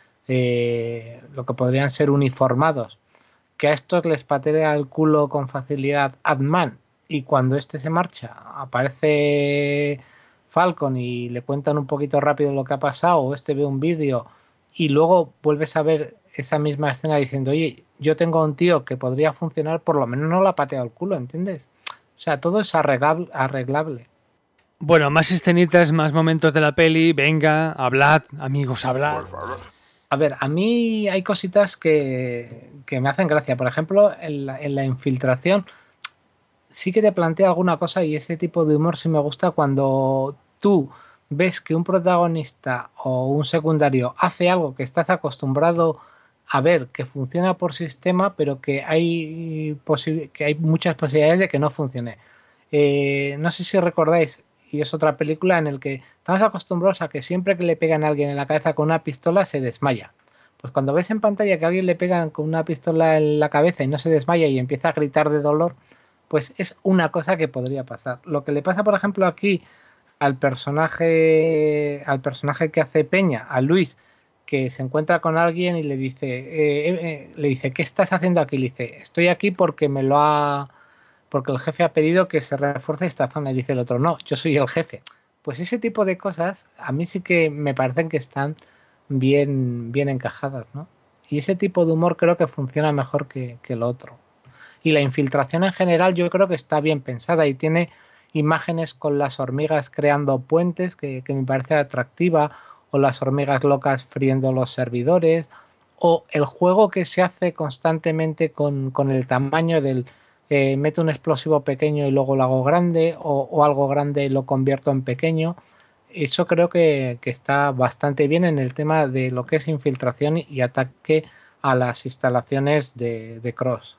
eh, lo que podrían ser uniformados, que a estos les patea el culo con facilidad Ant-Man, y cuando este se marcha aparece Falcon y le cuentan un poquito rápido lo que ha pasado, o este ve un vídeo y luego vuelves a ver esa misma escena diciendo, oye, yo tengo un tío que podría funcionar, por lo menos no le ha pateado el culo, ¿entiendes? O sea, todo es arreglable, arreglable. Bueno, más escenitas, más momentos de la peli. Venga, hablad, amigos, hablad. A ver, a mí hay cositas que, que me hacen gracia. Por ejemplo, en la, en la infiltración sí que te plantea alguna cosa y ese tipo de humor sí me gusta cuando tú ves que un protagonista o un secundario hace algo que estás acostumbrado a ver que funciona por sistema, pero que hay, posi- que hay muchas posibilidades de que no funcione. Eh, no sé si recordáis, y es otra película en la que estamos acostumbrados a que siempre que le pegan a alguien en la cabeza con una pistola se desmaya. Pues cuando ves en pantalla que a alguien le pegan con una pistola en la cabeza y no se desmaya y empieza a gritar de dolor, pues es una cosa que podría pasar. Lo que le pasa, por ejemplo, aquí al personaje, al personaje que hace Peña, a Luis, que se encuentra con alguien y le dice, eh, eh, le dice, ¿qué estás haciendo aquí? Le dice, estoy aquí porque me lo ha... porque el jefe ha pedido que se refuerce esta zona. Y dice el otro, no, yo soy el jefe. Pues ese tipo de cosas a mí sí que me parecen que están bien, bien encajadas, ¿no? Y ese tipo de humor creo que funciona mejor que, que lo otro. Y la infiltración en general yo creo que está bien pensada y tiene imágenes con las hormigas creando puentes que, que me parece atractiva, o las hormigas locas friendo los servidores, o el juego que se hace constantemente con, con el tamaño del eh, meto un explosivo pequeño y luego lo hago grande, o, o algo grande y lo convierto en pequeño. Eso creo que, que está bastante bien en el tema de lo que es infiltración y ataque a las instalaciones de, de Cross.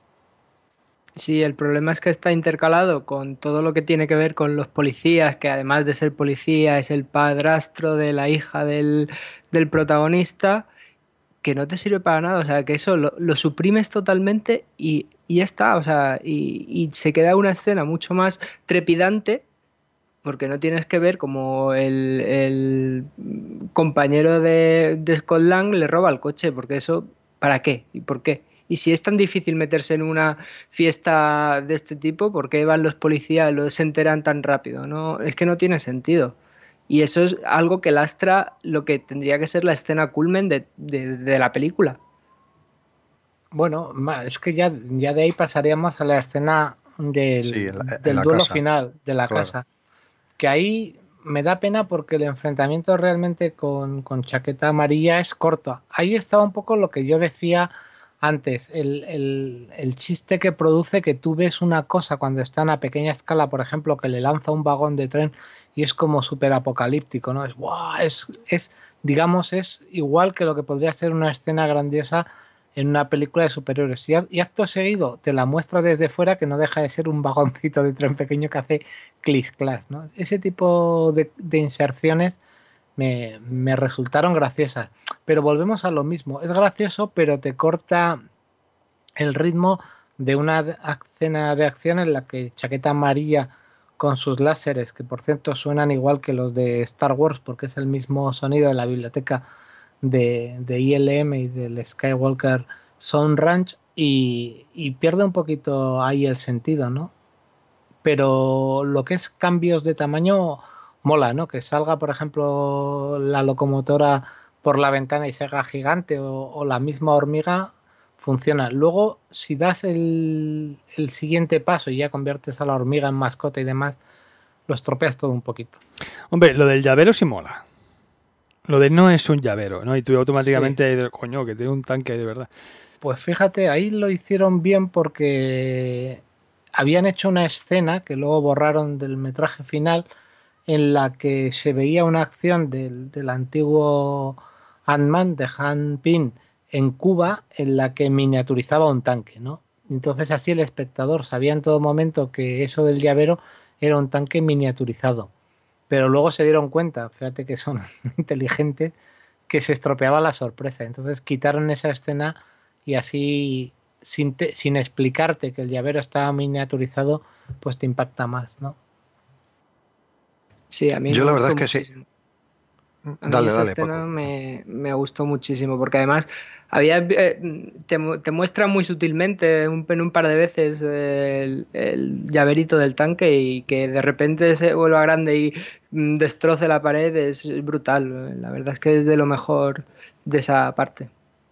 Sí, el problema es que está intercalado con todo lo que tiene que ver con los policías, que además de ser policía es el padrastro de la hija del, del protagonista, que no te sirve para nada. O sea, que eso lo, lo suprimes totalmente y, y ya está. O sea, y, y se queda una escena mucho más trepidante, porque no tienes que ver como el, el compañero de, de Scott Lang le roba el coche, porque eso, ¿para qué? ¿Y por qué? Y si es tan difícil meterse en una fiesta de este tipo, ¿por qué van los policías y se enteran tan rápido? No, es que no tiene sentido. Y eso es algo que lastra lo que tendría que ser la escena culmen de, de, de la película. Bueno, es que ya, ya de ahí pasaríamos a la escena del, sí, en la, en del la duelo casa. final de la Claro. casa. Que ahí me da pena porque el enfrentamiento realmente con, con Chaqueta Amarilla es corto. Ahí estaba un poco lo que yo decía antes, el, el, el chiste que produce que tú ves una cosa cuando está a pequeña escala, por ejemplo, que le lanza un vagón de tren y es como súper apocalíptico, ¿no? Es, wow, es, es, digamos, es igual que lo que podría ser una escena grandiosa en una película de superhéroes. Y, y acto seguido te la muestra desde fuera, que no deja de ser un vagoncito de tren pequeño que hace clis clas, ¿no? Ese tipo de, de inserciones me, me resultaron graciosas. Pero volvemos a lo mismo. Es gracioso, pero te corta el ritmo de una escena de acción en la que Chaqueta Amarilla con sus láseres, que por cierto suenan igual que los de Star Wars, porque es el mismo sonido de la biblioteca de, de I L M y del Skywalker Sound Ranch, y, y pierde un poquito ahí el sentido, ¿no? Pero lo que es cambios de tamaño mola, ¿no? Que salga, por ejemplo, la locomotora por la ventana y se haga gigante, o, o la misma hormiga, funciona. Luego, si das el, el siguiente paso y ya conviertes a la hormiga en mascota y demás, lo estropeas todo un poquito. Hombre, lo del llavero sí mola. Lo de no es un llavero, ¿no? Y tú automáticamente, sí. Coño, que tiene un tanque de verdad. Pues fíjate, ahí lo hicieron bien porque habían hecho una escena que luego borraron del metraje final, en la que se veía una acción del, del antiguo Ant-Man de Han Pym en Cuba, en la que miniaturizaba un tanque, ¿no? Entonces así el espectador sabía en todo momento que eso del llavero era un tanque miniaturizado. Pero luego se dieron cuenta, fíjate que son inteligentes, que se estropeaba la sorpresa. Entonces quitaron esa escena y así, sin, te, sin explicarte que el llavero estaba miniaturizado, pues te impacta más, ¿no? Sí, a mí Yo me la gustó verdad es que muchísimo. sí. A mí Dale, esa dale, escena Paco. me, me gustó muchísimo, porque además había, eh, te, te muestra muy sutilmente un, en un par de veces el, el llaverito del tanque, y que de repente se vuelva grande y mm, destroce la pared es brutal. La verdad es que es de lo mejor de esa parte.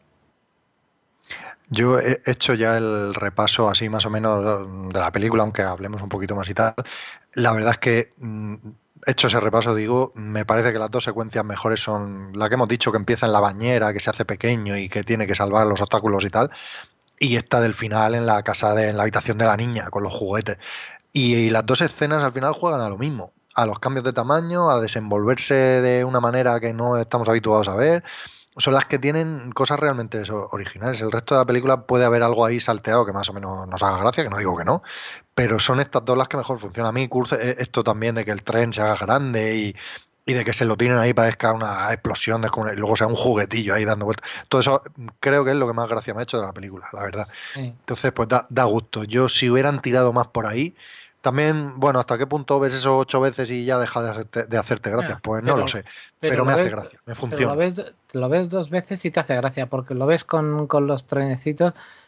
Yo he hecho ya el repaso así más o menos de la película, aunque hablemos un poquito más y tal. La verdad es que, hecho ese repaso, digo, me parece que las dos secuencias mejores son la que hemos dicho, que empieza en la bañera, que se hace pequeño y que tiene que salvar los obstáculos y tal, y esta del final en la casa, de, en la habitación de la niña, con los juguetes. Y, y las dos escenas al final juegan a lo mismo, a los cambios de tamaño, a desenvolverse de una manera que no estamos habituados a ver. Son las que tienen cosas realmente originales. El resto de la película puede haber algo ahí salteado que más o menos nos haga gracia, que no digo que no, pero son estas dos las que mejor funcionan. A mí, esto también de que el tren se haga grande y, y de que se lo tienen ahí, parezca una explosión, y luego sea un juguetillo ahí dando vueltas. Todo eso creo que es lo que más gracia me ha hecho de la película, la verdad. Sí. Entonces, pues da, da gusto. Yo, si hubieran tirado más por ahí, también, bueno, ¿hasta qué punto ves eso ocho veces y ya deja de hacerte, de hacerte gracia? Yeah, pues no pero, lo sé, pero, pero me hace ves, gracia, me funciona. Lo ves, lo ves dos veces y te hace gracia, porque lo ves con, con los trenecitos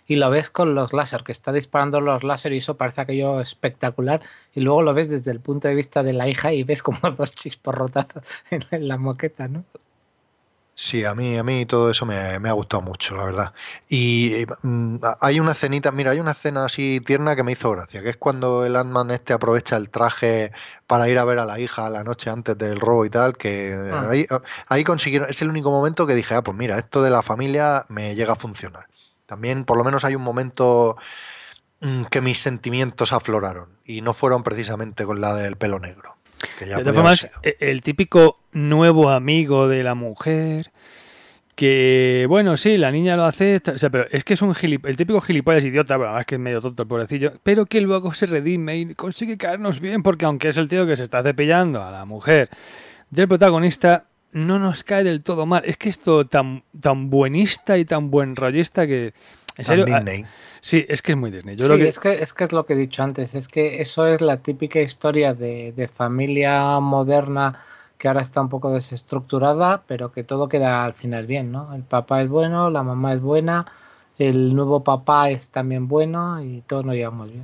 y lo ves con los láser, que está disparando los láser y eso parece aquello espectacular, y luego lo ves desde el punto de vista de la hija y ves como dos chisporrotazos en, en la moqueta, ¿no? Sí, a mí, a mí todo eso me, me ha gustado mucho, la verdad. Y mm, hay una escenita, mira, hay una escena así tierna que me hizo gracia, que es cuando el Ant-Man este aprovecha el traje para ir a ver a la hija la noche antes del robo y tal, que Ah. ahí, ahí consiguieron, es el único momento que dije, ah, pues mira, esto de la familia me llega a funcionar. También, por lo menos hay un momento mm, que mis sentimientos afloraron y no fueron precisamente con la del pelo negro. Que ya De todas podía haber formas, sido. e- el típico nuevo amigo de la mujer, que, bueno, sí, la niña lo acepta, o sea, pero es que es un gilip- el típico gilipollas idiota, bueno, es que es medio tonto el pobrecillo, pero que luego se redime y consigue caernos bien, porque aunque es el tío que se está cepillando a la mujer del protagonista, no nos cae del todo mal. Es que es todo tan, tan buenista y tan buen rollista que, en Tan serio, ah, Disney. sí, es que es muy Disney. Yo Sí, creo que es que, es que es lo que he dicho antes, es que eso es la típica historia de, de familia moderna que ahora está un poco desestructurada, pero que todo queda al final bien, ¿no? El papá es bueno, la mamá es buena, el nuevo papá es también bueno y todos nos llevamos bien.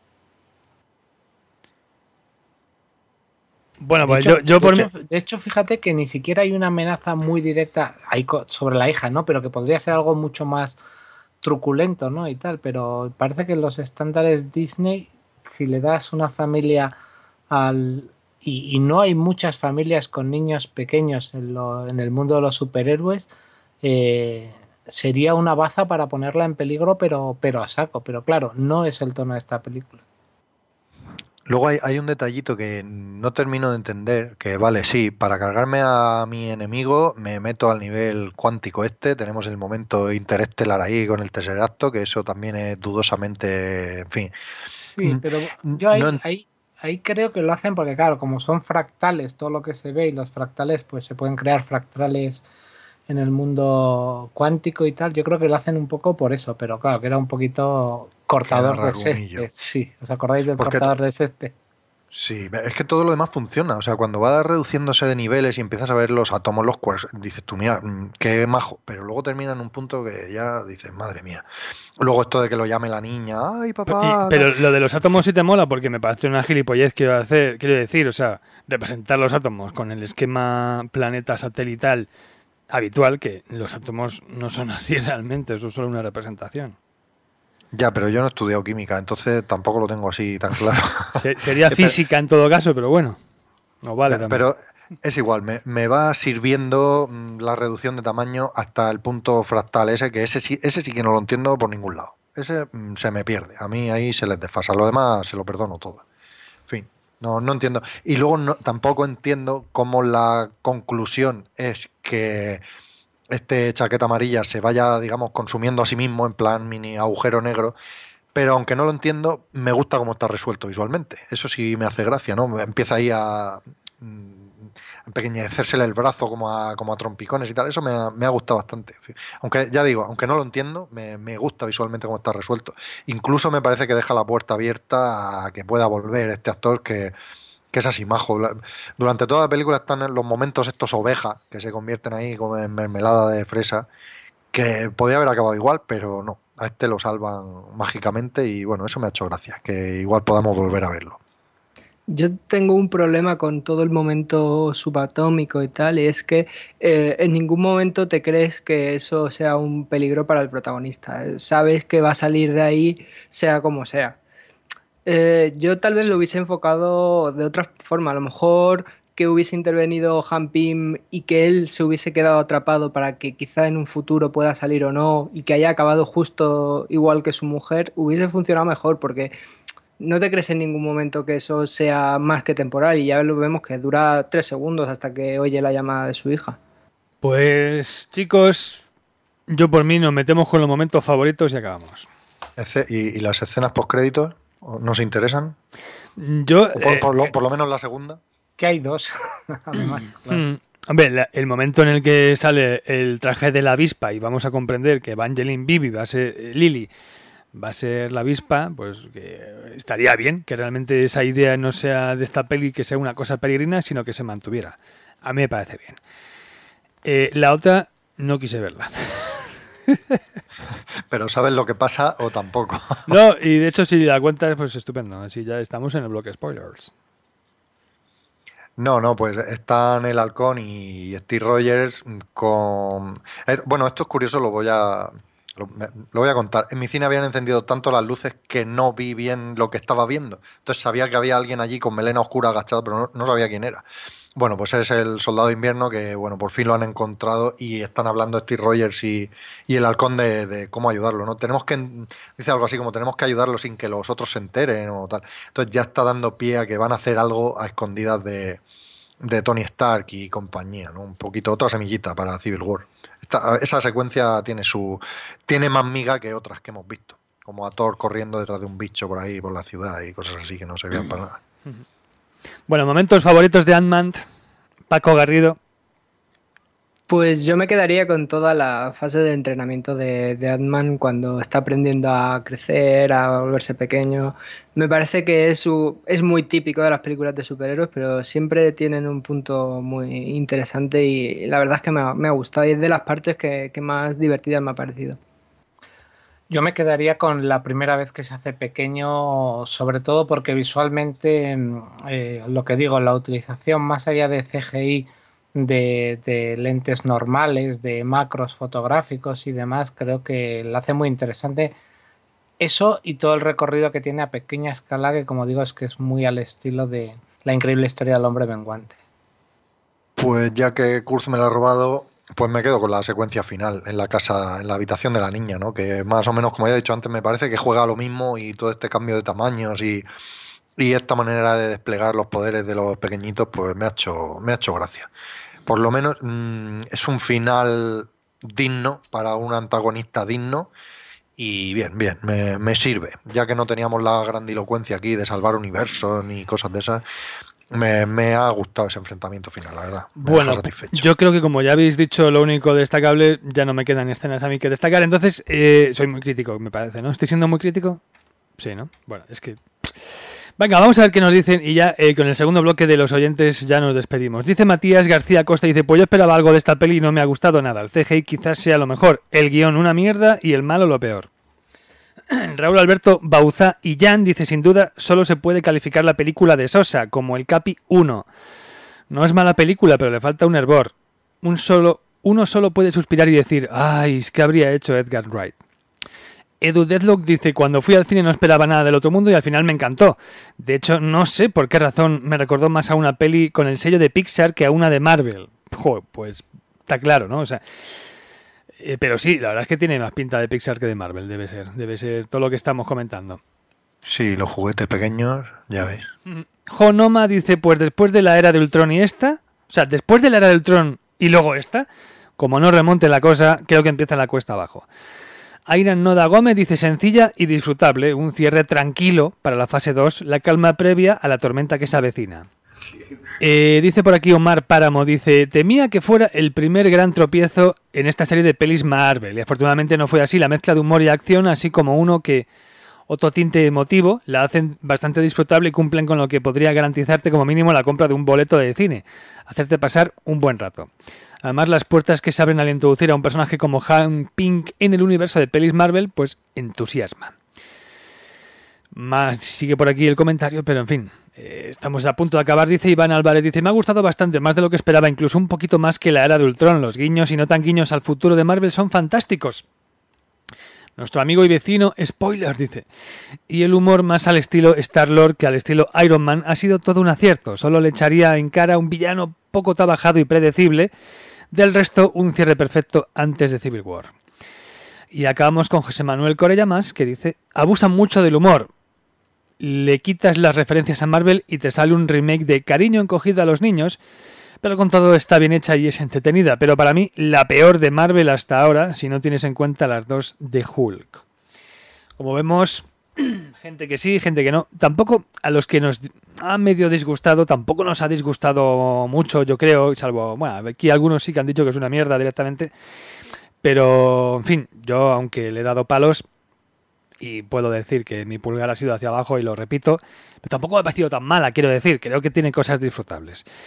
bueno, De pues hecho, yo, yo de por mí... hecho- de hecho, fíjate que ni siquiera hay una amenaza muy directa hay co- sobre la hija, ¿no? Pero que podría ser algo mucho más truculento, ¿no? Y tal, pero parece que los estándares Disney, si le das una familia al... Y, y no hay muchas familias con niños pequeños en, lo- en el mundo de los superhéroes, eh, sería una baza para ponerla en peligro, pero, pero a saco. Pero claro, no es el tono de esta película. Luego hay, hay un detallito que no termino de entender, que vale, sí, para cargarme a mi enemigo me meto al nivel cuántico este, tenemos el momento interestelar ahí con el Tesseracto, que eso también es dudosamente, en fin. Sí, Mm, pero n- yo ahí, no en- ahí, ahí creo que lo hacen porque, claro, como son fractales, todo lo que se ve y los fractales, pues se pueden crear fractales en el mundo cuántico y tal. Yo creo que lo hacen un poco por eso, pero claro, que era un poquito queda cortador de rarumillo. césped. Sí, ¿os acordáis del Porque cortador de césped? sí, es que todo lo demás funciona. O sea, cuando va reduciéndose de niveles y empiezas a ver los átomos, los quarks, dices tú, mira, mm, qué majo. Pero luego termina en un punto que ya dices, madre mía. Luego esto de que lo llame la niña, ay, Y- papá. pero tal. lo de los átomos sí te mola porque me parece una gilipollez quiero hacer, quiero decir, o sea, representar los átomos con el esquema planeta satelital habitual, que los átomos no son así realmente, eso es solo una representación. Ya, pero yo no he estudiado química, entonces tampoco lo tengo así tan claro. Se- sería Sí, pero- física en todo caso, pero bueno, no vale Pe- también. Pero es igual, me, me va sirviendo mm, la reducción de tamaño hasta el punto fractal ese, que ese sí, ese sí que no lo entiendo por ningún lado. Ese mm, se me pierde. A mí ahí se les desfasa. Lo demás se lo perdono todo. En fin, no, no entiendo. Y luego no, tampoco entiendo cómo la conclusión es que este chaqueta amarilla se vaya, digamos, consumiendo a sí mismo en plan mini agujero negro. Pero aunque no lo entiendo, me gusta cómo está resuelto visualmente. Eso sí me hace gracia, ¿no? Empieza ahí a mm, empequeñecérsele el brazo como a, como a trompicones y tal. Eso me ha, me ha gustado bastante. En fin, aunque ya digo, aunque no lo entiendo, me, me gusta visualmente cómo está resuelto. Incluso me parece que deja la puerta abierta a que pueda volver este actor que, que es así majo. La- Durante toda la película están en los momentos estos ovejas que se convierten ahí como en mermelada de fresa, que podía haber acabado igual, pero no. A este lo salvan mágicamente y bueno, eso me ha hecho gracia, que igual podamos volver a verlo. Yo tengo un problema con todo el momento subatómico y tal, y es que eh, en ningún momento te crees que eso sea un peligro para el protagonista. Eh, Sabes que va a salir de ahí sea como sea. Eh, yo tal vez lo hubiese enfocado de otra forma, a lo mejor que hubiese intervenido Han Pym y que él se hubiese quedado atrapado para que quizá en un futuro pueda salir o no y que haya acabado justo igual que su mujer, hubiese funcionado mejor porque no te crees en ningún momento que eso sea más que temporal y ya lo vemos que dura tres segundos hasta que oye la llamada de su hija. Pues chicos, yo por mí nos metemos con los momentos favoritos y acabamos. Ece- ¿Y, y las escenas postcréditos nos interesan? Yo, O por, eh, por lo, por lo menos la segunda. Que hay dos, además. Claro. Mm, hombre, la- el momento en el que sale el traje de la avispa y vamos a comprender que Evangeline Lilly va a ser eh, Lily, va a ser la avispa, pues que estaría bien que realmente esa idea no sea de esta peli que sea una cosa peregrina, sino que se mantuviera. A mí me parece bien. Eh, la otra no quise verla. Pero ¿sabes lo que pasa o tampoco? No, y de hecho si la cuentas, pues estupendo. Así ya estamos en el bloque spoilers. No, no, pues están el Halcón y Steve Rogers con... eh, Bueno, esto es curioso, lo voy a... Lo, me- lo voy a contar. En mi cine habían encendido tanto las luces que no vi bien lo que estaba viendo. Entonces sabía que había alguien allí con melena oscura agachado, pero no, no sabía quién era. Bueno, pues es el Soldado de Invierno que, bueno, por fin lo han encontrado y están hablando Steve Rogers y, y el Halcón de, de cómo ayudarlo, ¿no? Tenemos que, dice algo así como tenemos que ayudarlo sin que los otros se enteren o tal. Entonces ya está dando pie a que van a hacer algo a escondidas de, de Tony Stark y compañía, ¿no? Un poquito, otra semillita para Civil War. Esta- esa secuencia tiene su tiene más miga que otras que hemos visto, como a Thor corriendo detrás de un bicho por ahí, por la ciudad y cosas así que no servían para nada. Bueno, momentos favoritos de Ant-Man. Paco Garrido. Pues yo me quedaría con toda la fase de entrenamiento de, de Ant-Man cuando está aprendiendo a crecer, a volverse pequeño. Me parece que es, su- es muy típico de las películas de superhéroes, pero siempre tienen un punto muy interesante y la verdad es que me ha, me ha gustado y es de las partes que, que más divertidas me ha parecido. Yo me quedaría con la primera vez que se hace pequeño, sobre todo porque visualmente, mm, eh, lo que digo, la utilización más allá de C G I, de, de lentes normales, de macros fotográficos y demás, creo que la hace muy interesante. Eso y todo el recorrido que tiene a pequeña escala, que como digo es que es muy al estilo de La increíble historia del hombre menguante. Pues ya que Kurz me lo ha robado, pues me quedo con la secuencia final en la casa, en la habitación de la niña, ¿no? Que más o menos, como ya he dicho antes, me parece que juega a lo mismo y todo este cambio de tamaños y, y esta manera de desplegar los poderes de los pequeñitos, pues me ha hecho, me ha hecho gracia. Por lo menos mm, es un final digno para un antagonista digno y bien, bien, me, me sirve. Ya que no teníamos la grandilocuencia aquí de salvar universos ni cosas de esas, me, me ha gustado ese enfrentamiento final, la verdad. Me deja Bueno, satisfecho. yo creo que como ya habéis dicho lo único destacable, ya no me quedan escenas a mí que destacar. Entonces, eh, soy muy crítico, me parece, ¿no? ¿Estoy siendo muy crítico? Sí, ¿no? Bueno, es que... Venga, vamos a ver qué nos dicen y ya eh, con el segundo bloque de los oyentes ya nos despedimos. Dice Matías García Costa, dice, pues yo esperaba algo de esta peli y no me ha gustado nada. El C G I quizás sea lo mejor, el guión una mierda y el malo lo peor. Raúl Alberto Bauza y Jan dice, sin duda, solo se puede calificar la película de sosa, como el Capi uno. No es mala película, pero le falta un hervor. Un solo, uno solo puede suspirar y decir, ay, ¿qué habría hecho Edgar Wright? Edu Deadlock dice, cuando fui al cine no esperaba nada del otro mundo y al final me encantó. De hecho, no sé por qué razón me recordó más a una peli con el sello de Pixar que a una de Marvel. Joder, pues está claro, ¿no? O sea, eh, pero sí, la verdad es que tiene más pinta de Pixar que de Marvel, debe ser. Debe ser todo lo que estamos comentando. Sí, los juguetes pequeños, ya veis. Jonoma dice, pues después de la era de Ultron y esta, o sea, después de la era de Ultron y luego esta, como no remonte la cosa, creo que empieza la cuesta abajo. Airan Noda Gómez dice, sencilla y disfrutable, un cierre tranquilo para la fase dos, la calma previa a la tormenta que se avecina. Eh, dice por aquí Omar Páramo, dice, temía que fuera el primer gran tropiezo en esta serie de pelis Marvel, y afortunadamente no fue así, la mezcla de humor y acción, así como uno que otro tinte emotivo, la hacen bastante disfrutable y cumplen con lo que podría garantizarte como mínimo la compra de un boleto de cine, hacerte pasar un buen rato. Además, las puertas que se abren al introducir a un personaje como Han Pink en el universo de pelis Marvel, pues entusiasma. Más sigue por aquí el comentario, pero en fin, eh, estamos a punto de acabar. Dice Iván Álvarez, dice, me ha gustado bastante, más de lo que esperaba, incluso un poquito más que la era de Ultron. Los guiños y no tan guiños al futuro de Marvel son fantásticos. Nuestro amigo y vecino, spoiler, dice. Y el humor más al estilo Star-Lord que al estilo Iron Man ha sido todo un acierto. Solo le echaría en cara un villano poco trabajado y predecible. Del resto, un cierre perfecto antes de Civil War. Y acabamos con José Manuel Corella más, que dice, abusan mucho del humor. Le quitas las referencias a Marvel y te sale un remake de Cariño encogido a los niños, pero con todo está bien hecha y es entretenida. Pero para mí, la peor de Marvel hasta ahora, si no tienes en cuenta las dos de Hulk. Como vemos, gente que sí, gente que no. Tampoco a los que nos ha medio disgustado, tampoco nos ha disgustado mucho, yo creo, salvo, bueno, aquí algunos sí que han dicho que es una mierda directamente. Pero, en fin, yo aunque le he dado palos, y puedo decir que mi pulgar ha sido hacia abajo y lo repito, pero tampoco me ha parecido tan mala, quiero decir, creo que tiene cosas disfrutables.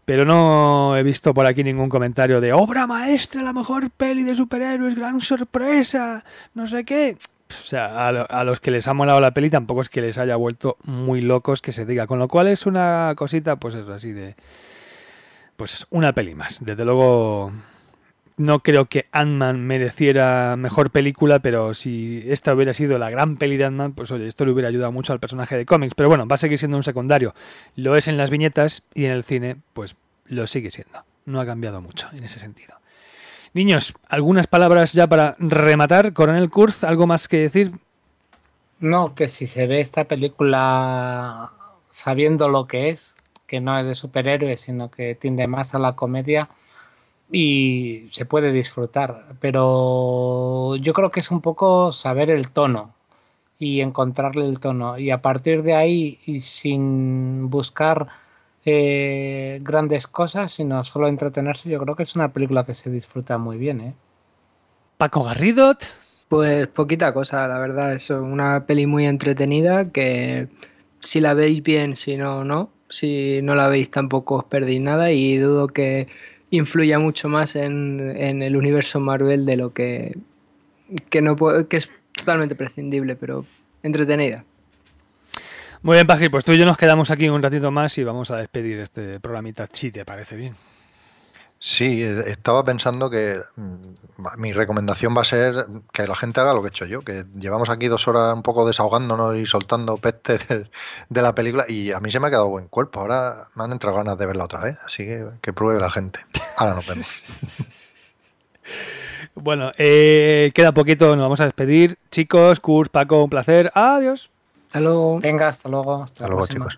pero no he visto por aquí ningún comentario de obra maestra, la mejor peli de superhéroes, gran sorpresa, no sé qué. O sea, a, lo, a los que les ha molado la peli tampoco es que les haya vuelto muy locos que se diga, con lo cual es una cosita, pues eso, así de... Pues es una peli más. Desde luego no creo que Ant-Man mereciera mejor película, pero si esta hubiera sido la gran peli de Ant-Man, pues oye, esto le hubiera ayudado mucho al personaje de cómics. Pero bueno, va a seguir siendo un secundario. Lo es en las viñetas y en el cine, pues lo sigue siendo. No ha cambiado mucho en ese sentido. Niños, algunas palabras ya para rematar. Coronel Kurz, ¿algo más que decir? No, que si se ve esta película sabiendo lo que es, que no es de superhéroes, sino que tiende más a la comedia, y se puede disfrutar, pero yo creo que es un poco saber el tono y encontrarle el tono, y a partir de ahí, y sin buscar eh, grandes cosas, sino solo entretenerse, yo creo que es una película que se disfruta muy bien, ¿eh? Paco Garrido. Pues poquita cosa, la verdad, es una peli muy entretenida que si la veis bien, si no, no, si no la veis tampoco os perdéis nada, y dudo que influya mucho más en, en el universo Marvel de lo que, que, no puede, que es totalmente prescindible, pero entretenida. Muy bien, Paji, pues tú y yo nos quedamos aquí un ratito más y vamos a despedir este programita, si te parece bien. Sí, estaba pensando que mi recomendación va a ser que la gente haga lo que he hecho yo, que llevamos aquí dos horas un poco desahogándonos y soltando peste de, de la película, y a mí se me ha quedado buen cuerpo. Ahora me han entrado ganas de verla otra vez, así que que pruebe la gente. Ahora nos vemos. Bueno, eh, queda poquito, nos vamos a despedir. Chicos, Kurt, Paco, un placer. Adiós. Hasta luego. Venga, hasta luego. Hasta, Hasta luego, chicos.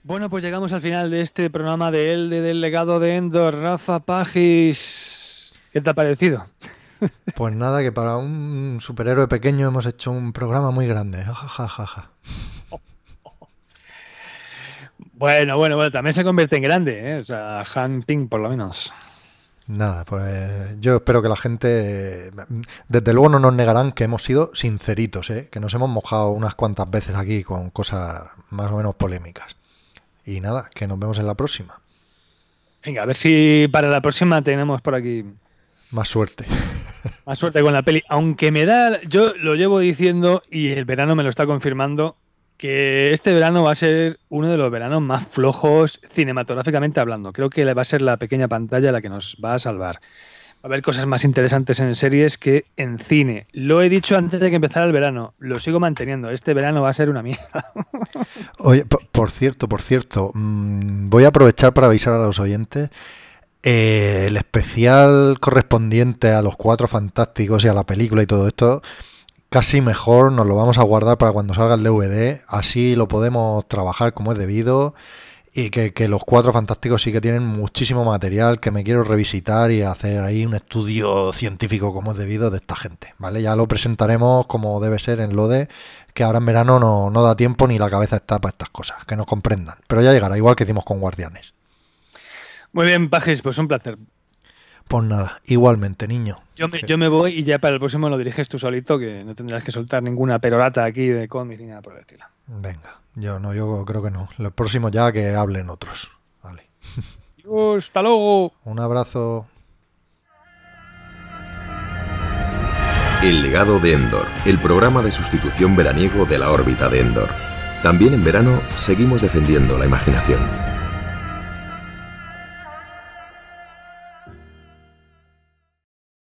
Bueno, pues llegamos al final de este programa de El de del legado de Endor. Rafa Pagis, ¿qué te ha parecido? Pues nada, que para un superhéroe pequeño hemos hecho un programa muy grande. Ja, ja, ja, ja. Bueno, bueno, bueno, también se convierte en grande, ¿eh? O sea, Han Ping por lo menos. Nada, pues yo espero que la gente, desde luego no nos negarán que hemos sido sinceritos, ¿eh? Que nos hemos mojado unas cuantas veces aquí con cosas más o menos polémicas. Y nada, que nos vemos en la próxima. Venga, a ver si para la próxima tenemos por aquí más suerte. Más suerte con la peli. Aunque me da, yo lo llevo diciendo y el verano me lo está confirmando, que este verano va a ser uno de los veranos más flojos cinematográficamente hablando. Creo que va a ser la pequeña pantalla la que nos va a salvar. Va a haber cosas más interesantes en series que en cine. Lo he dicho antes de que empezara el verano. Lo sigo manteniendo. Este verano va a ser una mierda. Oye, por, por cierto, por cierto, mmm, voy a aprovechar para avisar a los oyentes. Eh, el especial correspondiente a los Cuatro Fantásticos y a la película y todo esto, casi mejor nos lo vamos a guardar para cuando salga el D V D. Así lo podemos trabajar como es debido. Y que, que los Cuatro Fantásticos sí que tienen muchísimo material que me quiero revisitar y hacer ahí un estudio científico como es debido de esta gente, ¿vale? Ya lo presentaremos como debe ser en Lode, que ahora en verano no, no da tiempo ni la cabeza está para estas cosas, que nos comprendan. Pero ya llegará, igual que hicimos con Guardianes. Muy bien, Pagis, pues un placer. Pues nada, igualmente, niño. Yo me, yo me voy y ya para el próximo lo diriges tú solito, que no tendrás que soltar ninguna perorata aquí de cómics ni nada por el estilo. Venga, yo no, yo creo que no. Los próximos ya que hablen otros. Vale. Hasta luego. Un abrazo. El legado de Endor, el programa de sustitución veraniego de la órbita de Endor. También en verano seguimos defendiendo la imaginación.